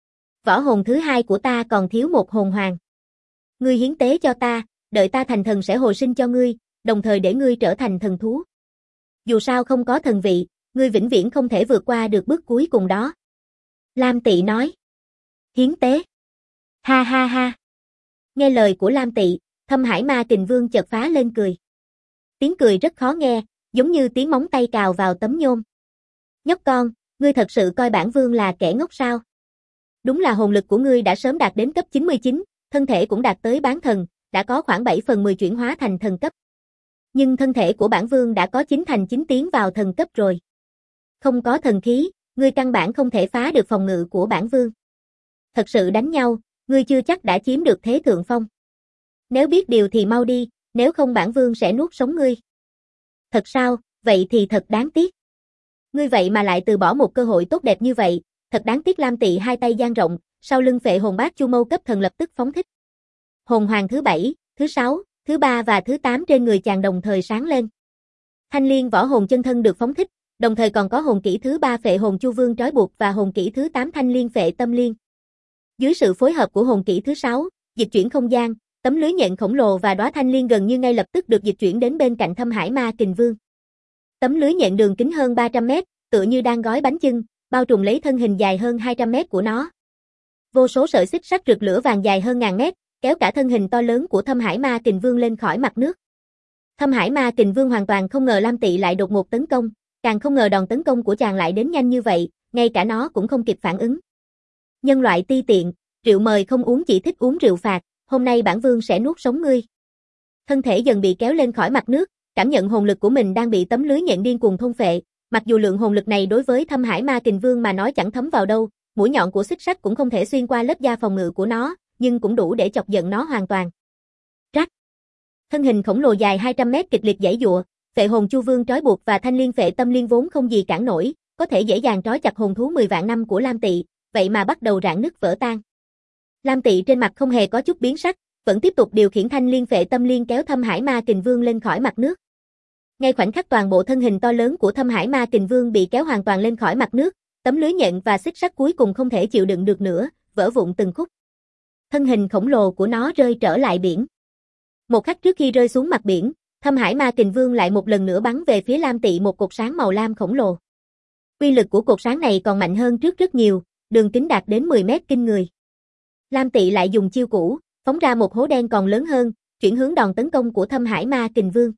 Võ hồn thứ hai của ta còn thiếu một hồn hoàng. Ngươi hiến tế cho ta, đợi ta thành thần sẽ hồi sinh cho ngươi, đồng thời để ngươi trở thành thần thú. Dù sao không có thần vị, ngươi vĩnh viễn không thể vượt qua được bước cuối cùng đó. Lam Tỵ nói. Hiến tế? Ha ha ha. Nghe lời của Lam Tỵ, Thâm Hải Ma Kình Vương chợt phá lên cười. Tiếng cười rất khó nghe, giống như tiếng móng tay cào vào tấm nhôm. Nhóc con, ngươi thật sự coi bản vương là kẻ ngốc sao? Đúng là hồn lực của ngươi đã sớm đạt đến cấp 99, thân thể cũng đạt tới bán thần, đã có khoảng 7/10 chuyển hóa thành thần cấp. Nhưng thân thể của bản vương đã có 9/9 tiến vào thần cấp rồi. Không có thần khí, ngươi căn bản không thể phá được phòng ngự của bản vương. Thật sự đánh nhau, ngươi chưa chắc đã chiếm được thế thượng phong. Nếu biết điều thì mau đi, nếu không bản vương sẽ nuốt sống ngươi. Thật sao, vậy thì thật đáng tiếc. Ngươi vậy mà lại từ bỏ một cơ hội tốt đẹp như vậy, thật đáng tiếc. Lam Tỵ hai tay dang rộng, sau lưng phệ hồn bát chu mâu cấp thần lập tức phóng thích. Hồn hoàng thứ 7, thứ 6, thứ 3 và thứ 8 trên người chàng đồng thời sáng lên. Thanh liên võ hồn chân thân được phóng thích, đồng thời còn có hồn kỹ thứ 3 phệ hồn chu vương trói buộc và hồn kỹ thứ 8 thanh liên phệ tâm liên. Dưới sự phối hợp của hồn kỹ thứ 6, dịch chuyển không gian, tấm lưới nhện khổng lồ và đóa thanh liên gần như ngay lập tức được dịch chuyển đến bên cạnh Thâm Hải Ma Kình Vương. Tấm lưới nhện đường kính hơn 300 mét, tựa như đang gói bánh chưng, bao trùm lấy thân hình dài hơn 200 mét của nó. Vô số sợi xích sắt rực lửa vàng dài hơn ngàn mét, kéo cả thân hình to lớn của Thâm Hải Ma Kình Vương lên khỏi mặt nước. Thâm Hải Ma Kình Vương hoàn toàn không ngờ Lam Tỵ lại đột ngột tấn công, càng không ngờ đòn tấn công của chàng lại đến nhanh như vậy, ngay cả nó cũng không kịp phản ứng. Nhân loại ti tiện, rượu mời không uống chỉ thích uống rượu phạt, hôm nay bản vương sẽ nuốt sống ngươi. Thân thể dần bị kéo lên khỏi mặt nước, cảm nhận hồn lực của mình đang bị tấm lưới nhện điên cuồng thôn phệ, mặc dù lượng hồn lực này đối với Thâm Hải Ma Kình Vương mà nói chẳng thấm vào đâu, mũi nhọn của xích sắt cũng không thể xuyên qua lớp da phòng ngự của nó, nhưng cũng đủ để chọc giận nó hoàn toàn. Rắc. Thân hình khổng lồ dài 200 mét kịch liệt giãy giụa, phệ hồn chu vương trói buộc và thanh liên phệ tâm liên vốn không gì cản nổi, có thể dễ dàng trói chặt hồn thú 10 vạn năm của Lam Tỵ, vậy mà bắt đầu rạn nứt vỡ tan. Lam Tỵ trên mặt không hề có chút biến sắc, vẫn tiếp tục điều khiển thanh liên phệ tâm liên kéo Thâm Hải Ma Kình Vương lên khỏi mặt nước. Ngay khoảnh khắc toàn bộ thân hình to lớn của Thâm Hải Ma Kình Vương bị kéo hoàn toàn lên khỏi mặt nước, tấm lưới nhện và xích sắt cuối cùng không thể chịu đựng được nữa, vỡ vụn từng khúc. Thân hình khổng lồ của nó rơi trở lại biển. Một khắc trước khi rơi xuống mặt biển, Thâm Hải Ma Kình Vương lại một lần nữa bắn về phía Lam Tị một cột sáng màu lam khổng lồ. Uy lực của cột sáng này còn mạnh hơn trước rất nhiều, đường kính đạt đến 10 mét kinh người. Lam Tị lại dùng chiêu cũ, phóng ra một hố đen còn lớn hơn, chuyển hướng đòn tấn công của Thâm Hải Ma Kình Vương.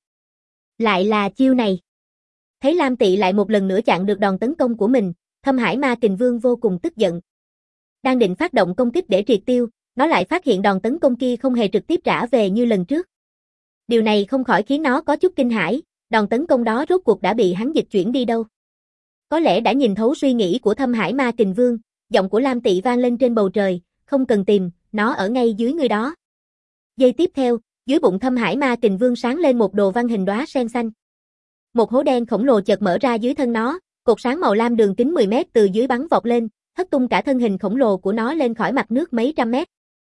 Lại là chiêu này. Thấy Lam Tị lại một lần nữa chặn được đòn tấn công của mình, Thâm Hải Ma Kình Vương vô cùng tức giận. Đang định phát động công kích để triệt tiêu, nó lại phát hiện đòn tấn công kia không hề trực tiếp trả về như lần trước. Điều này không khỏi khiến nó có chút kinh hãi, đòn tấn công đó rốt cuộc đã bị hắn dịch chuyển đi đâu. Có lẽ đã nhìn thấu suy nghĩ của Thâm Hải Ma Kình Vương, giọng của Lam Tị vang lên trên bầu trời, không cần tìm, nó ở ngay dưới ngươi đó. Giây tiếp theo, dưới bụng Thâm Hải Ma Kình Vương sáng lên một đồ văn hình đóa sen xanh. Một hố đen khổng lồ chợt mở ra dưới thân nó, cột sáng màu lam đường kính 10 mét từ dưới bắn vọt lên, hất tung cả thân hình khổng lồ của nó lên khỏi mặt nước mấy trăm mét.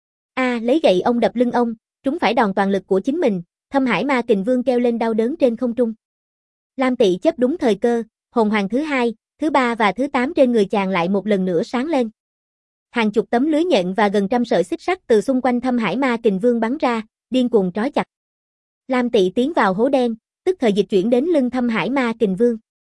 Lấy gậy ông đập lưng ông, trúng phải đòn toàn lực của chính mình, Thâm Hải Ma Kình Vương kêu lên đau đớn trên không trung. Lam Tị chấp đúng thời cơ, hồn hoàng thứ 2, thứ 3 và thứ 8 trên người chàng lại một lần nữa sáng lên. Hàng chục tấm lưới nhện và gần trăm sợi xích sắt từ xung quanh Thâm Hải Ma Kình Vương bắn ra, điên cuồng trói chặt. Lam Tị tiến vào hố đen, tức thời dịch chuyển đến lưng Thâm Hải Ma Kình Vương.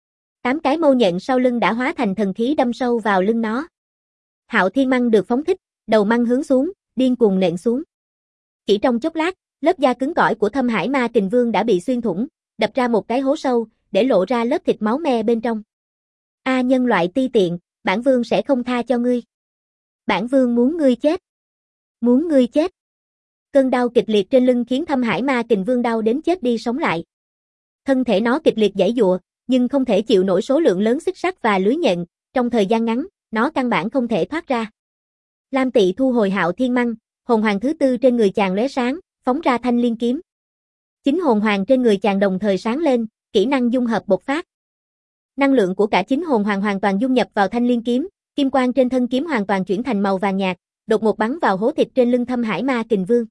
8 cái mâu nhện sau lưng đã hóa thành thần khí đâm sâu vào lưng nó. Hạo Thiên Măng được phóng thích, đầu măng hướng xuống, điên cuồng nện xuống. Chỉ trong chốc lát, lớp da cứng cỏi của Thâm Hải Ma Kình Vương đã bị xuyên thủng, đập ra một cái hố sâu, để lộ ra lớp thịt máu me bên trong. Nhân loại ti tiện, bản vương sẽ không tha cho ngươi. Bản vương muốn ngươi chết. Muốn ngươi chết. Cơn đau kịch liệt trên lưng khiến Thâm Hải Ma Kình Vương đau đến chết đi sống lại. Thân thể nó kịch liệt giãy giụa, nhưng không thể chịu nổi số lượng lớn xích sắt và lưới nhện, trong thời gian ngắn, nó căn bản không thể thoát ra. Lam Tị thu hồi Hạo Thiên Măng, hồn hoàng thứ 4 trên người chàng lóe sáng, phóng ra thanh liên kiếm. 9 hồn hoàng trên người chàng đồng thời sáng lên, kỹ năng dung hợp bộc phát. Năng lượng của cả 9 hồn hoàng hoàn toàn dung nhập vào thanh liên kiếm, kim quang trên thân kiếm hoàn toàn chuyển thành màu vàng nhạt, đột ngột bắn vào hố thịt trên lưng Thâm Hải Ma Kình Vương.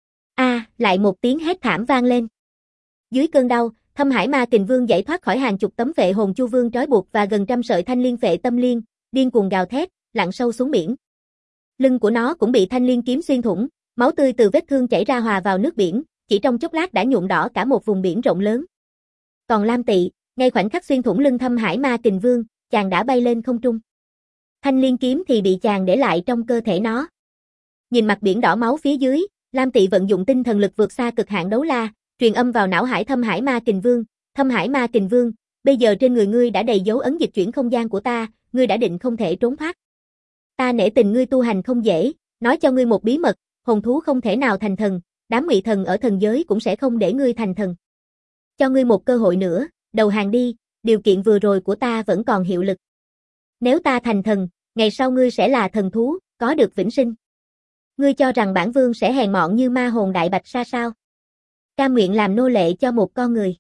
Lại một tiếng hét thảm vang lên. Dưới cơn đau, Thâm Hải Ma Kình Vương giải thoát khỏi hàng chục tấm phệ hồn chu vương trói buộc và gần trăm sợi thanh liên phệ tâm liên, điên cuồng gào thét, lặn sâu xuống biển. Lưng của nó cũng bị thanh liên kiếm xuyên thủng, máu tươi từ vết thương chảy ra hòa vào nước biển, chỉ trong chốc lát đã nhuộm đỏ cả một vùng biển rộng lớn. Còn Lam Tị, ngay khoảnh khắc xuyên thủng lưng Thâm Hải Ma Kình Vương, chàng đã bay lên không trung. Thanh liên kiếm thì bị chàng để lại trong cơ thể nó. Nhìn mặt biển đỏ máu phía dưới, Lam Tị vận dụng tinh thần lực vượt xa cực hạn đấu la, truyền âm vào não hải Thâm Hải Ma Kình Vương. Thâm Hải Ma Kình Vương, bây giờ trên người ngươi đã đầy dấu ấn dịch chuyển không gian của ta, ngươi đã định không thể trốn thoát. Ta nể tình ngươi tu hành không dễ, nói cho ngươi một bí mật, hồn thú không thể nào thành thần, đám ngụy thần ở thần giới cũng sẽ không để ngươi thành thần. Cho ngươi một cơ hội nữa, đầu hàng đi, điều kiện vừa rồi của ta vẫn còn hiệu lực. Nếu ta thành thần, ngày sau ngươi sẽ là thần thú, có được vĩnh sinh. Ngươi cho rằng bản vương sẽ hèn mọn như ma hồn đại bạch sa sao? Cam nguyện làm nô lệ cho một con người.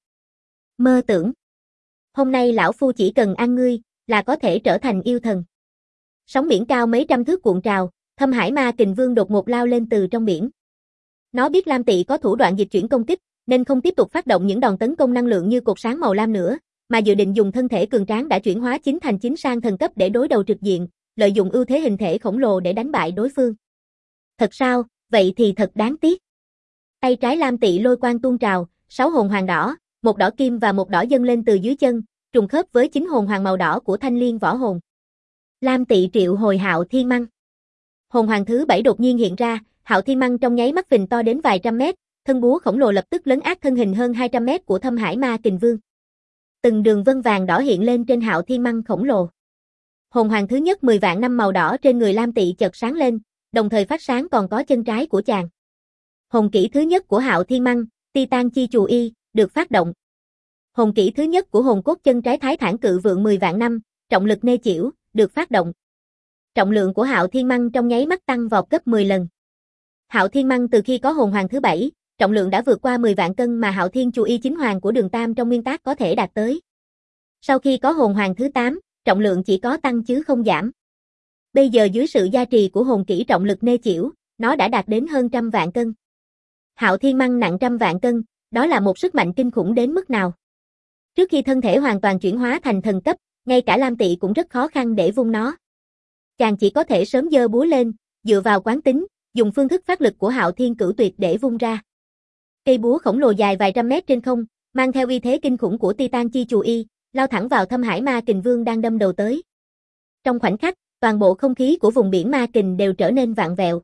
Mơ tưởng. Hôm nay lão phu chỉ cần ăn ngươi, là có thể trở thành yêu thần. Sóng biển cao mấy trăm thước cuộn trào, Thâm Hải Ma Kình Vương đột ngột lao lên từ trong biển. Nó biết Lam Tị có thủ đoạn dịch chuyển công kích, nên không tiếp tục phát động những đòn tấn công năng lượng như cột sáng màu lam nữa, mà dự định dùng thân thể cường tráng đã chuyển hóa chính thành chính sang thần cấp để đối đầu trực diện, lợi dụng ưu thế hình thể khổng lồ để đánh bại đối phương. Thật sao, vậy thì thật đáng tiếc. Tay trái Lam Tị lôi quang tuôn trào, 6 hồn hoàng đỏ, một đỏ kim và một đỏ dâng lên từ dưới chân, trùng khớp với 9 hồn hoàng màu đỏ của thanh liên võ hồn. Lam Tị triệu hồi Hạo Thiên Măng. Hồn hoàng thứ 7 đột nhiên hiện ra, Hạo Thiên Măng trong nháy mắt phình to đến vài trăm mét, thân búa khổng lồ lập tức lấn át thân hình hơn 200 mét của Thâm Hải Ma Kình Vương. Từng đường vân vàng đỏ hiện lên trên Hạo Thiên Măng khổng lồ. Hồn hoàng thứ nhất 10 vạn năm màu đỏ trên người Lam Tị chợt sáng lên, đồng thời phát sáng còn có chân trái của chàng. Hồn kỹ thứ nhất của Hạo Thiên Măng, Titan Chi Chù Y, được phát động. Hồn kỹ thứ nhất của hồn cốt chân trái Thái Thản Cự Vượng 10 vạn năm, trọng lực nê chĩu, được phát động. Trọng lượng của Hạo Thiên Măng trong nháy mắt tăng vọt gấp 10 lần. Hạo Thiên Măng từ khi có hồn hoàng thứ 7, trọng lượng đã vượt qua 10 vạn cân mà Hạo Thiên Chù Y chính hoàng của Đường Tam trong nguyên tác có thể đạt tới. Sau khi có hồn hoàng thứ 8, trọng lượng chỉ có tăng chứ không giảm. Bây giờ dưới sự gia trì của hồn kỹ trọng lực nê chĩu, nó đã đạt đến hơn 100 vạn cân. Hạo Thiên Măng nặng 100 vạn cân, đó là một sức mạnh kinh khủng đến mức nào. Trước khi thân thể hoàn toàn chuyển hóa thành thần cấp, ngay cả Lam Tị cũng rất khó khăn để vung nó. Chàng chỉ có thể sớm giơ búa lên, dựa vào quán tính, dùng phương thức phát lực của Hạo Thiên Cửu Tuyệt để vung ra. Cây búa khổng lồ dài vài trăm mét trên không, mang theo uy thế kinh khủng của Titan Chi Chù Y, lao thẳng vào Thâm Hải Ma Kình Vương đang đâm đầu tới. Trong khoảnh khắc, toàn bộ không khí của vùng biển Ma Kình đều trở nên vặn vẹo.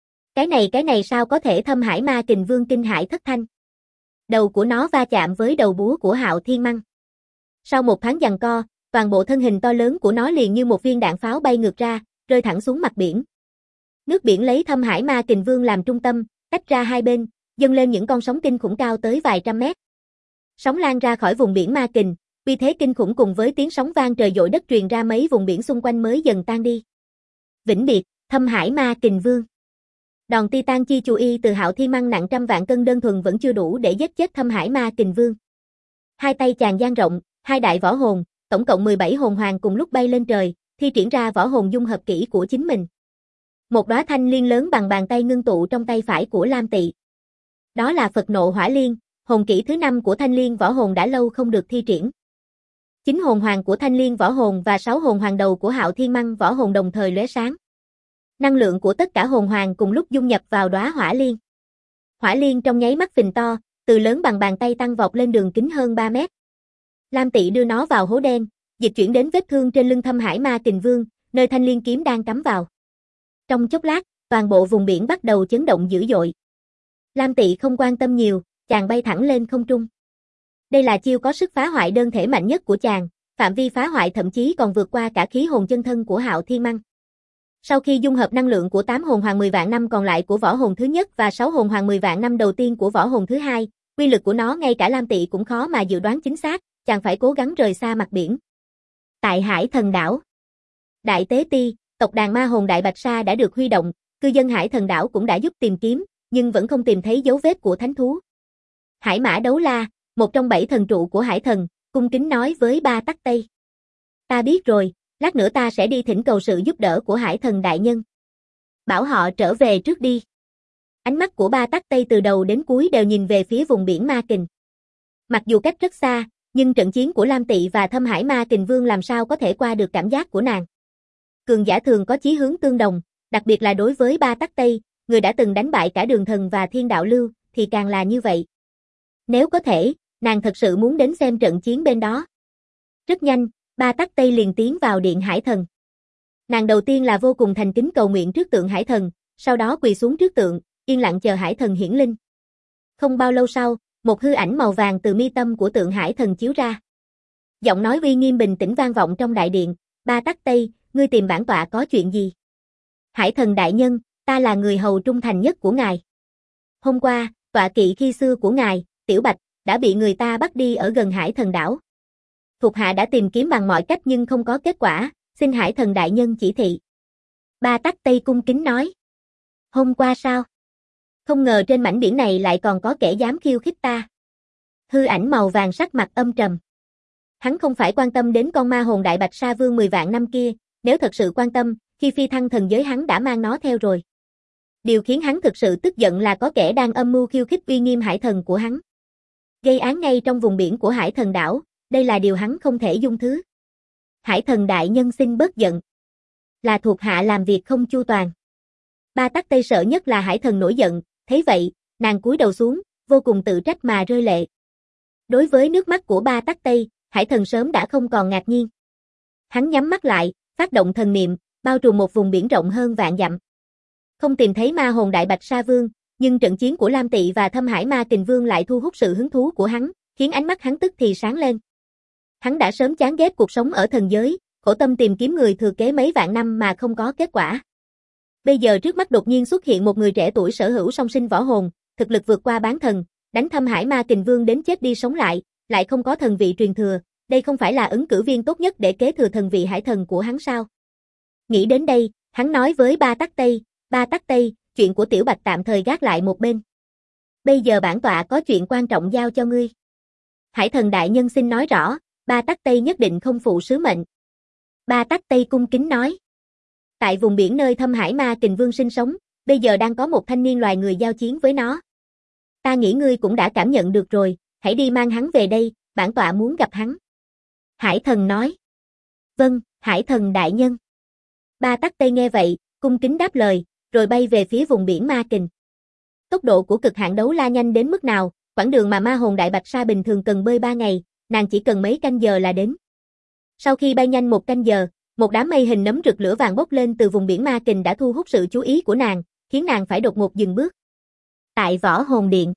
Cái này sao có thể? Thâm Hải Ma Kình Vương kinh hãi thất thanh. Đầu của nó va chạm với đầu búa của Hạo Thiên Măng. Sau một thoáng giằng co, toàn bộ thân hình to lớn của nó liền như một viên đạn pháo bay ngược ra, rơi thẳng xuống mặt biển. Nước biển lấy Thâm Hải Ma Kình Vương làm trung tâm, tách ra hai bên, dâng lên những con sóng kinh khủng cao tới vài trăm mét. Sóng lan ra khỏi vùng biển Ma Kình, uy thế kinh khủng cùng với tiếng sóng vang trời dội đất truyền ra mấy vùng biển xung quanh mới dần tan đi. Vĩnh biệt, Thâm Hải Ma Kình Vương. Đòn Titan Chi Chù Y từ Hạo Thiên Măng nặng trăm vạn cân đơn thuần vẫn chưa đủ để giết chết Thâm Hải Ma Kình Vương. Hai tay chàng dang rộng, hai đại võ hồn, tổng cộng 17 hồn hoàng cùng lúc bay lên trời, thi triển ra võ hồn dung hợp kỹ của chính mình. Một đóa thanh liên lớn bằng bàn tay ngưng tụ trong tay phải của Lam Tị. Đó là Phật Nộ Hỏa Liên, hồn kỹ thứ 5 của Thanh Liên võ hồn đã lâu không được thi triển. 9 hồn hoàng của Thanh Liên võ hồn và 6 hồn hoàng đầu của Hạo Thiên Măng võ hồn đồng thời lóe sáng. Năng lượng của tất cả hồn hoàng cùng lúc dung nhập vào đóa hỏa liên. Hỏa liên trong nháy mắt phình to, từ lớn bằng bàn tay tăng vọt lên đường kính hơn 3 mét. Lam Tị đưa nó vào hố đen, dịch chuyển đến vết thương trên lưng Thâm Hải Ma Kình Vương, nơi thanh liên kiếm đang cắm vào. Trong chốc lát, toàn bộ vùng biển bắt đầu chấn động dữ dội. Lam Tị không quan tâm nhiều, chàng bay thẳng lên không trung. Đây là chiêu có sức phá hoại đơn thể mạnh nhất của chàng, phạm vi phá hoại thậm chí còn vượt qua cả khí hồn chân thân của Hạo Thiên Măng. Sau khi dung hợp năng lượng của 8 hồn hoàng 10 vạn năm còn lại của võ hồn thứ nhất và 6 hồn hoàng 10 vạn năm đầu tiên của võ hồn thứ hai, quy lực của nó ngay cả Lam Tị cũng khó mà dự đoán chính xác, chàng phải cố gắng rời xa mặt biển. Tại Hải Thần Đảo, Đại Tế Ti, tộc đàn ma hồn Đại Bạch Sa đã được huy động, cư dân Hải Thần Đảo cũng đã giúp tìm kiếm, nhưng vẫn không tìm thấy dấu vết của thánh thú. Hải Mã Đấu La, một trong 7 thần trụ của Hải Thần, cung kính nói với Ba Tắc Tây. Ta biết rồi, lát nữa ta sẽ đi thỉnh cầu sự giúp đỡ của Hải Thần đại nhân. Bảo họ trở về trước đi. Ánh mắt của Ba Tắc Tây từ đầu đến cuối đều nhìn về phía vùng biển Ma Kình. Mặc dù cách rất xa, nhưng trận chiến của Lam Tị và Thâm Hải Ma Kình Vương làm sao có thể qua được cảm giác của nàng. Cường giả thường có chí hướng tương đồng, đặc biệt là đối với Ba Tắc Tây, người đã từng đánh bại cả Đường Thần và Thiên Đạo Lưu, thì càng là như vậy. Nếu có thể, nàng thật sự muốn đến xem trận chiến bên đó. Rất nhanh, Ba Tắc Tây liền tiến vào điện Hải Thần. Nàng đầu tiên là vô cùng thành kính cầu nguyện trước tượng Hải Thần, sau đó quỳ xuống trước tượng, yên lặng chờ Hải Thần hiển linh. Không bao lâu sau, một hư ảnh màu vàng từ mi tâm của tượng Hải Thần chiếu ra. Giọng nói uy nghiêm bình tĩnh vang vọng trong đại điện, Ba Tắc Tây, ngươi tìm bản tọa có chuyện gì? Hải Thần đại nhân, ta là người hầu trung thành nhất của ngài. Hôm qua, tọa kỵ khi xưa của ngài, Tiểu Bạch, đã bị người ta bắt đi ở gần Hải Thần đảo. Thuộc hạ đã tìm kiếm bằng mọi cách nhưng không có kết quả, xin Hải Thần đại nhân chỉ thị. Ba Tắc Tây cung kính nói. Hôm qua sao? Không ngờ trên mảnh biển này lại còn có kẻ dám khiêu khích ta. Hư ảnh màu vàng sắc mặt âm trầm. Hắn không phải quan tâm đến con ma hồn Đại Bạch Sa Vương 10 vạn năm kia, nếu thật sự quan tâm, khi phi thăng thần giới hắn đã mang nó theo rồi. Điều khiến hắn thực sự tức giận là có kẻ đang âm mưu khiêu khích uy nghiêm Hải Thần của hắn. Gây án ngay trong vùng biển của Hải Thần đảo, đây là điều hắn không thể dung thứ. Hải Thần đại nhân xin bớt giận. Là thuộc hạ làm việc không chu toàn. Ba Tắc Tây sợ nhất là Hải Thần nổi giận, thấy vậy, nàng cúi đầu xuống, vô cùng tự trách mà rơi lệ. Đối với nước mắt của Ba Tắc Tây, Hải Thần sớm đã không còn ngạc nhiên. Hắn nhắm mắt lại, phát động thần niệm, bao trùm một vùng biển rộng hơn vạn dặm. Không tìm thấy ma hồn Đại Bạch Sa Vương, nhưng trận chiến của Lam Tị và Thâm Hải Ma Kình Vương lại thu hút sự hứng thú của hắn, khiến ánh mắt hắn tức thì sáng lên. Hắn đã sớm chán ghét cuộc sống ở thần giới, khổ tâm tìm kiếm người thừa kế mấy vạn năm mà không có kết quả. Bây giờ trước mắt đột nhiên xuất hiện một người trẻ tuổi sở hữu song sinh võ hồn, thực lực vượt qua bán thần, đánh Thâm Hải Ma Kình Vương đến chết đi sống lại không có thần vị truyền thừa, đây không phải là ứng cử viên tốt nhất để kế thừa thần vị Hải Thần của hắn sao? Nghĩ đến đây, hắn nói với Ba Tắc Tây, chuyện của Tiểu Bạch tạm thời gác lại một bên. Bây giờ bản tọa có chuyện quan trọng giao cho ngươi. Hải Thần đại nhân xin nói rõ, Ba Tắc Tây nhất định không phụ sứ mệnh. Ba Tắc Tây cung kính nói. Tại vùng biển nơi Thâm Hải Ma Kình Vương sinh sống, bây giờ đang có một thanh niên loài người giao chiến với nó. Ta nghĩ ngươi cũng đã cảm nhận được rồi, hãy đi mang hắn về đây, bản tọa muốn gặp hắn. Hải Thần nói. Vâng, Hải Thần đại nhân. Ba Tắc Tây nghe vậy, cung kính đáp lời, rồi bay về phía vùng biển Ma Kình. Tốc độ của cực hạn đấu la nhanh đến mức nào, quãng đường mà ma hồn đại bạch sa bình thường cần bơi 3 ngày, nàng chỉ cần mấy canh giờ là đến. Sau khi bay nhanh 1 canh giờ, một đám mây hình nấm rực lửa vàng bốc lên từ vùng biển ma kình đã thu hút sự chú ý của nàng, khiến nàng phải đột ngột dừng bước. Tại Võ Hồn Điện.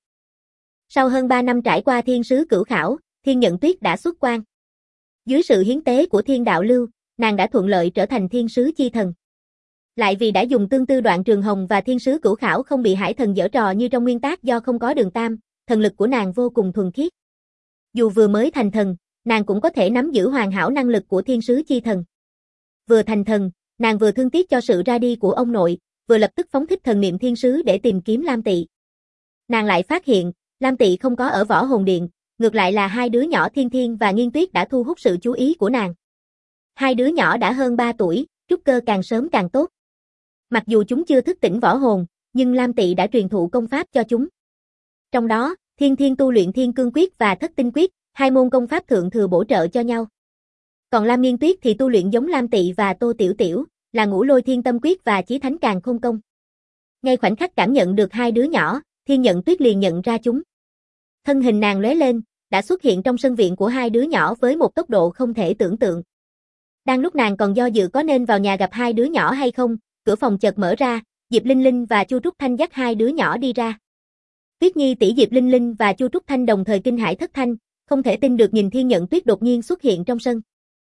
Sau hơn 3 năm trải qua thiên sứ cửu khảo, Thiên Nhận Tuyết đã xuất quan. Dưới sự hiến tế của Thiên Đạo Lưu, nàng đã thuận lợi trở thành thiên sứ chi thần. Lại vì đã dùng tương tư đoạn trường hồng và thiên sứ cửu khảo không bị hải thần giở trò như trong nguyên tác do không có đường tam, thần lực của nàng vô cùng thuần khiết. Dù vừa mới thành thần, nàng cũng có thể nắm giữ hoàn hảo năng lực của thiên sứ chi thần. Vừa thành thần, nàng vừa thương tiếc cho sự ra đi của ông nội, vừa lập tức phóng thích thần niệm thiên sứ để tìm kiếm Lam Tị. Nàng lại phát hiện, Lam Tị không có ở Võ Hồn Điện, ngược lại là hai đứa nhỏ Thiên Thiên và Nghiên Tuyết đã thu hút sự chú ý của nàng. Hai đứa nhỏ đã hơn 3 tuổi, trúc cơ càng sớm càng tốt. Mặc dù chúng chưa thức tỉnh võ hồn, nhưng Lam Tị đã truyền thụ công pháp cho chúng. Trong đó, Thiên Thiên tu luyện Thiên Cương Quyết và Thất Tinh Quyết, hai môn công pháp thượng thừa bổ trợ cho nhau. Còn Lam Nghiên Tuyết thì tu luyện giống Lam Tị và Tô Tiểu Tiểu, là Ngũ Lôi Thiên Tâm Quyết và Chí Thánh Càn Khôn Công. Ngay khoảnh khắc cảm nhận được hai đứa nhỏ, Thiên Nhận Tuyết liền nhận ra chúng. Thân hình nàng lóe lên, đã xuất hiện trong sân viện của hai đứa nhỏ với một tốc độ không thể tưởng tượng. Đang lúc nàng còn do dự có nên vào nhà gặp hai đứa nhỏ hay không, cửa phòng chợt mở ra, Diệp Linh Linh và Chu Trúc Thanh dắt hai đứa nhỏ đi ra. Tuyết Nhi tỷ Diệp Linh Linh và Chu Trúc Thanh đồng thời kinh hãi thất thanh, không thể tin được nhìn Thiên Nhận Tuyết đột nhiên xuất hiện trong sân.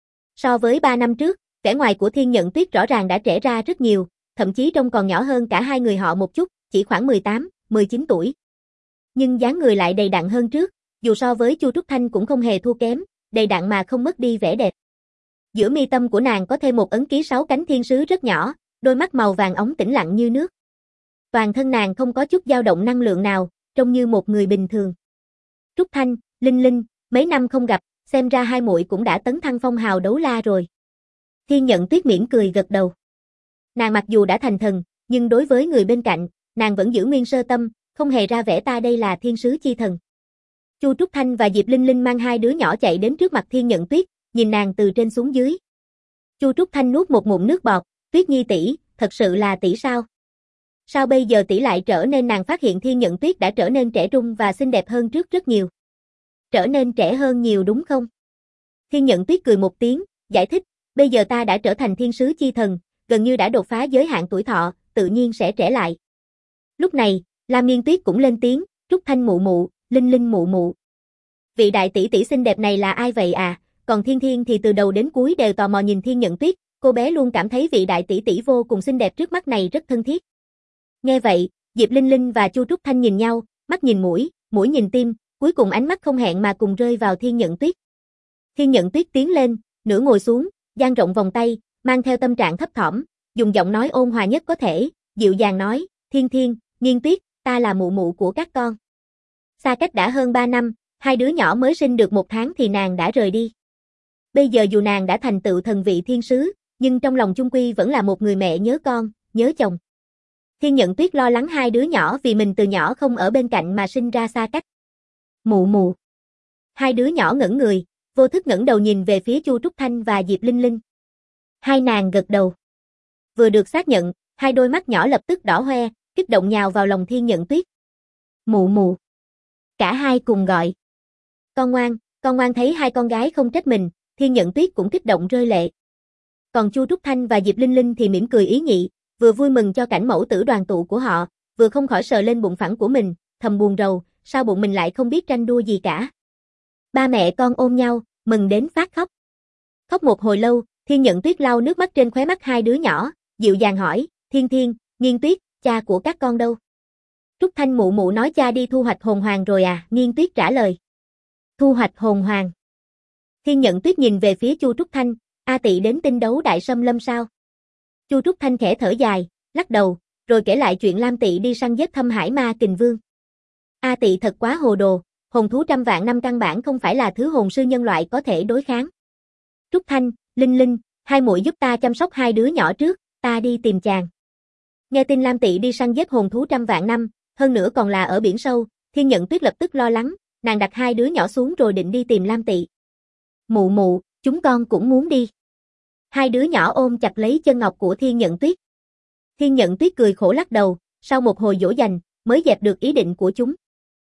So với 3 năm trước, vẻ ngoài của Thiên Nhận Tuyết rõ ràng đã trẻ ra rất nhiều, thậm chí trông còn nhỏ hơn cả hai người họ một chút, chỉ khoảng 18, 19 tuổi. Nhưng dáng người lại đầy đặn hơn trước, dù so với Chu Trúc Thanh cũng không hề thua kém, đầy đặn mà không mất đi vẻ đẹp. Giữa mi tâm của nàng có thêm một ấn ký 6 cánh thiên sứ rất nhỏ, đôi mắt màu vàng óng tĩnh lặng như nước. Toàn thân nàng không có chút dao động năng lượng nào, trông như một người bình thường. Trúc Thanh, Linh Linh, mấy năm không gặp, xem ra hai muội cũng đã tấn thăng phong hào đấu la rồi. Thiên Nhận Tuyết mỉm cười gật đầu. Nàng mặc dù đã thành thần, nhưng đối với người bên cạnh, nàng vẫn giữ nguyên sơ tâm, không hề ra vẻ ta đây là thiên sứ chi thần. Chu Trúc Thanh và Diệp Linh Linh mang hai đứa nhỏ chạy đến trước mặt Thiên Nhận Tuyết, nhìn nàng từ trên xuống dưới. Chu Trúc Thanh nuốt một ngụm nước bọt, Tuyết Nhi tỷ, thật sự là tỷ sao? Sao bây giờ tỷ lại trở nên nàng phát hiện Thiên Nhận Tuyết đã trở nên trẻ trung và xinh đẹp hơn trước rất nhiều. Trở nên trẻ hơn nhiều đúng không? Thiên Nhận Tuyết cười một tiếng, giải thích, bây giờ ta đã trở thành thiên sứ chi thần, gần như đã đột phá giới hạn tuổi thọ, tự nhiên sẽ trẻ lại. Lúc này, Lam Nghiên Tuyết cũng lên tiếng, Trúc Thanh mụ mụ, Linh Linh mụ mụ. Vị đại tỷ tỷ xinh đẹp này là ai vậy à? Còn Thiên Thiên thì từ đầu đến cuối đều tò mò nhìn Thiên Nhận Tuyết, cô bé luôn cảm thấy vị đại tỷ tỷ vô cùng xinh đẹp trước mắt này rất thân thiết. Nghe vậy, Diệp Linh Linh và Chu Trúc Thanh nhìn nhau, mắt nhìn mũi, mũi nhìn tim, cuối cùng ánh mắt không hẹn mà cùng rơi vào Thiên Nhận Tuyết. Thiên Nhận Tuyết tiến lên, nửa ngồi xuống, dang rộng vòng tay, mang theo tâm trạng thấp thỏm, dùng giọng nói ôn hòa nhất có thể, dịu dàng nói, Thiên Thiên, Nghiên Tuyết, ta là mụ mụ của các con. Xa cách đã hơn 3 năm, hai đứa nhỏ mới sinh được 1 tháng thì nàng đã rời đi. Bây giờ dù nàng đã thành tựu thần vị thiên sứ, nhưng trong lòng chung quy vẫn là một người mẹ nhớ con, nhớ chồng. Thiên Nhận Tuyết lo lắng hai đứa nhỏ vì mình từ nhỏ không ở bên cạnh mà sinh ra xa cách. Mụ mụ. Hai đứa nhỏ ngẩn người, vô thức ngẩng đầu nhìn về phía Chu Trúc Thanh và Diệp Linh Linh. Hai nàng gật đầu. Vừa được xác nhận, hai đôi mắt nhỏ lập tức đỏ hoe, kích động nhào vào lòng Thiên Nhận Tuyết. Mụ mụ. Cả hai cùng gọi. Con ngoan thấy hai con gái không trách mình, Thiên Nhận Tuyết cũng kích động rơi lệ. Còn Chu Trúc Thanh và Diệp Linh Linh thì mỉm cười ý nhị, vừa vui mừng cho cảnh mẫu tử đoàn tụ của họ, vừa không khỏi sờ lên bụng phẳng của mình, thầm buồn rầu, sao bụng mình lại không biết tranh đua gì cả. Ba mẹ con ôm nhau, mừng đến phát khóc. Khóc một hồi lâu, Thiên Nhận Tuyết lau nước mắt trên khóe mắt hai đứa nhỏ, dịu dàng hỏi, Thiên Thiên, Nghiên Tuyết, cha của các con đâu? Trúc Thanh mụ mụ nói cha đi thu hoạch hồn hoàng rồi à, Nghiên Tuyết trả lời. Thu hoạch hồn hoàng. Thiên Nhận Tuyết nhìn về phía Chu Trúc Thanh, A Tị đến tinh đấu đại xâm lâm sao? Chu Trúc Thanh khẽ thở dài, lắc đầu, rồi kể lại chuyện Lam Tị đi săn giết Thâm Hải Ma Kình Vương. A Tị thật quá hồ đồ, hồn thú trăm vạn năm căn bản không phải là thứ hồn sư nhân loại có thể đối kháng. Trúc Thanh, Linh Linh, hai muội giúp ta chăm sóc hai đứa nhỏ trước, ta đi tìm chàng. Nghe tin Lam Tị đi săn giết hồn thú trăm vạn năm, hơn nữa còn là ở biển sâu, Thiên Nhận Tuyết lập tức lo lắng, nàng đặt hai đứa nhỏ xuống rồi định đi tìm Lam Tị. Mụ mụ, chúng con cũng muốn đi. Hai đứa nhỏ ôm chặt lấy chân ngọc của Thiên Nhận Tuyết. Thiên Nhận Tuyết cười khổ lắc đầu, sau một hồi dỗ dành, mới dẹp được ý định của chúng.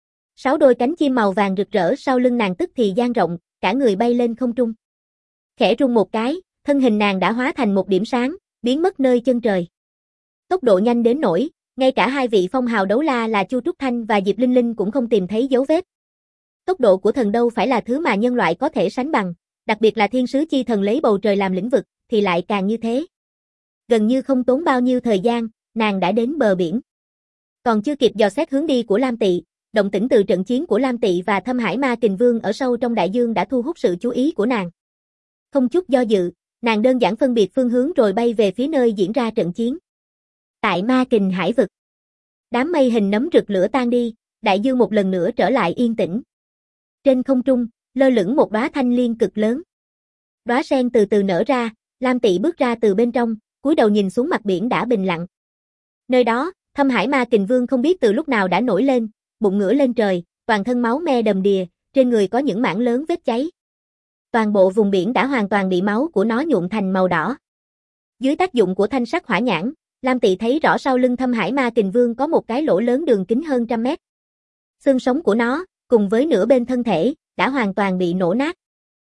6 đôi cánh chim màu vàng rực rỡ sau lưng nàng tức thì dang rộng, cả người bay lên không trung. Khẽ rung một cái, thân hình nàng đã hóa thành một điểm sáng, biến mất nơi chân trời. Tốc độ nhanh đến nỗi, ngay cả hai vị phong hào đấu la là Chu Trúc Thanh và Diệp Linh Linh cũng không tìm thấy dấu vết. Tốc độ của thần đâu phải là thứ mà nhân loại có thể sánh bằng, đặc biệt là thiên sứ chi thần lấy bầu trời làm lĩnh vực, thì lại càng như thế. Gần như không tốn bao nhiêu thời gian, nàng đã đến bờ biển. Còn chưa kịp dò xét hướng đi của Lam Tỵ, động tĩnh từ trận chiến của Lam Tỵ và Thâm Hải Ma Kình Vương ở sâu trong đại dương đã thu hút sự chú ý của nàng. Không chút do dự, nàng đơn giản phân biệt phương hướng rồi bay về phía nơi diễn ra trận chiến. Tại Ma Kình Hải vực, đám mây hình nấm rực lửa tan đi, đại dương một lần nữa trở lại yên tĩnh. Trên không trung, lơ lửng một đóa thanh liên cực lớn. Đóa sen từ từ nở ra, Lam Tỵ bước ra từ bên trong, cúi đầu nhìn xuống mặt biển đã bình lặng. Nơi đó, Thâm Hải Ma Kình Vương không biết từ lúc nào đã nổi lên, bụng ngửa lên trời, toàn thân máu me đầm đìa, trên người có những mảng lớn vết cháy. Toàn bộ vùng biển đã hoàn toàn bị máu của nó nhuộm thành màu đỏ. Dưới tác dụng của thanh sắc hỏa nhãn, Lam Tỵ thấy rõ sau lưng Thâm Hải Ma Kình Vương có một cái lỗ lớn đường kính hơn 100 mét. Xương sống của nó, cùng với nửa bên thân thể, đã hoàn toàn bị nổ nát.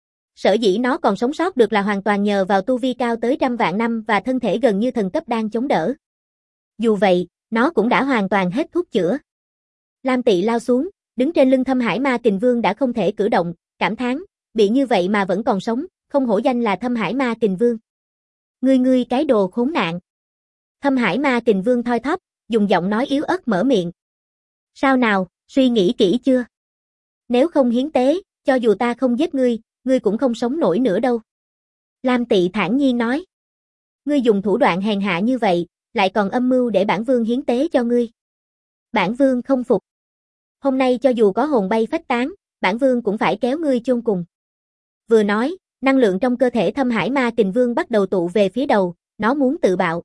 Sở dĩ nó còn sống sót được là hoàn toàn nhờ vào tu vi cao tới 100 vạn năm và thân thể gần như thần cấp đang chống đỡ. Dù vậy, nó cũng đã hoàn toàn hết thuốc chữa. Lam Tỵ lao xuống, đứng trên lưng Thâm Hải Ma Kình Vương đã không thể cử động, cảm thán, bị như vậy mà vẫn còn sống, không hổ danh là Thâm Hải Ma Kình Vương. Ngươi cái đồ khốn nạn. Thâm Hải Ma Kình Vương thoi thóp, dùng giọng nói yếu ớt mở miệng. Sao nào, suy nghĩ kỹ chưa? Nếu không hiến tế, cho dù ta không giết ngươi, ngươi cũng không sống nổi nữa đâu. Lam Tỵ thản nhiên nói. Ngươi dùng thủ đoạn hèn hạ như vậy, lại còn âm mưu để bản vương hiến tế cho ngươi. Bản vương không phục. Hôm nay cho dù có hồn bay phách tán, bản vương cũng phải kéo ngươi chôn cùng. Vừa nói, năng lượng trong cơ thể Thâm Hải Ma Kình Vương bắt đầu tụ về phía đầu, nó muốn tự bạo.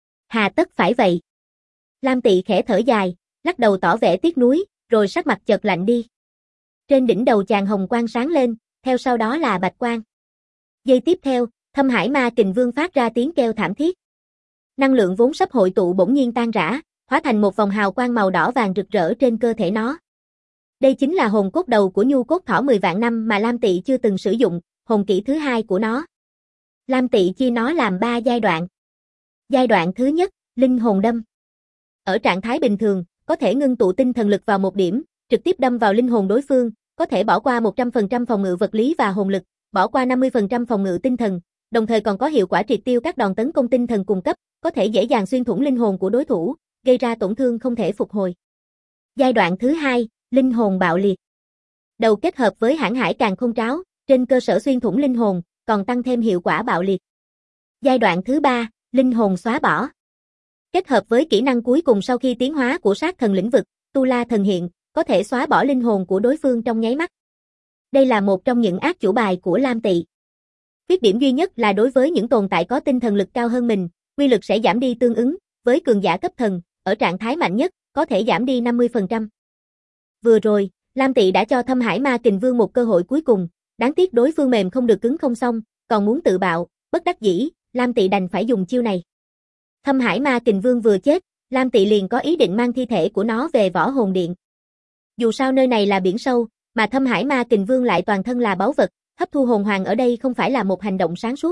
Hà tất phải vậy. Lam Tỵ khẽ thở dài, lắc đầu tỏ vẻ tiếc nuối, rồi sắc mặt chợt lạnh đi. Trên đỉnh đầu chàng hồng quang sáng lên, theo sau đó là bạch quang. Giây tiếp theo, Thâm Hải Ma Kình Vương phát ra tiếng kêu thảm thiết. Năng lượng vốn sắp hội tụ bỗng nhiên tan rã, hóa thành một vòng hào quang màu đỏ vàng rực rỡ trên cơ thể nó. Đây chính là hồn cốt đầu của nhu cốt thỏ 10 vạn năm mà Lam Tỵ chưa từng sử dụng, hồn kỹ thứ hai của nó. Lam Tỵ chia nó làm 3 giai đoạn. Giai đoạn thứ nhất, linh hồn đâm. Ở trạng thái bình thường, có thể ngưng tụ tinh thần lực vào một điểm, trực tiếp đâm vào linh hồn đối phương, có thể bỏ qua 100% phòng ngự vật lý và hồn lực, bỏ qua 50% phòng ngự tinh thần, đồng thời còn có hiệu quả triệt tiêu các đòn tấn công tinh thần cùng cấp, có thể dễ dàng xuyên thủng linh hồn của đối thủ, gây ra tổn thương không thể phục hồi. Giai đoạn thứ hai, linh hồn bạo liệt. Đầu kết hợp với hãn hải càn khôn tráo, trên cơ sở xuyên thủng linh hồn, còn tăng thêm hiệu quả bạo liệt. Giai đoạn thứ ba, linh hồn xóa bỏ. Kết hợp với kỹ năng cuối cùng sau khi tiến hóa của sát thần lĩnh vực, Tu La thần hiện, có thể xóa bỏ linh hồn của đối phương trong nháy mắt. Đây là một trong những ác chủ bài của Lam Tỵ. Khuyết điểm duy nhất là đối với những tồn tại có tinh thần lực cao hơn mình, uy lực sẽ giảm đi tương ứng, với cường giả cấp thần, ở trạng thái mạnh nhất, có thể giảm đi 50%. Vừa rồi, Lam Tỵ đã cho Thâm Hải Ma Kình Vương một cơ hội cuối cùng, đáng tiếc đối phương mềm không được cứng không xong, còn muốn tự bạo, bất đắc dĩ, Lam Tỵ đành phải dùng chiêu này. Thâm Hải Ma Kình Vương vừa chết, Lam Tỵ liền có ý định mang thi thể của nó về Võ Hồn Điện. Dù sao nơi này là biển sâu, mà Thâm Hải Ma Kình Vương lại toàn thân là báu vật, hấp thu hồn hoàng ở đây không phải là một hành động sáng suốt.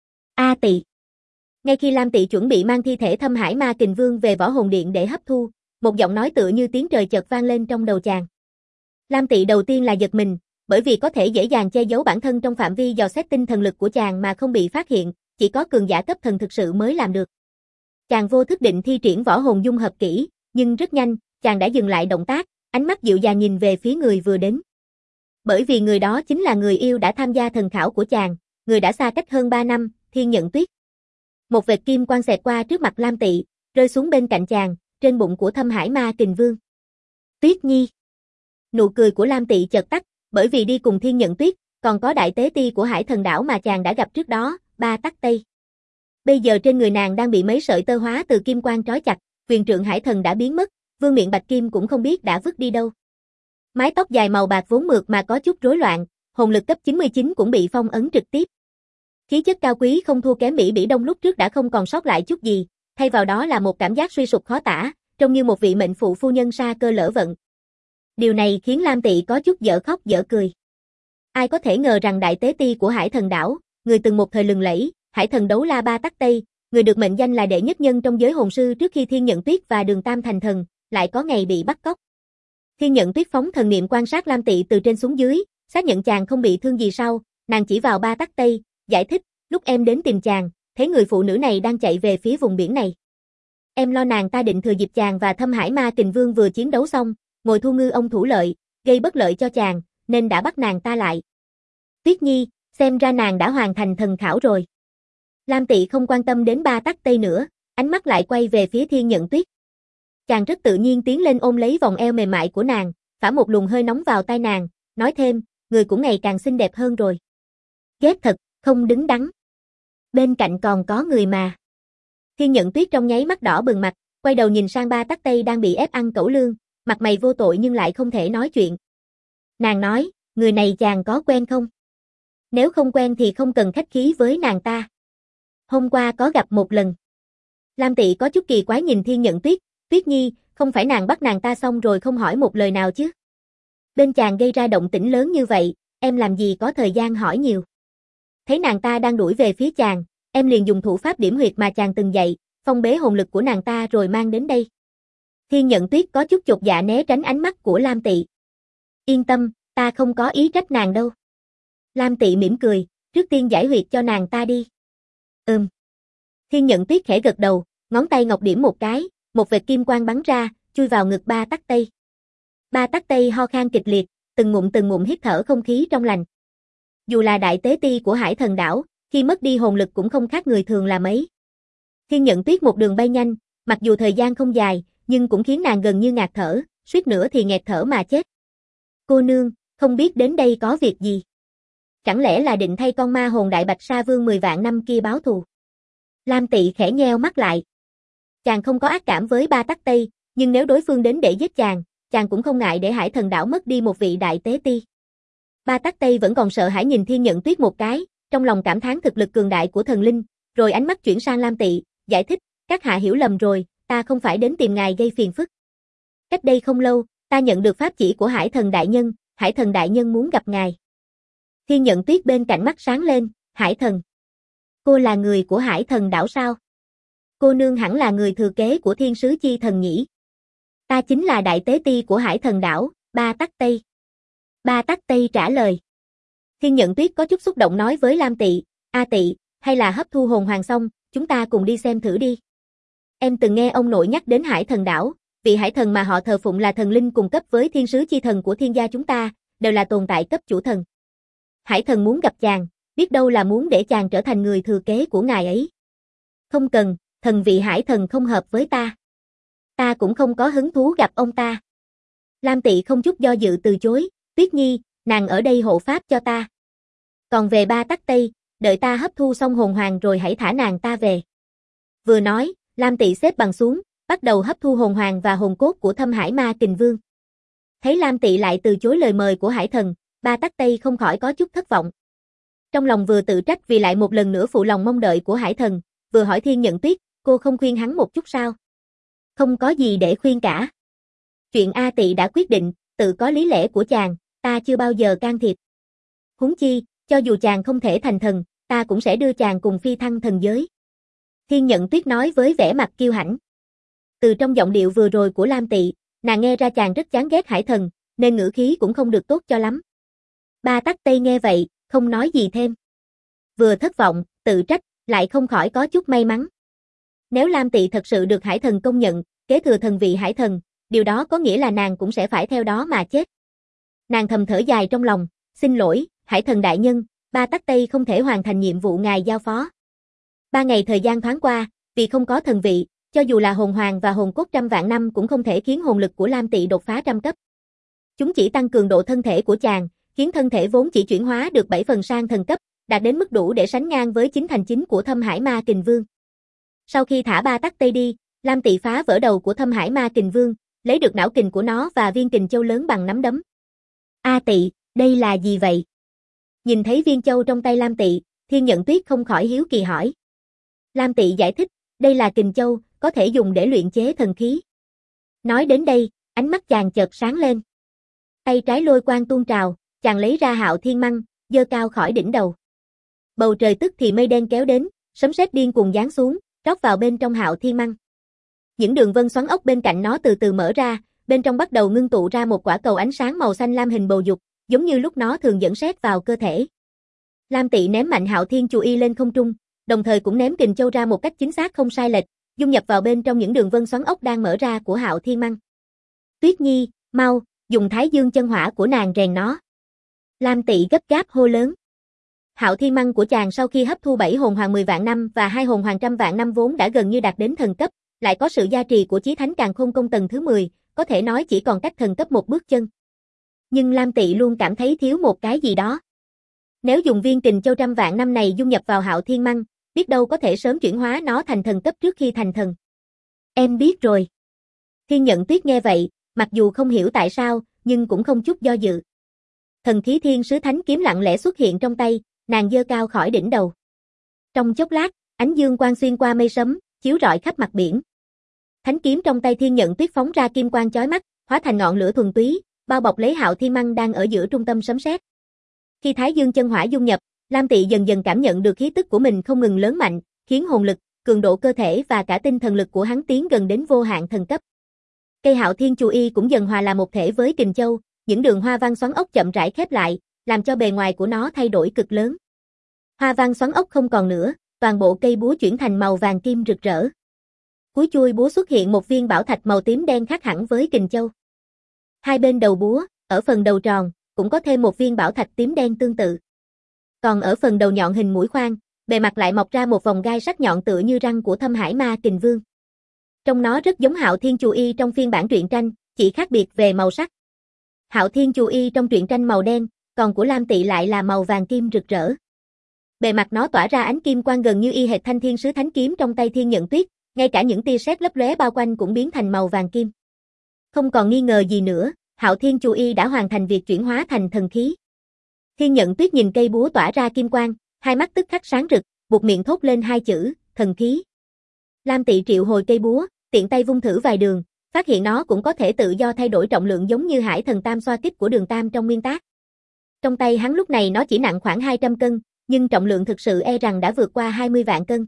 A Tỵ. Ngay khi Lam Tỵ chuẩn bị mang thi thể Thâm Hải Ma Kình Vương về Võ Hồn Điện để hấp thu, một giọng nói tựa như tiếng trời chợt vang lên trong đầu chàng. Lam Tỵ đầu tiên là giật mình, bởi vì có thể dễ dàng che giấu bản thân trong phạm vi dò xét tinh thần lực của chàng mà không bị phát hiện, chỉ có cường giả cấp thần thực sự mới làm được. Chàng vô thức định thi triển võ hồn dung hợp kỹ, nhưng rất nhanh, chàng đã dừng lại động tác, ánh mắt dịu dàng nhìn về phía người vừa đến. Bởi vì người đó chính là người yêu đã tham gia thần khảo của chàng, người đã xa cách hơn 3 năm, Thiên Nhận Tuyết. Một vệt kim quang xẹt qua trước mặt Lam Tỵ, rơi xuống bên cạnh chàng, trên bụng của Thâm Hải Ma Kình Vương. Tuyết Nhi. Nụ cười của Lam Tỵ chợt tắt, bởi vì đi cùng Thiên Nhận Tuyết, còn có đại tế ti của Hải Thần đảo mà chàng đã gặp trước đó, Ba Tắc Tây. Bây giờ trên người nàng đang bị mấy sợi tơ hóa từ kim quang trói chặt, quyền trượng Hải Thần đã biến mất, vương miện bạch kim cũng không biết đã vứt đi đâu. Mái tóc dài màu bạc vốn mượt mà có chút rối loạn, hồn lực cấp 99 cũng bị phong ấn trực tiếp. Khí chất cao quý không thua kém Mỹ Bỉ Đông lúc trước đã không còn sót lại chút gì, thay vào đó là một cảm giác suy sụp khó tả, trông như một vị mệnh phụ phu nhân sa cơ lỡ vận. Điều này khiến Lam Tị có chút dở khóc dở cười. Ai có thể ngờ rằng đại tế ti của Hải Thần đảo, người từng một thời lừng lẫy, Hải Thần đấu la Ba Tắc Tây, người được mệnh danh là đệ nhất nhân trong giới hồn sư trước khi Thiên Nhận Tuyết và Đường Tam thành thần, lại có ngày bị bắt cóc. Thiên Nhận Tuyết phóng thần niệm quan sát Lam Tị từ trên xuống dưới, xác nhận chàng không bị thương gì sau, nàng chỉ vào Ba Tắc Tây, giải thích, lúc em đến tìm chàng, thấy người phụ nữ này đang chạy về phía vùng biển này. Em lo nàng ta định thừa dịp chàng và Thâm Hải Ma Kình Vương vừa chiến đấu xong, ngồi thu ngư ông thủ lợi, gây bất lợi cho chàng, nên đã bắt nàng ta lại. Tuyết Nhi, xem ra nàng đã hoàn thành thần khảo rồi. Lam Tị không quan tâm đến Ba Tắc Tây nữa, ánh mắt lại quay về phía Thiên Nhận Tuyết. Chàng rất tự nhiên tiến lên ôm lấy vòng eo mềm mại của nàng, phả một luồng hơi nóng vào tai nàng, nói thêm, người cũng ngày càng xinh đẹp hơn rồi. Ghét thật, không đứng đắn. Bên cạnh còn có người mà. Thiên Nhận Tuyết trong nháy mắt đỏ bừng mặt, quay đầu nhìn sang Ba Tắc Tây đang bị ép ăn cẩu lương, mặt mày vô tội nhưng lại không thể nói chuyện. Nàng nói, người này chàng có quen không? Nếu không quen thì không cần khách khí với nàng ta. Hôm qua có gặp một lần. Lam Tị có chút kỳ quái nhìn Thiên Nhận Tuyết, Tuyết Nhi, không phải nàng bắt nàng ta xong rồi không hỏi một lời nào chứ? Bên chàng gây ra động tĩnh lớn như vậy, em làm gì có thời gian hỏi nhiều. Thấy nàng ta đang đuổi về phía chàng, em liền dùng thủ pháp điểm huyệt mà chàng từng dạy, phong bế hồn lực của nàng ta rồi mang đến đây. Thiên Nhận Tuyết có chút chột dạ né tránh ánh mắt của Lam Tị. Yên tâm, ta không có ý trách nàng đâu. Lam Tị mỉm cười, trước tiên giải huyệt cho nàng ta đi. Thiên Nhận Tuyết khẽ gật đầu, ngón tay ngọc điểm một cái, một vệt kim quang bắn ra, chui vào ngực Ba Tắc Tây. Ba Tắc Tây ho khan kịch liệt, từng ngụm hít thở không khí trong lành. Dù là đại tế ti của Hải Thần đảo, khi mất đi hồn lực cũng không khác người thường là mấy. Thiên Nhận Tuyết một đường bay nhanh, mặc dù thời gian không dài, nhưng cũng khiến nàng gần như ngạt thở, suýt nữa thì nghẹt thở mà chết. Cô nương, không biết đến đây có việc gì? Chẳng lẽ là định thay con ma hồn đại bạch sa vương 10 vạn năm kia báo thù? Lam Tị khẽ nheo mắt lại. Chàng không có ác cảm với Ba Tắc Tây, nhưng nếu đối phương đến để giết chàng cũng không ngại để Hải Thần đảo mất đi một vị đại tế ti. Ba Tắc Tây vẫn còn sợ hãi nhìn Thiên Nhận Tuyết một cái, trong lòng cảm thán thực lực cường đại của thần linh, rồi ánh mắt chuyển sang Lam Tị, giải thích, các hạ hiểu lầm rồi, ta không phải đến tìm ngài gây phiền phức. Cách đây không lâu, ta nhận được pháp chỉ của Hải Thần đại nhân muốn gặp ngài. Thiên Nhận Tuyết bên cạnh mắt sáng lên, Hải Thần. Cô là người của Hải Thần đảo sao? Cô nương hẳn là người thừa kế của Thiên Sứ Chi Thần nhỉ? Ta chính là đại tế ti của Hải Thần đảo, Ba Tắc Tây. Ba Tắc Tây trả lời. Thiên Nhận Tuyết có chút xúc động nói với Lam Tị, A Tị, hay là hấp thu hồn hoàng xong, chúng ta cùng đi xem thử đi. Em từng nghe ông nội nhắc đến Hải Thần đảo, vị hải thần mà họ thờ phụng là thần linh cùng cấp với Thiên Sứ Chi Thần của thiên gia chúng ta, đều là tồn tại cấp chủ thần. Hải thần muốn gặp chàng, biết đâu là muốn để chàng trở thành người thừa kế của ngài ấy. Không cần, thần vị hải thần không hợp với ta. Ta cũng không có hứng thú gặp ông ta. Lam Tị không chút do dự từ chối, Tuyết Nhi, nàng ở đây hộ pháp cho ta. Còn về Ba Tắc Tây, đợi ta hấp thu xong hồn hoàng rồi hãy thả nàng ta về. Vừa nói, Lam Tị xếp bằng xuống, bắt đầu hấp thu hồn hoàng và hồn cốt của Thâm Hải Ma Kình Vương. Thấy Lam Tị lại từ chối lời mời của hải thần, Ba Tắc Tây không khỏi có chút thất vọng. Trong lòng vừa tự trách vì lại một lần nữa phụ lòng mong đợi của hải thần, vừa hỏi Thiên Nhận Tuyết, cô không khuyên hắn một chút sao? Không có gì để khuyên cả. Chuyện A Tị đã quyết định, tự có lý lẽ của chàng, ta chưa bao giờ can thiệp. Huống chi, cho dù chàng không thể thành thần, ta cũng sẽ đưa chàng cùng phi thăng thần giới. Thiên Nhận Tuyết nói với vẻ mặt kiêu hãnh. Từ trong giọng điệu vừa rồi của Lam Tị, nàng nghe ra chàng rất chán ghét hải thần, nên ngữ khí cũng không được tốt cho lắm. Ba Tắc Tây nghe vậy, không nói gì thêm. Vừa thất vọng, tự trách, lại không khỏi có chút may mắn. Nếu Lam Tị thật sự được hải thần công nhận, kế thừa thần vị hải thần, điều đó có nghĩa là nàng cũng sẽ phải theo đó mà chết. Nàng thầm thở dài trong lòng, xin lỗi, hải thần đại nhân, Ba Tắc Tây không thể hoàn thành nhiệm vụ ngài giao phó. 3 ngày thời gian thoáng qua, vì không có thần vị, cho dù là hồn hoàng và hồn cốt trăm vạn năm cũng không thể khiến hồn lực của Lam Tị đột phá trăm cấp. Chúng chỉ tăng cường độ thân thể của chàng, khiến thân thể vốn chỉ chuyển hóa được 7 phần sang thần cấp, đạt đến mức đủ để sánh ngang với 9 thành 9 của Thâm Hải Ma Kình Vương. Sau khi thả Ba Tắc Tây đi, Lam Tị phá vỡ đầu của Thâm Hải Ma Kình Vương, lấy được não kình của nó và viên kình châu lớn bằng nắm đấm. A Tị, đây là gì vậy? Nhìn thấy viên châu trong tay Lam Tị, Thiên Nhận Tuyết không khỏi hiếu kỳ hỏi. Lam Tị giải thích, đây là kình châu, có thể dùng để luyện chế thần khí. Nói đến đây, ánh mắt chàng chợt sáng lên. Tay trái lôi quang tuôn trào, chàng lấy ra Hạo Thiên Măng, giơ cao khỏi đỉnh đầu. Bầu trời tức thì mây đen kéo đến, sấm sét điên cuồng giáng xuống, rót vào bên trong Hạo Thiên Măng. Những đường vân xoắn ốc bên cạnh nó từ từ mở ra, bên trong bắt đầu ngưng tụ ra một quả cầu ánh sáng màu xanh lam hình bầu dục, giống như lúc nó thường dẫn sét vào cơ thể. Lam Tị ném mạnh Hạo Thiên Chù Y lên không trung, đồng thời cũng ném kình châu ra một cách chính xác không sai lệch, dung nhập vào bên trong những đường vân xoắn ốc đang mở ra của Hạo Thiên Măng. Tuyết Nhi, mau, dùng Thái Dương chân hỏa của nàng rèn nó. Lam Tị gấp gáp hô lớn. Hạo Thiên Măng của chàng sau khi hấp thu 7 hồn hoàng 10 vạn năm và 2 hồn hoàng trăm vạn năm vốn đã gần như đạt đến thần cấp, lại có sự gia trì của Chí Thánh Càn Khôn Công tầng thứ 10, có thể nói chỉ còn cách thần cấp một bước chân. Nhưng Lam Tị luôn cảm thấy thiếu một cái gì đó. Nếu dùng viên kình châu trăm vạn năm này dung nhập vào Hạo Thiên Măng, biết đâu có thể sớm chuyển hóa nó thành thần cấp trước khi thành thần. Em biết rồi. Thiên Nhận Tuyết nghe vậy, mặc dù không hiểu tại sao, nhưng cũng không chút do dự. Thần khí Thiên Sứ Thánh kiếm lặng lẽ xuất hiện trong tay, nàng giơ cao khỏi đỉnh đầu. Trong chốc lát, ánh dương quang xuyên qua mây sấm, chiếu rọi khắp mặt biển. Thánh kiếm trong tay Thiên Nhận Tuyết phóng ra kim quang chói mắt, hóa thành ngọn lửa thuần túy, bao bọc lấy Hạo Thiên Măng đang ở giữa trung tâm sấm sét. Khi Thái Dương chân hỏa dung nhập, Lam Tị dần dần cảm nhận được khí tức của mình không ngừng lớn mạnh, khiến hồn lực, cường độ cơ thể và cả tinh thần lực của hắn tiến gần đến vô hạn thần cấp. Cây Hạo Thiên Chù Y cũng dần hòa là một thể với kình châu, những đường hoa văn xoắn ốc chậm rãi khép lại, làm cho bề ngoài của nó thay đổi cực lớn. Hoa văn xoắn ốc không còn nữa, toàn bộ cây búa chuyển thành màu vàng kim rực rỡ. Cuối chuôi búa xuất hiện một viên bảo thạch màu tím đen khác hẳn với kình châu. Hai bên đầu búa, ở phần đầu tròn, cũng có thêm một viên bảo thạch tím đen tương tự. Còn ở phần đầu nhọn hình mũi khoan, bề mặt lại mọc ra một vòng gai sắc nhọn tựa như răng của Thâm Hải Ma Kình Vương. Trông nó rất giống Hạo Thiên Chù Y trong phiên bản truyện tranh, chỉ khác biệt về màu sắc. Hạo Thiên Chù Y trong truyện tranh màu đen, còn của Lam Tị lại là màu vàng kim rực rỡ. Bề mặt nó tỏa ra ánh kim quang gần như y hệt Thanh Thiên Sứ Thánh kiếm trong tay Thiên Nhận Tuyết, ngay cả những tia sét lấp lóe bao quanh cũng biến thành màu vàng kim. Không còn nghi ngờ gì nữa, Hạo Thiên Chù Y đã hoàn thành việc chuyển hóa thành thần khí. Thiên Nhận Tuyết nhìn cây búa tỏa ra kim quang, hai mắt tức khắc sáng rực, buột miệng thốt lên hai chữ, thần khí. Lam Tị triệu hồi cây búa, tiện tay vung thử vài đường, phát hiện nó cũng có thể tự do thay đổi trọng lượng giống như Hải Thần Tam xoa kích của Đường Tam trong nguyên tác. Trong tay hắn lúc này nó chỉ nặng khoảng 200 cân, nhưng trọng lượng thực sự e rằng đã vượt qua 20 vạn cân.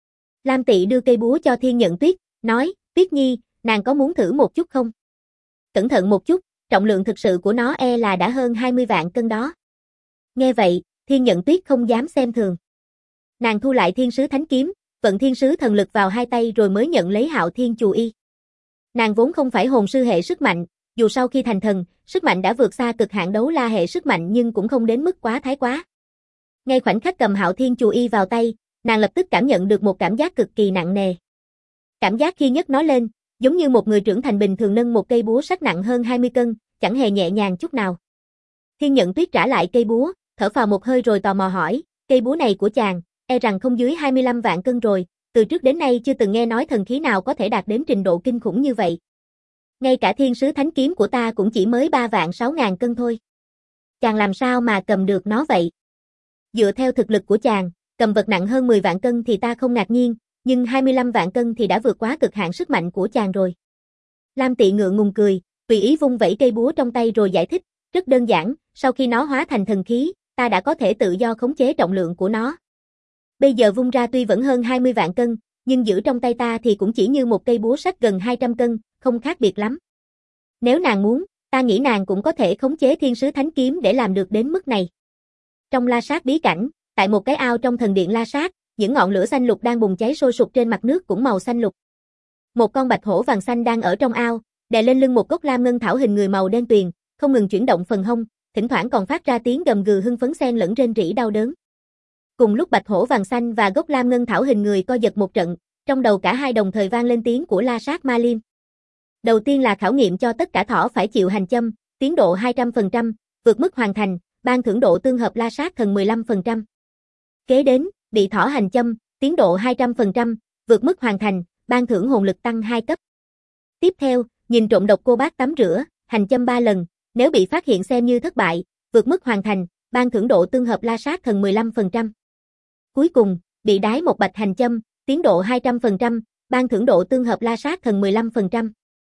Lam Tị đưa cây búa cho Thiên Nhận Tuyết, nói, Tuyết Nhi, nàng có muốn thử một chút không? Cẩn thận một chút, trọng lượng thực sự của nó e là đã hơn 20 vạn cân đó. Nghe vậy, Thiên Nhận Tuyết không dám xem thường. Nàng thu lại Thiên Sứ Thánh kiếm, vận Thiên Sứ thần lực vào hai tay rồi mới nhận lấy Hạo Thiên Chù Y. Nàng vốn không phải hồn sư hệ sức mạnh, dù sau khi thành thần, sức mạnh đã vượt xa cực hạn đấu la hệ sức mạnh nhưng cũng không đến mức quá thái quá. Ngay khoảnh khắc cầm Hạo Thiên Chù Y vào tay, nàng lập tức cảm nhận được một cảm giác cực kỳ nặng nề. Cảm giác khi nhấc nó lên, giống như một người trưởng thành bình thường nâng một cây búa sắt nặng hơn 20 cân, chẳng hề nhẹ nhàng chút nào. Thiên Nhận Tuyết trả lại cây búa, thở phào một hơi rồi tò mò hỏi, cây búa này của chàng, e rằng không dưới 25 vạn cân rồi, từ trước đến nay chưa từng nghe nói thần khí nào có thể đạt đến trình độ kinh khủng như vậy. Ngay cả Thiên Sứ Thánh kiếm của ta cũng chỉ mới 3 vạn 6 ngàn cân thôi. Chàng làm sao mà cầm được nó vậy? Dựa theo thực lực của chàng, cầm vật nặng hơn 10 vạn cân thì ta không ngạc nhiên, nhưng 25 vạn cân thì đã vượt quá cực hạn sức mạnh của chàng rồi. Lam Tị ngượng ngùng cười, tùy ý vung vẩy cây búa trong tay rồi giải thích, rất đơn giản, sau khi nó hóa thành thần khí, ta đã có thể tự do khống chế trọng lượng của nó. Bây giờ vung ra tuy vẫn hơn 20 vạn cân, nhưng giữ trong tay ta thì cũng chỉ như một cây búa sắt gần 200 cân, không khác biệt lắm. Nếu nàng muốn, ta nghĩ nàng cũng có thể khống chế Thiên Sứ Thánh kiếm để làm được đến mức này. Trong La Sát bí cảnh, tại một cái ao trong thần điện La Sát, những ngọn lửa xanh lục đang bùng cháy sôi sục trên mặt nước cũng màu xanh lục. Một con bạch hổ vàng xanh đang ở trong ao, đè lên lưng một cốc lam ngân thảo hình người màu đen tuyền, không ngừng chuyển động phần hông, thỉnh thoảng còn phát ra tiếng gầm gừ hưng phấn xen lẫn rên rỉ đau đớn. Cùng lúc bạch hổ vàng xanh và gốc lam ngân thảo hình người co giật một trận, trong đầu cả hai đồng thời vang lên tiếng của La Sát Ma Liêm. Đầu tiên là khảo nghiệm cho tất cả thỏ phải chịu hành châm, tiến độ 200%, vượt mức hoàn thành, ban thưởng độ tương hợp La Sát thần 15%. Kế đến, bị thỏ hành châm, tiến độ 200%, vượt mức hoàn thành, ban thưởng hồn lực tăng 2 cấp. Tiếp theo, nhìn trộm độc cô bác tắm rửa, hành châm 3 lần, nếu bị phát hiện xem như thất bại, vượt mức hoàn thành, ban thưởng độ tương hợp La Sát thần 15%. Cuối cùng, bị đái một bạch hành châm, tiến độ 200%, ban thưởng độ tương hợp La Sát thần 15%.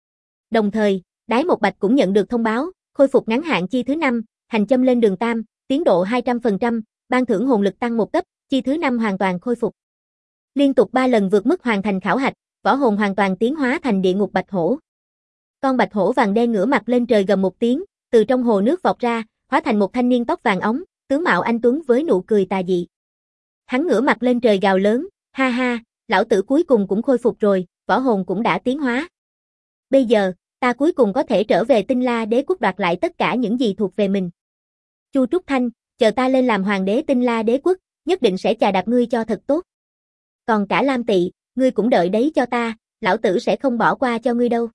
Đồng thời, Đái Một Bạch cũng nhận được thông báo, khôi phục ngắn hạn chi thứ 5, hành châm lên đường tam, tiến độ 200%, ban thưởng hồn lực tăng 1 cấp, chi thứ 5 hoàn toàn khôi phục. Liên tục 3 lần vượt mức hoàn thành khảo hạch, võ hồn hoàn toàn tiến hóa thành địa ngục bạch hổ. Con bạch hổ vàng đen ngửa mặt lên trời gầm một tiếng, từ trong hồ nước vọt ra, hóa thành một thanh niên tóc vàng óng, tướng mạo anh tuấn với nụ cười tà dị. Hắn ngửa mặt lên trời gào lớn, ha ha, lão tử cuối cùng cũng khôi phục rồi, võ hồn cũng đã tiến hóa. Bây giờ, ta cuối cùng có thể trở về Tinh La Đế quốc đoạt lại tất cả những gì thuộc về mình. Chu Trúc Thanh, chờ ta lên làm hoàng đế Tinh La Đế quốc, nhất định sẽ chà đạp ngươi cho thật tốt. Còn cả Lam Tị, ngươi cũng đợi đấy cho ta, lão tử sẽ không bỏ qua cho ngươi đâu.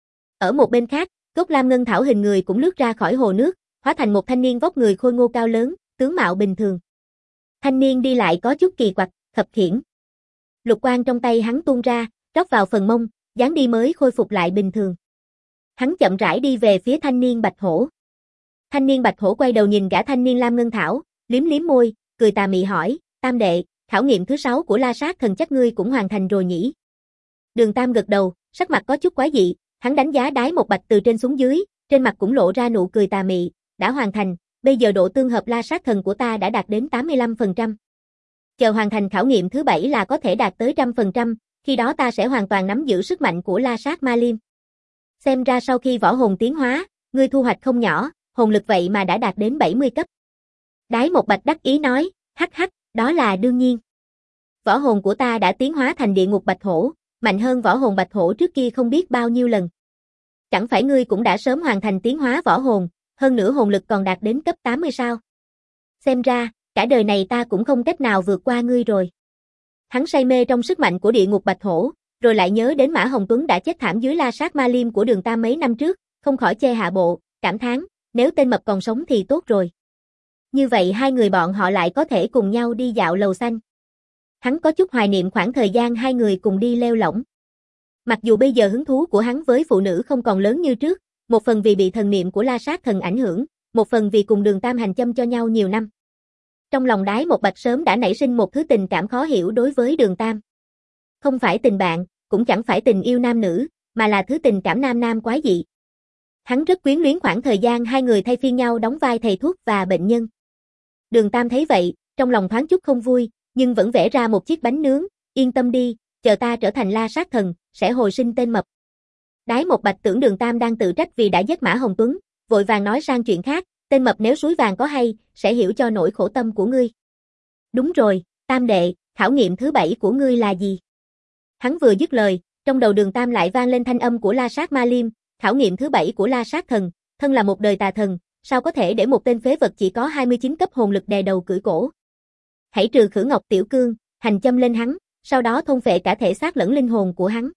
Ở một bên khác, gốc lam ngân thảo hình người cũng lướt ra khỏi hồ nước, hóa thành một thanh niên vóc người khôi ngô cao lớn, tướng mạo bình thường. Thanh niên đi lại có chút kỳ quặc, khập khiễng. Lục quang trong tay hắn tuôn ra, rót vào phần mông, dáng đi mới khôi phục lại bình thường. Hắn chậm rãi đi về phía thanh niên bạch hổ. Thanh niên bạch hổ quay đầu nhìn gã thanh niên lam ngân thảo, liếm liếm môi, cười tà mị hỏi, Tam đệ, khảo nghiệm thứ 6 của La Sát Thần chắc ngươi cũng hoàn thành rồi nhỉ? Đường Tam gật đầu, sắc mặt có chút quái dị, hắn đánh giá Đái Một Bạch từ trên xuống dưới, trên mặt cũng lộ ra nụ cười tà mị, đã hoàn thành, bây giờ độ tương hợp La Sát Thần của ta đã đạt đến 85%. Chờ hoàn thành khảo nghiệm thứ 7 là có thể đạt tới 100%, khi đó ta sẽ hoàn toàn nắm giữ sức mạnh của La Sát Ma Liêm. Xem ra sau khi võ hồn tiến hóa, ngươi thu hoạch không nhỏ, hồn lực vậy mà đã đạt đến 70 cấp. Đái Một Bạch đắc ý nói, hắc hắc, đó là đương nhiên. Võ hồn của ta đã tiến hóa thành địa ngục bạch hổ, mạnh hơn võ hồn bạch hổ trước kia không biết bao nhiêu lần. Chẳng phải ngươi cũng đã sớm hoàn thành tiến hóa võ hồn, hơn nữa hồn lực còn đạt đến cấp 80 sao? Xem ra, cả đời này ta cũng không cách nào vượt qua ngươi rồi. Hắn say mê trong sức mạnh của địa ngục bạch hổ, rồi lại nhớ đến Mã Hồng Tuấn đã chết thảm dưới La Sát Ma Liêm của Đường Tam mấy năm trước, không khỏi chê hạ bộ, cảm thán, nếu tên mập còn sống thì tốt rồi. Như vậy hai người bọn họ lại có thể cùng nhau đi dạo lầu xanh. Hắn có chút hoài niệm khoảng thời gian hai người cùng đi leo lỏng. Mặc dù bây giờ hứng thú của hắn với phụ nữ không còn lớn như trước, một phần vì bị thần niệm của La Sát Thần ảnh hưởng, một phần vì cùng Đường Tam hành châm cho nhau nhiều năm. Trong lòng Đái Một Bạch sớm đã nảy sinh một thứ tình cảm khó hiểu đối với Đường Tam. Không phải tình bạn, cũng chẳng phải tình yêu nam nữ, mà là thứ tình cảm nam nam quái dị. Hắn rất quyến luyến khoảng thời gian hai người thay phiên nhau đóng vai thầy thuốc và bệnh nhân. Đường Tam thấy vậy, trong lòng thoáng chút không vui, nhưng vẫn vẽ ra một chiếc bánh nướng, yên tâm đi, chờ ta trở thành La Sát Thần, sẽ hồi sinh tên mập. Đái Một Bạch tưởng Đường Tam đang tự trách vì đã giết Mã Hồng Tuấn, vội vàng nói sang chuyện khác, tên mập nếu suối vàng có hay, sẽ hiểu cho nỗi khổ tâm của ngươi. Đúng rồi, Tam đệ, khảo nghiệm thứ 7 của ngươi là gì? Hắn vừa dứt lời, trong đầu Đường Tam lại vang lên thanh âm của La Sát Ma Liêm, khảo nghiệm thứ 7 của La Sát Thần, thân là một đời tà thần, sao có thể để một tên phế vật chỉ có 29 cấp hồn lực đè đầu cưỡi cổ. Hãy trừ Khử Ngọc Tiểu Cương, hành châm lên hắn, sau đó thôn phệ cả thể xác lẫn linh hồn của hắn.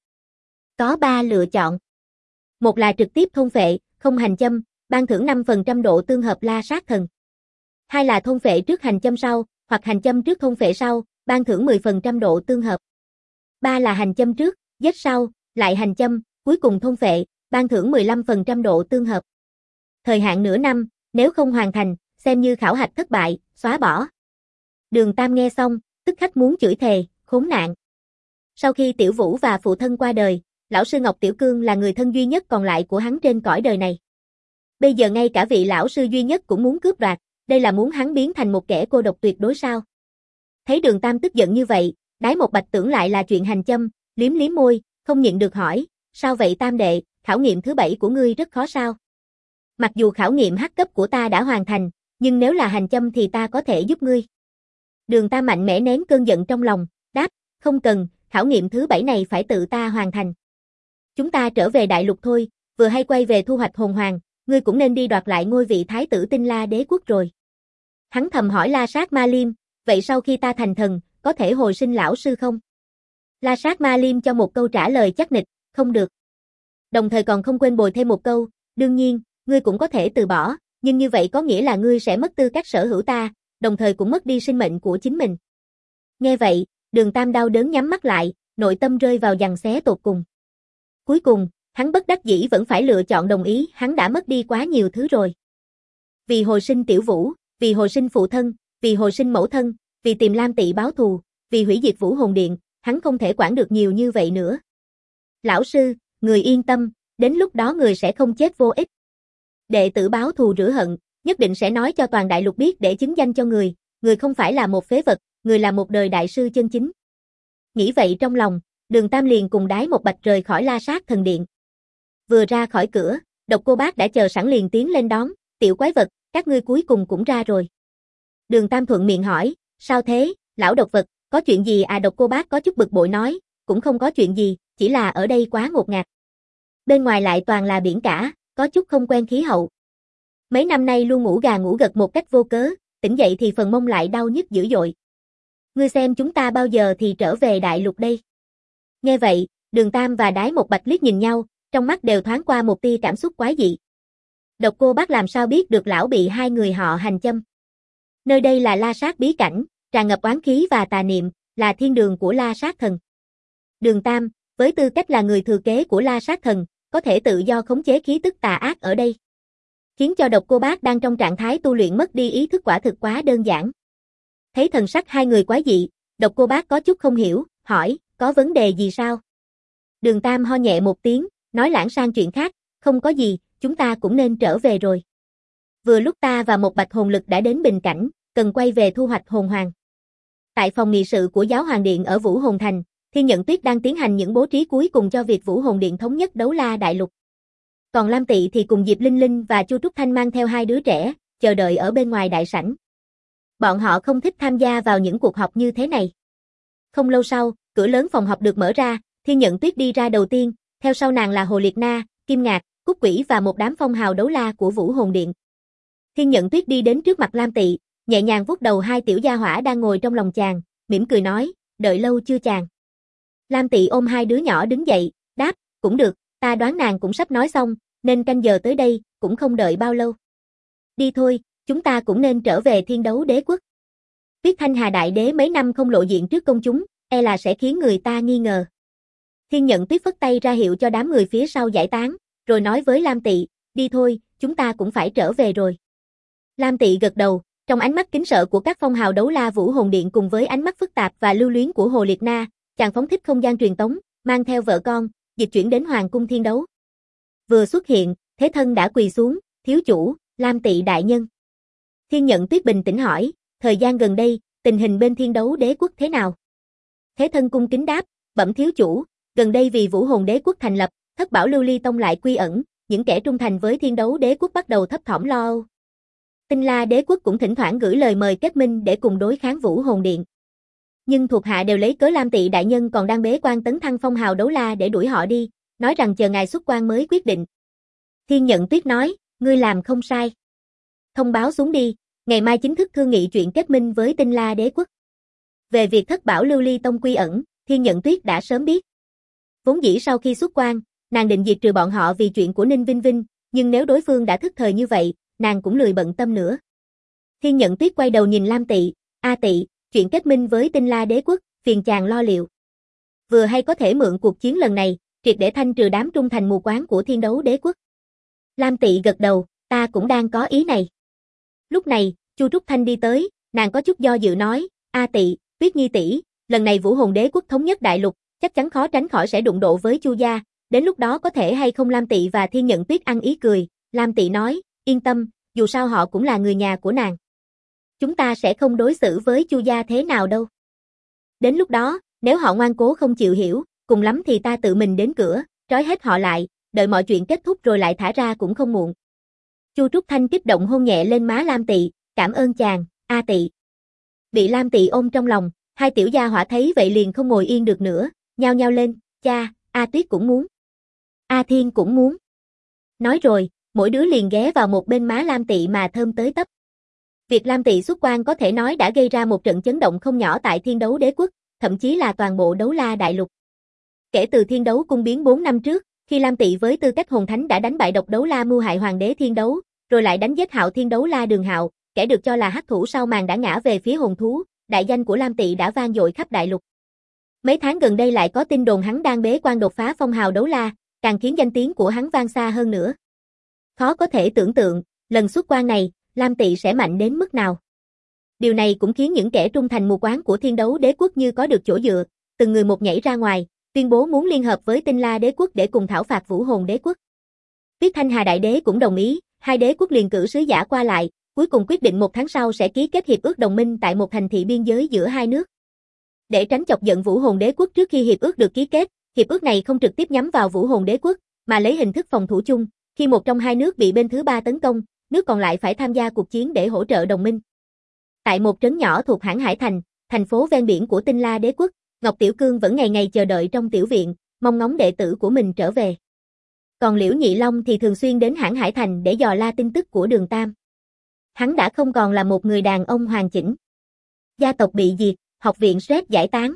Có 3 lựa chọn. Một là trực tiếp thôn phệ, không hành châm, ban thưởng 5% độ tương hợp La Sát Thần. Hai là thôn phệ trước hành châm sau, hoặc hành châm trước thôn phệ sau, ban thưởng 10% độ tương hợp. Ba là hành châm trước, giết sau, lại hành châm, cuối cùng thôn phệ, ban thưởng 15% độ tương hợp. Thời hạn nửa năm, nếu không hoàn thành, xem như khảo hạch thất bại, xóa bỏ. Đường Tam nghe xong, tức khắc muốn chửi thề, khốn nạn. Sau khi Tiểu Vũ và phụ thân qua đời, lão sư Ngọc Tiểu Cương là người thân duy nhất còn lại của hắn trên cõi đời này. Bây giờ ngay cả vị lão sư duy nhất cũng muốn cướp đoạt, đây là muốn hắn biến thành một kẻ cô độc tuyệt đối sao? Thấy Đường Tam tức giận như vậy, Đái Một Bạch tưởng lại là chuyện hành châm, liếm liếm môi, không nhịn được hỏi, sao vậy Tam đệ, khảo nghiệm thứ 7 của ngươi rất khó sao? Mặc dù khảo nghiệm hắc cấp của ta đã hoàn thành, nhưng nếu là hành châm thì ta có thể giúp ngươi. Đường Tam mạnh mẽ nén cơn giận trong lòng, đáp, không cần, khảo nghiệm thứ 7 này phải tự ta hoàn thành. Chúng ta trở về đại lục thôi, vừa hay quay về thu hoạch hồn hoàng, ngươi cũng nên đi đoạt lại ngôi vị thái tử Tinh La Đế quốc rồi. Hắn thầm hỏi La Sát Ma Liêm, vậy sau khi ta thành thần, có thể hồi sinh lão sư không? La Sát Ma Liêm cho một câu trả lời chắc nịch, không được. Đồng thời còn không quên bồi thêm một câu, đương nhiên, ngươi cũng có thể từ bỏ, nhưng như vậy có nghĩa là ngươi sẽ mất tư cách sở hữu ta, đồng thời cũng mất đi sinh mệnh của chính mình. Nghe vậy, Đường Tam đau đớn nhắm mắt lại, nội tâm rơi vào giằng xé tột cùng. Cuối cùng, hắn bất đắc dĩ vẫn phải lựa chọn đồng ý, hắn đã mất đi quá nhiều thứ rồi. Vì hồi sinh Tiểu Vũ, vì hồi sinh phụ thân, vì hồi sinh mẫu thân, vì tìm Lam Tị báo thù, vì hủy diệt Vũ Hồn Điện, hắn không thể quản được nhiều như vậy nữa. Lão sư, người yên tâm, Đến lúc đó người sẽ không chết vô ích. Đệ tử báo thù rửa hận, nhất định sẽ nói cho toàn đại lục biết để chứng danh cho người không phải là một phế vật, người là một đời đại sư chân chính. Nghĩ vậy trong lòng, Đường Tam liền cùng Đái Một Bạch rời khỏi La Sát Thần Điện. Vừa ra khỏi cửa, Độc Cô Bác đã chờ sẵn liền tiến lên đón, tiểu quái vật, các ngươi cuối cùng cũng ra rồi. Đường Tam thuận miệng hỏi, sao thế, lão độc vật, có chuyện gì à? Độc Cô Bác có chút bực bội nói, cũng không có chuyện gì, chỉ là ở đây quá ngột ngạt. Bên ngoài lại toàn là biển cả, có chút không quen khí hậu. Mấy năm nay luôn ngủ gà ngủ gật một cách vô cớ, tỉnh dậy thì phần mông lại đau nhức dữ dội. Ngươi xem chúng ta bao giờ thì trở về đại lục đây? Nghe vậy, Đường Tam và Đái Một Bạch liếc nhìn nhau, trong mắt đều thoáng qua một tia cảm xúc quái dị. Độc Cô Bác làm sao biết được lão bị hai người họ hành châm? Nơi đây là La Sát bí cảnh, tràn ngập oán khí và tà niệm, là thiên đường của La Sát Thần. Đường Tam, với tư cách là người thừa kế của La Sát Thần, có thể tự do khống chế khí tức tà ác ở đây, khiến cho Độc Cô Bác đang trong trạng thái tu luyện mất đi ý thức quả thực quá đơn giản. Thấy thần sắc hai người quái dị, Độc Cô Bác có chút không hiểu, hỏi, có vấn đề gì sao? Đường Tam ho nhẹ một tiếng, nói lãng sang chuyện khác, không có gì, chúng ta cũng nên trở về rồi. Vừa lúc ta và một bạch hồn lực đã đến bình cảnh, cần quay về thu hoạch hồn hoàng. Tại phòng nghị sự của Giáo Hoàng Điện ở Vũ Hồn Thành, Thiên Nhận Tuyết đang tiến hành những bố trí cuối cùng cho việc Vũ Hồn Điện thống nhất Đấu La Đại Lục. Còn Lam Tị thì cùng Diệp Linh Linh và Chu Trúc Thanh mang theo hai đứa trẻ, chờ đợi ở bên ngoài đại sảnh. Bọn họ không thích tham gia vào những cuộc họp như thế này. Không lâu sau, cửa lớn phòng họp được mở ra, Thiên Nhận Tuyết đi ra đầu tiên, theo sau nàng là Hồ Liệt Na, Kim Ngạc, Cúc Quỷ và một đám phong hào đấu la của Vũ Hồn Điện. Thiên Nhận Tuyết đi đến trước mặt Lam Tị, nhẹ nhàng vuốt đầu hai tiểu gia hỏa đang ngồi trong lòng chàng, mỉm cười nói, đợi lâu chưa chàng? Lam Tị ôm hai đứa nhỏ đứng dậy, đáp, cũng được, ta đoán nàng cũng sắp nói xong, nên canh giờ tới đây, cũng không đợi bao lâu. Đi thôi, chúng ta cũng nên trở về Thiên Đấu Đế Quốc. Tuyết Thanh Hà Đại Đế mấy năm không lộ diện trước công chúng, e là sẽ khiến người ta nghi ngờ. Thiên Nhận Tuyết phất tay ra hiệu cho đám người phía sau giải tán, rồi nói với Lam Tị, đi thôi, chúng ta cũng phải trở về rồi. Lam Tị gật đầu, trong ánh mắt kính sợ của các phong hào đấu la Vũ Hồn Điện cùng với ánh mắt phức tạp và lưu luyến của Hồ Liệt Na, chàng phóng thích không gian truyền tống, mang theo vợ con, dịch chuyển đến Hoàng cung Thiên Đấu. Vừa xuất hiện, thế thân đã quỳ xuống, thiếu chủ, Lam Tị đại nhân. Thiên Nhận Tuyết bình tĩnh hỏi, thời gian gần đây, tình hình bên Thiên Đấu Đế Quốc thế nào? Thế thân cung kính đáp, bẩm thiếu chủ, gần đây vì Vũ Hồn Đế Quốc thành lập, Thất Bảo Lưu Ly Tông lại quy ẩn, những kẻ trung thành với Thiên Đấu Đế Quốc bắt đầu thấp thỏm lo âu. Tinh La Đế Quốc cũng thỉnh thoảng gửi lời mời kết minh để cùng đối kháng Vũ Hồn Điện. Nhưng thuộc hạ đều lấy cớ Lam Tị đại nhân còn đang bế quan tấn thăng phong hào đấu la để đuổi họ đi, nói rằng chờ ngài xuất quan mới quyết định. Thiên Nhận Tuyết nói, ngươi làm không sai. Thông báo xuống đi, ngày mai chính thức thương nghị chuyện kết minh với Tinh La Đế Quốc. Về việc Thất Bảo Lưu Ly Tông quy ẩn, Thiên Nhận Tuyết đã sớm biết. Vốn dĩ sau khi xuất quan, nàng định diệt trừ bọn họ vì chuyện của Ninh Vinh Vinh, nhưng nếu đối phương đã thức thời như vậy, nàng cũng lười bận tâm nữa. Thiên Nhận Tuyết quay đầu nhìn Lam Tị, A Tị, chuyện kết minh với Tinh La Đế Quốc, phiền chàng lo liệu. Vừa hay có thể mượn cuộc chiến lần này, triệt để thanh trừ đám trung thành mù quáng của Thiên Đấu Đế Quốc. Lam Tị gật đầu, ta cũng đang có ý này. Lúc này, Chu Trúc Thanh đi tới, nàng có chút do dự nói, A Tị, Tuyết Nhi tỷ, lần này Vũ Hồn Đế Quốc thống nhất đại lục, chắc chắn khó tránh khỏi sẽ đụng độ với Chu gia, đến lúc đó có thể hay không? Lam Tị và Thiên Nhận Tuyết ăn ý cười, Lam Tị nói, yên tâm, dù sao họ cũng là người nhà của nàng. Chúng ta sẽ không đối xử với Chu gia thế nào đâu. Đến lúc đó, nếu họ ngoan cố không chịu hiểu, cùng lắm thì ta tự mình đến cửa, trói hết họ lại, đợi mọi chuyện kết thúc rồi lại thả ra cũng không muộn. Chu Trúc Thanh kích động hôn nhẹ lên má Lam Tị, cảm ơn chàng, A Tị. Bị Lam Tị ôm trong lòng, hai tiểu gia hỏa thấy vậy liền không ngồi yên được nữa, nhao nhao lên, cha, A Tuyết cũng muốn. A Thiên cũng muốn. Nói rồi, mỗi đứa liền ghé vào một bên má Lam Tị mà thơm tới tấp. Việc Lam Tị xuất quan có thể nói đã gây ra một trận chấn động không nhỏ tại Thiên Đấu Đế Quốc, thậm chí là toàn bộ Đấu La Đại Lục. Kể từ Thiên Đấu Cung biến 4 năm trước, khi Lam Tị với tư cách hồn thánh đã đánh bại độc đấu la mưu hại hoàng đế Thiên Đấu, rồi lại đánh giết Hạo Thiên Đấu La Đường Hạo, kẻ được cho là hắc thủ sau màn đã ngã về phía hồn thú, đại danh của Lam Tị đã vang dội khắp đại lục. Mấy tháng gần đây lại có tin đồn hắn đang bế quan đột phá phong hào đấu la, càng khiến danh tiếng của hắn vang xa hơn nữa. Khó có thể tưởng tượng, lần xuất quan này, Lam Tị sẽ mạnh đến mức nào. Điều này cũng khiến những kẻ trung thành mù quáng của Thiên Đấu Đế Quốc như có được chỗ dựa, từng người một nhảy ra ngoài, tuyên bố muốn liên hợp với Tinh La Đế Quốc để cùng thảo phạt Vũ Hồn Đế Quốc. Tuyết Thanh Hà Đại Đế cũng đồng ý, hai đế quốc liền cử sứ giả qua lại, cuối cùng quyết định 1 tháng sau sẽ ký kết hiệp ước đồng minh tại một thành thị biên giới giữa hai nước. Để tránh chọc giận Vũ Hồn Đế quốc trước khi hiệp ước được ký kết, hiệp ước này không trực tiếp nhắm vào Vũ Hồn Đế quốc, mà lấy hình thức phòng thủ chung, khi một trong hai nước bị bên thứ ba tấn công, nước còn lại phải tham gia cuộc chiến để hỗ trợ đồng minh. Tại một trấn nhỏ thuộc Hãn Hải Thành, thành phố ven biển của Tinh La Đế quốc, Ngọc Tiểu Cương vẫn ngày ngày chờ đợi trong tiểu viện, mong ngóng đệ tử của mình trở về. Còn Liễu Nhị Long thì thường xuyên đến Hãn Hải Thành để dò la tin tức của Đường Tam. Hắn đã không còn là một người đàn ông hoàn chỉnh. Gia tộc bị diệt, học viện Sret giải tán.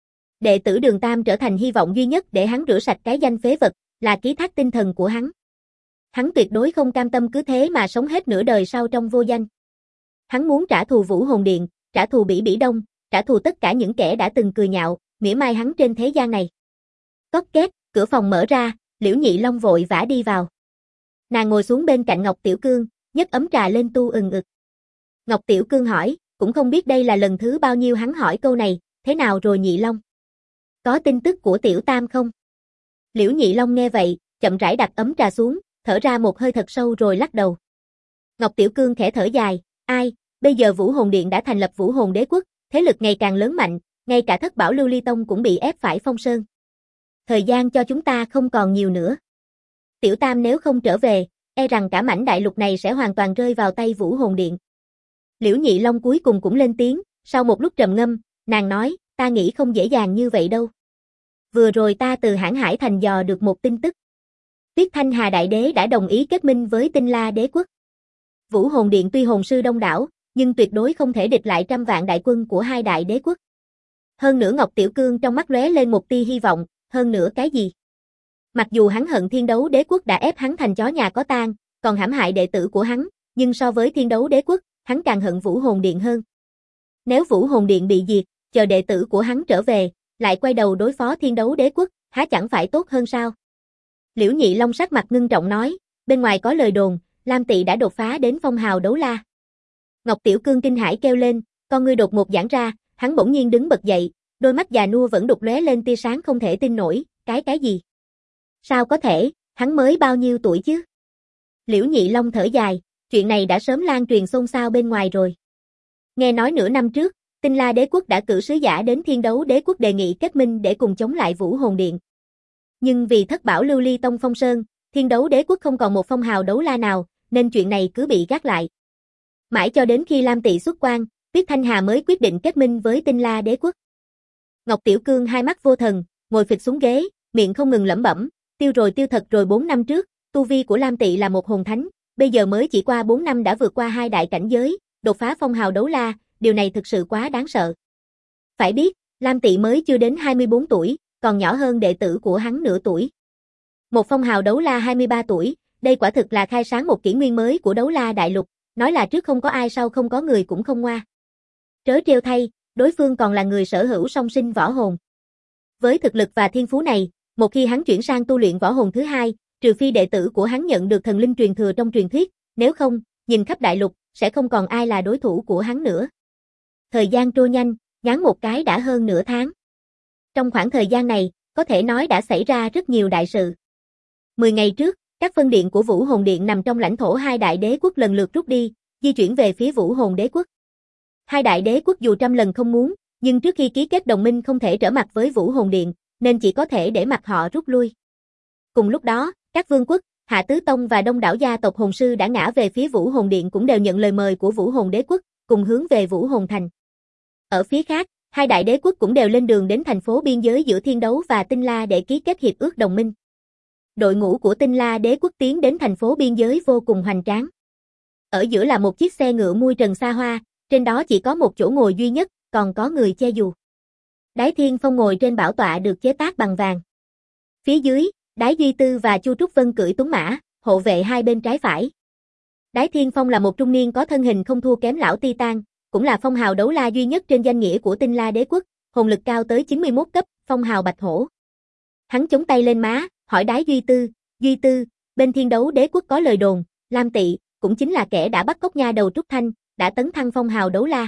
Đệ tử Đường Tam trở thành hy vọng duy nhất để hắn rửa sạch cái danh phế vật, là ký thác tinh thần của hắn. Hắn tuyệt đối không cam tâm cứ thế mà sống hết nửa đời sau trong vô danh. Hắn muốn trả thù Vũ Hồn Điện, trả thù Bỉ Bỉ Đông, trả thù tất cả những kẻ đã từng cười nhạo, mỉa mai hắn trên thế gian này. Cóp két, cửa phòng mở ra, Liễu Nhị Long vội vã đi vào. Nàng ngồi xuống bên cạnh Ngọc Tiểu Cương, nhấc ấm trà lên tu ực. Ngọc Tiểu Cương hỏi, cũng không biết đây là lần thứ bao nhiêu hắn hỏi câu này, thế nào rồi Nhị Long? Có tin tức của Tiểu Tam không? Liễu Nhị Long nghe vậy, chậm rãi đặt ấm trà xuống, thở ra một hơi thật sâu rồi lắc đầu. Ngọc Tiểu Cương khẽ thở dài, ai, bây giờ Vũ Hồn Điện đã thành lập Vũ Hồn Đế quốc, thế lực ngày càng lớn mạnh, ngay cả Thất Bảo Lưu Ly Tông cũng bị ép phải phong sơn. Thời gian cho chúng ta không còn nhiều nữa. Tiểu Tam nếu không trở về, e rằng cả mảnh đại lục này sẽ hoàn toàn rơi vào tay Vũ Hồn Điện. Liễu Nhị Long cuối cùng cũng lên tiếng, sau một lúc trầm ngâm, nàng nói, ta nghĩ không dễ dàng như vậy đâu. Vừa rồi ta từ Hãn Hải Thành dò được một tin tức. Tuyết Thanh Hà Đại Đế đã đồng ý kết minh với Tinh La Đế quốc. Vũ Hồn Điện tuy hồn sư đông đảo, nhưng tuyệt đối không thể địch lại trăm vạn đại quân của hai đại đế quốc. Hơn nữa Ngọc Tiểu Cương trong mắt lóe lên một tia hy vọng, hơn nữa cái gì? Mặc dù hắn hận Thiên Đấu Đế quốc đã ép hắn thành chó nhà có tang, còn hãm hại đệ tử của hắn, nhưng so với Thiên Đấu Đế quốc, hắn càng hận Vũ Hồn Điện hơn. Nếu Vũ Hồn Điện bị diệt, chờ đệ tử của hắn trở về, lại quay đầu đối phó Thiên Đấu Đế quốc, há chẳng phải tốt hơn sao? Liễu Nhị Long sắc mặt ngưng trọng nói, bên ngoài có lời đồn, Lam Tỵ đã đột phá đến phong hào đấu la. Ngọc Tiểu Cương kinh hãi kêu lên, con ngươi đột ngột giãn ra, hắn bỗng nhiên đứng bật dậy, đôi mắt già nua vẫn đục lóe lên tia sáng không thể tin nổi, cái gì? Sao có thể, hắn mới bao nhiêu tuổi chứ? Liễu Nhị Long thở dài, chuyện này đã sớm lan truyền xôn xao bên ngoài rồi. Nghe nói nửa năm trước, Tinh La Đế quốc đã cử sứ giả đến Thiên Đấu Đế quốc đề nghị kết minh để cùng chống lại Vũ Hồn Điện. Nhưng vì Thất Bảo Lưu Ly Tông phong sơn, Thiên Đấu Đế quốc không còn một phong hào đấu la nào, nên chuyện này cứ bị gác lại. Mãi cho đến khi Lam Tỵ xuất quan, Tuyết Thanh Hà mới quyết định kết minh với Tinh La Đế quốc. Ngọc Tiểu Cương hai mắt vô thần, ngồi phịch xuống ghế, miệng không ngừng lẩm bẩm, tiêu thật rồi 4 năm trước, tu vi của Lam Tỵ là một hồn thánh, bây giờ mới chỉ qua 4 năm đã vượt qua hai đại cảnh giới, đột phá phong hào đấu la, điều này thực sự quá đáng sợ. Phải biết, Lam Tỵ mới chưa đến 24 tuổi, còn nhỏ hơn đệ tử của hắn nửa tuổi. Một phong hào đấu la 23 tuổi, đây quả thực là khai sáng một kỷ nguyên mới của đấu la đại lục, nói là trước không có ai sau không có người cũng không ngoa. Trớ trêu thay, đối phương còn là người sở hữu song sinh võ hồn. Với thực lực và thiên phú này, một khi hắn chuyển sang tu luyện võ hồn thứ hai, trừ phi đệ tử của hắn nhận được thần linh truyền thừa trong truyền thuyết, nếu không, nhìn khắp đại lục, sẽ không còn ai là đối thủ của hắn nữa. Thời gian trôi nhanh, nhoáng một cái đã hơn nửa tháng. Trong khoảng thời gian này, có thể nói đã xảy ra rất nhiều đại sự. 10 ngày trước, các phân điện của Vũ Hồn Điện nằm trong lãnh thổ hai đại đế quốc lần lượt rút đi, di chuyển về phía Vũ Hồn Đế quốc. Hai đại đế quốc dù trăm lần không muốn, nhưng trước khi ký kết đồng minh không thể trở mặt với Vũ Hồn Điện, nên chỉ có thể để mặc họ rút lui. Cùng lúc đó, các vương quốc, Hạ Tứ Tông và đông đảo gia tộc hồn sư đã ngã về phía Vũ Hồn Điện cũng đều nhận lời mời của Vũ Hồn Đế quốc, cùng hướng về Vũ Hồn Thành. Ở phía khác, hai đại đế quốc cũng đều lên đường đến thành phố biên giới giữa Thiên Đấu và Tinh La để ký kết hiệp ước đồng minh. Đội ngũ của Tinh La Đế quốc tiến đến thành phố biên giới vô cùng hoành tráng. Ở giữa là một chiếc xe ngựa mui trần xa hoa, trên đó chỉ có một chỗ ngồi duy nhất, còn có người che dù. Đái Thiên Phong ngồi trên bảo tọa được chế tác bằng vàng. Phía dưới, Đái Duy Tư và Chu Trúc Vân cưỡi tuấn mã, hộ vệ hai bên trái phải. Đái Thiên Phong là một trung niên có thân hình không thua kém lão Titan, cũng là phong hào đấu la duy nhất trên danh nghĩa của Tinh La Đế quốc, hồn lực cao tới 91 cấp, phong hào bạch hổ. Hắn chống tay lên má, hỏi Đái Duy Tư, bên Thiên Đấu Đế quốc có lời đồn, Lam Tỵ, cũng chính là kẻ đã bắt cóc nha đầu Trúc Thanh, đã tấn thăng phong hào đấu la.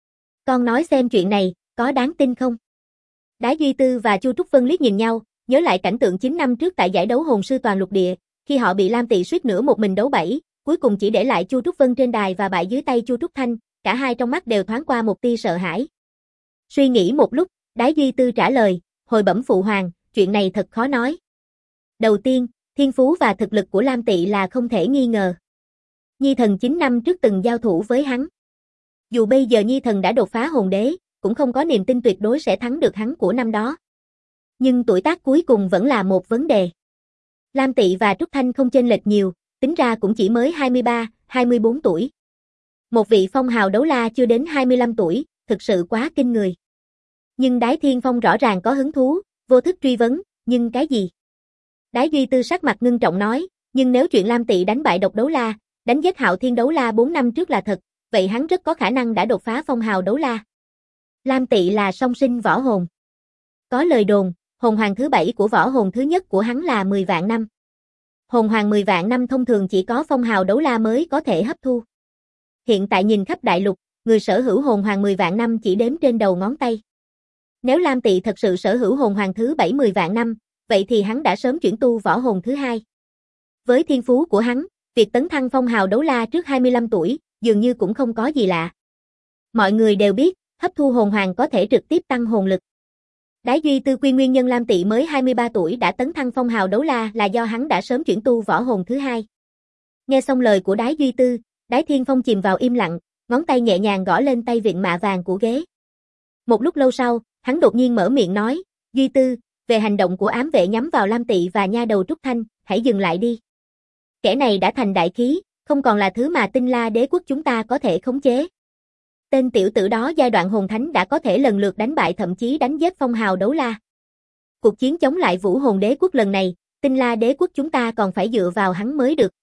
Con nói xem chuyện này, có đáng tin không? Đái Duy Tư và Chu Trúc Vân liếc nhìn nhau, nhớ lại cảnh tượng 9 năm trước tại giải đấu hồn sư toàn lục địa, khi họ bị Lam Tỵ suýt nữa một mình đấu bẫy, cuối cùng chỉ để lại Chu Trúc Vân trên đài và bại dưới tay Chu Trúc Thanh, cả hai trong mắt đều thoáng qua một tia sợ hãi. Suy nghĩ một lúc, Đái Duy Tư trả lời, hồi bẩm phụ hoàng, chuyện này thật khó nói. Đầu tiên, thiên phú và thực lực của Lam Tỵ là không thể nghi ngờ. Nhi thần 9 năm trước từng giao thủ với hắn. Dù bây giờ Nhi thần đã đột phá hồn đế, cũng không có niềm tin tuyệt đối sẽ thắng được hắn của năm đó. Nhưng tuổi tác cuối cùng vẫn là một vấn đề. Lam Tỵ và Trúc Thanh không chênh lệch nhiều, tính ra cũng chỉ mới 23, 24 tuổi. Một vị phong hào đấu la chưa đến 25 tuổi, thực sự quá kinh người. Nhưng Đái Thiên Phong rõ ràng có hứng thú, vô thức truy vấn, nhưng cái gì? Đái Duy Tư sắc mặt ngưng trọng nói, nhưng nếu chuyện Lam Tỵ đánh bại độc đấu la, đánh giết Hạo Thiên đấu la 4 năm trước là thật, vậy hắn rất có khả năng đã đột phá phong hào đấu la. Lam Tỵ là song sinh võ hồn. Có lời đồn, hồn hoàng thứ 7 của võ hồn thứ nhất của hắn là 10 vạn năm. Hồn hoàng 10 vạn năm thông thường chỉ có phong hào đấu la mới có thể hấp thu. Hiện tại nhìn khắp đại lục, người sở hữu hồn hoàng 10 vạn năm chỉ đếm trên đầu ngón tay. Nếu Lam Tỵ thật sự sở hữu hồn hoàng thứ 7 10 vạn năm, vậy thì hắn đã sớm chuyển tu võ hồn thứ 2. Với thiên phú của hắn, việc tấn thăng phong hào đấu la trước 25 tuổi, dường như cũng không có gì lạ. Mọi người đều biết, hấp thu hồn hoàng có thể trực tiếp tăng hồn lực. Đái Duy Tư quy nguyên nhân Lam Tỵ mới 23 tuổi đã tấn thăng phong hào đấu la là do hắn đã sớm chuyển tu võ hồn thứ 2. Nghe xong lời của Đái Duy Tư, Đái Thiên Phong chìm vào im lặng, ngón tay nhẹ nhàng gõ lên tay vịn mạ vàng của ghế. Một lúc lâu sau, hắn đột nhiên mở miệng nói, Duy Tư, về hành động của ám vệ nhắm vào Lam Tỵ và nha đầu Trúc Thanh, hãy dừng lại đi. Kẻ này đã thành đại khí, không còn là thứ mà Tinh La Đế quốc chúng ta có thể khống chế. Tên tiểu tử đó giai đoạn hồn thánh đã có thể lần lượt đánh bại thậm chí đánh giết phong hào đấu la. Cuộc chiến chống lại Vũ Hồn Đế quốc lần này, Tinh La Đế quốc chúng ta còn phải dựa vào hắn mới được.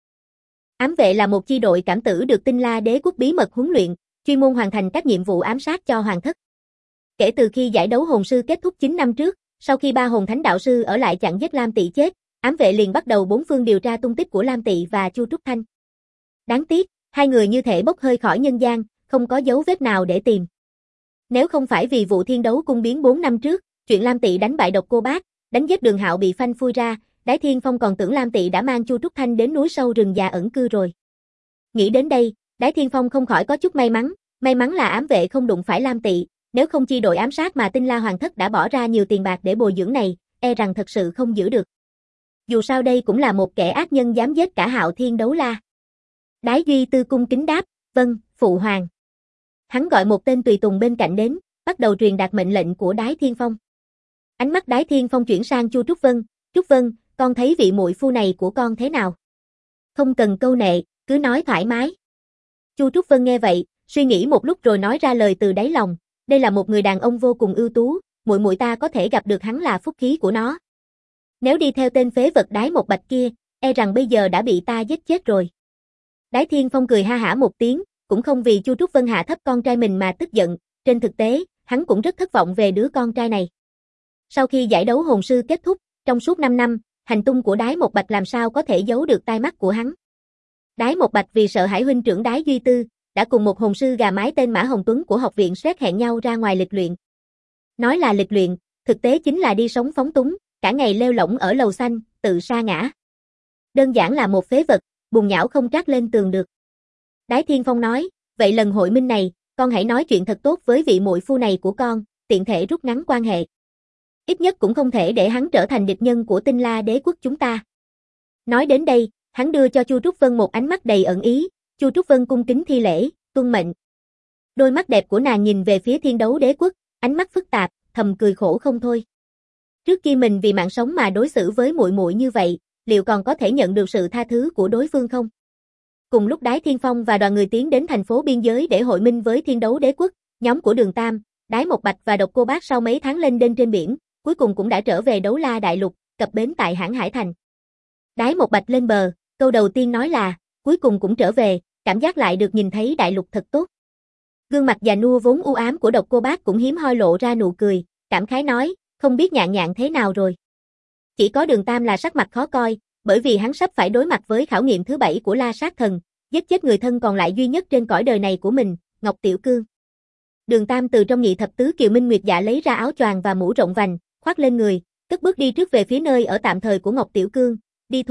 Ám vệ là một chi đội cảm tử được Tinh La Đế quốc bí mật huấn luyện, chuyên môn hoàn thành các nhiệm vụ ám sát cho hoàng thất. Kể từ khi giải đấu hồn sư kết thúc 9 năm trước, sau khi 3 hồn thánh đạo sư ở lại chặn giết Lam Tỵ chết, ám vệ liền bắt đầu bốn phương điều tra tung tích của Lam Tỵ và Chu Trúc Thanh. Đáng tiếc, hai người như thể bốc hơi khỏi nhân gian, không có dấu vết nào để tìm. Nếu không phải vì vụ thiên đấu cung biến 4 năm trước, chuyện Lam Tỵ đánh bại độc cô bác, đánh giết Đường Hạo bị phanh phui ra, Đái Thiên Phong còn tưởng Lam Tỵ đã mang Chu Trúc Thanh đến núi sâu rừng già ẩn cư rồi. Nghĩ đến đây, Đái Thiên Phong không khỏi có chút may mắn là ám vệ không đụng phải Lam Tỵ, nếu không chi đội ám sát mà Tinh La Hoàng thất đã bỏ ra nhiều tiền bạc để bồi dưỡng này, e rằng thật sự không giữ được. Dù sao đây cũng là một kẻ ác nhân dám giết cả Hạo Thiên đấu la. Đái Duy Tư cung kính đáp, vâng, phụ hoàng. Hắn gọi một tên tùy tùng bên cạnh đến, bắt đầu truyền đạt mệnh lệnh của Đái Thiên Phong. Ánh mắt Đái Thiên Phong chuyển sang Chu Trúc Vân, Trúc Vân, con thấy vị muội phu này của con thế nào? Không cần câu nệ, cứ nói thoải mái. Chu Trúc Vân nghe vậy, suy nghĩ một lúc rồi nói ra lời từ đáy lòng, đây là một người đàn ông vô cùng ưu tú, muội muội ta có thể gặp được hắn là phúc khí của nó. Nếu đi theo tên phế vật Đái Một Bạch kia, e rằng bây giờ đã bị ta giết chết rồi. Đái Thiên Phong cười ha hả một tiếng, cũng không vì Chu Trúc Vân hạ thấp con trai mình mà tức giận, trên thực tế, hắn cũng rất thất vọng về đứa con trai này. Sau khi giải đấu hồn sư kết thúc, trong suốt 5 năm, hành tung của Đái Một Bạch làm sao có thể giấu được tai mắt của hắn. Đái Một Bạch vì sợ hãi huynh trưởng Đái Duy Tư, đã cùng một hồn sư gà mái tên Mã Hồng Tuấn của học viện Sét hẹn nhau ra ngoài lịch luyện. Nói là lịch luyện, thực tế chính là đi sống phóng túng, cả ngày lêu lổng ở lầu xanh, tự sa ngã. Đơn giản là một phế vật, bùn nhão không trát lên tường được. Đái Thiên Phong nói, vậy lần hội minh này, con hãy nói chuyện thật tốt với vị muội phu này của con, tiện thể rút ngắn quan hệ. Ít nhất cũng không thể để hắn trở thành địch nhân của Tinh La Đế quốc chúng ta. Nói đến đây, hắn đưa cho Chu Trúc Vân một ánh mắt đầy ẩn ý, Chu Trúc Vân cung kính thi lễ, tuân mệnh. Đôi mắt đẹp của nàng nhìn về phía Thiên Đấu Đế quốc, ánh mắt phức tạp, thầm cười khổ không thôi. Trước kia mình vì mạng sống mà đối xử với muội muội như vậy, liệu còn có thể nhận được sự tha thứ của đối phương không? Cùng lúc Đái Thiên Phong và đoàn người tiến đến thành phố biên giới để hội minh với Thiên Đấu Đế quốc, nhóm của Đường Tam, Đái Một Bạch và Độc Cô Bác sau mấy tháng lên đên trên biển, cuối cùng cũng đã trở về Đấu La Đại Lục, cập bến tại Hãn Hải Thành. Đái Một Bạch lên bờ, câu đầu tiên nói là, cuối cùng cũng trở về, cảm giác lại được nhìn thấy đại lục thật tốt. Gương mặt già nua vốn u ám của Độc Cô Bác cũng hiếm hoi lộ ra nụ cười, cảm khái nói, không biết Nhạn Nhạn thế nào rồi. Chỉ có Đường Tam là sắc mặt khó coi, bởi vì hắn sắp phải đối mặt với khảo nghiệm thứ 7 của La Sát Thần, giết chết người thân còn lại duy nhất trên cõi đời này của mình, Ngọc Tiểu Cương. Đường Tam từ trong nhị thập tứ Kiều Minh Nguyệt Dạ lấy ra áo choàng và mũ rộng vành, khoác lên người, cất bước đi trước về phía nơi ở tạm thời của Ngọc Tiểu Cương, đi thôi,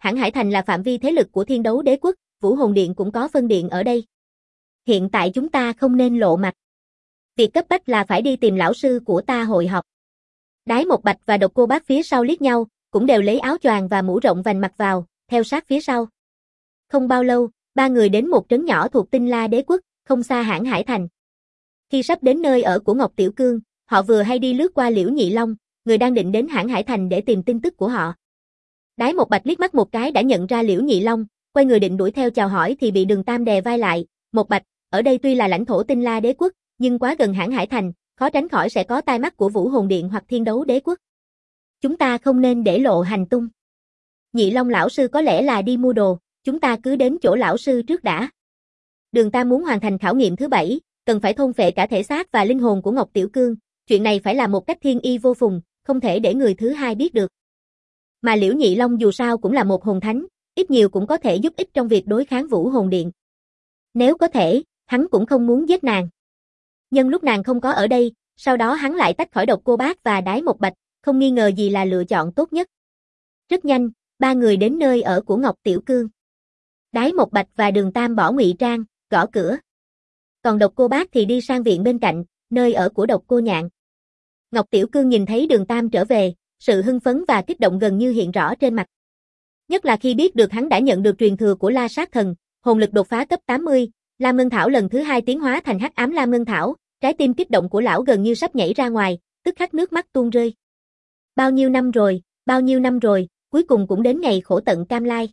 Hãng Hải Thành là phạm vi thế lực của Thiên Đấu Đế Quốc, Vũ Hồn Điện cũng có phân điện ở đây. Hiện tại chúng ta không nên lộ mặt. Việc cấp bách là phải đi tìm lão sư của ta hội họp. Đái Một Bạch và Độc Cô Bác phía sau liếc nhau, cũng đều lấy áo choàng và mũ rộng vành mặc vào, theo sát phía sau. Không bao lâu, ba người đến một trấn nhỏ thuộc Tinh La Đế Quốc, không xa Hãng Hải Thành. Khi sắp đến nơi ở của Ngọc Tiểu Cương, họ vừa hay đi lướt qua Liễu Nhị Long, người đang định đến Hãng Hải Thành để tìm tin tức của họ. Đái Một Bạch liếc mắt một cái đã nhận ra Liễu Nhị Long, quay người định đuổi theo chào hỏi thì bị Đường Tam đè vai lại. Một Bạch, ở đây tuy là lãnh thổ Tinh La Đế Quốc, nhưng quá gần Hãng Hải Thành, khó tránh khỏi sẽ có tai mắt của Vũ Hồn Điện hoặc Thiên Đấu Đế Quốc. Chúng ta không nên để lộ hành tung. Nhị Long lão sư có lẽ là đi mua đồ, chúng ta cứ đến chỗ lão sư trước đã. Đường Tam muốn hoàn thành khảo nghiệm thứ 7, cần phải thôn phệ cả thể xác và linh hồn của Ngọc Tiểu Cương, chuyện này phải làm một cách thiên y vô phùng, không thể để người thứ hai biết được. Mà Liễu Nhị Long dù sao cũng là một hồn thánh, ít nhiều cũng có thể giúp ích trong việc đối kháng Vũ Hồn Điện. Nếu có thể, hắn cũng không muốn giết nàng. Nhưng lúc nàng không có ở đây, sau đó hắn lại tách khỏi Độc Cô Bác và Đái Một Bạch, không nghi ngờ gì là lựa chọn tốt nhất. Rất nhanh, ba người đến nơi ở của Ngọc Tiểu Cương. Đái Một Bạch và Đường Tam bỏ ngụy trang, gõ cửa. Còn Độc Cô Bác thì đi sang viện bên cạnh, nơi ở của Độc Cô Nhạn. Ngọc Tiểu Cương nhìn thấy Đường Tam trở về, sự hưng phấn và kích động gần như hiện rõ trên mặt. Nhất là khi biết được hắn đã nhận được truyền thừa của La Sát Thần, hồn lực đột phá cấp 80, Lam Ngân Thảo lần thứ 2 tiến hóa thành Hắc Ám Lam Ngân Thảo, trái tim kích động của lão gần như sắp nhảy ra ngoài, tức khắc nước mắt tuôn rơi. Bao nhiêu năm rồi, cuối cùng cũng đến ngày khổ tận cam lai.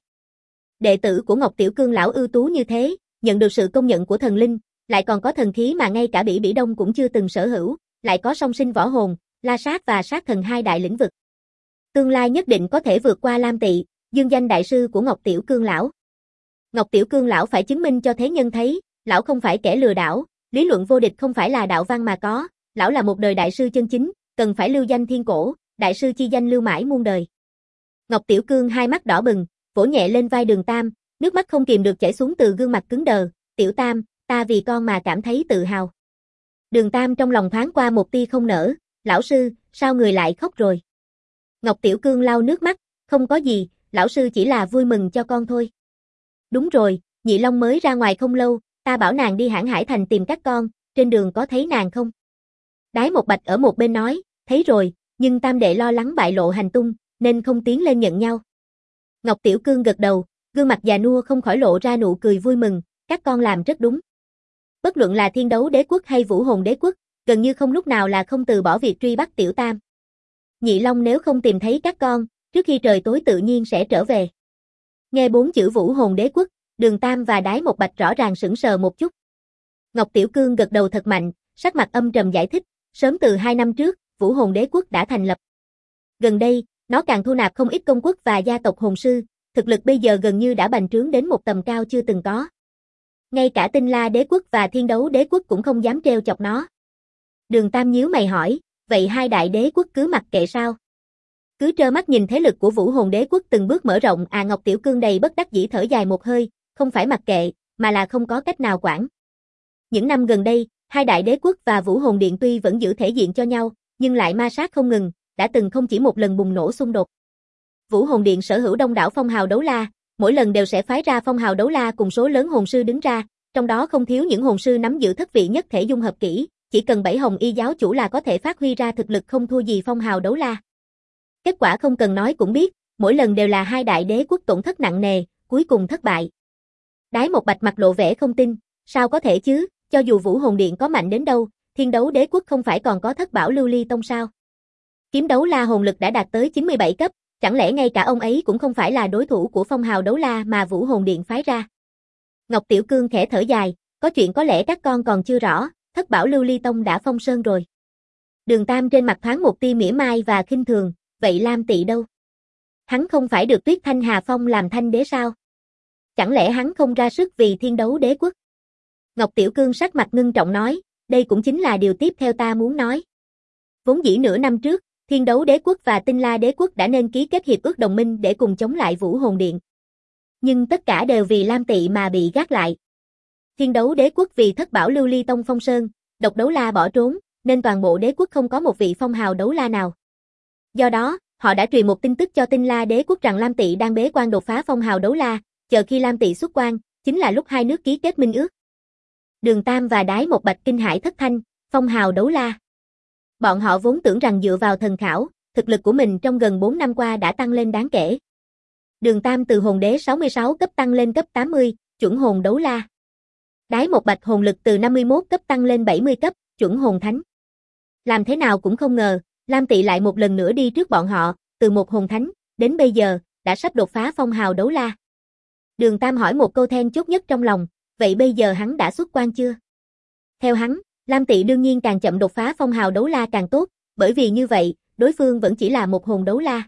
Đệ tử của Ngọc Tiểu Cương lão ưu tú như thế, nhận được sự công nhận của thần linh, lại còn có thần khí mà ngay cả Bỉ Bỉ Đông cũng chưa từng sở hữu, lại có song sinh võ hồn, La Sát và Sát Thần hai đại lĩnh vực. Tương lai nhất định có thể vượt qua Lam Tị, dương danh đại sư của Ngọc Tiểu Cương lão. Ngọc Tiểu Cương lão phải chứng minh cho thế nhân thấy, lão không phải kẻ lừa đảo, lý luận vô địch không phải là đạo văn mà có, lão là một đời đại sư chân chính, cần phải lưu danh thiên cổ, đại sư chi danh lưu mãi muôn đời. Ngọc Tiểu Cương hai mắt đỏ bừng, vỗ nhẹ lên vai Đường Tam, nước mắt không kìm được chảy xuống từ gương mặt cứng đờ, "Tiểu Tam, ta vì con mà cảm thấy tự hào." Đường Tam trong lòng thoáng qua một tia không nở, "Lão sư, sao người lại khóc rồi?" Ngọc Tiểu Cương lau nước mắt, "Không có gì, lão sư chỉ là vui mừng cho con thôi." "Đúng rồi, Nhị Long mới ra ngoài không lâu, ta bảo nàng đi Hãng Hải Thành tìm các con, trên đường có thấy nàng không?" Đái Một Bạch ở một bên nói, "Thấy rồi, nhưng Tam đệ lo lắng bại lộ hành tung, nên không tiến lên nhận nhau." Ngọc Tiểu Cương gật đầu, gương mặt già nua không khỏi lộ ra nụ cười vui mừng, "Các con làm rất đúng." Bất luận là Thiên Đấu Đế Quốc hay Vũ Hồn Đế Quốc, gần như không lúc nào là không từ bỏ việc truy bắt Tiểu Tam. Nhị Long nếu không tìm thấy các con, trước khi trời tối tự nhiên sẽ trở về. Nghe 4 chữ Vũ Hồn Đế Quốc, Đường Tam và Đái Một Bạch rõ ràng sững sờ một chút. Ngọc Tiểu Cương gật đầu thật mạnh, sắc mặt âm trầm giải thích, sớm từ 2 năm trước, Vũ Hồn Đế Quốc đã thành lập. Gần đây, nó càng thu nạp không ít công quốc và gia tộc hồn sư, thực lực bây giờ gần như đã bành trướng đến một tầm cao chưa từng có. Ngay cả Tinh La Đế Quốc và Thiên Đấu Đế Quốc cũng không dám trêu chọc nó. Đường Tam nhíu mày hỏi, vậy hai đại đế quốc cứ mặc kệ sao? Cứ trơ mắt nhìn thế lực của Vũ Hồn Đế Quốc từng bước mở rộng à? Ngọc Tiểu Cương đầy bất đắc dĩ thở dài một hơi, không phải mặc kệ, mà là không có cách nào quản. Những năm gần đây, hai đại đế quốc và Vũ Hồn Điện tuy vẫn giữ thể diện cho nhau, nhưng lại ma sát không ngừng, đã từng không chỉ một lần bùng nổ xung đột. Vũ Hồn Điện sở hữu đông đảo phong hào đấu la, mỗi lần đều sẽ phái ra phong hào đấu la cùng số lớn hồn sư đứng ra, trong đó không thiếu những hồn sư nắm giữ thất vị nhất thể dung hợp kỹ, chỉ cần 7 hồng y giáo chủ là có thể phát huy ra thực lực không thua gì phong hào đấu la. Kết quả không cần nói cũng biết, mỗi lần đều là hai đại đế quốc tổn thất nặng nề, cuối cùng thất bại. Đái Một Bạch mặt lộ vẻ không tin, sao có thể chứ, cho dù Vũ Hồn Điện có mạnh đến đâu, Thiên Đấu Đế Quốc không phải còn có Thất Bảo Lưu Ly Tông sao? Kiếm đấu la hồn lực đã đạt tới 97 cấp, chẳng lẽ ngay cả ông ấy cũng không phải là đối thủ của phong hào đấu la mà Vũ Hồn Điện phái ra? Ngọc Tiểu Cương khẽ thở dài, có chuyện có lẽ các con còn chưa rõ, Thất Bảo Lưu Ly Tông đã phong sơn rồi. Đường Tam trên mặt thoáng một tia mỉa mai và khinh thường, vậy Lam Tị đâu? Hắn không phải được Tuyết Thanh Hà Phong làm thanh đế sao? Chẳng lẽ hắn không ra sức vì Thiên Đấu Đế Quốc? Ngọc Tiểu Cương sắc mặt ngưng trọng nói, đây cũng chính là điều tiếp theo ta muốn nói. Vốn dĩ nửa năm trước, Thiên Đấu Đế Quốc và Tinh La Đế Quốc đã nên ký kết hiệp ước đồng minh để cùng chống lại Vũ Hồn Điện. Nhưng tất cả đều vì Lam Tị mà bị gác lại. Thiên Đấu Đế Quốc vì Thất Bảo Lưu Ly Tông phong sơn, Độc Đấu La bỏ trốn, nên toàn bộ đế quốc không có một vị phong hào đấu la nào. Do đó, Họ đã truyền một tin tức cho Tinh La Đế quốc rằng Lam Tỵ đang bế quan đột phá phong hào đấu la, chờ khi Lam Tỵ xuất quan, chính là lúc hai nước ký kết minh ước. Đường Tam và Đái Một Bạch kinh hãi thất thanh, phong hào đấu la. Bọn họ vốn tưởng rằng dựa vào thần khảo, thực lực của mình trong gần 4 năm qua đã tăng lên đáng kể. Đường Tam từ hồn đế 66 cấp tăng lên cấp 80, chuẩn hồn đấu la. Đái Một Bạch hồn lực từ 51 cấp tăng lên 70 cấp, chuẩn hồn thánh. Làm thế nào cũng không ngờ, Lam Tỵ lại một lần nữa đi trước bọn họ, từ một hồn thánh, đến bây giờ, đã sắp đột phá phong hào đấu la. Đường Tam hỏi một câu then chốt nhất trong lòng, vậy bây giờ hắn đã xuất quan chưa? Theo hắn, Lam Tỵ đương nhiên càng chậm đột phá phong hào đấu la càng tốt, bởi vì như vậy, đối phương vẫn chỉ là một hồn đấu la.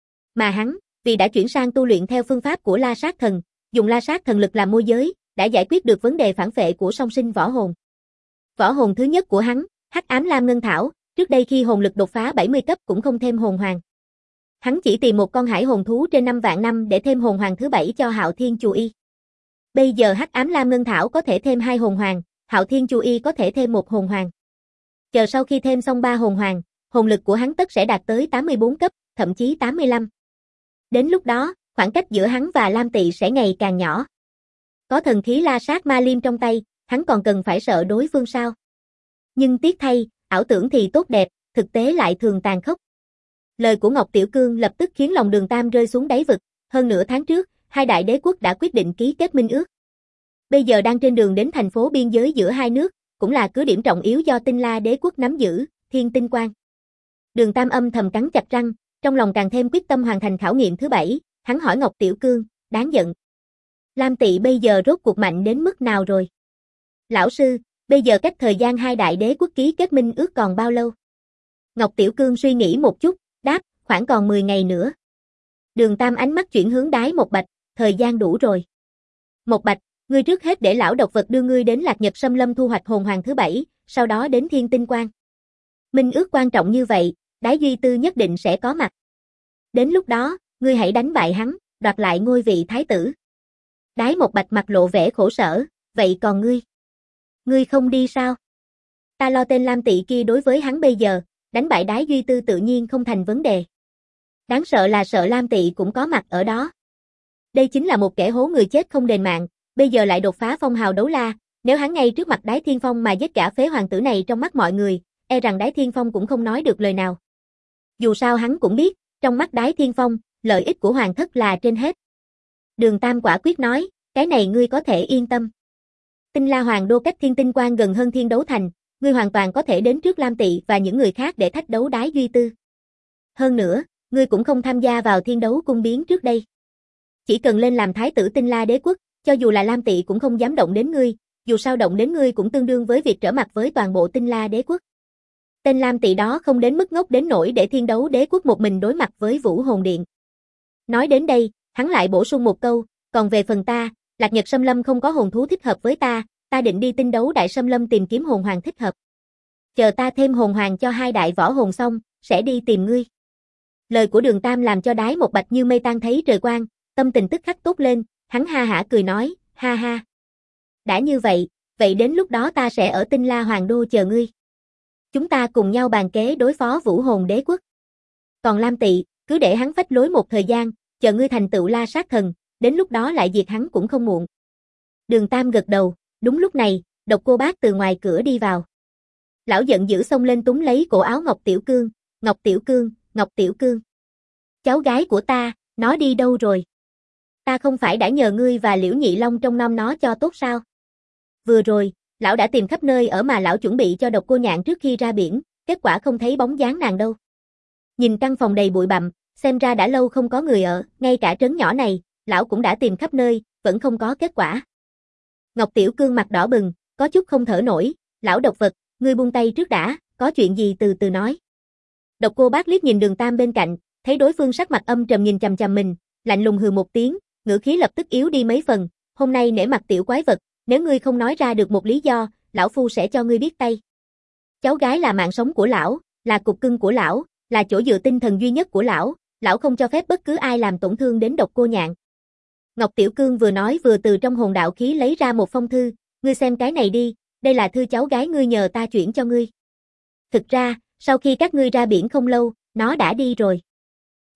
Mà hắn, vì đã chuyển sang tu luyện theo phương pháp của La Sát Thần, dùng La Sát Thần lực làm môi giới, đã giải quyết được vấn đề phản phệ của song sinh võ hồn. Võ hồn thứ nhất của hắn, Hắc Ám Lam Ngân Thảo, trước đây khi hồn lực đột phá 70 cấp cũng không thêm hồn hoàng. Hắn chỉ tìm một con hải hồn thú trên 5 vạn năm để thêm hồn hoàng thứ 7 cho Hạo Thiên Chù Y. Bây giờ Hắc Ám Lam Ngân Thảo có thể thêm 2 hồn hoàng, Hạo Thiên Chù Y có thể thêm 1 hồn hoàng. Chờ sau khi thêm xong 3 hồn hoàng, hồn lực của hắn tất sẽ đạt tới 84 cấp, thậm chí 85. Đến lúc đó, khoảng cách giữa hắn và Lam Tỵ sẽ ngày càng nhỏ. Có thần khí La Sát Ma Liêm trong tay, hắn còn cần phải sợ đối phương sao? Nhưng tiếc thay, ảo tưởng thì tốt đẹp, thực tế lại thường tàn khốc. Lời của Ngọc Tiểu Cương lập tức khiến lòng Đường Tam rơi xuống đáy vực, hơn nửa tháng trước, hai đại đế quốc đã quyết định ký kết minh ước. Bây giờ đang trên đường đến thành phố biên giới giữa hai nước, cũng là cứ điểm trọng yếu do Tinh La Đế quốc nắm giữ, Thiên Tinh Quan. Đường Tam âm thầm cắn chặt răng, trong lòng càng thêm quyết tâm hoàn thành khảo nghiệm thứ 7, hắn hỏi Ngọc Tiểu Cương, đáng giận. Lam Tỵ bây giờ rốt cuộc mạnh đến mức nào rồi? Lão sư, bây giờ cách thời gian hai đại đế quốc ký kết minh ước còn bao lâu? Ngọc Tiểu Cương suy nghĩ một chút, đáp, khoảng còn 10 ngày nữa. Đường Tam ánh mắt chuyển hướng Đái Một Bạch, thời gian đủ rồi. Một Bạch, ngươi trước hết để lão độc vật đưa ngươi đến Lạc Nhật Sâm Lâm thu hoạch hồn hoàng thứ 7, sau đó đến Thiên Tinh Quan. Minh ước quan trọng như vậy, Đái Duy Tư nhất định sẽ có mặt. Đến lúc đó, ngươi hãy đánh bại hắn, đoạt lại ngôi vị thái tử. Đái Một Bạch mặt lộ vẻ khổ sở, vậy còn ngươi? Ngươi không đi sao? Ta lo tên Lam Tỵ kia đối với hắn bây giờ, đánh bại Đái Duy Tư tự nhiên không thành vấn đề. Đáng sợ là sợ Lam Tỵ cũng có mặt ở đó. Đây chính là một kẻ hố người chết không đền mạng, bây giờ lại đột phá phong hào đấu la, nếu hắn ngay trước mặt Đái Thiên Phong mà giết cả phế hoàng tử này trong mắt mọi người, e rằng Đái Thiên Phong cũng không nói được lời nào. Dù sao hắn cũng biết, trong mắt Đái Thiên Phong, lợi ích của hoàng thất là trên hết. Đường Tam quả quyết nói, cái này ngươi có thể yên tâm. Tinh La Hoàng đô cách Thiên Tinh Quan gần hơn Thiên Đấu Thành, ngươi hoàn toàn có thể đến trước Lam Tỵ và những người khác để thách đấu Đái Duy Tư. Hơn nữa, ngươi cũng không tham gia vào Thiên Đấu Cung biến trước đây. Chỉ cần lên làm thái tử Tinh La Đế quốc, cho dù là Lam Tỵ cũng không dám động đến ngươi, dù sao động đến ngươi cũng tương đương với việc trở mặt với toàn bộ Tinh La Đế quốc. Tên Lam Tỵ đó không đến mức ngốc đến nỗi để Thiên Đấu Đế quốc một mình đối mặt với Vũ Hồn Điện. Nói đến đây, hắn lại bổ sung một câu, còn về phần ta, Lạc Nhật Sâm Lâm không có hồn thú thích hợp với ta định đi Tinh Đấu Đại Sâm Lâm tìm kiếm hồn hoàng thích hợp. Chờ ta thêm hồn hoàng cho hai đại võ hồn xong, sẽ đi tìm ngươi. Lời của Đường Tam làm cho Đái Một Bạch như mây tan thấy trời quang, tâm tình tức khắc tốt lên, hắn ha hả cười nói, ha ha. Đã như vậy, vậy đến lúc đó ta sẽ ở Tinh La Hoàng đô chờ ngươi. Chúng ta cùng nhau bàn kế đối phó Vũ Hồn Đế quốc. Còn Lam Tỵ, cứ để hắn phách lối một thời gian, chờ ngươi thành tựu La Sát Thần, đến lúc đó lại diệt hắn cũng không muộn. Đường Tam gật đầu, đúng lúc này, Độc Cô Bác từ ngoài cửa đi vào. Lão giận dữ xông lên túm lấy cổ áo Ngọc Tiểu Cương, Ngọc Tiểu Cương, Ngọc Tiểu Cương. Cháu gái của ta, nó đi đâu rồi? Ta không phải đã nhờ ngươi và Liễu Nhị Long trông nom nó cho tốt sao? Vừa rồi, lão đã tìm khắp nơi ở mà lão chuẩn bị cho Độc Cô Nhạn trước khi ra biển, kết quả không thấy bóng dáng nàng đâu. Nhìn căn phòng đầy bụi bặm, xem ra đã lâu không có người ở, ngay cả trấn nhỏ này, lão cũng đã tìm khắp nơi, vẫn không có kết quả. Ngọc Tiểu Cương mặt đỏ bừng, có chút không thở nổi, lão độc vật, ngươi buông tay trước đã, có chuyện gì từ từ nói. Độc Cô Bác liếc nhìn Đường Tam bên cạnh, thấy đối phương sắc mặt âm trầm nhìn chằm chằm mình, lạnh lùng hừ một tiếng, ngữ khí lập tức yếu đi mấy phần, hôm nay nể mặt tiểu quái vật, nếu ngươi không nói ra được một lý do, lão phu sẽ cho ngươi biết tay. Cháu gái là mạng sống của lão, là cục cưng của lão, là chỗ dựa tinh thần duy nhất của lão không cho phép bất cứ ai làm tổn thương đến Độc Cô Nhạn. Ngọc Tiểu Cương vừa nói vừa từ trong hồn đạo khí lấy ra một phong thư, ngươi xem cái này đi, đây là thư cháu gái ngươi nhờ ta chuyển cho ngươi. Thực ra, sau khi các ngươi ra biển không lâu, nó đã đi rồi.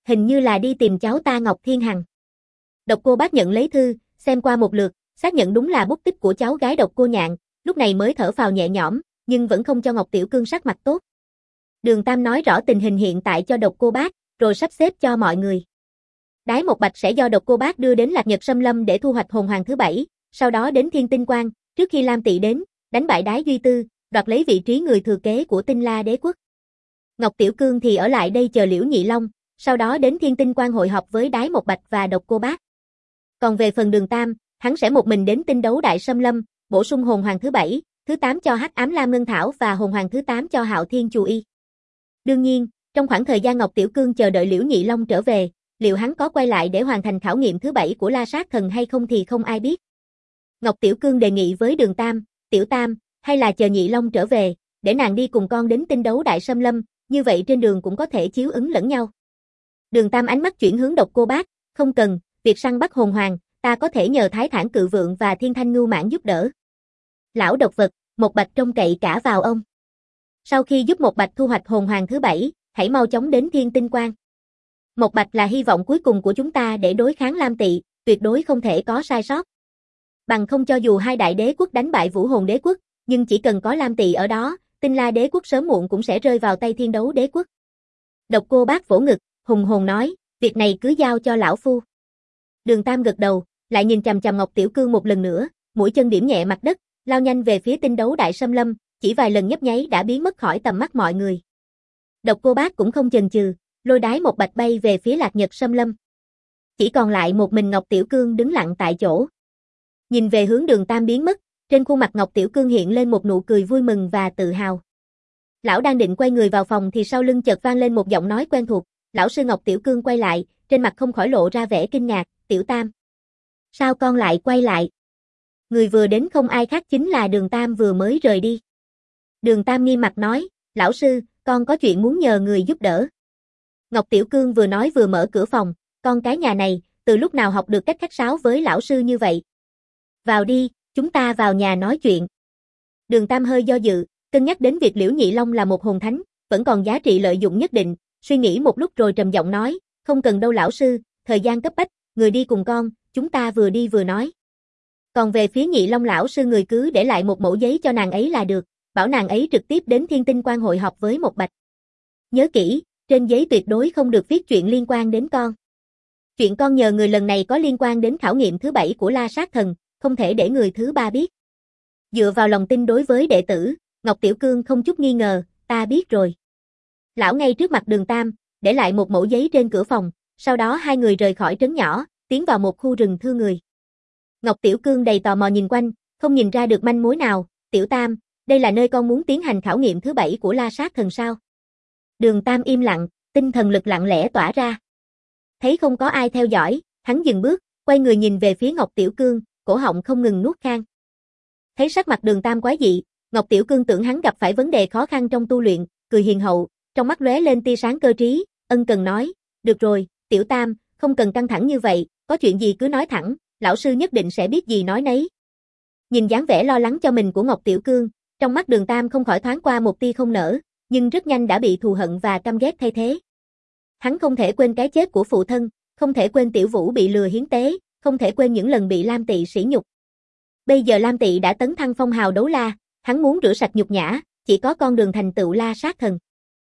Hình như là đi tìm cháu ta Ngọc Thiên Hằng. Độc Cô Bác nhận lấy thư, xem qua một lượt, xác nhận đúng là bút tích của cháu gái Độc Cô Nhạn, lúc này mới thở phào nhẹ nhõm, nhưng vẫn không cho Ngọc Tiểu Cương sắc mặt tốt. Đường Tam nói rõ tình hình hiện tại cho Độc Cô Bác, rồi sắp xếp cho mọi người. Đái Một Bạch sẽ do Độc Cô Bác đưa đến Lạc Nhật Sâm Lâm để thu hoạch hồn hoàng thứ 7, sau đó đến Thiên Tinh Quan, trước khi Lam Tỵ đến, đánh bại Đái Duy Tư, đoạt lấy vị trí người thừa kế của Tinh La Đế quốc. Ngọc Tiểu Cương thì ở lại đây chờ Liễu Nhị Long, sau đó đến Thiên Tinh Quan hội họp với Đái Một Bạch và Độc Cô Bác. Còn về phần Đường Tam, hắn sẽ một mình đến Tinh Đấu Đại Sâm Lâm, bổ sung hồn hoàng thứ 7, thứ 8 cho Hắc Ám Lam Ngân Thảo và hồn hoàng thứ 8 cho Hạo Thiên Chù Y. Đương nhiên, trong khoảng thời gian Ngọc Tiểu Cương chờ đợi Liễu Nhị Long trở về, liệu hắn có quay lại để hoàn thành khảo nghiệm thứ 7 của La Sát Thần hay không thì không ai biết. Ngọc Tiểu Cương đề nghị với Đường Tam, Tiểu Tam, hay là chờ Nhị Long trở về, để nàng đi cùng con đến Tinh Đấu Đại Sâm Lâm, như vậy trên đường cũng có thể chiếu ứng lẫn nhau. Đường Tam ánh mắt chuyển hướng Độc Cô Bác, không cần, việc săn bắt hồn hoàng, ta có thể nhờ Thái Thản Cự Vượng và Thiên Thanh Ngưu Mãng giúp đỡ. Lão độc vật, Một Bạch trông cậy cả vào ông. Sau khi giúp Một Bạch thu hoạch hồn hoàng thứ 7, hãy mau chóng đến Thiên Tinh Quan. Một Bạch là hy vọng cuối cùng của chúng ta để đối kháng Lam Tỵ, tuyệt đối không thể có sai sót. Bằng không cho dù hai đại đế quốc đánh bại Vũ Hồn Đế quốc, nhưng chỉ cần có Lam Tỵ ở đó, Tinh La Đế quốc sớm muộn cũng sẽ rơi vào tay Thiên Đấu Đế quốc. Độc Cô Bác vỗ ngực, hùng hồn nói, việc này cứ giao cho lão phu. Đường Tam gật đầu, lại nhìn chằm chằm Ngọc Tiểu Cương một lần nữa, mũi chân điểm nhẹ mặt đất, lao nhanh về phía Tinh Đấu Đại Sâm Lâm, chỉ vài lần nhấp nháy đã biến mất khỏi tầm mắt mọi người. Độc Cô Bác cũng không chần chừ, lôi Đái Một Bạch bay về phía Lạc Nhật Sâm Lâm. Chỉ còn lại một mình Ngọc Tiểu Cương đứng lặng tại chỗ. Nhìn về hướng Đường Tam biến mất, trên khuôn mặt Ngọc Tiểu Cương hiện lên một nụ cười vui mừng và tự hào. Lão đang định quay người vào phòng thì sau lưng chợt vang lên một giọng nói quen thuộc, lão sư. Ngọc Tiểu Cương quay lại, trên mặt không khỏi lộ ra vẻ kinh ngạc, Tiểu Tam. Sao con lại quay lại? Người vừa đến không ai khác chính là Đường Tam vừa mới rời đi. Đường Tam nghiêm mặt nói, lão sư, con có chuyện muốn nhờ người giúp đỡ. Ngọc Tiểu Cương vừa nói vừa mở cửa phòng, con cái nhà này, từ lúc nào học được cách khách sáo với lão sư như vậy? Vào đi, chúng ta vào nhà nói chuyện. Đường Tam hơi do dự, cân nhắc đến việc Liễu Nhị Long là một hồn thánh, vẫn còn giá trị lợi dụng nhất định, suy nghĩ một lúc rồi trầm giọng nói, không cần đâu lão sư, thời gian cấp bách, người đi cùng con, chúng ta vừa đi vừa nói. Còn về phía Nhị Long lão sư người cứ để lại một mẩu giấy cho nàng ấy là được, bảo nàng ấy trực tiếp đến Thiên Tinh Quan hội họp với Một Bạch. Nhớ kỹ, trên giấy tuyệt đối không được viết chuyện liên quan đến con. Chuyện con nhờ người lần này có liên quan đến khảo nghiệm thứ 7 của La Sát Thần, không thể để người thứ 3 biết. Dựa vào lòng tin đối với đệ tử, Ngọc Tiểu Cương không chút nghi ngờ, ta biết rồi. Lão ngay trước mặt Đường Tam, để lại một mẩu giấy trên cửa phòng, sau đó hai người rời khỏi trấn nhỏ, tiến vào một khu rừng thưa người. Ngọc Tiểu Cương đầy tò mò nhìn quanh, không nhìn ra được manh mối nào, Tiểu Tam, đây là nơi con muốn tiến hành khảo nghiệm thứ 7 của La Sát Thần sao? Đường Tam im lặng, tinh thần lực lặng lẽ tỏa ra. Thấy không có ai theo dõi, hắn dừng bước, quay người nhìn về phía Ngọc Tiểu Cương, cổ họng không ngừng nuốt khan. Thấy sắc mặt Đường Tam quái dị, Ngọc Tiểu Cương tưởng hắn gặp phải vấn đề khó khăn trong tu luyện, cười hiền hậu, trong mắt lóe lên tia sáng cơ trí, ân cần nói, được rồi, Tiểu Tam, không cần căng thẳng như vậy, có chuyện gì cứ nói thẳng, lão sư nhất định sẽ biết gì nói nấy. Nhìn dáng vẻ lo lắng cho mình của Ngọc Tiểu Cương, trong mắt Đường Tam không khỏi thoáng qua một tia không nở, nhưng rất nhanh đã bị thù hận và căm ghét thay thế. Hắn không thể quên cái chết của phụ thân, không thể quên Tiểu Vũ bị lừa hiến tế, không thể quên những lần bị Lam Tỵ sỉ nhục. Bây giờ Lam Tỵ đã tấn thăng phong hào đấu la, hắn muốn rửa sạch nhục nhã, chỉ có con đường thành tựu La Sát Thần.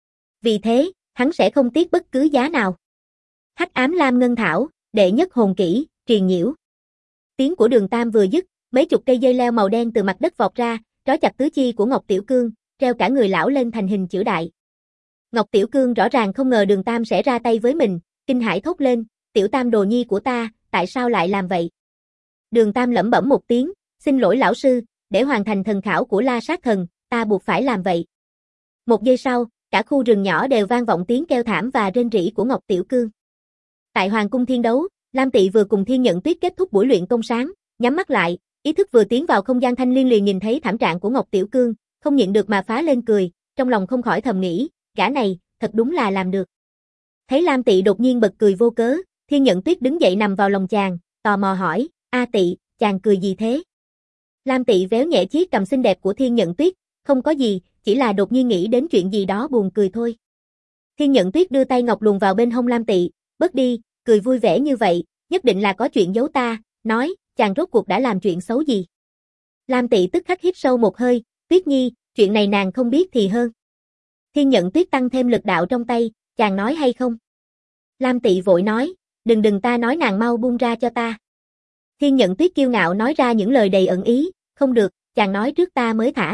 Vì thế, hắn sẽ không tiếc bất cứ giá nào. Hắc Ám Lam Ngân Thảo, đệ nhất hồn kỹ, truyền nhiễu. Tiếng của Đường Tam vừa dứt, mấy chục cây dây leo màu đen từ mặt đất vọt ra, trói chặt tứ chi của Ngọc Tiểu Cương, treo cả người lão lên thành hình chữ đại. Ngọc Tiểu Cương rõ ràng không ngờ Đường Tam sẽ ra tay với mình, kinh hãi thốt lên, Tiểu Tam đồ nhi của ta, tại sao lại làm vậy? Đường Tam lẩm bẩm một tiếng, xin lỗi lão sư, để hoàn thành thần khảo của La Sát Thần, ta buộc phải làm vậy. Một giây sau, cả khu rừng nhỏ đều vang vọng tiếng kêu thảm và rên rỉ của Ngọc Tiểu Cương. Tại Hoàng cung Thiên Đấu, Lam Tỵ vừa cùng Thiên Nhận Tuyết kết thúc buổi luyện công sáng, nhắm mắt lại, ý thức vừa tiến vào không gian thanh liên liền nhìn thấy thảm trạng của Ngọc Tiểu Cương, không nhịn được mà phá lên cười, trong lòng không khỏi thầm nghĩ, gã này, thật đúng là làm được. Thấy Lam Tỵ đột nhiên bật cười vô cớ, Thiên Nhận Tuyết đứng dậy nằm vào lòng chàng, tò mò hỏi, A Tỵ, chàng cười gì thế? Lam Tỵ véo nhẹ chiếc cằm xinh đẹp của Thiên Nhận Tuyết, không có gì, chỉ là đột nhiên nghĩ đến chuyện gì đó buồn cười thôi. Thiên Nhận Tuyết đưa tay ngọc luồn vào bên hông Lam Tỵ, bớt đi, cười vui vẻ như vậy, nhất định là có chuyện giấu ta, nói, chàng rốt cuộc đã làm chuyện xấu gì. Lam Tị tức khắc hít sâu một hơi, Tuyết Nhi, chuyện này nàng không biết thì hơn. Thiên Nhận Tuyết tăng thêm lực đạo trong tay, chàng nói hay không? Lam Tị vội nói, đừng ta nói, nàng mau buông ra cho ta. Thiên Nhận Tuyết kiêu ngạo nói ra những lời đầy ẩn ý, không được, chàng nói trước ta mới thả.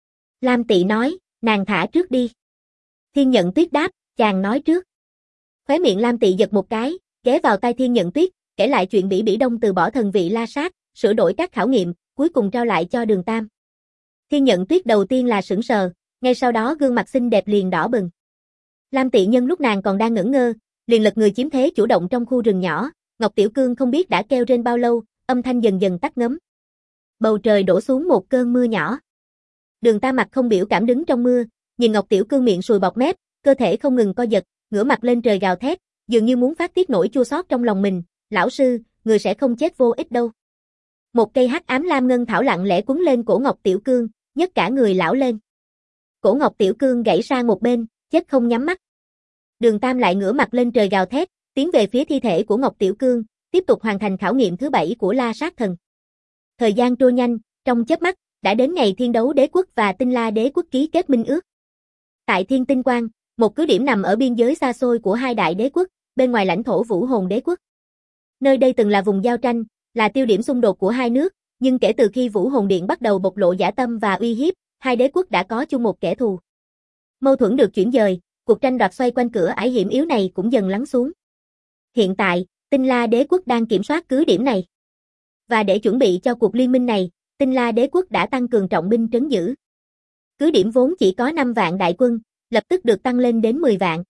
Lam Tị nói, nàng thả trước đi. Thiên Nhận Tuyết đáp, chàng nói trước. Khóe miệng Lam Tị giật một cái, ghé vào tai Thiên Nhận Tuyết, kể lại chuyện Bỉ Bỉ Đông từ bỏ thần vị La Sát, sửa đổi các khảo nghiệm, cuối cùng trao lại cho Đường Tam. Thiên Nhận Tuyết đầu tiên là sững sờ, ngay sau đó gương mặt xinh đẹp liền đỏ bừng. Lam Tị nhân lúc nàng còn đang ngẩn ngơ, liền lật người chiếm thế chủ động trong khu rừng nhỏ, Ngọc Tiểu Cương không biết đã kêu trên bao lâu, âm thanh dần dần tắt ngấm. Bầu trời đổ xuống một cơn mưa nhỏ. Đường Tam mặt không biểu cảm đứng trong mưa, nhìn Ngọc Tiểu Cương miệng sùi bọt mép, cơ thể không ngừng co giật, ngửa mặt lên trời gào thét, dường như muốn phát tiết nỗi chua xót trong lòng mình, "Lão sư, người sẽ không chết vô ích đâu." Một cây hắc ám lam ngân thảo lặng lẽ quấn lên cổ Ngọc Tiểu Cương, nhấc cả người lão lên. Cổ Ngọc Tiểu Cương gãy sang một bên, chết không nhắm mắt. Đường Tam lại ngửa mặt lên trời gào thét, tiến về phía thi thể của Ngọc Tiểu Cương, tiếp tục hoàn thành khảo nghiệm thứ 7 của La Sát Thần. Thời gian trôi nhanh, trong chớp mắt, đã đến ngày Thiên Đấu Đế quốc và Tinh La Đế quốc ký kết minh ước. Tại Thiên Tinh Quan, một cứ điểm nằm ở biên giới xa xôi của hai đại đế quốc, bên ngoài lãnh thổ Vũ Hồn Đế quốc. Nơi đây từng là vùng giao tranh, là tiêu điểm xung đột của hai nước, nhưng kể từ khi Vũ Hồn Điện bắt đầu bộc lộ dã tâm và uy hiếp, hai đế quốc đã có chung một kẻ thù. Mâu thuẫn được chuyển dời, cuộc tranh đoạt xoay quanh cửa ải hiểm yếu này cũng dần lắng xuống. Hiện tại, Tinh La Đế quốc đang kiểm soát cứ điểm này. Và để chuẩn bị cho cuộc liên minh này, Tinh La Đế quốc đã tăng cường trọng binh trấn giữ. Cứ điểm vốn chỉ có 5 vạn đại quân, lập tức được tăng lên đến 10 vạn.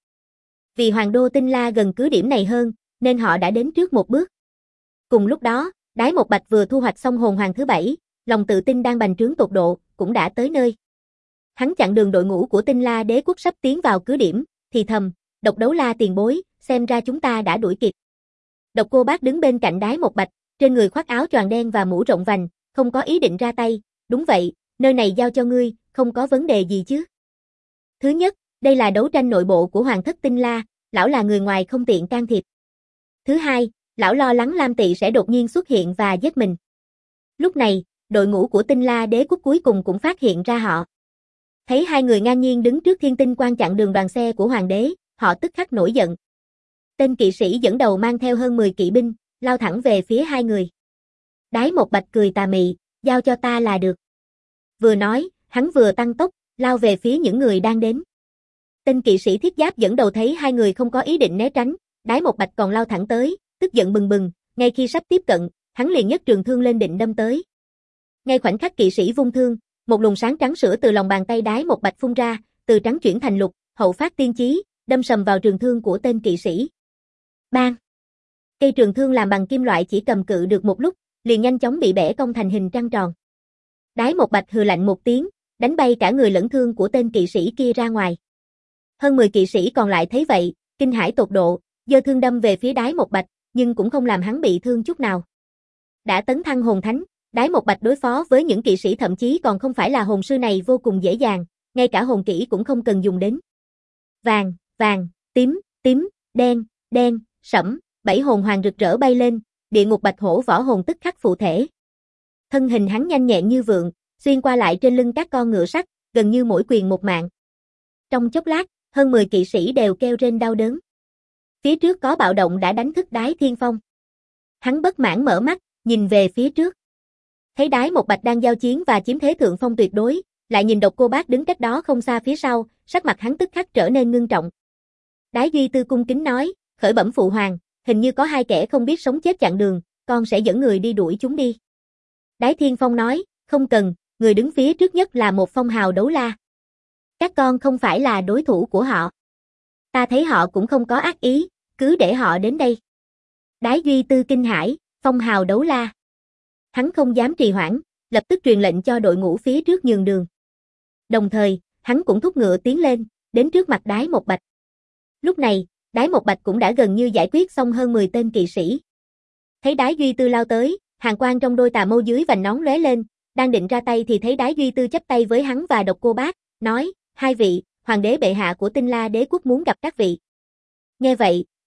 Vì hoàng đô Tinh La gần cứ điểm này hơn, nên họ đã đến trước một bước. Cùng lúc đó, Đái Một Bạch vừa thu hoạch xong hồn hoàng thứ 7, lòng tự tin đang bành trướng tột độ, cũng đã tới nơi. Hắn chặn đường đội ngũ của Tinh La Đế quốc sắp tiến vào cứ điểm, thì thầm, Độc Đấu La tiền bối, xem ra chúng ta đã đuổi kịp. Độc Cô Bác đứng bên cạnh Đái Một Bạch, trên người khoác áo choàng đen và mũ rộng vành, không có ý định ra tay, đúng vậy, nơi này giao cho ngươi, không có vấn đề gì chứ. Thứ nhất, đây là đấu tranh nội bộ của Hoàng thất Tinh La, lão là người ngoài không tiện can thiệp. Thứ hai, lão lo lắng Lam Tị sẽ đột nhiên xuất hiện và giết mình. Lúc này, đội ngũ của Tinh La Đế quốc cuối cùng cũng phát hiện ra họ. Thấy hai người ngang nhiên đứng trước Thiên Tinh Quan chặn đường đoàn xe của hoàng đế, họ tức khắc nổi giận. Tên kỵ sĩ dẫn đầu mang theo hơn 10 kỵ binh, lao thẳng về phía hai người. Đái Một Bạch cười tà mị, giao cho ta là được. Vừa nói, hắn vừa tăng tốc, lao về phía những người đang đến. Tên kỵ sĩ thiết giáp dẫn đầu thấy hai người không có ý định né tránh, Đái Một Bạch còn lao thẳng tới, tức giận bừng bừng, ngay khi sắp tiếp cận, hắn liền nhấc trường thương lên định đâm tới. Ngay khoảnh khắc kỵ sĩ vung thương, một luồng sáng trắng sữa từ lòng bàn tay Đái Một Bạch phun ra, từ trắng chuyển thành lục, hậu phát tiên chí, đâm sầm vào trường thương của tên kỵ sĩ. Bang! Cây trường thương làm bằng kim loại chỉ cầm cự được một lúc, liền nhanh chóng bị bẻ cong thành hình trăng tròn. Đái Một Bạch hừ lạnh một tiếng, đánh bay cả người lẫn thương của tên kỵ sĩ kia ra ngoài. Hơn 10 kỵ sĩ còn lại thấy vậy, kinh hãi tột độ, giơ thương đâm về phía Đái Một Bạch, nhưng cũng không làm hắn bị thương chút nào. Đã tấn thăng hồn thánh, Đái Một Bạch đối phó với những kỵ sĩ thậm chí còn không phải là hồn sư này vô cùng dễ dàng, ngay cả hồn kỹ cũng không cần dùng đến. Vàng, vàng, tím, tím, đen, đen, sẫm, 7 hồn hoàng rực rỡ bay lên, địa ngục bạch hổ võ hồn tức khắc phụ thể. Thân hình hắn nhanh nhẹn như vượn, xuyên qua lại trên lưng các con ngựa sắt, gần như mỗi quyền một mạng. Trong chốc lát, hơn 10 kỵ sĩ đều kêu rên đau đớn. Phía trước có bạo động đã đánh thức Đái Thiên Phong. Hắn bất mãn mở mắt, nhìn về phía trước. Thấy Đái Một Bạch đang giao chiến và chiếm thế thượng phong tuyệt đối, lại nhìn Độc Cô Bác đứng cách đó không xa phía sau, sắc mặt hắn tức khắc trở nên ngưng trọng. Đái Duy Tư cung kính nói, khởi bẩm phụ hoàng, hình như có hai kẻ không biết sống chết chặn đường, con sẽ dẫn người đi đuổi chúng đi. Đái Thiên Phong nói, không cần, người đứng phía trước nhất là một phong hào đấu la. Các con không phải là đối thủ của họ. Ta thấy họ cũng không có ác ý, cứ để họ đến đây. Đái Duy Tư kinh hãi, phong hào đấu la. Hắn không dám trì hoãn, lập tức truyền lệnh cho đội ngũ phía trước nhường đường. Đồng thời, hắn cũng thúc ngựa tiến lên, đến trước mặt Đái Một Bạch. Lúc này, Đái Một Bạch cũng đã gần như giải quyết xong hơn 10 tên kỵ sĩ. Thấy Đái Duy Tư lao tới, hàn quang trong đôi tà mâu dưới vành nón lóe lên, đang định ra tay thì thấy Đái Duy Tư chắp tay với hắn và Độc Cô Bác, nói, hai vị, hoàng đế bệ hạ của Tinh La Đế quốc muốn gặp các vị. Nghe vậy,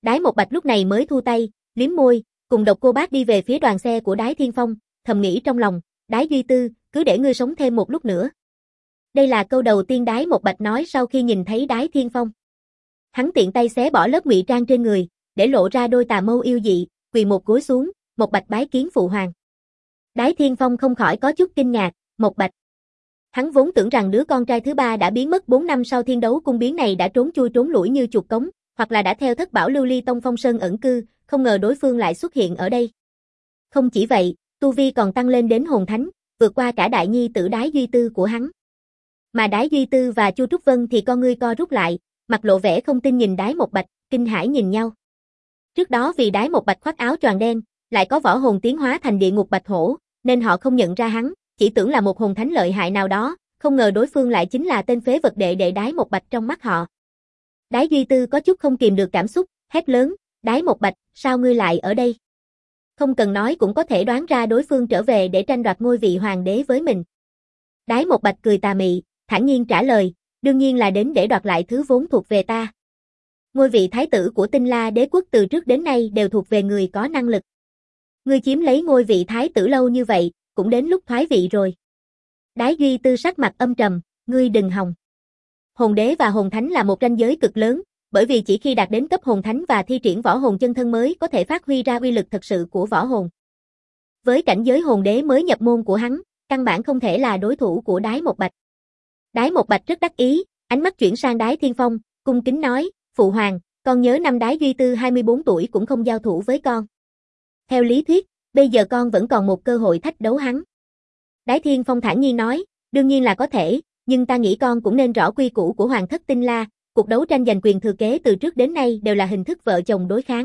Đái Một Bạch lúc này mới thu tay, liếm môi, cùng Độc Cô Bác đi về phía đoàn xe của Đái Thiên Phong, thầm nghĩ trong lòng, Đái Duy Tư, cứ để ngươi sống thêm một lúc nữa. Đây là câu đầu tiên Đái Một Bạch nói sau khi nhìn thấy Đái Thiên Phong. Hắn tiện tay xé bỏ lớp ngụy trang trên người, để lộ ra đôi tà mâu yêu dị, quỳ một gối xuống, Một Bạch bái kiến phụ hoàng. Đái Thiên Phong không khỏi có chút kinh ngạc, Một Bạch. Hắn vốn tưởng rằng đứa con trai thứ ba đã biến mất 4 năm sau Thiên Đấu Cung biến này đã trốn chui trốn lủi như chuột cống, hoặc là đã theo Thất Bảo Lưu Ly Tông Phong Sơn ẩn cư, không ngờ đối phương lại xuất hiện ở đây. Không chỉ vậy, tu vi còn tăng lên đến hồn thánh, vượt qua cả đại nhi tử Đái Duy Tư của hắn. Mà Đái Duy Tư và Chu Trúc Vân thì con ngươi co rút lại, mặt lộ vẻ không tin nhìn Đái Một Bạch, kinh hãi nhìn nhau. Trước đó vì Đái Một Bạch khoác áo choàng đen, lại có võ hồn tiến hóa thành địa ngục bạch hổ, nên họ không nhận ra hắn, chỉ tưởng là một hồn thánh lợi hại nào đó, không ngờ đối phương lại chính là tên phế vật đệ đệ Đái Một Bạch trong mắt họ. Đái Duy Tư có chút không kìm được cảm xúc, hét lớn, Đái Một Bạch, sao ngươi lại ở đây? Không cần nói cũng có thể đoán ra đối phương trở về để tranh đoạt ngôi vị hoàng đế với mình. Đái Một Bạch cười tà mị, thản nhiên trả lời, đương nhiên là đến để đoạt lại thứ vốn thuộc về ta. Ngôi vị thái tử của Tinh La Đế quốc từ trước đến nay đều thuộc về người có năng lực. Ngươi chiếm lấy ngôi vị thái tử lâu như vậy, cũng đến lúc thoái vị rồi. Đái Duy Tư sắc mặt âm trầm, ngươi đừng hòng. Hồn đế và hồn thánh là một ranh giới cực lớn, bởi vì chỉ khi đạt đến cấp hồn thánh và thi triển võ hồn chân thân mới có thể phát huy ra uy lực thật sự của võ hồn. Với cảnh giới hồn đế mới nhập môn của hắn, căn bản không thể là đối thủ của Đái Một Bạch. Đái Một Bạch rất đắc ý, ánh mắt chuyển sang Đái Thiên Phong, cung kính nói, phụ hoàng, con nhớ năm Đái Duy Tư 24 tuổi cũng không giao thủ với con. Theo lý thuyết, bây giờ con vẫn còn một cơ hội thách đấu hắn. Đái Thiên Phong thản nhiên nói, đương nhiên là có thể, nhưng ta nghĩ con cũng nên rõ quy củ của Hoàng thất Tinh La, cuộc đấu tranh giành quyền thừa kế từ trước đến nay đều là hình thức vợ chồng đối kháng.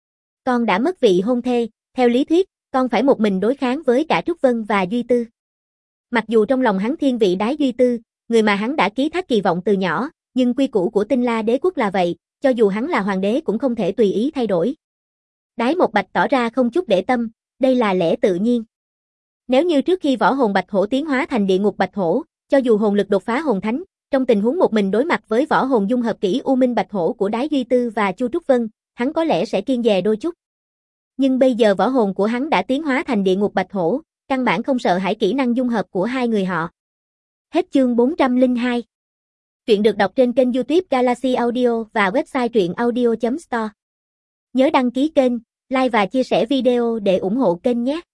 Con đã mất vị hôn thê, theo lý thuyết, con phải một mình đối kháng với cả Trúc Vân và Duy Tư. Mặc dù trong lòng hắn thiên vị Đái Duy Tư, người mà hắn đã ký thác kỳ vọng từ nhỏ, nhưng quy củ của Tinh La Đế quốc là vậy, cho dù hắn là hoàng đế cũng không thể tùy ý thay đổi. Đái Một Bạch tỏ ra không chút để tâm, đây là lẽ tự nhiên. Nếu như trước khi võ hồn bạch hổ tiến hóa thành địa ngục bạch hổ, cho dù hồn lực đột phá hồn thánh, trong tình huống một mình đối mặt với võ hồn dung hợp kỹ U Minh Bạch Hổ của Đái Duy Tư và Chu Trúc Vân, hắn có lẽ sẽ kiêng dè đôi chút. Nhưng bây giờ võ hồn của hắn đã tiến hóa thành địa ngục bạch hổ, căn bản không sợ hãi kỹ năng dung hợp của hai người họ. Hết chương 402. Truyện được đọc trên kênh YouTube Galaxy Audio và website truyệnaudio.store. Nhớ đăng ký kênh, like và chia sẻ video để ủng hộ kênh nhé.